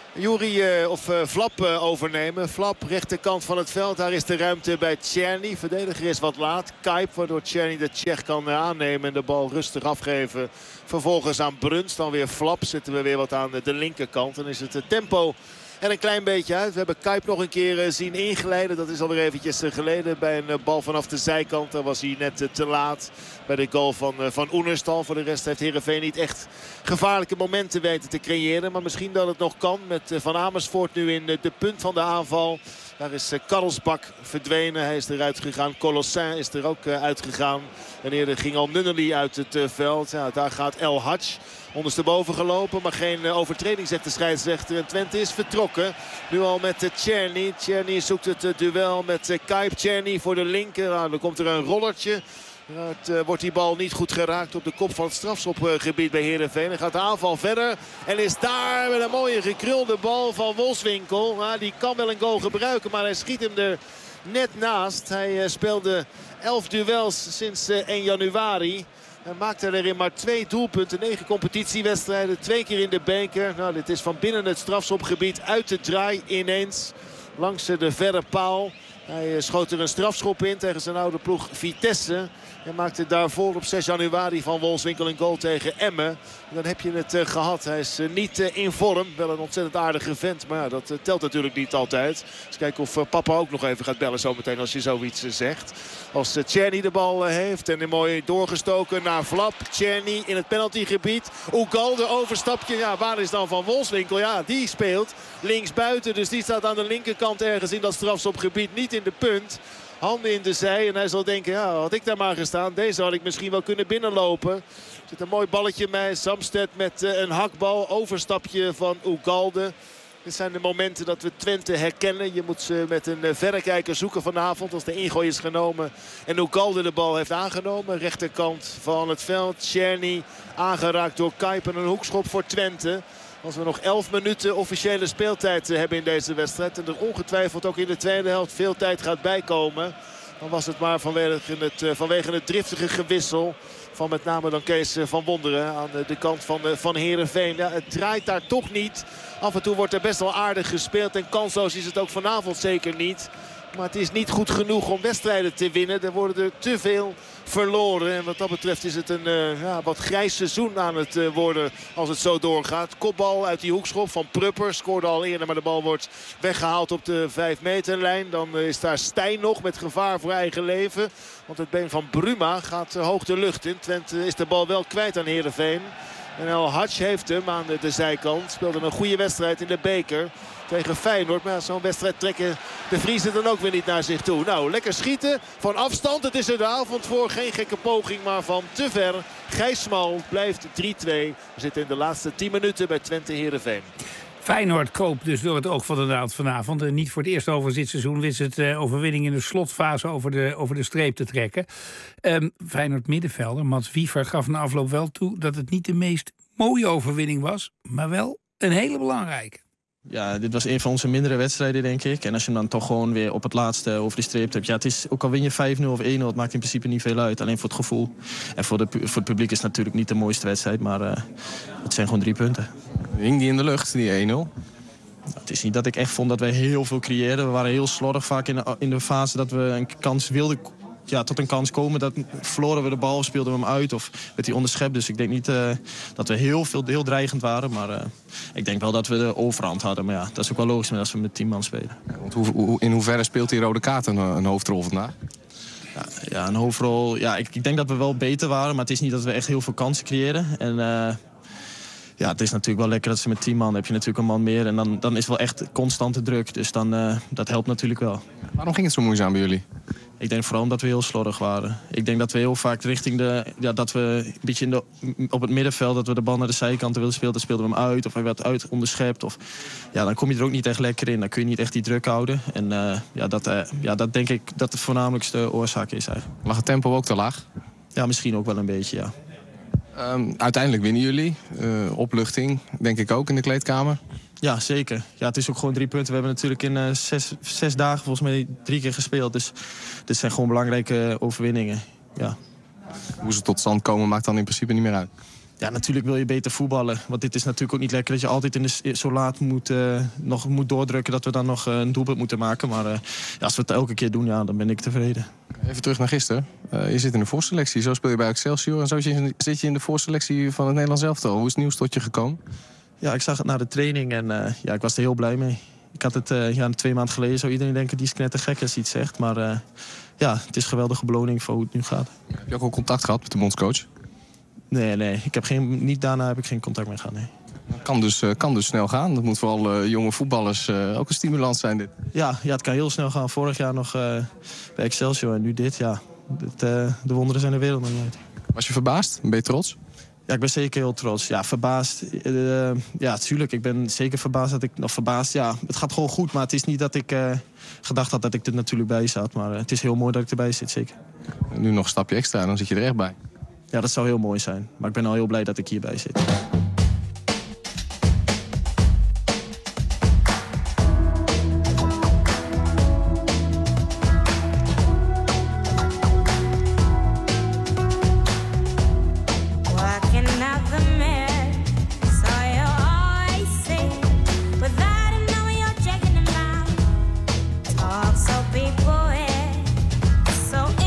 Flap overnemen. Flap, rechterkant van het veld. Daar is de ruimte bij Tjerni. Verdediger is wat laat. Kuip, waardoor Tjerni de Tsjech kan aannemen en de bal rustig afgeven. Vervolgens aan Bruns, dan weer Flap. Zitten we weer wat aan de linkerkant. Dan is het tempo en een klein beetje uit. We hebben Kuip nog een keer zien ingeleiden. Dat is alweer eventjes geleden bij een bal vanaf de zijkant. Daar was hij net te laat bij de goal van Oenerstal. Voor de rest heeft Heerenveen niet echt gevaarlijke momenten weten te creëren. Maar misschien dat het nog kan met Van Amersfoort nu in de punt van de aanval. Daar is Karlsbak verdwenen. Hij is eruit gegaan. Colossin is er ook uitgegaan. En eerder ging al Nunnely uit het veld. Ja, daar gaat El Hadj ondersteboven gelopen. Maar geen overtreding, zegt de scheidsrechter. En Twente is vertrokken. Nu al met Tjerni. Tjerni zoekt het duel met Kuip. Tjerni voor de linker. Nou, dan komt er een rollertje. Wordt die bal niet goed geraakt op de kop van het strafschopgebied bij Heerenveen. Dan gaat de aanval verder. En is daar met een mooie gekrulde bal van Wolfswinkel. Die kan wel een goal gebruiken, maar hij schiet hem er net naast. Hij speelde 11 duels sinds 1 januari. Hij maakte erin maar 2 doelpunten. 9 competitiewedstrijden. 2 keer in de beker. Nou, dit is van binnen het strafschopgebied uit de draai ineens. Langs de verre paal. Hij schoot er een strafschop in tegen zijn oude ploeg Vitesse. En maakte daarvoor op 6 januari van Wolfswinkel een goal tegen Emmen. En dan heb je het gehad. Hij is niet in vorm. Wel een ontzettend aardige vent. Maar ja, dat telt natuurlijk niet altijd. Dus kijken of papa ook nog even gaat bellen zometeen als je zoiets zegt. Als Tjerni de bal heeft en een mooi doorgestoken naar Flap. Tjerni in het penaltygebied. Ugalde overstapje. Ja, waar is dan van Wolfswinkel? Ja, die speelt linksbuiten. Dus die staat aan de linkerkant ergens in dat strafschopgebied. Niet in de punt. Handen in de zij en hij zal denken, ja, had ik daar maar gestaan. Deze had ik misschien wel kunnen binnenlopen. Er zit een mooi balletje bij. Samsted met een hakbal. Overstapje van Ugalde. Dit zijn de momenten dat we Twente herkennen. Je moet ze met een verrekijker zoeken vanavond als de ingooi is genomen. En Ugalde de bal heeft aangenomen. Rechterkant van het veld. Tjerni aangeraakt door Kuip en een hoekschop voor Twente. Als we nog 11 minuten officiële speeltijd hebben in deze wedstrijd. En er ongetwijfeld ook in de tweede helft veel tijd gaat bijkomen. Dan was het maar vanwege het driftige gewissel van met name dan Kees van Wonderen aan de kant van Heerenveen. Ja, het draait daar toch niet. Af en toe wordt er best wel aardig gespeeld. En kansloos is het ook vanavond zeker niet. Maar het is niet goed genoeg om wedstrijden te winnen. Er worden er te veel verloren. En wat dat betreft is het een wat grijs seizoen aan het worden als het zo doorgaat. Kopbal uit die hoekschop van Prupper. Scoorde al eerder, maar de bal wordt weggehaald op de 5 meterlijn. Dan is daar Stijn nog met gevaar voor eigen leven. Want het been van Bruma gaat hoog de lucht in. Twente is de bal wel kwijt aan Heerenveen. En El Hadj heeft hem aan de zijkant. Speelde een goede wedstrijd in de beker tegen Feyenoord. Maar zo'n wedstrijd trekken de Vriezen dan ook weer niet naar zich toe. Nou, lekker schieten van afstand. Het is er de avond voor. Geen gekke poging, maar van te ver. Gijs Smal blijft 3-2. We zitten in de laatste 10 minuten bij Twente Heerenveen. Feyenoord koopt dus door het oog van de naald vanavond. En niet voor het eerst over dit seizoen wist het overwinning in de slotfase over de streep te trekken. Feyenoord middenvelder Mats Wiever gaf na afloop wel toe dat het niet de meest mooie overwinning was, maar wel een hele belangrijke. Ja, dit was een van onze mindere wedstrijden, denk ik. En als je hem dan toch gewoon weer op het laatste over de streep hebt. Ja, het is, ook al win je 5-0 of 1-0, het maakt in principe niet veel uit. Alleen voor het gevoel. En voor het publiek is het natuurlijk niet de mooiste wedstrijd. Maar het zijn gewoon 3 punten. Hing die in de lucht, die 1-0? Het is niet dat ik echt vond dat wij heel veel creëerden. We waren heel slordig vaak in de fase dat we een kans wilden tot een kans komen. Dat verloren we de bal of speelden we hem uit of werd hij onderschept. Dus ik denk niet dat we heel dreigend waren. Maar ik denk wel dat we de overhand hadden. Maar ja, dat is ook wel logisch als we met 10 man spelen. Want in hoeverre speelt die rode kaart een hoofdrol vandaag? Ja, een hoofdrol. Ja, ik denk dat we wel beter waren. Maar het is niet dat we echt heel veel kansen creëren. En het is natuurlijk wel lekker dat ze met 10 man... heb je natuurlijk een man meer. En dan is wel echt constante druk. Dus dat helpt natuurlijk wel. Waarom ging het zo moeizaam bij jullie? Ik denk vooral omdat we heel slordig waren. Ik denk dat we heel vaak richting dat we een beetje op het middenveld... dat we de bal naar de zijkanten wilden spelen. Dan speelden we hem uit of hij werd uit onderschept. Of, dan kom je er ook niet echt lekker in. Dan kun je niet echt die druk houden. En dat denk ik dat de voornamelijkste oorzaak is eigenlijk. Lag het tempo ook te laag? Ja, misschien ook wel een beetje, ja. Uiteindelijk winnen jullie. Opluchting, denk ik ook, in de kleedkamer. Ja, zeker. Ja, het is ook gewoon 3 punten. We hebben natuurlijk in 6 dagen volgens mij 3 keer gespeeld. Dus dit zijn gewoon belangrijke overwinningen. Ja. Hoe ze tot stand komen maakt dan in principe niet meer uit. Ja, natuurlijk wil je beter voetballen. Want dit is natuurlijk ook niet lekker dat je altijd zo laat nog moet doordrukken... dat we dan nog een doelpunt moeten maken. Maar als we het elke keer doen, dan ben ik tevreden. Even terug naar gisteren. Je zit in de voorselectie. Zo speel je bij Excelsior. En zo zit je in de voorselectie van het Nederlands elftal. Hoe is het nieuws tot je gekomen? Ja, ik zag het na de training en ik was er heel blij mee. Ik had het 2 maanden geleden, zou iedereen denken... die is knettergek als hij het zegt. Maar het is een geweldige beloning voor hoe het nu gaat. Heb je ook al contact gehad met de bondscoach? Nee. Daarna heb ik geen contact meer gehad, nee. Kan dus snel gaan. Dat moet voor alle jonge voetballers ook een stimulans zijn, dit. Ja, het kan heel snel gaan. Vorig jaar nog bij Excelsior en nu dit, ja. De wonderen zijn de wereld nog niet uit. Was je verbaasd? Ben je trots? Ja, ik ben zeker heel trots. Ja, verbaasd. Tuurlijk. Ik ben zeker verbaasd het gaat gewoon goed. Maar het is niet dat ik gedacht had dat ik er natuurlijk bij zat. Maar het is heel mooi dat ik erbij zit, zeker. En nu nog een stapje extra en dan zit je er echt bij. Ja, dat zou heel mooi zijn. Maar ik ben al heel blij dat ik hierbij zit.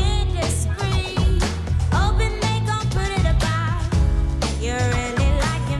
You're really liking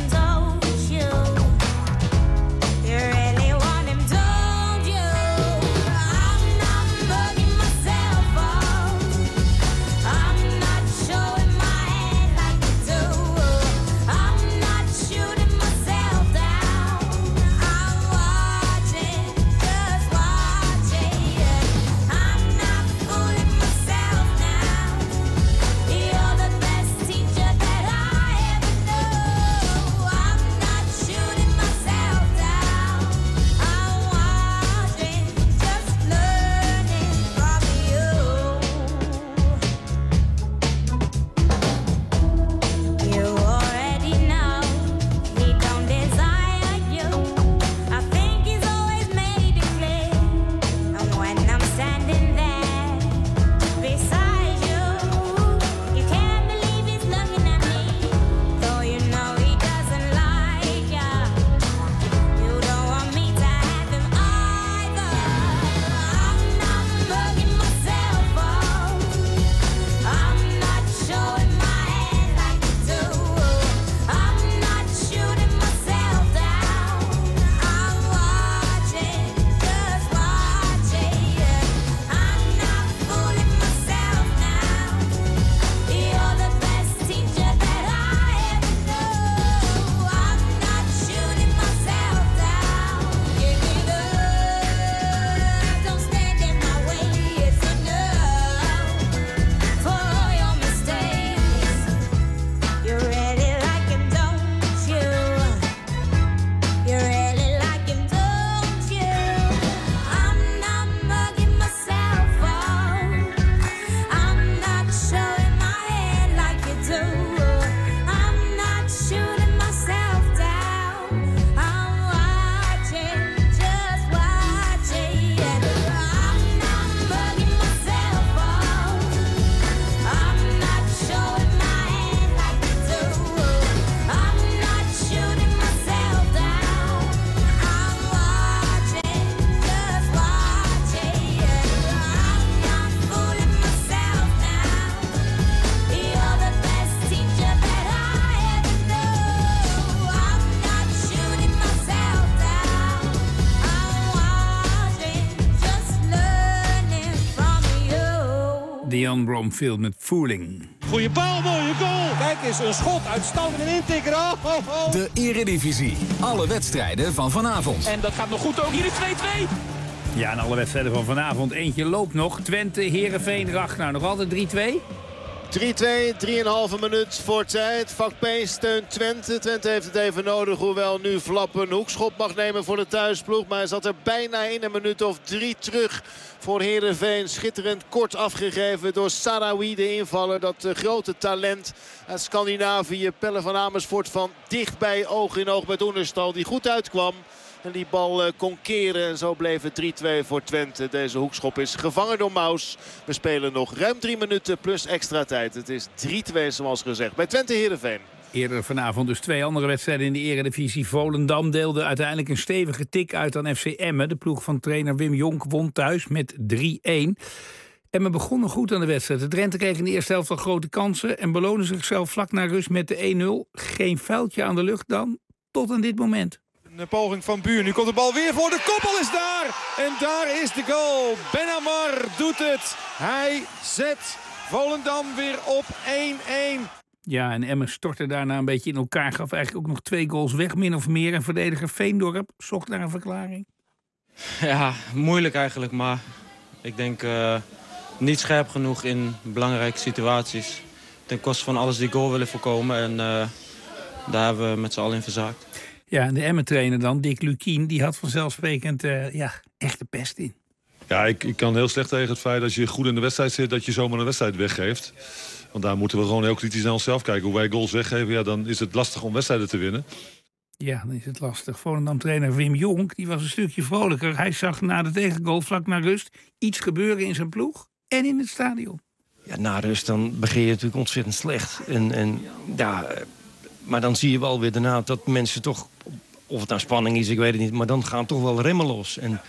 Bromfield met Fooling. Goeie bal, mooie goal. Kijk eens, een schot, uitstekend en intikker. Oh. De Eredivisie. Alle wedstrijden van vanavond. En dat gaat nog goed ook. Hier is 2-2. Ja, en alle wedstrijden van vanavond. Eentje loopt nog. Twente, Heerenveen, Ragnar. Nog altijd 3-2? 3-2, 3,5 minuut voor tijd. Vak P steunt Twente. Twente heeft het even nodig, hoewel nu Vlap een hoekschop mag nemen voor de thuisploeg. Maar hij zat er bijna in een minuut of 3 terug voor Heerenveen. Schitterend kort afgegeven door Sarawi, de invaller. Dat grote talent uit Scandinavië. Pelle van Amersfoort van dichtbij oog in oog met Oenerstal, die goed uitkwam. En die bal kon keren en zo bleef het 3-2 voor Twente. Deze hoekschop is gevangen door Maus. We spelen nog ruim 3 minuten plus extra tijd. Het is 3-2 zoals gezegd bij Twente Heerenveen. Eerder vanavond dus 2 andere wedstrijden in de Eredivisie. Volendam deelde uiteindelijk een stevige tik uit aan FC Emmen. De ploeg van trainer Wim Jonk won thuis met 3-1. Emmen begon nog goed aan de wedstrijd. De Drenthe kreeg in de eerste helft al grote kansen en beloonde zichzelf vlak na rust met de 1-0. Geen vuiltje aan de lucht dan, tot aan dit moment. Een poging van Buur. Nu komt de bal weer voor. De koppel is daar. En daar is de goal. Benamar doet het. Hij zet Volendam weer op 1-1. Ja, en Emmen stortte daarna een beetje in elkaar. Gaf eigenlijk ook nog 2 goals weg, min of meer. En verdediger Veendorp zocht naar een verklaring. Ja, moeilijk eigenlijk. Maar ik denk niet scherp genoeg in belangrijke situaties. Ten koste van alles die goal willen voorkomen. En daar hebben we met z'n allen in verzaakt. Ja, en de Emmen-trainer dan, Dick Lukien, die had vanzelfsprekend echt de pest in. Ja, ik kan heel slecht tegen het feit dat je goed in de wedstrijd zit, dat je zomaar een wedstrijd weggeeft. Want daar moeten we gewoon heel kritisch naar onszelf kijken. Hoe wij goals weggeven, ja, dan is het lastig om wedstrijden te winnen. Ja, dan is het lastig. Volendam-trainer Wim Jonk, die was een stukje vrolijker. Hij zag na de tegengoal vlak na rust iets gebeuren in zijn ploeg en in het stadion. Ja, na rust dan begin je natuurlijk ontzettend slecht. Maar dan zie je wel weer daarna dat mensen toch, of het nou spanning is, ik weet het niet, maar dan gaan toch wel remmen los. En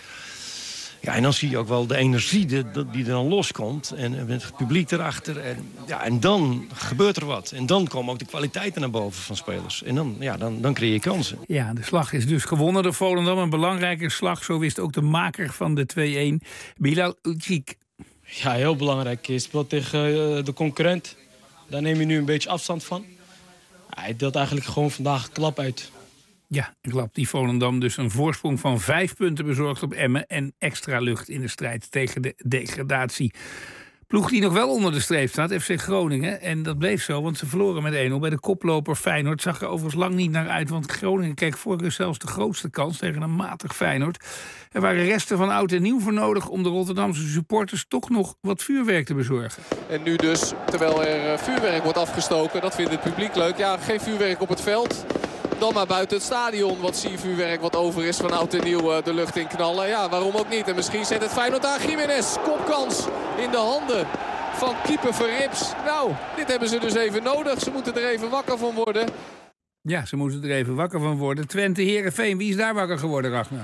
dan zie je ook wel de energie die er dan loskomt. En met het publiek erachter. En dan gebeurt er wat. En dan komen ook de kwaliteiten naar boven van spelers. En dan creëer je kansen. Ja, de slag is dus gewonnen door Volendam. Een belangrijke slag, zo wist ook de maker van de 2-1, Bilal Ucik. Ja, heel belangrijk. Je speelt tegen de concurrent. Daar neem je nu een beetje afstand van. Hij deelt eigenlijk gewoon vandaag een klap uit. Ja, een klap die Volendam dus een voorsprong van 5 punten bezorgt op Emmen en extra lucht in de strijd tegen de degradatie. Ploeg die nog wel onder de streep staat, FC Groningen. En dat bleef zo, want ze verloren met 1-0 bij de koploper Feyenoord. Zag er overigens lang niet naar uit, want Groningen kreeg vorige keer zelfs de grootste kans tegen een matig Feyenoord. Er waren resten van oud en nieuw voor nodig om de Rotterdamse supporters toch nog wat vuurwerk te bezorgen. En nu dus, terwijl er vuurwerk wordt afgestoken, dat vindt het publiek leuk. Ja, geen vuurwerk op het veld. Dan maar buiten het stadion wat siervuurwerk wat over is van oud en nieuw de lucht in knallen. Ja, waarom ook niet. En misschien zet het Feyenoord aan. Gimenez, kopkans in de handen van keeper Verrips. Nou, dit hebben ze dus even nodig. Ze moeten er even wakker van worden. Ja, ze moeten er even wakker van worden. Twente, Heerenveen, wie is daar wakker geworden, Ragnar?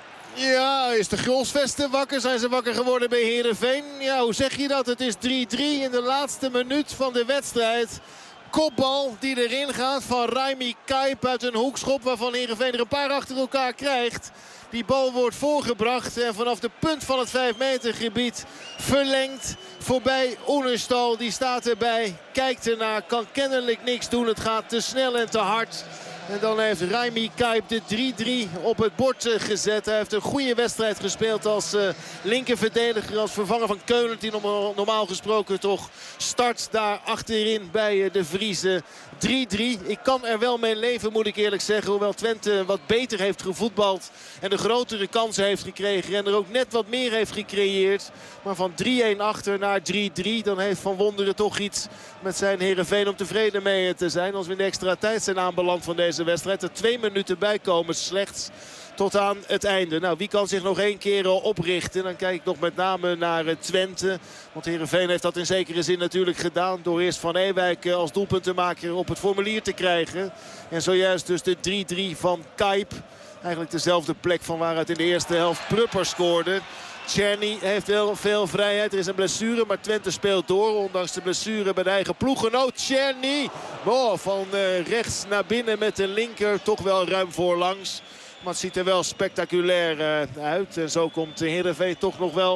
Ja, is de Grolsvesten wakker? Zijn ze wakker geworden bij Heerenveen? Ja, hoe zeg je dat? Het is 3-3 in de laatste minuut van de wedstrijd. Kopbal die erin gaat van Raimi Kaip uit een hoekschop waarvan Heerenveen er een paar achter elkaar krijgt. Die bal wordt voorgebracht en vanaf de punt van het 5 meter gebied verlengd voorbij Oenerstal. Die staat erbij, kijkt ernaar, kan kennelijk niks doen. Het gaat te snel en te hard. En dan heeft Raimi Kaip de 3-3 op het bord gezet. Hij heeft een goede wedstrijd gespeeld als linkerverdediger. Als vervanger van Keulen die normaal gesproken toch start daar achterin bij de Vriezen. 3-3. Ik kan er wel mee leven, moet ik eerlijk zeggen. Hoewel Twente wat beter heeft gevoetbald. En de grotere kansen heeft gekregen. En er ook net wat meer heeft gecreëerd. Maar van 3-1 achter naar 3-3. Dan heeft Van Wonderen toch iets met zijn Heerenveen om tevreden mee te zijn. Als we in de extra tijd zijn aanbeland van deze wedstrijd. Er 2 minuten bij komen slechts. Tot aan het einde. Nou, wie kan zich nog 1 keer oprichten? Dan kijk ik nog met name naar Twente. Want Heerenveen heeft dat in zekere zin natuurlijk gedaan. Door eerst Van Ewijk als doelpuntenmaker op het formulier te krijgen. En zojuist dus de 3-3 van Kaip. Eigenlijk dezelfde plek van waaruit in de eerste helft Prupper scoorde. Tjerni heeft wel veel vrijheid. Er is een blessure, maar Twente speelt door. Ondanks de blessure bij de eigen ploeggenoot. Tjerni van rechts naar binnen met de linker. Toch wel ruim voorlangs. Maar het ziet er wel spectaculair uit. En zo komt Heerenveen toch nog wel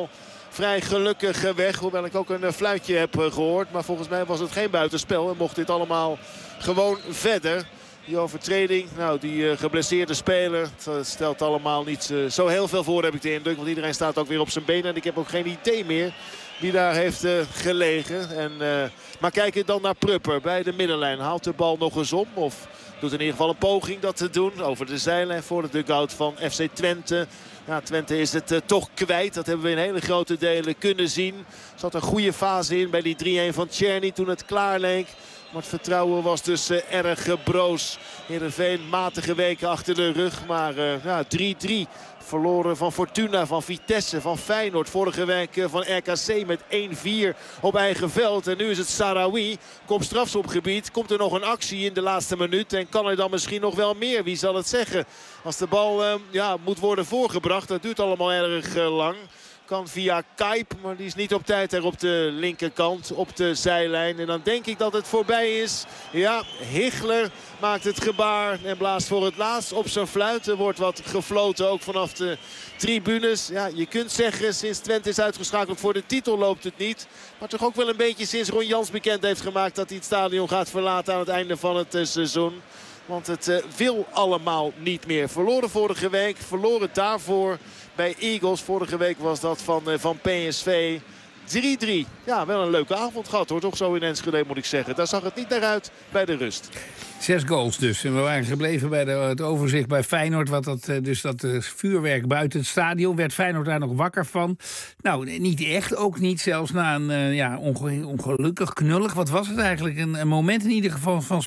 vrij gelukkig weg. Hoewel ik ook een fluitje heb gehoord. Maar volgens mij was het geen buitenspel. En mocht dit allemaal gewoon verder. Die overtreding, die geblesseerde speler, het stelt allemaal niet zo heel veel voor, heb ik de indruk. Want iedereen staat ook weer op zijn benen. En ik heb ook geen idee meer wie daar heeft gelegen. Maar kijk dan naar Prupper bij de middenlijn. Haalt de bal nog eens om of doet in ieder geval een poging dat te doen. Over de zijlijn voor de dugout van FC Twente. Ja, Twente is het toch kwijt. Dat hebben we in hele grote delen kunnen zien. Er zat een goede fase in bij die 3-1 van Tjerni toen het klaar leek. Maar het vertrouwen was dus erg broos. Heerenveen matige weken achter de rug. Maar 3-3 verloren van Fortuna, van Vitesse, van Feyenoord. Vorige week van RKC met 1-4 op eigen veld. En nu is het Sahraoui. Komt strafschopgebied. Komt er nog een actie in de laatste minuut. En kan er dan misschien nog wel meer. Wie zal het zeggen? Als de bal moet worden voorgebracht. Dat duurt allemaal erg lang. Kan via Kuip, maar die is niet op tijd er op de linkerkant, op de zijlijn. En dan denk ik dat het voorbij is. Ja, Higler maakt het gebaar en blaast voor het laatst op zijn fluit. Er wordt wat gefloten ook vanaf de tribunes. Ja, je kunt zeggen, sinds Twente is uitgeschakeld voor de titel loopt het niet. Maar toch ook wel een beetje sinds Ron Jans bekend heeft gemaakt dat hij het stadion gaat verlaten aan het einde van het seizoen. Want het wil allemaal niet meer. Verloren vorige week, verloren daarvoor bij Eagles. Vorige week was dat van PSV. 3-3. Ja, wel een leuke avond gehad hoor. Toch zo in Enschede moet ik zeggen. Daar zag het niet naar uit bij de rust. 6 goals dus. En we waren gebleven bij het overzicht bij Feyenoord. Dat vuurwerk buiten het stadion. Werd Feyenoord daar nog wakker van? Nou, niet echt. Ook niet. Zelfs na een ongelukkig, knullig. Wat was het eigenlijk? Een moment in ieder geval van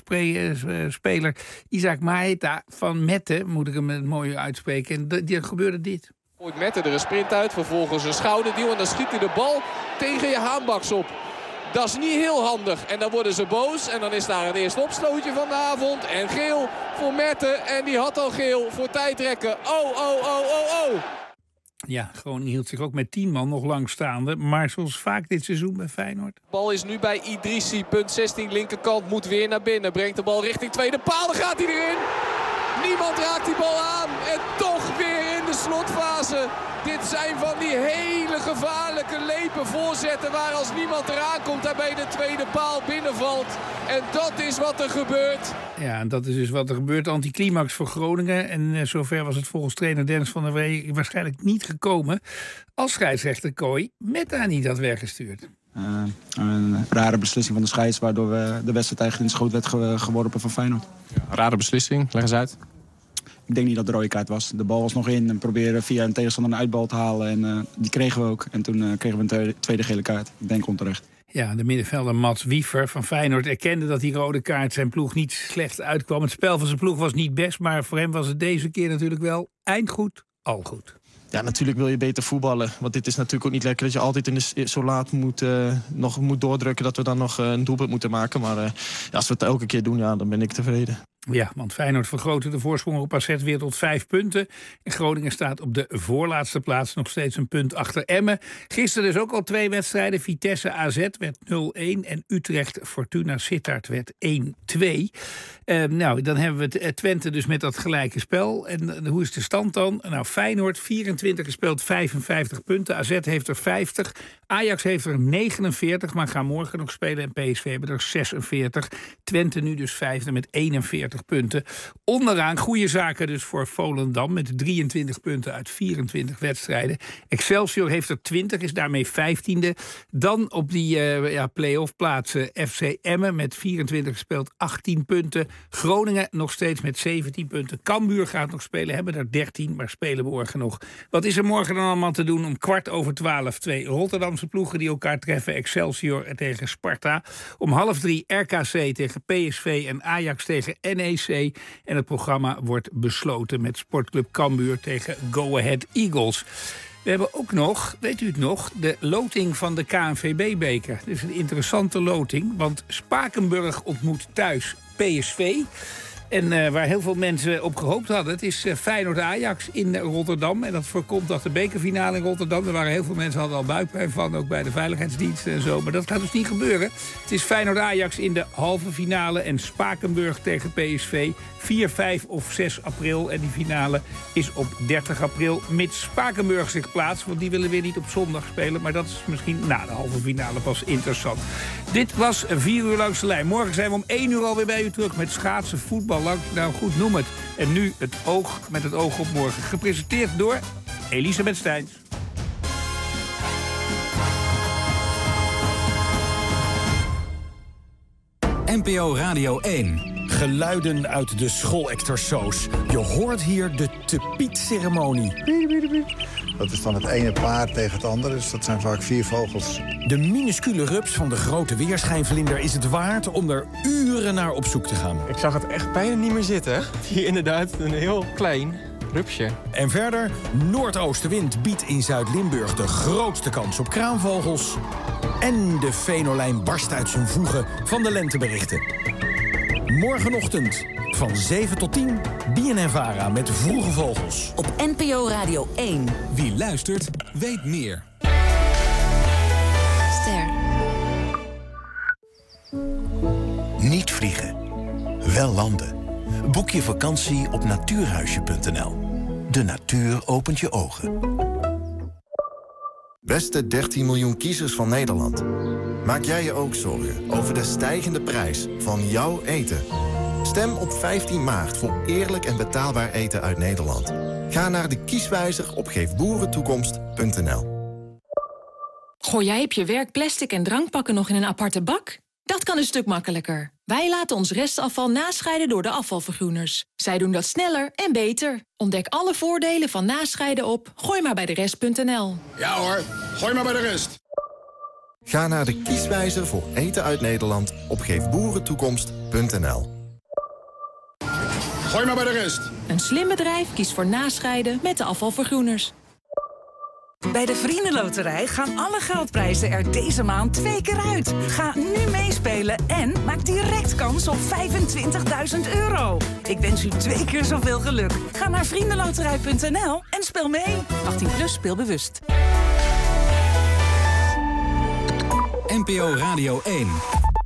speler Isaac Maeta van Mette. Moet ik hem mooi uitspreken. En gebeurde dit. Gooit Mette er een sprint uit. Vervolgens een schouderduw. En dan schiet hij de bal tegen je haanbaks op. Dat is niet heel handig. En dan worden ze boos. En dan is daar het eerste opstootje van de avond. En geel voor Mette. En die had al geel voor tijdrekken. Oh. Ja, Groningen hield zich ook met 10 man nog lang staande. Maar zoals vaak dit seizoen bij Feyenoord. De bal is nu bij Idrissi. Punt 16 linkerkant. Moet weer naar binnen. Brengt de bal richting tweede paal. Dan gaat hij erin. Niemand raakt die bal aan. En toch weer in de slotfase. Dit zijn van die hele gevaarlijke lepe voorzetten waar als niemand eraan komt daar bij de tweede paal binnenvalt. En dat is wat er gebeurt. Ja, en dat is dus wat er gebeurt. Anticlimax voor Groningen. En zover was het volgens trainer Dennis van der Wee waarschijnlijk niet gekomen. Als scheidsrechter Kooi Metta niet had weggestuurd. Een rare beslissing van de scheids waardoor de wedstrijd eigenlijk in het schoot werd geworpen van Feyenoord. Ja, rare beslissing, leg eens uit. Ik denk niet dat de rode kaart was. De bal was nog in en probeerde via een tegenstander een uitbal te halen. En die kregen we ook. En toen kregen we een tweede gele kaart. Ik denk onterecht. Ja, de middenvelder Mats Wiever van Feyenoord erkende dat die rode kaart zijn ploeg niet slecht uitkwam. Het spel van zijn ploeg was niet best, maar voor hem was het deze keer natuurlijk wel eindgoed, al goed. Ja, natuurlijk wil je beter voetballen. Want dit is natuurlijk ook niet lekker dat je altijd zo laat nog moet doordrukken dat we dan nog een doelpunt moeten maken. Maar als we het elke keer doen, dan ben ik tevreden. Ja, want Feyenoord vergrootte de voorsprong op AZ weer tot 5 punten. En Groningen staat op de voorlaatste plaats, nog steeds een punt achter Emmen. Gisteren dus ook al 2 wedstrijden. Vitesse AZ werd 0-1 en Utrecht Fortuna Sittard werd 1-2. Dan hebben we Twente dus met dat gelijke spel. En hoe is de stand dan? Nou, Feyenoord 24 gespeeld, 55 punten. AZ heeft er 50. Ajax heeft er 49, maar gaan morgen nog spelen. En PSV hebben er 46. Twente nu dus 5e met 41 punten. Onderaan goede zaken dus voor Volendam met 23 punten uit 24 wedstrijden. Excelsior heeft er 20, is daarmee 15e. Dan op die play-off plaatsen FC Emmen met 24 gespeeld, 18 punten. Groningen nog steeds met 17 punten. Cambuur gaat nog spelen, hebben er 13, maar spelen morgen nog. Wat is er morgen dan allemaal te doen? Om 12:15 2 Rotterdamse ploegen die elkaar treffen. Excelsior tegen Sparta. Om 2:30 RKC tegen PSV en Ajax tegen NEC. En het programma wordt besloten met Sportclub Cambuur tegen Go Ahead Eagles. We hebben ook nog, weet u het nog, de loting van de KNVB-beker. Dit is een interessante loting, want Spakenburg ontmoet thuis PSV. En waar heel veel mensen op gehoopt hadden... het is Feyenoord-Ajax in Rotterdam. En dat voorkomt dat de bekerfinale in Rotterdam... er waren heel veel mensen hadden al buikpijn van... ook bij de veiligheidsdiensten en zo. Maar dat gaat dus niet gebeuren. Het is Feyenoord-Ajax in de halve finale... en Spakenburg tegen PSV 4, 5 of 6 april. En die finale is op 30 april... mits Spakenburg zich plaatst. Want die willen weer niet op zondag spelen. Maar dat is misschien na de halve finale pas interessant. Dit was 4 uur langs de lijn. Morgen zijn we om 1 uur alweer bij u terug... met schaatsen, voetbal, nou goed, noem het. En nu het oog met het oog op morgen. Gepresenteerd door Elisabeth Steins. NPO Radio 1. Geluiden uit de schoolextersoos. Je hoort hier de Te Piet-ceremonie. Dat is dan het ene paar tegen het andere, dus dat zijn vaak 4 vogels. De minuscule rups van de grote weerschijnvlinder is het waard om er uren naar op zoek te gaan. Ik zag het echt bijna niet meer zitten. Hier inderdaad een heel klein rupsje. En verder, noordoostenwind biedt in Zuid-Limburg de grootste kans op kraanvogels. En de Venolijn barst uit zijn voegen van de lenteberichten. Morgenochtend van 7 tot 10, BNN-VARA met Vroege Vogels. Op NPO Radio 1. Wie luistert, weet meer. Ster. Niet vliegen. Wel landen. Boek je vakantie op natuurhuisje.nl. De natuur opent je ogen. Beste 13 miljoen kiezers van Nederland. Maak jij je ook zorgen over de stijgende prijs van jouw eten? Stem op 15 maart voor eerlijk en betaalbaar eten uit Nederland. Ga naar de kieswijzer op geefboerentoekomst.nl. Gooi jij op je werk plastic en drankpakken nog in een aparte bak? Dat kan een stuk makkelijker. Wij laten ons restafval nascheiden door de afvalvergroeners. Zij doen dat sneller en beter. Ontdek alle voordelen van nascheiden op gooimaarbijderest.nl. Ja hoor, gooi maar bij de rest. Ga naar de kieswijzer voor eten uit Nederland op geefboerentoekomst.nl. Gooi maar bij de rest. Een slim bedrijf kiest voor nascheiden met de afvalvergroeners. Bij de Vriendenloterij gaan alle geldprijzen er deze maand 2 keer uit. Ga nu meespelen en maak direct kans op €25.000. Ik wens u 2 keer zoveel geluk. Ga naar vriendenloterij.nl en speel mee. 18+ speelbewust. NPO Radio 1.